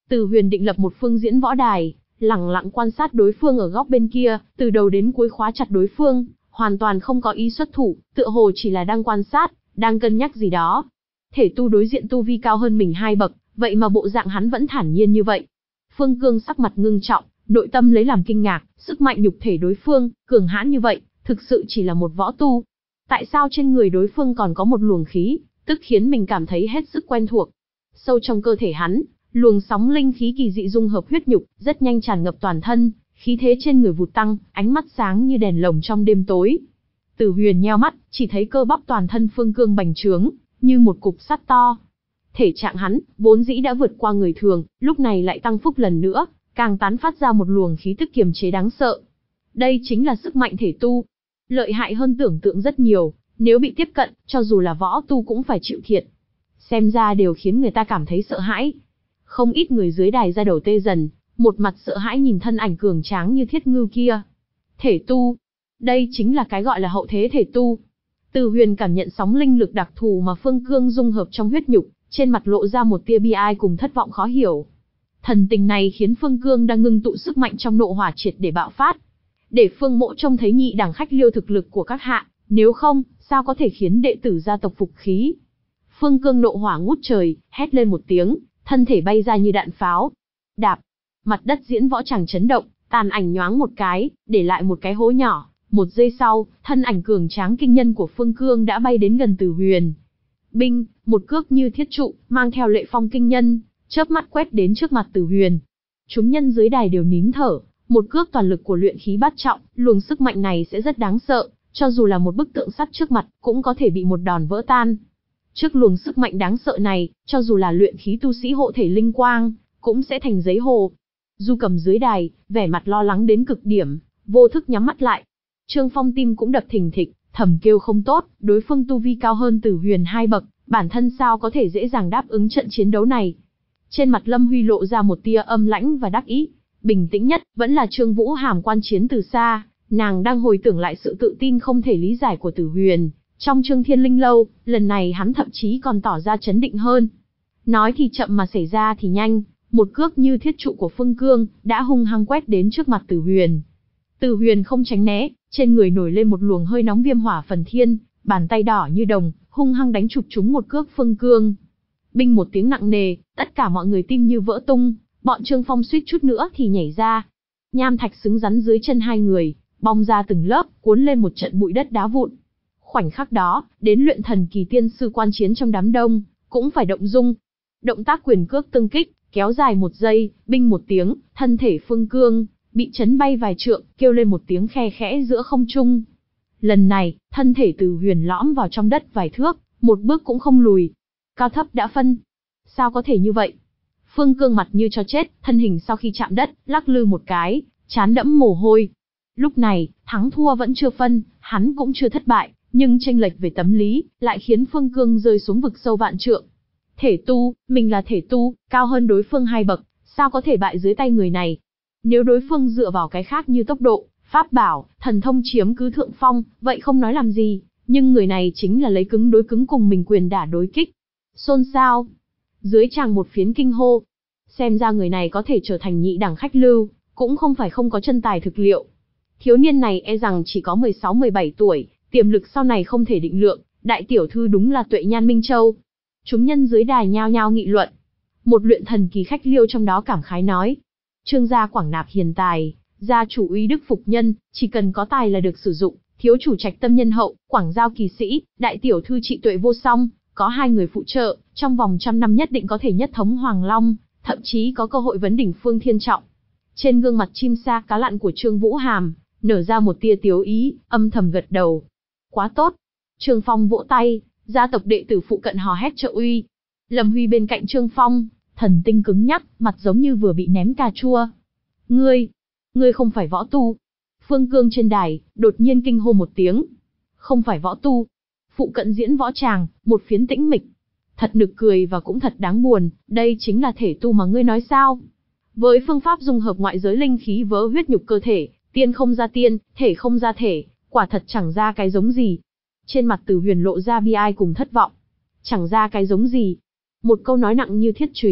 Từ Huyền định lập một phương diễn võ đài, lẳng lặng quan sát đối phương ở góc bên kia, từ đầu đến cuối khóa chặt đối phương, hoàn toàn không có ý xuất thủ, tựa hồ chỉ là đang quan sát, đang cân nhắc gì đó. Thể tu đối diện tu vi cao hơn mình hai bậc, vậy mà bộ dạng hắn vẫn thản nhiên như vậy. Phương Cương sắc mặt ngưng trọng, nội tâm lấy làm kinh ngạc, sức mạnh nhục thể đối phương, cường hãn như vậy, thực sự chỉ là một võ tu. Tại sao trên người đối phương còn có một luồng khí, tức khiến mình cảm thấy hết sức quen thuộc. Sâu trong cơ thể hắn, luồng sóng linh khí kỳ dị dung hợp huyết nhục, rất nhanh tràn ngập toàn thân, khí thế trên người vụt tăng, ánh mắt sáng như đèn lồng trong đêm tối. Tử Huyền nheo mắt, chỉ thấy cơ bắp toàn thân Phương Cương bành trướng, như một cục sắt to. Thể trạng hắn, vốn dĩ đã vượt qua người thường, lúc này lại tăng phúc lần nữa, càng tán phát ra một luồng khí tức kiềm chế đáng sợ. Đây chính là sức mạnh thể tu. Lợi hại hơn tưởng tượng rất nhiều, nếu bị tiếp cận, cho dù là võ tu cũng phải chịu thiệt. Xem ra đều khiến người ta cảm thấy sợ hãi. Không ít người dưới đài ra đầu tê dần, một mặt sợ hãi nhìn thân ảnh cường tráng như thiết ngưu kia. Thể tu. Đây chính là cái gọi là hậu thế thể tu. Từ Huyền cảm nhận sóng linh lực đặc thù mà Phương Cương dung hợp trong huyết nhục, trên mặt lộ ra một tia bi ai cùng thất vọng khó hiểu. Thần tình này khiến Phương Cương đang ngưng tụ sức mạnh trong nộ hỏa triệt để bạo phát. Để Phương Mỗ trông thấy nhị đẳng khách liêu thực lực của các hạ, nếu không, sao có thể khiến đệ tử gia tộc phục khí. Phương Cương nộ hỏa ngút trời, hét lên một tiếng, thân thể bay ra như đạn pháo. Đạp, mặt đất diễn võ tràng chấn động, tàn ảnh nhoáng một cái, để lại một cái hố nhỏ. Một giây sau, thân ảnh cường tráng kinh nhân của Phương Cương đã bay đến gần Từ Huyền. Binh, một cước như thiết trụ, mang theo lệ phong kinh nhân, chớp mắt quét đến trước mặt Từ Huyền. Chúng nhân dưới đài đều nín thở, một cước toàn lực của luyện khí bát trọng, luồng sức mạnh này sẽ rất đáng sợ, cho dù là một bức tượng sắt trước mặt, cũng có thể bị một đòn vỡ tan. Trước luồng sức mạnh đáng sợ này, cho dù là luyện khí tu sĩ hộ thể linh quang, cũng sẽ thành giấy hồ. Du Cầm dưới đài, vẻ mặt lo lắng đến cực điểm, vô thức nhắm mắt lại. Trương Phong tim cũng đập thình thịch, thầm kêu không tốt, đối phương tu vi cao hơn Tử Huyền hai bậc, bản thân sao có thể dễ dàng đáp ứng trận chiến đấu này. Trên mặt Lâm Huy lộ ra một tia âm lãnh và đắc ý, bình tĩnh nhất vẫn là Trương Vũ Hàm quan chiến từ xa, nàng đang hồi tưởng lại sự tự tin không thể lý giải của Tử Huyền. Trong Trương Thiên Linh Lâu, lần này hắn thậm chí còn tỏ ra chấn định hơn. Nói thì chậm mà xảy ra thì nhanh, một cước như thiết trụ của Phương Cương đã hung hăng quét đến trước mặt Tử Huyền. Tử Huyền không tránh né, trên người nổi lên một luồng hơi nóng viêm hỏa phần thiên, bàn tay đỏ như đồng, hung hăng đánh chụp trúng một cước Phương Cương. Binh một tiếng nặng nề, tất cả mọi người tim như vỡ tung, bọn Trương Phong suýt chút nữa thì nhảy ra. Nham thạch xứng rắn dưới chân hai người, bong ra từng lớp, cuốn lên một trận bụi đất đá vụn. Khoảnh khắc đó, đến luyện thần kỳ tiên sư quan chiến trong đám đông, cũng phải động dung. Động tác quyền cước tương kích, kéo dài một giây, binh một tiếng, thân thể Phương Cương bị chấn bay vài trượng, kêu lên một tiếng khe khẽ giữa không trung. Lần này, thân thể Từ Huyền lõm vào trong đất vài thước, một bước cũng không lùi. Cao thấp đã phân. Sao có thể như vậy? Phương Cương mặt như cho chết, thân hình sau khi chạm đất, lắc lư một cái, trán đẫm mồ hôi. Lúc này, thắng thua vẫn chưa phân, hắn cũng chưa thất bại, nhưng chênh lệch về tâm lý, lại khiến Phương Cương rơi xuống vực sâu vạn trượng. Thể tu, mình là thể tu, cao hơn đối phương hai bậc, sao có thể bại dưới tay người này? Nếu đối phương dựa vào cái khác như tốc độ, pháp bảo, thần thông chiếm cứ thượng phong, vậy không nói làm gì, nhưng người này chính là lấy cứng đối cứng cùng mình quyền đả đối kích. Xôn xao. Dưới tràng một phiến kinh hô. Xem ra người này có thể trở thành nhị đẳng khách lưu, cũng không phải không có chân tài thực liệu. Thiếu niên này e rằng chỉ có mười sáu mười bảy tuổi, tiềm lực sau này không thể định lượng, đại tiểu thư đúng là tuệ nhan Minh Châu. Chúng nhân dưới đài nhao nhao nghị luận. Một luyện thần kỳ khách liêu trong đó cảm khái nói. Trương gia quảng nạp hiền tài, gia chủ uy đức phục nhân, chỉ cần có tài là được sử dụng, thiếu chủ trạch tâm nhân hậu, quảng giao kỳ sĩ, đại tiểu thư trị tuệ vô song, có hai người phụ trợ, trong vòng trăm năm nhất định có thể nhất thống Hoàng Long, thậm chí có cơ hội vấn đỉnh phương thiên trọng. Trên gương mặt chim sa cá lặn của Trương Vũ Hàm, nở ra một tia tiếu ý, âm thầm gật đầu. Quá tốt. Trương Phong vỗ tay, gia tộc đệ tử phụ cận hò hét trợ uy. Lâm Huy bên cạnh Trương Phong, thần tinh cứng nhắc, mặt giống như vừa bị ném cà chua. Ngươi, ngươi không phải võ tu. Phương Cương trên đài, đột nhiên kinh hô một tiếng. Không phải võ tu. Phụ cận diễn võ tràng, một phiến tĩnh mịch. Thật nực cười và cũng thật đáng buồn, đây chính là thể tu mà ngươi nói sao? Với phương pháp dung hợp ngoại giới linh khí vớ huyết nhục cơ thể, tiên không ra tiên, thể không ra thể, quả thật chẳng ra cái giống gì. Trên mặt Từ Huyền lộ ra bi ai cùng thất vọng. Chẳng ra cái giống gì. Một câu nói nặng như thiết chùy,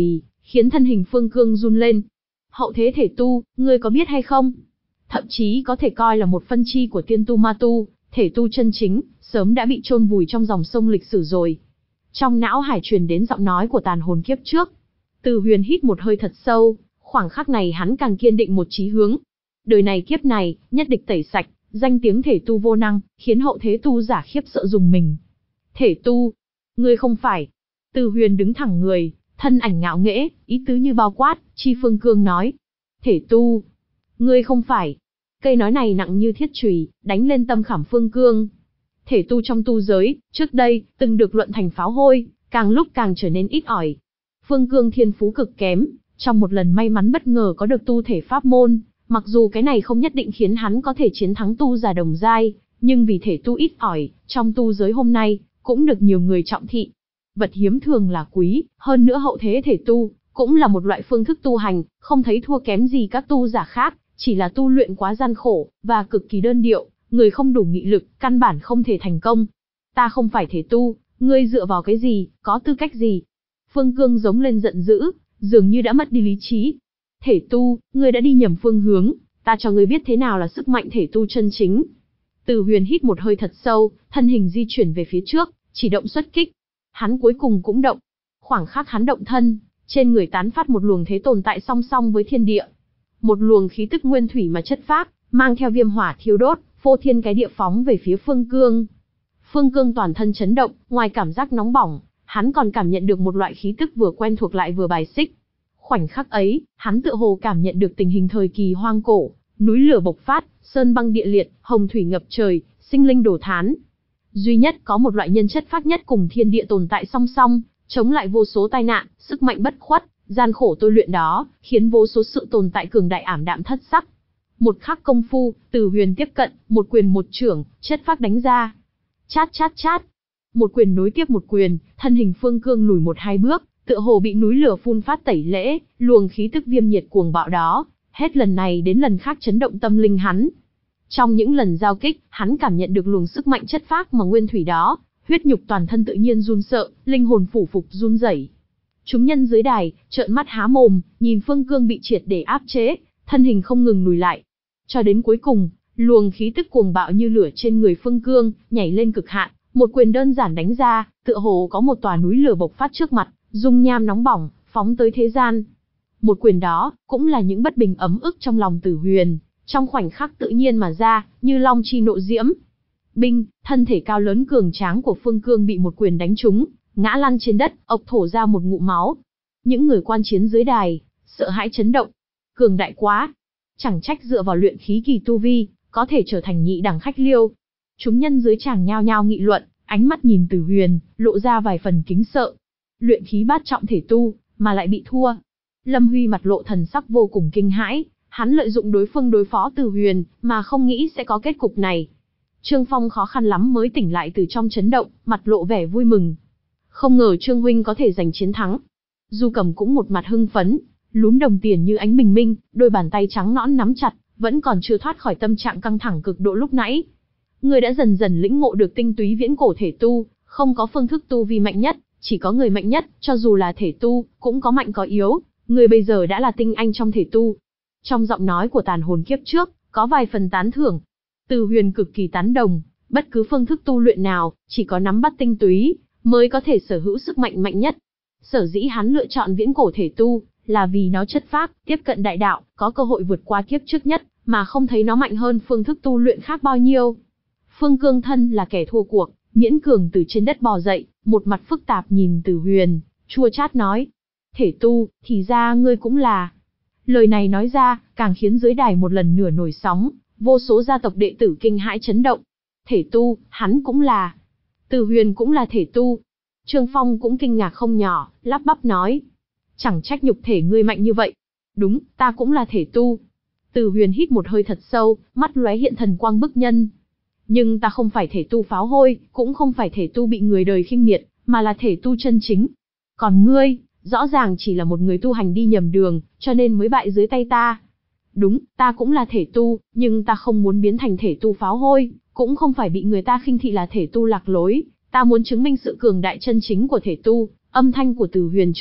khiến thân hình Phương Cương run lên. Hậu thế thể tu, ngươi có biết hay không? Thậm chí có thể coi là một phân chi của tiên tu ma tu, thể tu chân chính, sớm đã bị chôn vùi trong dòng sông lịch sử rồi. Trong não hải truyền đến giọng nói của tàn hồn kiếp trước. Từ Huyền hít một hơi thật sâu, khoảng khắc này hắn càng kiên định một chí hướng. Đời này kiếp này, nhất địch tẩy sạch, danh tiếng thể tu vô năng, khiến hậu thế tu giả khiếp sợ dùng mình. Thể tu, ngươi không phải. Từ Huyền đứng thẳng người, thân ảnh ngạo nghễ, ý tứ như bao quát, chi Phương Cương nói. Thể tu, ngươi không phải. Cây nói này nặng như thiết chùy, đánh lên tâm khảm Phương Cương. Thể tu trong tu giới, trước đây, từng được luận thành pháo hôi, càng lúc càng trở nên ít ỏi. Phương Cương thiên phú cực kém, trong một lần may mắn bất ngờ có được tu thể pháp môn, mặc dù cái này không nhất định khiến hắn có thể chiến thắng tu giả đồng giai, nhưng vì thể tu ít ỏi, trong tu giới hôm nay, cũng được nhiều người trọng thị. Vật hiếm thường là quý, hơn nữa hậu thế thể tu, cũng là một loại phương thức tu hành, không thấy thua kém gì các tu giả khác, chỉ là tu luyện quá gian khổ, và cực kỳ đơn điệu, người không đủ nghị lực, căn bản không thể thành công. Ta không phải thể tu, ngươi dựa vào cái gì, có tư cách gì? Phương Cương giống lên giận dữ, dường như đã mất đi lý trí. Thể tu, ngươi đã đi nhầm phương hướng, ta cho ngươi biết thế nào là sức mạnh thể tu chân chính. Từ Huyền hít một hơi thật sâu, thân hình di chuyển về phía trước, chỉ động xuất kích. Hắn cuối cùng cũng động. Khoảng khắc hắn động thân, trên người tán phát một luồng thế tồn tại song song với thiên địa. Một luồng khí tức nguyên thủy mà chất phác, mang theo viêm hỏa thiêu đốt, phô thiên cái địa phóng về phía Phương Cương. Phương Cương toàn thân chấn động, ngoài cảm giác nóng bỏng, hắn còn cảm nhận được một loại khí tức vừa quen thuộc lại vừa bài xích. Khoảnh khắc ấy, hắn tựa hồ cảm nhận được tình hình thời kỳ hoang cổ, núi lửa bộc phát, sơn băng địa liệt, hồng thủy ngập trời, sinh linh đổ thán. Duy nhất có một loại nhân chất phác nhất cùng thiên địa tồn tại song song, chống lại vô số tai nạn, sức mạnh bất khuất, gian khổ tôi luyện đó, khiến vô số sự tồn tại cường đại ảm đạm thất sắc. Một khắc công phu, Từ Huyền tiếp cận, một quyền một chưởng, chất phác đánh ra. Chát chát chát. Một quyền nối tiếp một quyền, thân hình Phương Cương lùi một hai bước, tựa hồ bị núi lửa phun phát tẩy lễ, luồng khí tức viêm nhiệt cuồng bạo đó, hết lần này đến lần khác chấn động tâm linh hắn. Trong những lần giao kích, hắn cảm nhận được luồng sức mạnh chất phác mà nguyên thủy đó, huyết nhục toàn thân tự nhiên run sợ, linh hồn phủ phục run rẩy. Chúng nhân dưới đài, trợn mắt há mồm, nhìn Phương Cương bị triệt để áp chế, thân hình không ngừng lùi lại. Cho đến cuối cùng, luồng khí tức cuồng bạo như lửa trên người Phương Cương, nhảy lên cực hạn, một quyền đơn giản đánh ra, tựa hồ có một tòa núi lửa bộc phát trước mặt, dung nham nóng bỏng, phóng tới thế gian. Một quyền đó, cũng là những bất bình ấm ức trong lòng Tử Huyền, trong khoảnh khắc tự nhiên mà ra, như long chi nộ diễm. Binh, thân thể cao lớn cường tráng của Phương Cương bị một quyền đánh trúng, ngã lăn trên đất, ộc thổ ra một ngụm máu. Những người quan chiến dưới đài, sợ hãi chấn động. Cường đại quá. Chẳng trách dựa vào luyện khí kỳ tu vi, có thể trở thành nhị đẳng khách liêu. Chúng nhân dưới tràng nhao nhao nghị luận, ánh mắt nhìn Tử Huyền, lộ ra vài phần kính sợ. Luyện khí bát trọng thể tu, mà lại bị thua. Lâm Huy mặt lộ thần sắc vô cùng kinh hãi, hắn lợi dụng đối phương đối phó Tử Huyền, mà không nghĩ sẽ có kết cục này. Trương Phong khó khăn lắm mới tỉnh lại từ trong chấn động, mặt lộ vẻ vui mừng. Không ngờ Trương huynh có thể giành chiến thắng. Du Cầm cũng một mặt hưng phấn, lúm đồng tiền như ánh bình minh, đôi bàn tay trắng nõn nắm chặt, vẫn còn chưa thoát khỏi tâm trạng căng thẳng cực độ lúc nãy. Người đã dần dần lĩnh ngộ được tinh túy viễn cổ thể tu, không có phương thức tu vi mạnh nhất, chỉ có người mạnh nhất, cho dù là thể tu, cũng có mạnh có yếu, người bây giờ đã là tinh anh trong thể tu. Trong giọng nói của tàn hồn kiếp trước, có vài phần tán thưởng. Từ Huyền cực kỳ tán đồng, bất cứ phương thức tu luyện nào, chỉ có nắm bắt tinh túy, mới có thể sở hữu sức mạnh mạnh nhất. Sở dĩ hắn lựa chọn viễn cổ thể tu, là vì nó chất phác, tiếp cận đại đạo, có cơ hội vượt qua kiếp trước nhất, mà không thấy nó mạnh hơn phương thức tu luyện khác bao nhiêu. Phương Cương thân là kẻ thua cuộc, miễn cường từ trên đất bò dậy, một mặt phức tạp nhìn Từ Huyền, chua chát nói. Thể tu, thì ra ngươi cũng là. Lời này nói ra, càng khiến dưới đài một lần nửa nổi sóng, vô số gia tộc đệ tử kinh hãi chấn động. Thể tu, hắn cũng là. Từ Huyền cũng là thể tu. Trương Phong cũng kinh ngạc không nhỏ, lắp bắp nói. Chẳng trách nhục thể ngươi mạnh như vậy. Đúng, ta cũng là thể tu. Từ Huyền hít một hơi thật sâu, mắt lóe hiện thần quang bức nhân. Nhưng ta không phải thể tu pháo hôi, cũng không phải thể tu bị người đời khinh miệt, mà là thể tu chân chính. Còn ngươi, rõ ràng chỉ là một người tu hành đi nhầm đường, cho nên mới bại dưới tay ta. Đúng, ta cũng là thể tu, nhưng ta không muốn biến thành thể tu pháo hôi, cũng không phải bị người ta khinh thị là thể tu lạc lối. Ta muốn chứng minh sự cường đại chân chính của thể tu. Âm thanh của Từ Huyền chưa dứt,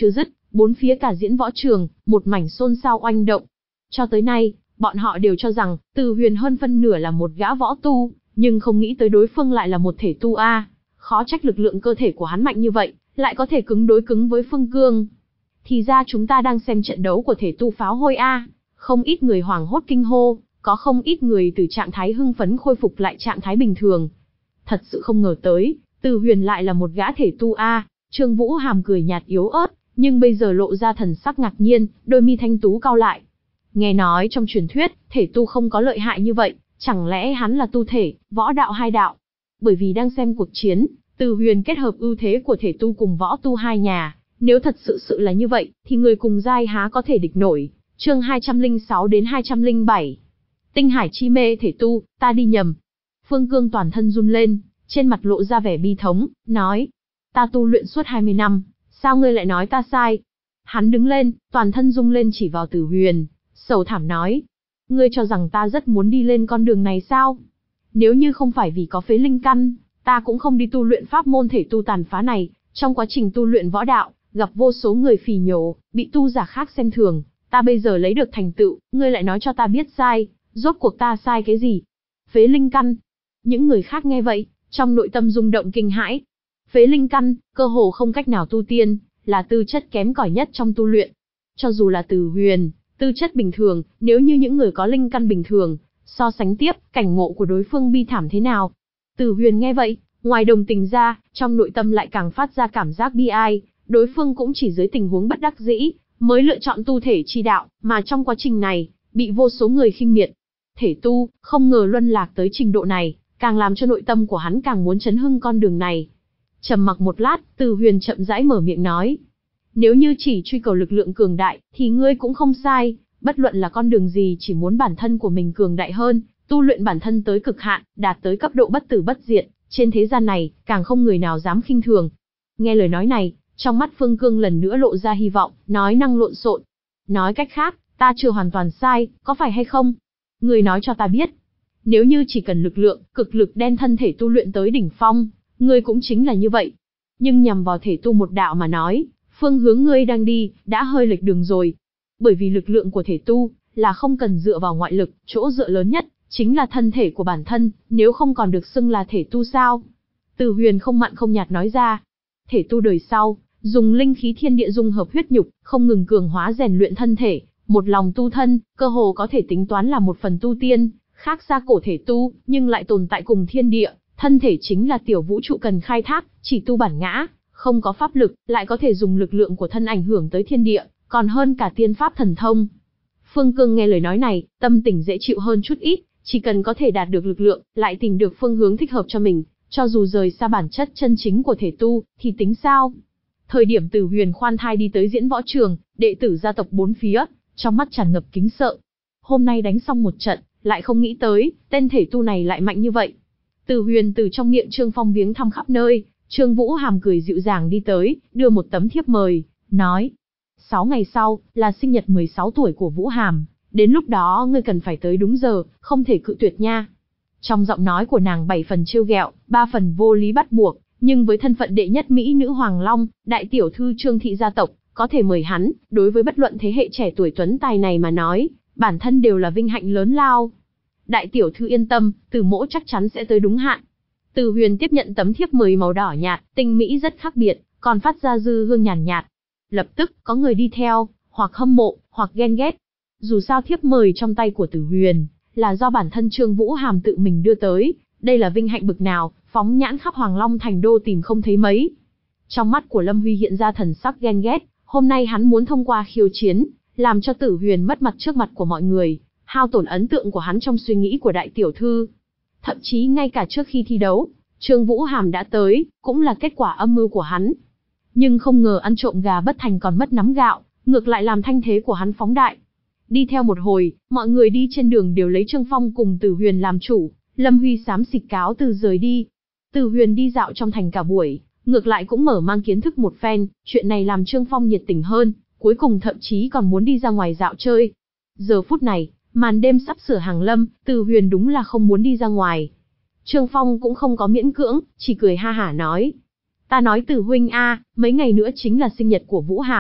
bốn phía cả diễn võ trường, một mảnh xôn xao oanh động. Cho tới nay, bọn họ đều cho rằng, Từ Huyền hơn phân nửa là một gã võ tu, nhưng không nghĩ tới đối phương lại là một thể tu A. Khó trách lực lượng cơ thể của hắn mạnh như vậy, lại có thể cứng đối cứng với Phương Cương. Thì ra chúng ta đang xem trận đấu của thể tu pháo hôi A. Không ít người hoảng hốt kinh hô, có không ít người từ trạng thái hưng phấn khôi phục lại trạng thái bình thường. Thật sự không ngờ tới, Từ Huyền lại là một gã thể tu A. Trương Vũ Hàm cười nhạt yếu ớt, nhưng bây giờ lộ ra thần sắc ngạc nhiên, đôi mi thanh tú cau lại. Nghe nói trong truyền thuyết, thể tu không có lợi hại như vậy, chẳng lẽ hắn là tu thể, võ đạo hai đạo? Bởi vì đang xem cuộc chiến, Từ Huyền kết hợp ưu thế của thể tu cùng võ tu hai nhà, nếu thật sự sự là như vậy, thì người cùng giai há có thể địch nổi. Chương hai trăm lẻ sáu đến hai trăm lẻ bảy. Tinh hải chi mê thể tu, ta đi nhầm. Phương Cương toàn thân run lên, trên mặt lộ ra vẻ bi thống, nói: ta tu luyện suốt hai mươi năm, sao ngươi lại nói ta sai? Hắn đứng lên, toàn thân rung lên chỉ vào Từ Huyền, sầu thảm nói: ngươi cho rằng ta rất muốn đi lên con đường này sao? Nếu như không phải vì có phế linh căn, ta cũng không đi tu luyện pháp môn thể tu tàn phá này. Trong quá trình tu luyện võ đạo, gặp vô số người phỉ nhổ, bị tu giả khác xem thường, ta bây giờ lấy được thành tựu, ngươi lại nói cho ta biết sai, rốt cuộc ta sai cái gì? Phế linh căn. Những người khác nghe vậy, trong nội tâm rung động kinh hãi. Phế linh căn, cơ hồ không cách nào tu tiên, là tư chất kém cỏi nhất trong tu luyện. Cho dù là Từ Huyền, tư chất bình thường, nếu như những người có linh căn bình thường, so sánh tiếp, cảnh ngộ của đối phương bi thảm thế nào? Từ Huyền nghe vậy, ngoài đồng tình ra, trong nội tâm lại càng phát ra cảm giác bi ai, đối phương cũng chỉ dưới tình huống bất đắc dĩ, mới lựa chọn tu thể chi đạo, mà trong quá trình này, bị vô số người khinh miệt. Thể tu, không ngờ luân lạc tới trình độ này, càng làm cho nội tâm của hắn càng muốn chấn hưng con đường này. Trầm mặc một lát, Từ Huyền chậm rãi mở miệng nói: nếu như chỉ truy cầu lực lượng cường đại, thì ngươi cũng không sai, bất luận là con đường gì chỉ muốn bản thân của mình cường đại hơn, tu luyện bản thân tới cực hạn, đạt tới cấp độ bất tử bất diệt, trên thế gian này, càng không người nào dám khinh thường. Nghe lời nói này, trong mắt Phương Cương lần nữa lộ ra hy vọng, nói năng lộn xộn. Nói cách khác, ta chưa hoàn toàn sai, có phải hay không? Ngươi nói cho ta biết. Nếu như chỉ cần lực lượng, cực lực đen thân thể tu luyện tới đỉnh phong, ngươi cũng chính là như vậy. Nhưng nhằm vào thể tu một đạo mà nói, phương hướng ngươi đang đi, đã hơi lệch đường rồi. Bởi vì lực lượng của thể tu, là không cần dựa vào ngoại lực, chỗ dựa lớn nhất, chính là thân thể của bản thân, nếu không còn được xưng là thể tu sao? Từ Huyền không mặn không nhạt nói ra. Thể tu đời sau, dùng linh khí thiên địa dung hợp huyết nhục, không ngừng cường hóa rèn luyện thân thể, một lòng tu thân, cơ hồ có thể tính toán là một phần tu tiên, khác xa cổ thể tu, nhưng lại tồn tại cùng thiên địa, thân thể chính là tiểu vũ trụ cần khai thác, chỉ tu bản ngã, không có pháp lực, lại có thể dùng lực lượng của thân ảnh hưởng tới thiên địa, còn hơn cả tiên pháp thần thông. Phương Cương nghe lời nói này, tâm tình dễ chịu hơn chút ít, chỉ cần có thể đạt được lực lượng, lại tìm được phương hướng thích hợp cho mình, cho dù rời xa bản chất chân chính của thể tu, thì tính sao? Thời điểm Từ Huyền khoan thai đi tới diễn võ trường, đệ tử gia tộc bốn phía, trong mắt tràn ngập kính sợ. Hôm nay đánh xong một trận, lại không nghĩ tới, tên thể tu này lại mạnh như vậy. Từ Huyền từ trong miệng Trương Phong viếng thăm khắp nơi, Trương Vũ Hàm cười dịu dàng đi tới, đưa một tấm thiếp mời, nói: Sáu ngày sau, là sinh nhật mười sáu tuổi của Vũ Hàm, đến lúc đó ngươi cần phải tới đúng giờ, không thể cự tuyệt nha. Trong giọng nói của nàng bảy phần trêu ghẹo, ba phần vô lý bắt buộc, nhưng với thân phận đệ nhất mỹ nữ Hoàng Long, đại tiểu thư Trương thị gia tộc, có thể mời hắn, đối với bất luận thế hệ trẻ tuổi tuấn tài này mà nói, bản thân đều là vinh hạnh lớn lao. Đại tiểu thư yên tâm, Từ mỗ chắc chắn sẽ tới đúng hạn. Từ Huyền tiếp nhận tấm thiếp mời màu đỏ nhạt, tinh mỹ rất khác biệt, còn phát ra dư hương nhàn nhạt, nhạt. Lập tức, có người đi theo, hoặc hâm mộ, hoặc ghen ghét. Dù sao thiếp mời trong tay của Từ Huyền, là do bản thân Trương Vũ Hàm tự mình đưa tới, đây là vinh hạnh bực nào, phóng nhãn khắp Hoàng Long thành đô tìm không thấy mấy. Trong mắt của Lâm Huy hiện ra thần sắc ghen ghét, hôm nay hắn muốn thông qua khiêu chiến, làm cho Tử Huyền mất mặt trước mặt của mọi người, hao tổn ấn tượng của hắn trong suy nghĩ của đại tiểu thư. Thậm chí ngay cả trước khi thi đấu, Trương Vũ Hàm đã tới, cũng là kết quả âm mưu của hắn. Nhưng không ngờ ăn trộm gà bất thành còn mất nắm gạo, ngược lại làm thanh thế của hắn phóng đại. Đi theo một hồi, mọi người đi trên đường đều lấy Trương Phong cùng Tử Huyền làm chủ, Lâm Huy xám xịt cáo từ rời đi. Tử Huyền đi dạo trong thành cả buổi, ngược lại cũng mở mang kiến thức một phen, chuyện này làm Trương Phong nhiệt tình hơn, cuối cùng thậm chí còn muốn đi ra ngoài dạo chơi. Giờ phút này, màn đêm sắp sửa hàng lâm, Tử Huyền đúng là không muốn đi ra ngoài. Trương Phong cũng không có miễn cưỡng, chỉ cười ha hả nói. Ta nói Tử huynh a, mấy ngày nữa chính là sinh nhật của Vũ Hàm,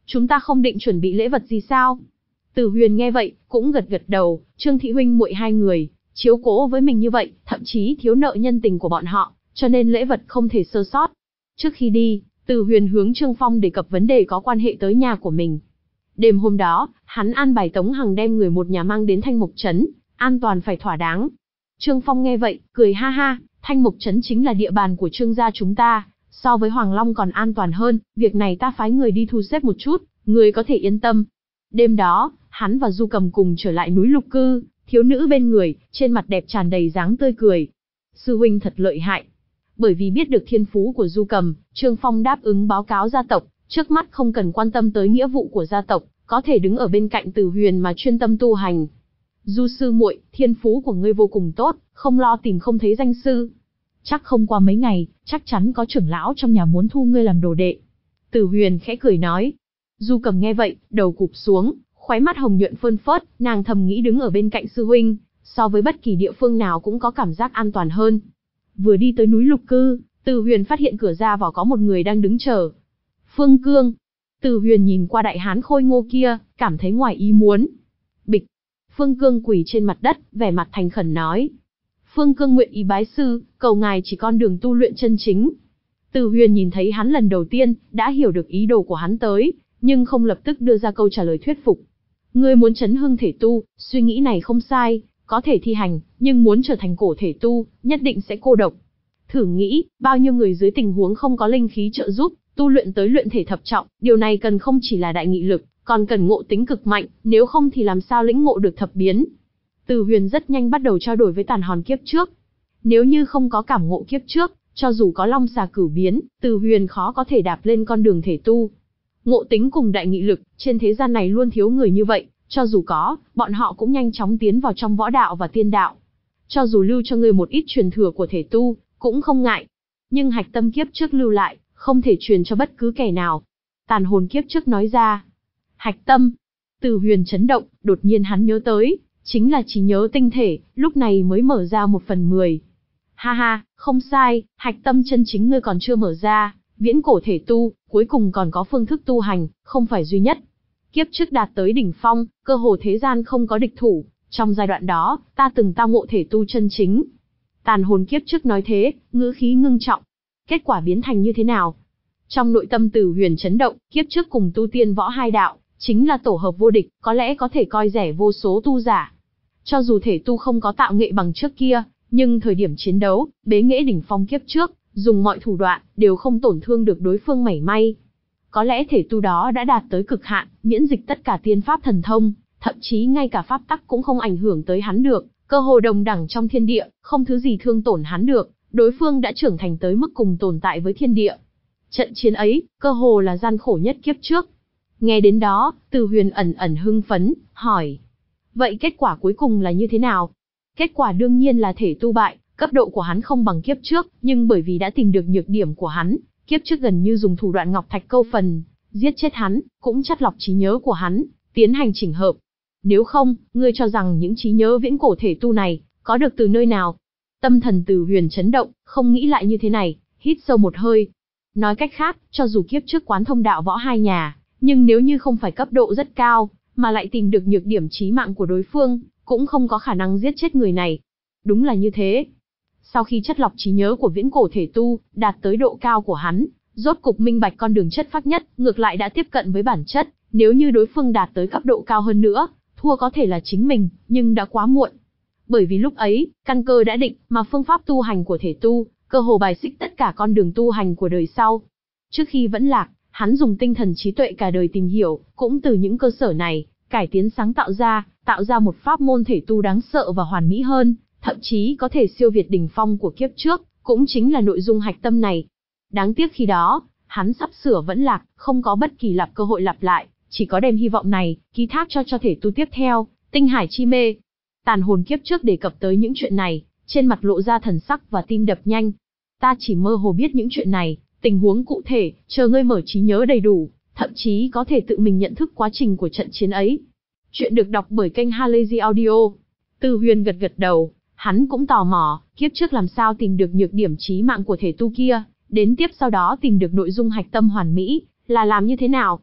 chúng ta không định chuẩn bị lễ vật gì sao? Từ Huyền nghe vậy, cũng gật gật đầu, Trương thị huynh muội hai người, chiếu cố với mình như vậy, thậm chí thiếu nợ nhân tình của bọn họ, cho nên lễ vật không thể sơ sót. Trước khi đi, Từ Huyền hướng Trương Phong đề cập vấn đề có quan hệ tới nhà của mình. Đêm hôm đó, hắn an bài Tống Hằng đem người một nhà mang đến Thanh Mục Trấn, an toàn phải thỏa đáng. Trương Phong nghe vậy, cười ha ha, Thanh Mục Trấn chính là địa bàn của Trương gia chúng ta, so với Hoàng Long còn an toàn hơn, việc này ta phái người đi thu xếp một chút, người có thể yên tâm. Đêm đó, hắn và Du Cầm cùng trở lại núi Lục Cư, thiếu nữ bên người, trên mặt đẹp tràn đầy dáng tươi cười. Sư huynh thật lợi hại. Bởi vì biết được thiên phú của Du Cầm, Trương Phong đáp ứng báo cáo gia tộc, trước mắt không cần quan tâm tới nghĩa vụ của gia tộc, có thể đứng ở bên cạnh Từ Huyền mà chuyên tâm tu hành. Du sư muội, thiên phú của ngươi vô cùng tốt, không lo tìm không thấy danh sư. Chắc không qua mấy ngày, chắc chắn có trưởng lão trong nhà muốn thu ngươi làm đồ đệ. Từ Huyền khẽ cười nói. Du Cầm nghe vậy, đầu cụp xuống, khóe mắt hồng nhuận phơn phớt, nàng thầm nghĩ đứng ở bên cạnh sư huynh, so với bất kỳ địa phương nào cũng có cảm giác an toàn hơn. Vừa đi tới núi Lục Cư, Từ Huyền phát hiện cửa ra vào có một người đang đứng chờ. Phương Cương. Từ Huyền nhìn qua đại hán khôi ngô kia, cảm thấy ngoài ý muốn. Bịch. Phương Cương quỳ trên mặt đất, vẻ mặt thành khẩn nói. Phương Cương nguyện ý bái sư, cầu ngài chỉ con đường tu luyện chân chính. Từ Huyền nhìn thấy hắn lần đầu tiên, đã hiểu được ý đồ của hắn tới, nhưng không lập tức đưa ra câu trả lời thuyết phục. Ngươi muốn chấn hưng thể tu, suy nghĩ này không sai, có thể thi hành, nhưng muốn trở thành cổ thể tu, nhất định sẽ cô độc. Thử nghĩ, bao nhiêu người dưới tình huống không có linh khí trợ giúp, tu luyện tới luyện thể thập trọng, điều này cần không chỉ là đại nghị lực, còn cần ngộ tính cực mạnh, nếu không thì làm sao lĩnh ngộ được thập biến. Từ Huyền rất nhanh bắt đầu trao đổi với Tàn Hòn kiếp trước. Nếu như không có cảm ngộ kiếp trước, cho dù có long xà cửu biến, Từ Huyền khó có thể đạp lên con đường thể tu. Ngộ tính cùng đại nghị lực, trên thế gian này luôn thiếu người như vậy, cho dù có, bọn họ cũng nhanh chóng tiến vào trong võ đạo và tiên đạo. Cho dù lưu cho người một ít truyền thừa của thể tu, cũng không ngại. Nhưng hạch tâm kiếp trước lưu lại, không thể truyền cho bất cứ kẻ nào. Tàn hồn kiếp trước nói ra. Hạch tâm. Từ Huyền chấn động, đột nhiên hắn nhớ tới, chính là trí nhớ tinh thể, lúc này mới mở ra một phần mười. Ha ha, không sai, hạch tâm chân chính ngươi còn chưa mở ra, viễn cổ thể tu, cuối cùng còn có phương thức tu hành, không phải duy nhất. Kiếp trước đạt tới đỉnh phong, cơ hồ thế gian không có địch thủ, trong giai đoạn đó, ta từng tao ngộ thể tu chân chính. Tàn hồn kiếp trước nói thế, ngữ khí ngưng trọng. Kết quả biến thành như thế nào? Trong nội tâm Từ Huyền chấn động, kiếp trước cùng tu tiên võ hai đạo, chính là tổ hợp vô địch, có lẽ có thể coi rẻ vô số tu giả. Cho dù thể tu không có tạo nghệ bằng trước kia, nhưng thời điểm chiến đấu, bế nghệ đỉnh phong kiếp trước, dùng mọi thủ đoạn, đều không tổn thương được đối phương mảy may. Có lẽ thể tu đó đã đạt tới cực hạn, miễn dịch tất cả tiên pháp thần thông, thậm chí ngay cả pháp tắc cũng không ảnh hưởng tới hắn được, cơ hồ đồng đẳng trong thiên địa, không thứ gì thương tổn hắn được, đối phương đã trưởng thành tới mức cùng tồn tại với thiên địa. Trận chiến ấy, cơ hồ là gian khổ nhất kiếp trước. Nghe đến đó, Từ Huyền ẩn ẩn hưng phấn, hỏi. Vậy kết quả cuối cùng là như thế nào? Kết quả đương nhiên là thể tu bại, cấp độ của hắn không bằng kiếp trước, nhưng bởi vì đã tìm được nhược điểm của hắn, kiếp trước gần như dùng thủ đoạn ngọc thạch câu phần, giết chết hắn, cũng chắt lọc trí nhớ của hắn, tiến hành chỉnh hợp. Nếu không, ngươi cho rằng những trí nhớ viễn cổ thể tu này, có được từ nơi nào? Tâm thần Từ Huyền chấn động, không nghĩ lại như thế này, hít sâu một hơi. Nói cách khác, cho dù kiếp trước quán thông đạo võ hai nhà, nhưng nếu như không phải cấp độ rất cao, mà lại tìm được nhược điểm chí mạng của đối phương, cũng không có khả năng giết chết người này. Đúng là như thế. Sau khi chất lọc trí nhớ của viễn cổ thể tu, đạt tới độ cao của hắn, rốt cục minh bạch con đường chất phác nhất, ngược lại đã tiếp cận với bản chất, nếu như đối phương đạt tới cấp độ cao hơn nữa, thua có thể là chính mình, nhưng đã quá muộn. Bởi vì lúc ấy, căn cơ đã định, mà phương pháp tu hành của thể tu, cơ hồ bài xích tất cả con đường tu hành của đời sau. Trước khi vẫn lạc, hắn dùng tinh thần trí tuệ cả đời tìm hiểu, cũng từ những cơ sở này, cải tiến sáng tạo ra, tạo ra một pháp môn thể tu đáng sợ và hoàn mỹ hơn, thậm chí có thể siêu việt đỉnh phong của kiếp trước, cũng chính là nội dung hạch tâm này. Đáng tiếc khi đó, hắn sắp sửa vẫn lạc, không có bất kỳ lặp cơ hội lặp lại, chỉ có đem hy vọng này, ký thác cho cho thể tu tiếp theo, tinh hải chi mê. Tàn hồn kiếp trước đề cập tới những chuyện này, trên mặt lộ ra thần sắc và tim đập nhanh. Ta chỉ mơ hồ biết những chuyện này, tình huống cụ thể, chờ ngươi mở trí nhớ đầy đủ, thậm chí có thể tự mình nhận thức quá trình của trận chiến ấy. Chuyện được đọc bởi kênh Halazy Audio. Từ Huyền gật gật đầu, hắn cũng tò mò, kiếp trước làm sao tìm được nhược điểm chí mạng của thể tu kia, đến tiếp sau đó tìm được nội dung hạch tâm hoàn mỹ, là làm như thế nào.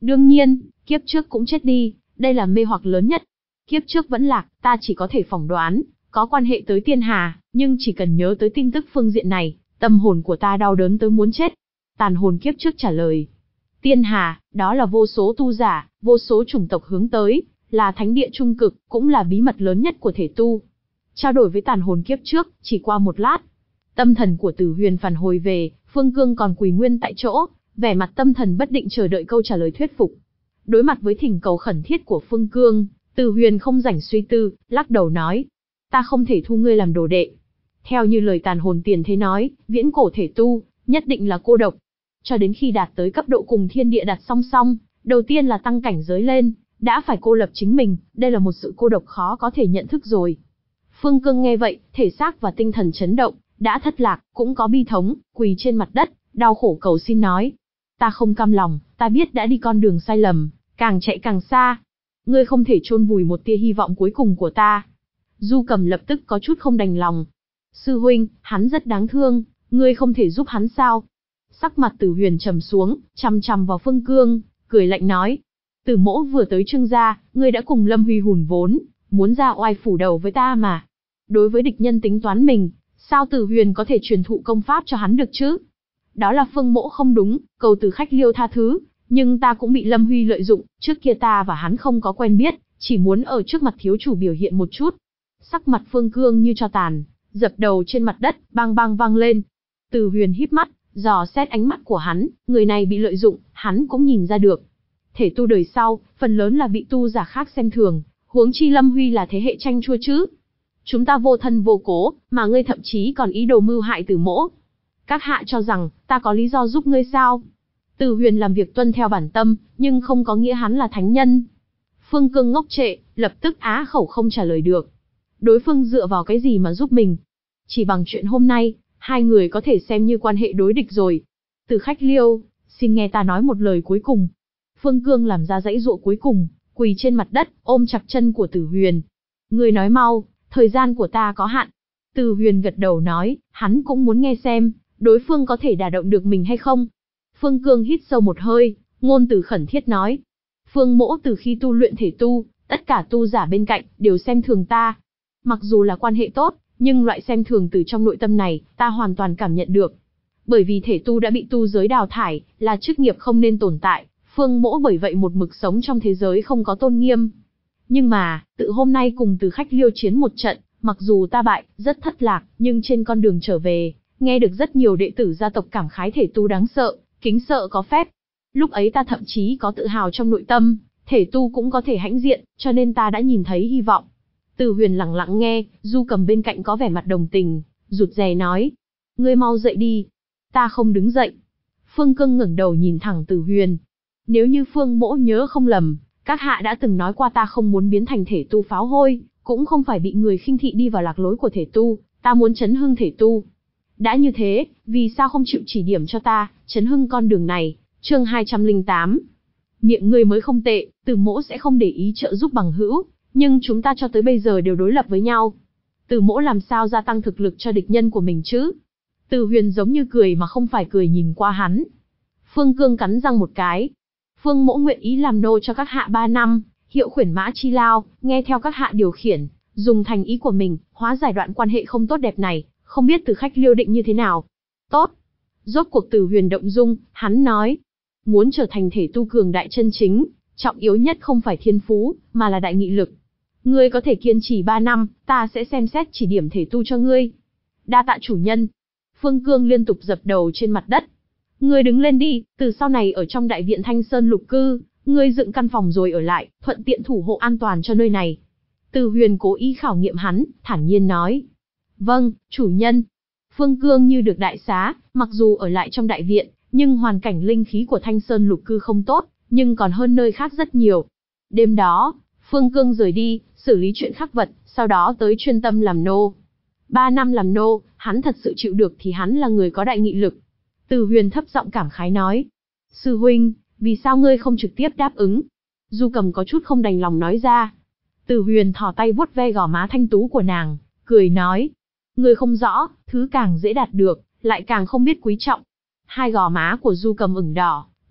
Đương nhiên, kiếp trước cũng chết đi, đây là mê hoặc lớn nhất. Kiếp trước vẫn lạc, ta chỉ có thể phỏng đoán, có quan hệ tới Tiên Hà, nhưng chỉ cần nhớ tới tin tức phương diện này, tâm hồn của ta đau đớn tới muốn chết. Tàn hồn kiếp trước trả lời. Tiên Hà, đó là vô số tu giả, vô số chủng tộc hướng tới, là thánh địa trung cực, cũng là bí mật lớn nhất của thể tu. Trao đổi với tàn hồn kiếp trước, chỉ qua một lát, tâm thần của Tử Huyền phản hồi về, Phương Cương còn quỳ nguyên tại chỗ, vẻ mặt tâm thần bất định chờ đợi câu trả lời thuyết phục. Đối mặt với thỉnh cầu khẩn thiết của Phương Cương, Tử Huyền không rảnh suy tư, lắc đầu nói, ta không thể thu ngươi làm đồ đệ. Theo như lời tàn hồn tiền thế nói, viễn cổ thể tu, nhất định là cô độc. Cho đến khi đạt tới cấp độ cùng thiên địa đặt song song, đầu tiên là tăng cảnh giới lên, đã phải cô lập chính mình, đây là một sự cô độc khó có thể nhận thức rồi. Phương Cương nghe vậy, thể xác và tinh thần chấn động, đã thất lạc, cũng có bi thống, quỳ trên mặt đất, đau khổ cầu xin nói. Ta không cam lòng, ta biết đã đi con đường sai lầm, càng chạy càng xa. Ngươi không thể chôn vùi một tia hy vọng cuối cùng của ta. Du Cầm lập tức có chút không đành lòng. Sư huynh, hắn rất đáng thương, ngươi không thể giúp hắn sao? Sắc mặt Tử Huyền trầm xuống, chằm chằm vào Phương Cương, cười lạnh nói. Tử mỗ vừa tới Trương gia, ngươi đã cùng Lâm Huy hùn vốn, muốn ra oai phủ đầu với ta mà. Đối với địch nhân tính toán mình, sao Tử Huyền có thể truyền thụ công pháp cho hắn được chứ? Đó là Phương mỗ không đúng, cầu từ khách liêu tha thứ, nhưng ta cũng bị Lâm Huy lợi dụng, trước kia ta và hắn không có quen biết, chỉ muốn ở trước mặt thiếu chủ biểu hiện một chút. Sắc mặt Phương Cương như tro tàn, dập đầu trên mặt đất, bang bang vang lên. Tử Huyền híp mắt, dò xét ánh mắt của hắn, người này bị lợi dụng, hắn cũng nhìn ra được. Thể tu đời sau, phần lớn là bị tu giả khác xem thường, huống chi Lâm Huy là thế hệ tranh chua chứ. Chúng ta vô thân vô cố, mà ngươi thậm chí còn ý đồ mưu hại Tử mỗ. Các hạ cho rằng, ta có lý do giúp ngươi sao? Tử Huyền làm việc tuân theo bản tâm, nhưng không có nghĩa hắn là thánh nhân. Phương Cương ngốc trệ, lập tức á khẩu không trả lời được. Đối phương dựa vào cái gì mà giúp mình? Chỉ bằng chuyện hôm nay, hai người có thể xem như quan hệ đối địch rồi. Từ khách liêu, xin nghe ta nói một lời cuối cùng. Phương Cương làm ra dãy dụa cuối cùng, quỳ trên mặt đất, ôm chặt chân của Tử Huyền. Ngươi nói mau, thời gian của ta có hạn. Tử Huyền gật đầu nói, hắn cũng muốn nghe xem, đối phương có thể đả động được mình hay không. Phương Cương hít sâu một hơi, ngôn từ khẩn thiết nói. Phương mỗ từ khi tu luyện thể tu, tất cả tu giả bên cạnh, đều xem thường ta. Mặc dù là quan hệ tốt, nhưng loại xem thường từ trong nội tâm này, ta hoàn toàn cảm nhận được. Bởi vì thể tu đã bị tu giới đào thải, là chức nghiệp không nên tồn tại, Phương mỗ bởi vậy một mực sống trong thế giới không có tôn nghiêm. Nhưng mà, tự hôm nay cùng từ khách liêu chiến một trận, mặc dù ta bại, rất thất lạc, nhưng trên con đường trở về, nghe được rất nhiều đệ tử gia tộc cảm khái thể tu đáng sợ, kính sợ có phép. Lúc ấy ta thậm chí có tự hào trong nội tâm, thể tu cũng có thể hãnh diện, cho nên ta đã nhìn thấy hy vọng. Tử Huyền lặng lặng nghe, Du Cầm bên cạnh có vẻ mặt đồng tình, rụt rè nói. Ngươi mau dậy đi. Ta không đứng dậy. Phương Cương ngẩng đầu nhìn thẳng Tử Huyền. Nếu như Phương mỗ nhớ không lầm, các hạ đã từng nói qua ta không muốn biến thành thể tu pháo hôi, cũng không phải bị người khinh thị đi vào lạc lối của thể tu, ta muốn chấn hưng thể tu. Đã như thế, vì sao không chịu chỉ điểm cho ta, chấn hưng con đường này, chương hai trăm lẻ tám. Miệng ngươi mới không tệ, Tử mỗ sẽ không để ý trợ giúp bằng hữu, nhưng chúng ta cho tới bây giờ đều đối lập với nhau. Tử mỗ làm sao gia tăng thực lực cho địch nhân của mình chứ? Tử Huyền giống như cười mà không phải cười nhìn qua hắn. Phương Cương cắn răng một cái. Phương mỗ nguyện ý làm nô cho các hạ ba năm, hiệu khuyển mã chi lao, nghe theo các hạ điều khiển, dùng thành ý của mình, hóa giải đoạn quan hệ không tốt đẹp này, không biết từ khách liêu định như thế nào. Tốt. Rốt cuộc Tử Huyền động dung, hắn nói. Muốn trở thành thể tu cường đại chân chính, trọng yếu nhất không phải thiên phú, mà là đại nghị lực. Ngươi có thể kiên trì ba năm, ta sẽ xem xét chỉ điểm thể tu cho ngươi. Đa tạ chủ nhân. Phương Cương liên tục dập đầu trên mặt đất. Ngươi đứng lên đi, từ sau này ở trong đại viện Thanh Sơn Lục Cư, ngươi dựng căn phòng rồi ở lại, thuận tiện thủ hộ an toàn cho nơi này. Tử Huyền cố ý khảo nghiệm hắn, thản nhiên nói. Vâng, chủ nhân. Phương Cương như được đại xá, mặc dù ở lại trong đại viện, nhưng hoàn cảnh linh khí của Thanh Sơn Lục Cư không tốt, nhưng còn hơn nơi khác rất nhiều. Đêm đó, Phương Cương rời đi, xử lý chuyện khắc vật, sau đó tới chuyên tâm làm nô. Ba năm làm nô, hắn thật sự chịu được thì hắn là người có đại nghị lực. Tử Huyền thấp giọng cảm khái nói. Sư huynh, vì sao ngươi không trực tiếp đáp ứng? Du Cầm có chút không đành lòng nói ra. Tử Huyền thò tay vuốt ve gò má thanh tú của nàng, cười nói. Ngươi không rõ, thứ càng dễ đạt được, lại càng không biết quý trọng. Hai gò má của Du Cầm ửng đỏ,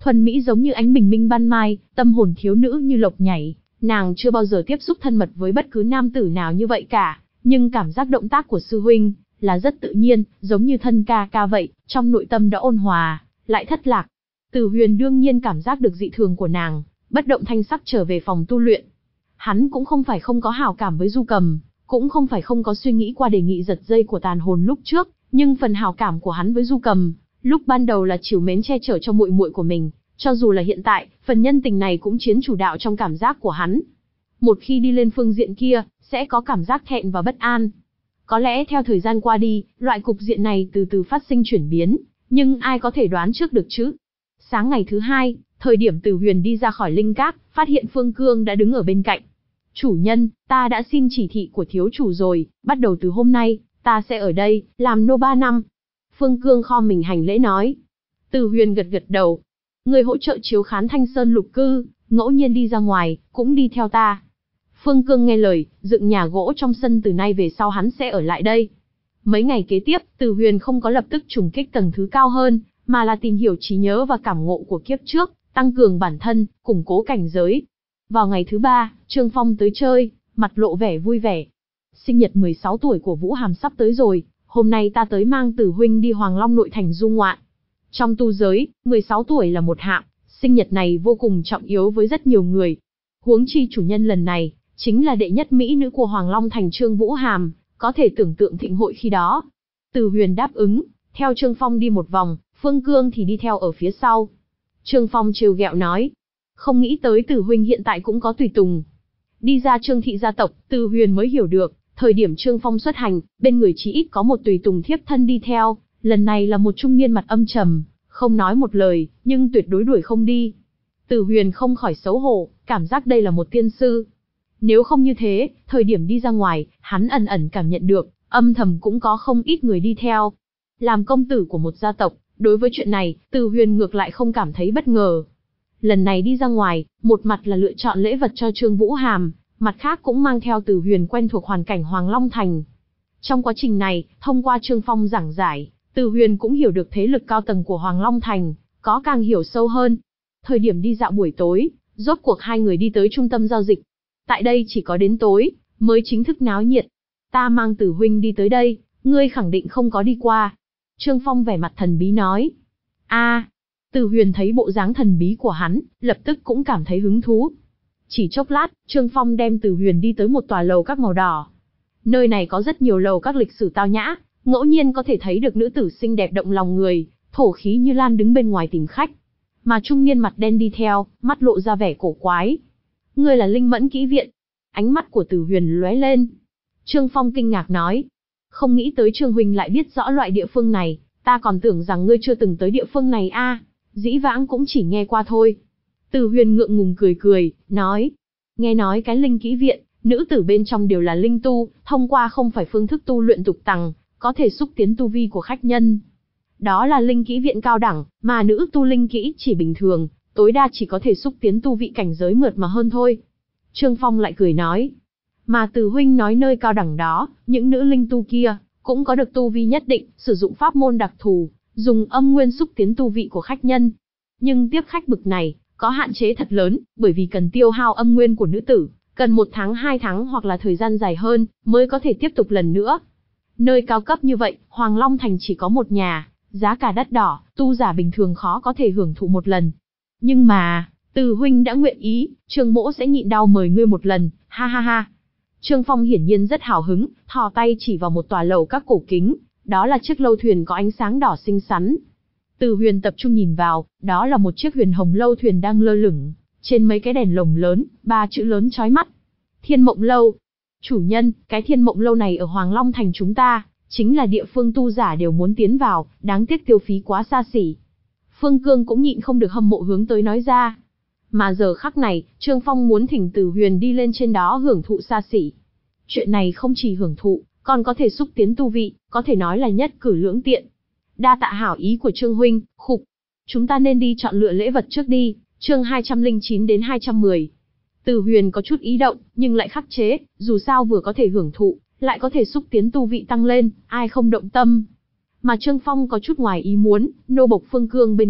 thuần mỹ giống như ánh bình minh ban mai, tâm hồn thiếu nữ như lộc nhảy. Nàng chưa bao giờ tiếp xúc thân mật với bất cứ nam tử nào như vậy cả, nhưng cảm giác động tác của sư huynh là rất tự nhiên, giống như thân ca ca vậy, trong nội tâm đã ôn hòa, lại thất lạc. Từ Huyền đương nhiên cảm giác được dị thường của nàng, bất động thanh sắc trở về phòng tu luyện. Hắn cũng không phải không có hảo cảm với Du Cầm, cũng không phải không có suy nghĩ qua đề nghị giật dây của tàn hồn lúc trước, nhưng phần hảo cảm của hắn với Du Cầm, lúc ban đầu là trìu mến che chở cho muội muội của mình, cho dù là hiện tại, phần nhân tình này cũng chiếm chủ đạo trong cảm giác của hắn. Một khi đi lên phương diện kia, sẽ có cảm giác thẹn và bất an. Có lẽ theo thời gian qua đi, loại cục diện này từ từ phát sinh chuyển biến, nhưng ai có thể đoán trước được chứ? Sáng ngày thứ hai, thời điểm Từ Huyền đi ra khỏi linh các, phát hiện Phương Cương đã đứng ở bên cạnh. Chủ nhân, ta đã xin chỉ thị của thiếu chủ rồi, bắt đầu từ hôm nay, ta sẽ ở đây, làm nô ba năm. Phương Cương kho mình hành lễ nói. Từ Huyền gật gật đầu. Người hỗ trợ chiếu khán Thanh Sơn lục cư, ngẫu nhiên đi ra ngoài, cũng đi theo ta. Phương Cương nghe lời, dựng nhà gỗ trong sân, từ nay về sau hắn sẽ ở lại đây. Mấy ngày kế tiếp, Từ Huyền không có lập tức trùng kích tầng thứ cao hơn, mà là tìm hiểu trí nhớ và cảm ngộ của kiếp trước, tăng cường bản thân, củng cố cảnh giới. Vào ngày thứ ba, Trương Phong tới chơi, mặt lộ vẻ vui vẻ. Sinh nhật mười sáu tuổi của Vũ Hàm sắp tới rồi, hôm nay ta tới mang Tử huynh đi Hoàng Long nội thành du ngoạn. Trong tu giới, mười sáu tuổi là một hạng, sinh nhật này vô cùng trọng yếu với rất nhiều người. Huống chi chủ nhân lần này, chính là đệ nhất mỹ nữ của Hoàng Long thành Trương Vũ Hàm, có thể tưởng tượng thịnh hội khi đó. Từ Huyền đáp ứng, theo Trương Phong đi một vòng, Phương Cương thì đi theo ở phía sau. Trương Phong trêu ghẹo nói, không nghĩ tới Từ huynh hiện tại cũng có tùy tùng. Đi ra Trương thị gia tộc, Từ Huyền mới hiểu được, thời điểm Trương Phong xuất hành, bên người chỉ ít có một tùy tùng thiếp thân đi theo, lần này là một trung niên mặt âm trầm, không nói một lời, nhưng tuyệt đối đuổi không đi. Từ Huyền không khỏi xấu hổ, cảm giác đây là một tiên sư. Nếu không như thế, thời điểm đi ra ngoài, hắn ẩn ẩn cảm nhận được, âm thầm cũng có không ít người đi theo. Làm công tử của một gia tộc, đối với chuyện này, Từ Huyền ngược lại không cảm thấy bất ngờ. Lần này đi ra ngoài, một mặt là lựa chọn lễ vật cho Trương Vũ Hàm, mặt khác cũng mang theo Từ Huyền quen thuộc hoàn cảnh Hoàng Long Thành. Trong quá trình này, thông qua Trương Phong giảng giải, Từ Huyền cũng hiểu được thế lực cao tầng của Hoàng Long Thành, có càng hiểu sâu hơn. Thời điểm đi dạo buổi tối, rốt cuộc hai người đi tới trung tâm giao dịch. Tại đây chỉ có đến tối, mới chính thức náo nhiệt. Ta mang Tử huynh đi tới đây, ngươi khẳng định không có đi qua. Trương Phong vẻ mặt thần bí nói. a à, Từ Huyền thấy bộ dáng thần bí của hắn, lập tức cũng cảm thấy hứng thú. Chỉ chốc lát, Trương Phong đem Từ Huyền đi tới một tòa lầu các màu đỏ. Nơi này có rất nhiều lầu các lịch sử tao nhã, ngẫu nhiên có thể thấy được nữ tử xinh đẹp động lòng người, thổ khí như lan đứng bên ngoài tìm khách. Mà trung niên mặt đen đi theo, mắt lộ ra vẻ cổ quái. Ngươi là Linh Mẫn Kỹ Viện. Ánh mắt của Từ Huyền lóe lên. Trương Phong kinh ngạc nói. Không nghĩ tới Trương huynh lại biết rõ loại địa phương này, ta còn tưởng rằng ngươi chưa từng tới địa phương này a, à, dĩ vãng cũng chỉ nghe qua thôi. Từ Huyền ngượng ngùng cười cười, nói. Nghe nói cái Linh Kỹ Viện, nữ tử bên trong đều là linh tu, thông qua không phải phương thức tu luyện tục tằng, có thể xúc tiến tu vi của khách nhân. Đó là Linh Kỹ Viện cao đẳng, mà nữ tu linh kỹ chỉ bình thường, tối đa chỉ có thể xúc tiến tu vị cảnh giới mượt mà hơn thôi. Trương Phong lại cười nói. Mà Từ huynh nói nơi cao đẳng đó, những nữ linh tu kia, cũng có được tu vi nhất định, sử dụng pháp môn đặc thù, dùng âm nguyên xúc tiến tu vị của khách nhân. Nhưng tiếp khách bực này, có hạn chế thật lớn, bởi vì cần tiêu hao âm nguyên của nữ tử, cần một tháng hai tháng hoặc là thời gian dài hơn, mới có thể tiếp tục lần nữa. Nơi cao cấp như vậy, Hoàng Long Thành chỉ có một nhà, giá cả đắt đỏ, tu giả bình thường khó có thể hưởng thụ một lần. Nhưng mà, Từ huynh đã nguyện ý, Trương mỗ sẽ nhịn đau mời ngươi một lần, ha ha ha. Trương Phong hiển nhiên rất hào hứng, thò tay chỉ vào một tòa lầu các cổ kính, đó là chiếc lâu thuyền có ánh sáng đỏ xinh xắn. Từ Huyền tập trung nhìn vào, đó là một chiếc huyền hồng lâu thuyền đang lơ lửng, trên mấy cái đèn lồng lớn, ba chữ lớn chói mắt. Thiên Mộng Lâu. Chủ nhân, cái Thiên Mộng Lâu này ở Hoàng Long Thành chúng ta, chính là địa phương tu giả đều muốn tiến vào, đáng tiếc tiêu phí quá xa xỉ. Phương Cương cũng nhịn không được hâm mộ hướng tới nói ra. Mà giờ khắc này, Trương Phong muốn thỉnh Từ Huyền đi lên trên đó hưởng thụ xa xỉ. Chuyện này không chỉ hưởng thụ, còn có thể xúc tiến tu vị, có thể nói là nhất cử lưỡng tiện. Đa tạ hảo ý của Trương huynh, khục. Chúng ta nên đi chọn lựa lễ vật trước đi, chương hai trăm lẻ chín đến hai trăm mười. Từ Huyền có chút ý động, nhưng lại khắc chế, dù sao vừa có thể hưởng thụ, lại có thể xúc tiến tu vị tăng lên, ai không động tâm. Mà Trương Phong có chút ngoài ý muốn, nô bộc Phương Cương bên cạnh,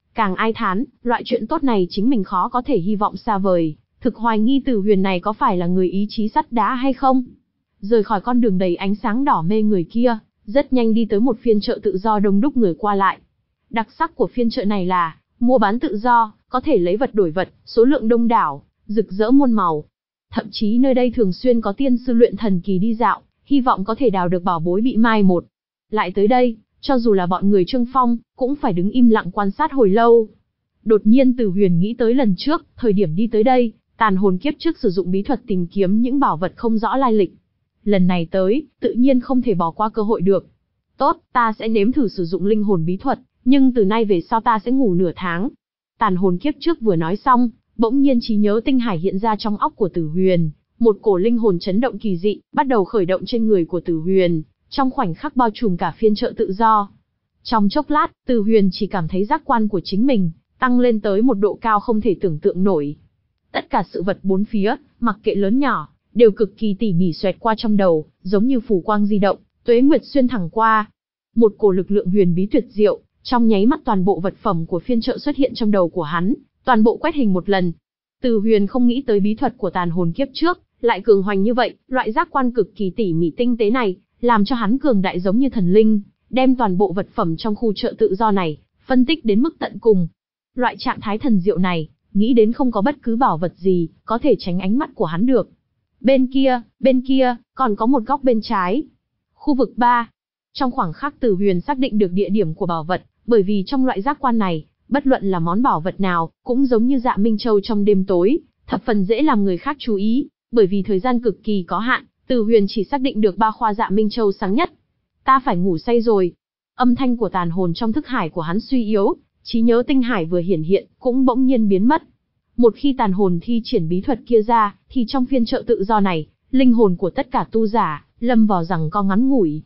Càng ai thán, loại chuyện tốt này chính mình khó có thể hy vọng xa vời, thực hoài nghi Tử Huyền này có phải là người ý chí sắt đá hay không. Rời khỏi con đường đầy ánh sáng đỏ mê người kia, rất nhanh đi tới một phiên chợ tự do đông đúc người qua lại. Đặc sắc của phiên chợ này là mua bán tự do, có thể lấy vật đổi vật, số lượng đông đảo, rực rỡ muôn màu. Thậm chí nơi đây thường xuyên có tiên sư luyện thần kỳ đi dạo, hy vọng có thể đào được bảo bối bị mai một. Lại tới đây, cho dù là bọn người Trương Phong, cũng phải đứng im lặng quan sát hồi lâu. Đột nhiên Tử Huyền nghĩ tới lần trước, thời điểm đi tới đây, tàn hồn kiếp trước sử dụng bí thuật tìm kiếm những bảo vật không rõ lai lịch. Lần này tới, tự nhiên không thể bỏ qua cơ hội được. Tốt, ta sẽ nếm thử sử dụng linh hồn bí thuật, nhưng từ nay về sau ta sẽ ngủ nửa tháng. Tàn hồn kiếp trước vừa nói xong, bỗng nhiên trí nhớ tinh hải hiện ra trong óc của Tử Huyền, một cổ linh hồn chấn động kỳ dị, bắt đầu khởi động trên người của Tử Huyền, trong khoảnh khắc bao trùm cả phiên chợ tự do. Trong chốc lát, Tử Huyền chỉ cảm thấy giác quan của chính mình tăng lên tới một độ cao không thể tưởng tượng nổi. Tất cả sự vật bốn phía, mặc kệ lớn nhỏ, đều cực kỳ tỉ mỉ xoẹt qua trong đầu, giống như phủ quang di động, tuế nguyệt xuyên thẳng qua. Một cổ lực lượng huyền bí tuyệt diệu, trong nháy mắt toàn bộ vật phẩm của phiên chợ xuất hiện trong đầu của hắn, toàn bộ quét hình một lần. Tử Huyền không nghĩ tới bí thuật của tàn hồn kiếp trước lại cường hoành như vậy, loại giác quan cực kỳ tỉ mỉ tinh tế này, làm cho hắn cường đại giống như thần linh, đem toàn bộ vật phẩm trong khu chợ tự do này phân tích đến mức tận cùng. Loại trạng thái thần diệu này, nghĩ đến không có bất cứ bảo vật gì có thể tránh ánh mắt của hắn được. Bên kia, bên kia, còn có một góc bên trái. Khu vực ba. Trong khoảng khắc Tử Huyền xác định được địa điểm của bảo vật, bởi vì trong loại giác quan này, bất luận là món bảo vật nào, cũng giống như Dạ Minh Châu trong đêm tối, thập phần dễ làm người khác chú ý, bởi vì thời gian cực kỳ có hạn, Tử Huyền chỉ xác định được ba khoa Dạ Minh Châu sáng nhất. Ta phải ngủ say rồi. Âm thanh của tàn hồn trong thức hải của hắn suy yếu, trí nhớ tinh hải vừa hiển hiện, cũng bỗng nhiên biến mất. Một khi tàn hồn thi triển bí thuật kia ra, thì trong phiên chợ tự do này, linh hồn của tất cả tu giả, lâm vào giằng co ngắn ngủi.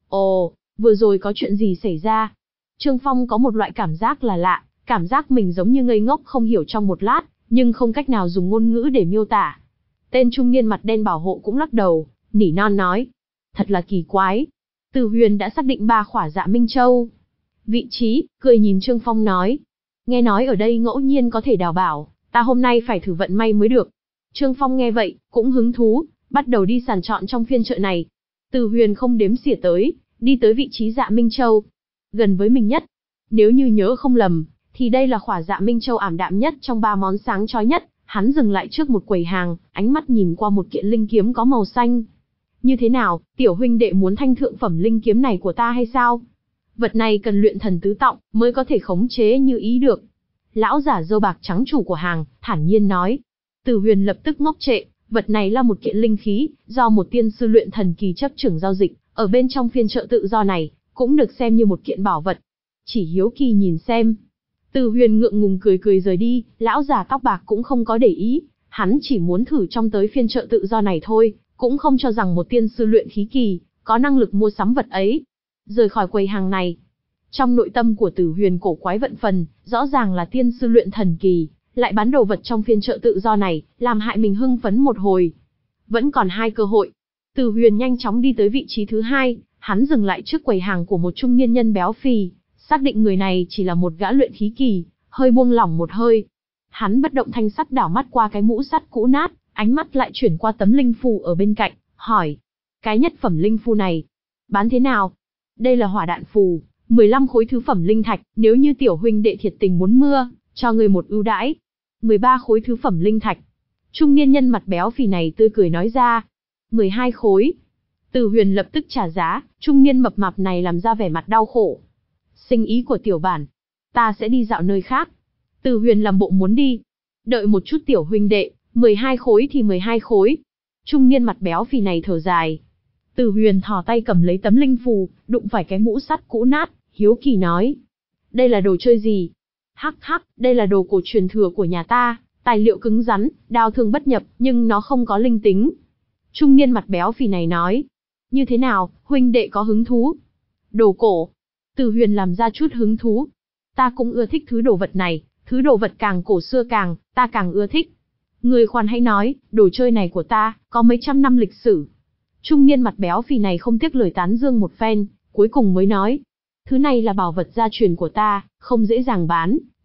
Ồ, vừa rồi có chuyện gì xảy ra? Trương Phong có một loại cảm giác là lạ, cảm giác mình giống như ngây ngốc không hiểu trong một lát, nhưng không cách nào dùng ngôn ngữ để miêu tả. Tên trung niên mặt đen bảo hộ cũng lắc đầu, nỉ non nói. Thật là kỳ quái. Tử Huyền đã xác định ba khỏa Dạ Minh Châu. Vị trí, cười nhìn Trương Phong nói. Nghe nói ở đây ngẫu nhiên có thể đào bảo, ta hôm nay phải thử vận may mới được. Trương Phong nghe vậy, cũng hứng thú, bắt đầu đi sàng chọn trong phiên chợ này. Tử Huyền không đếm xỉa tới, đi tới vị trí Dạ Minh Châu. Gần với mình nhất. Nếu như nhớ không lầm, thì đây là khỏa Dạ Minh Châu ảm đạm nhất trong ba món sáng chói nhất. Hắn dừng lại trước một quầy hàng, ánh mắt nhìn qua một kiện linh kiếm có màu xanh. Như thế nào, tiểu huynh đệ muốn thanh thượng phẩm linh kiếm này của ta hay sao? Vật này cần luyện thần tứ tọng, mới có thể khống chế như ý được. Lão giả râu bạc trắng chủ của hàng, thản nhiên nói. Tử Huyền lập tức ngốc trệ, vật này là một kiện linh khí, do một tiên sư luyện thần kỳ chấp trưởng giao dịch, ở bên trong phiên chợ tự do này, cũng được xem như một kiện bảo vật. Chỉ hiếu kỳ nhìn xem. Tử Huyền ngượng ngùng cười cười rời đi, lão già tóc bạc cũng không có để ý, hắn chỉ muốn thử trong tới phiên chợ tự do này thôi, cũng không cho rằng một tiên sư luyện khí kỳ có năng lực mua sắm vật ấy. Rời khỏi quầy hàng này, trong nội tâm của Tử Huyền cổ quái vận phần, rõ ràng là tiên sư luyện thần kỳ, lại bán đồ vật trong phiên chợ tự do này, làm hại mình hưng phấn một hồi. Vẫn còn hai cơ hội. Tử Huyền nhanh chóng đi tới vị trí thứ hai, hắn dừng lại trước quầy hàng của một trung niên nhân béo phì, xác định người này chỉ là một gã luyện khí kỳ, hơi buông lỏng một hơi. Hắn bất động thanh sắc đảo mắt qua cái mũ sắt cũ nát, ánh mắt lại chuyển qua tấm linh phù ở bên cạnh, hỏi: cái nhất phẩm linh phù này, bán thế nào? Đây là hỏa đạn phù, mười lăm khối thứ phẩm linh thạch, nếu như tiểu huynh đệ thiệt tình muốn mua, cho người một ưu đãi. mười ba khối thứ phẩm linh thạch. Trung niên nhân mặt béo phì này tươi cười nói ra. mười hai khối. Tử Huyền lập tức trả giá, trung niên mập mạp này làm ra vẻ mặt đau khổ. Sinh ý của tiểu bản, ta sẽ đi dạo nơi khác. Tử Huyền làm bộ muốn đi. Đợi một chút tiểu huynh đệ, mười hai khối thì mười hai khối. Trung niên mặt béo phì này thở dài. Tử Huyền thò tay cầm lấy tấm linh phù, đụng phải cái mũ sắt cũ nát, hiếu kỳ nói. Đây là đồ chơi gì? Hắc hắc, đây là đồ cổ truyền thừa của nhà ta, tài liệu cứng rắn, đao thương bất nhập, nhưng nó không có linh tính. Trung niên mặt béo phì này nói. Như thế nào, huynh đệ có hứng thú? Đồ cổ. Tử Huyền làm ra chút hứng thú. Ta cũng ưa thích thứ đồ vật này, thứ đồ vật càng cổ xưa càng, ta càng ưa thích. Người khoan hãy nói, đồ chơi này của ta, có mấy trăm năm lịch sử. Trung niên mặt béo phì này không tiếc lời tán dương một phen, cuối cùng mới nói. Thứ này là bảo vật gia truyền của ta, không dễ dàng bán,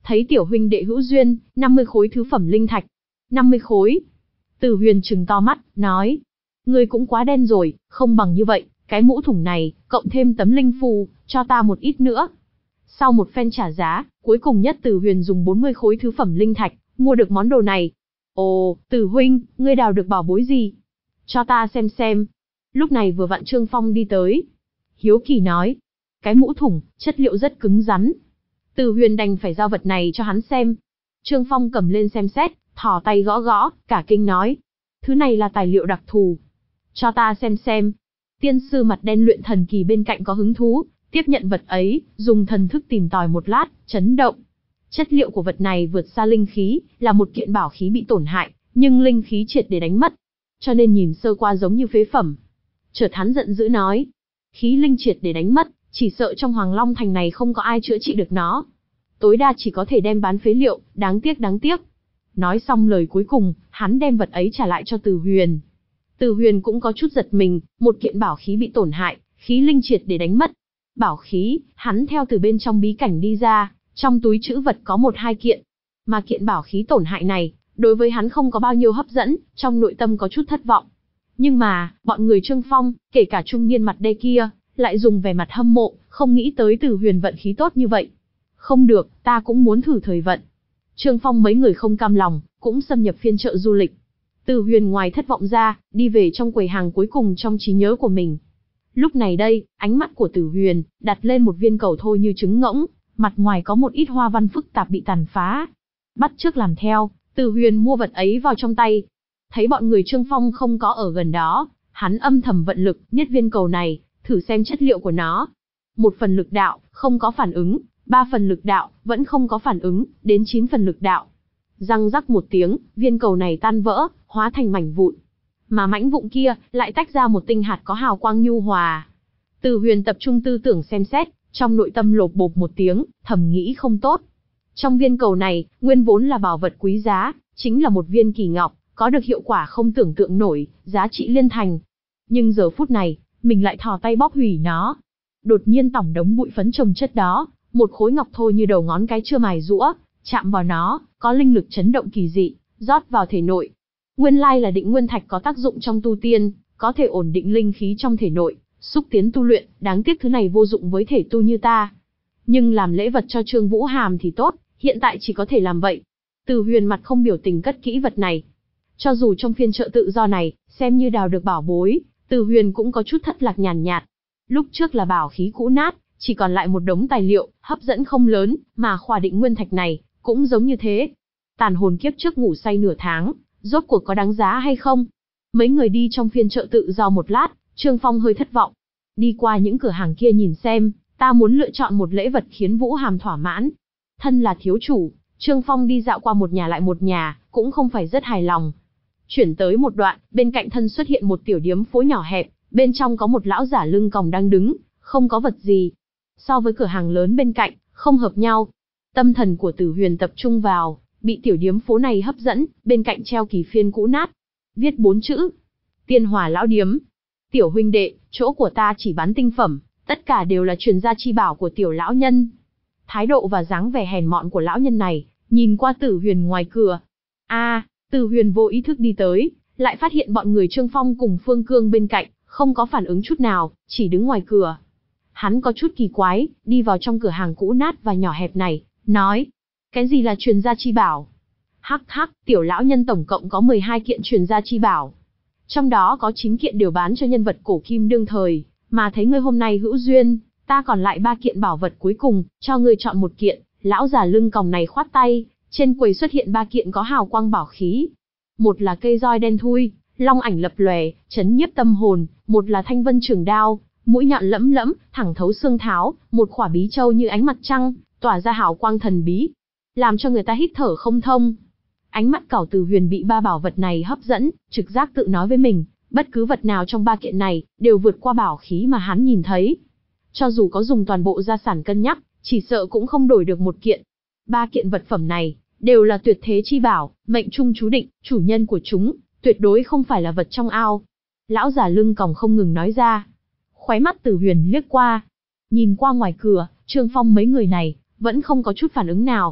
thấy tiểu huynh đệ hữu duyên, năm mươi khối thứ phẩm linh thạch. năm mươi khối. Từ Huyền trừng to mắt, nói. Ngươi cũng quá đen rồi, không bằng như vậy, cái mũ thủng này, cộng thêm tấm linh phù, cho ta một ít nữa. Sau một phen trả giá, cuối cùng nhất Từ Huyền dùng bốn mươi khối thứ phẩm linh thạch, mua được món đồ này. Ồ, Từ huynh, ngươi đào được bảo bối gì? Cho ta xem xem. Lúc này vừa vặn Trương Phong đi tới. Hiếu kỳ nói. Cái mũ thủng, chất liệu rất cứng rắn. Từ Huyền đành phải giao vật này cho hắn xem. Trương Phong cầm lên xem xét, thò tay gõ gõ, cả kinh nói. Thứ này là tài liệu đặc thù. Cho ta xem xem. Tiên sư mặt đen luyện thần kỳ bên cạnh có hứng thú, tiếp nhận vật ấy, dùng thần thức tìm tòi một lát, chấn động. Chất liệu của vật này vượt xa linh khí, là một kiện bảo khí bị tổn hại, nhưng linh khí triệt để đánh mất. Cho nên nhìn sơ qua giống như phế phẩm. Chợt hắn giận dữ nói. Khí linh triệt để đánh mất, chỉ sợ trong Hoàng Long Thành này không có ai chữa trị được nó. Tối đa chỉ có thể đem bán phế liệu, đáng tiếc đáng tiếc. Nói xong lời cuối cùng, hắn đem vật ấy trả lại cho Từ Huyền. Từ Huyền cũng có chút giật mình, một kiện bảo khí bị tổn hại, khí linh triệt để đánh mất. Bảo khí, hắn theo từ bên trong bí cảnh đi ra, trong túi trữ vật có một hai kiện. Mà kiện bảo khí tổn hại này, đối với hắn không có bao nhiêu hấp dẫn, trong nội tâm có chút thất vọng. Nhưng mà, bọn người Trương Phong, kể cả trung niên mặt đe kia, lại dùng vẻ mặt hâm mộ, không nghĩ tới Từ Huyền vận khí tốt như vậy. Không được, ta cũng muốn thử thời vận. Trương Phong mấy người không cam lòng, cũng xâm nhập phiên chợ du lịch. Từ Huyền ngoài thất vọng ra, đi về trong quầy hàng cuối cùng trong trí nhớ của mình. Lúc này đây, ánh mắt của Từ Huyền đặt lên một viên cầu thô như trứng ngỗng, mặt ngoài có một ít hoa văn phức tạp bị tàn phá. Bắt chước làm theo, Từ Huyền mua vật ấy vào trong tay. Thấy bọn người Trương Phong không có ở gần đó, hắn âm thầm vận lực nhét viên cầu này, thử xem chất liệu của nó. Một phần lực đạo, không có phản ứng, ba phần lực đạo, vẫn không có phản ứng, đến chín phần lực đạo. Răng rắc một tiếng, viên cầu này tan vỡ, hóa thành mảnh vụn. Mà mảnh vụn kia, lại tách ra một tinh hạt có hào quang nhu hòa. Từ Huyền tập trung tư tưởng xem xét, trong nội tâm lột bột một tiếng, thầm nghĩ không tốt. Trong viên cầu này, nguyên vốn là bảo vật quý giá, chính là một viên kỳ ngọc, có được hiệu quả không tưởng tượng nổi, giá trị liên thành. Nhưng giờ phút này, mình lại thò tay bóp hủy nó. Đột nhiên tổng đống bụi phấn chồng chất đó, một khối ngọc thô như đầu ngón cái chưa mài rũa, chạm vào nó, có linh lực chấn động kỳ dị, rót vào thể nội. Nguyên lai là định nguyên thạch có tác dụng trong tu tiên, có thể ổn định linh khí trong thể nội, xúc tiến tu luyện, đáng tiếc thứ này vô dụng với thể tu như ta. Nhưng làm lễ vật cho Trương Vũ Hàm thì tốt, hiện tại chỉ có thể làm vậy. Từ Huyền mặt không biểu tình cất kỹ vật này. Cho dù trong phiên chợ tự do này, xem như đào được bảo bối, Từ Huyền cũng có chút thất lạc nhàn nhạt. Lúc trước là bảo khí cũ nát, chỉ còn lại một đống tài liệu, hấp dẫn không lớn, mà khỏa định nguyên thạch này, cũng giống như thế. Tàn hồn kiếp trước ngủ say nửa tháng, rốt cuộc có đáng giá hay không? Mấy người đi trong phiên chợ tự do một lát, Trương Phong hơi thất vọng. Đi qua những cửa hàng kia nhìn xem, ta muốn lựa chọn một lễ vật khiến Vũ Hàm thỏa mãn. Thân là thiếu chủ, Trương Phong đi dạo qua một nhà lại một nhà, cũng không phải rất hài lòng. Chuyển tới một đoạn, bên cạnh thân xuất hiện một tiểu điếm phố nhỏ hẹp, bên trong có một lão giả lưng còng đang đứng, không có vật gì. So với cửa hàng lớn bên cạnh, không hợp nhau. Tâm thần của Tử Huyền tập trung vào, bị tiểu điếm phố này hấp dẫn, bên cạnh treo kỳ phiên cũ nát. Viết bốn chữ. Tiên Hòa lão điếm. Tiểu huynh đệ, chỗ của ta chỉ bán tinh phẩm, tất cả đều là truyền gia chi bảo của tiểu lão nhân. Thái độ và dáng vẻ hèn mọn của lão nhân này, nhìn qua Tử Huyền ngoài cửa. A, à, Tử Huyền vô ý thức đi tới, lại phát hiện bọn người Trương Phong cùng Phương Cương bên cạnh, không có phản ứng chút nào, chỉ đứng ngoài cửa. Hắn có chút kỳ quái, đi vào trong cửa hàng cũ nát và nhỏ hẹp này, nói. Cái gì là truyền gia chi bảo? Hắc hắc, tiểu lão nhân tổng cộng có mười hai kiện truyền gia chi bảo. Trong đó có chín kiện đều bán cho nhân vật cổ kim đương thời, mà thấy ngươi hôm nay hữu duyên, ta còn lại ba kiện bảo vật cuối cùng, cho ngươi chọn một kiện. Lão già lưng còng này khoát tay, trên quầy xuất hiện ba kiện có hào quang bảo khí. Một là cây roi đen thui, long ảnh lập lòe, chấn nhiếp tâm hồn, một là thanh vân trường đao, mũi nhọn lẫm lẫm, thẳng thấu xương tháo, một khỏa bí châu như ánh mặt trăng, tỏa ra hào quang thần bí, làm cho người ta hít thở không thông. Ánh mắt Cẩu Từ Huyền bị ba bảo vật này hấp dẫn, trực giác tự nói với mình, bất cứ vật nào trong ba kiện này, đều vượt qua bảo khí mà hắn nhìn thấy. Cho dù có dùng toàn bộ gia sản cân nhắc, chỉ sợ cũng không đổi được một kiện. Ba kiện vật phẩm này, đều là tuyệt thế chi bảo, mệnh trung chú định, chủ nhân của chúng, tuyệt đối không phải là vật trong ao. Lão già lưng còng không ngừng nói ra. Khóe mắt Từ Huyền liếc qua. Nhìn qua ngoài cửa, Trương Phong mấy người này, vẫn không có chút phản ứng nào.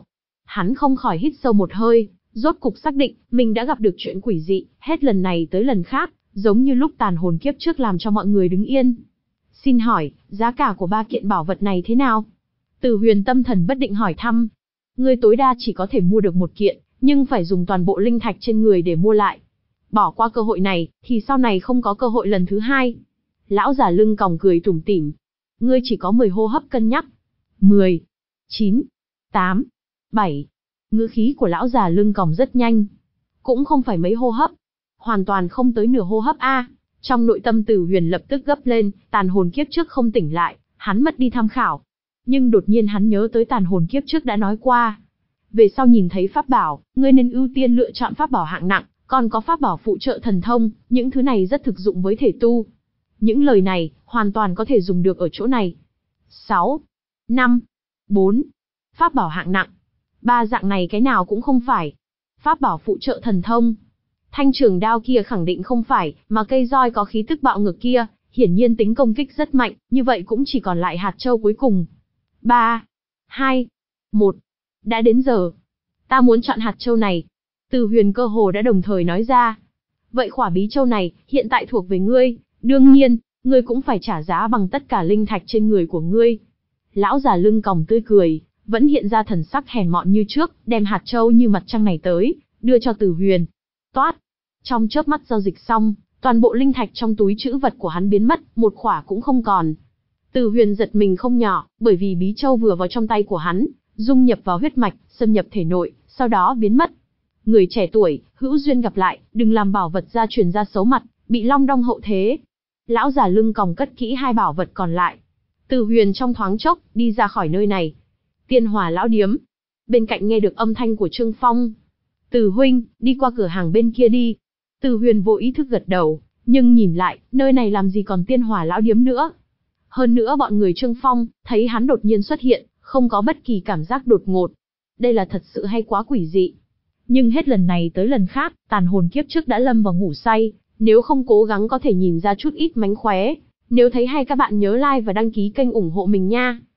Hắn không khỏi hít sâu một hơi, rốt cục xác định, mình đã gặp được chuyện quỷ dị, hết lần này tới lần khác, giống như lúc tàn hồn kiếp trước làm cho mọi người đứng yên. Xin hỏi, giá cả của ba kiện bảo vật này thế nào? Từ Huyền tâm thần bất định hỏi thăm. Ngươi tối đa chỉ có thể mua được một kiện, nhưng phải dùng toàn bộ linh thạch trên người để mua lại. Bỏ qua cơ hội này, thì sau này không có cơ hội lần thứ hai. Lão già lưng còng cười tủm tỉm. Ngươi chỉ có mười hô hấp cân nhắc. mười, chín, tám, bảy. Ngữ khí của lão già lưng còng rất nhanh. Cũng không phải mấy hô hấp. Hoàn toàn không tới nửa hô hấp a. Trong nội tâm Từ Huyền lập tức gấp lên, tàn hồn kiếp trước không tỉnh lại, hắn mất đi tham khảo. Nhưng đột nhiên hắn nhớ tới tàn hồn kiếp trước đã nói qua. Về sau nhìn thấy pháp bảo, ngươi nên ưu tiên lựa chọn pháp bảo hạng nặng, còn có pháp bảo phụ trợ thần thông, những thứ này rất thực dụng với thể tu. Những lời này, hoàn toàn có thể dùng được ở chỗ này. sáu, năm, bốn. Pháp bảo hạng nặng. Ba dạng này cái nào cũng không phải. Pháp bảo phụ trợ thần thông. Thanh trường đao kia khẳng định không phải, mà cây roi có khí tức bạo ngược kia, hiển nhiên tính công kích rất mạnh, như vậy cũng chỉ còn lại hạt châu cuối cùng. ba, hai, một. Đã đến giờ. Ta muốn chọn hạt châu này. Từ Huyền cơ hồ đã đồng thời nói ra. Vậy khỏa bí châu này, hiện tại thuộc về ngươi, đương nhiên, ngươi cũng phải trả giá bằng tất cả linh thạch trên người của ngươi. Lão già lưng còng tươi cười, vẫn hiện ra thần sắc hèn mọn như trước, đem hạt châu như mặt trăng này tới, đưa cho Từ Huyền. Toát. Trong chớp mắt giao dịch xong, toàn bộ linh thạch trong túi trữ vật của hắn biến mất, một khỏa cũng không còn. Từ Huyền giật mình không nhỏ, bởi vì bí châu vừa vào trong tay của hắn, dung nhập vào huyết mạch, xâm nhập thể nội, sau đó biến mất. Người trẻ tuổi, hữu duyên gặp lại, đừng làm bảo vật gia truyền ra xấu mặt, bị long đong hậu thế. Lão già lưng còng cất kỹ hai bảo vật còn lại. Từ Huyền trong thoáng chốc, đi ra khỏi nơi này. Tiên Hòa lão điếm. Bên cạnh nghe được âm thanh của Trương Phong. Từ huynh, đi qua cửa hàng bên kia đi. Từ Huyền vô ý thức gật đầu, nhưng nhìn lại, nơi này làm gì còn Tiên Hòa lão điếm nữa. Hơn nữa bọn người Trương Phong, thấy hắn đột nhiên xuất hiện, không có bất kỳ cảm giác đột ngột. Đây là thật sự hay quá quỷ dị. Nhưng hết lần này tới lần khác, tàn hồn kiếp trước đã lâm vào ngủ say, nếu không cố gắng có thể nhìn ra chút ít mánh khóe. Nếu thấy hay các bạn nhớ like và đăng ký kênh ủng hộ mình nha.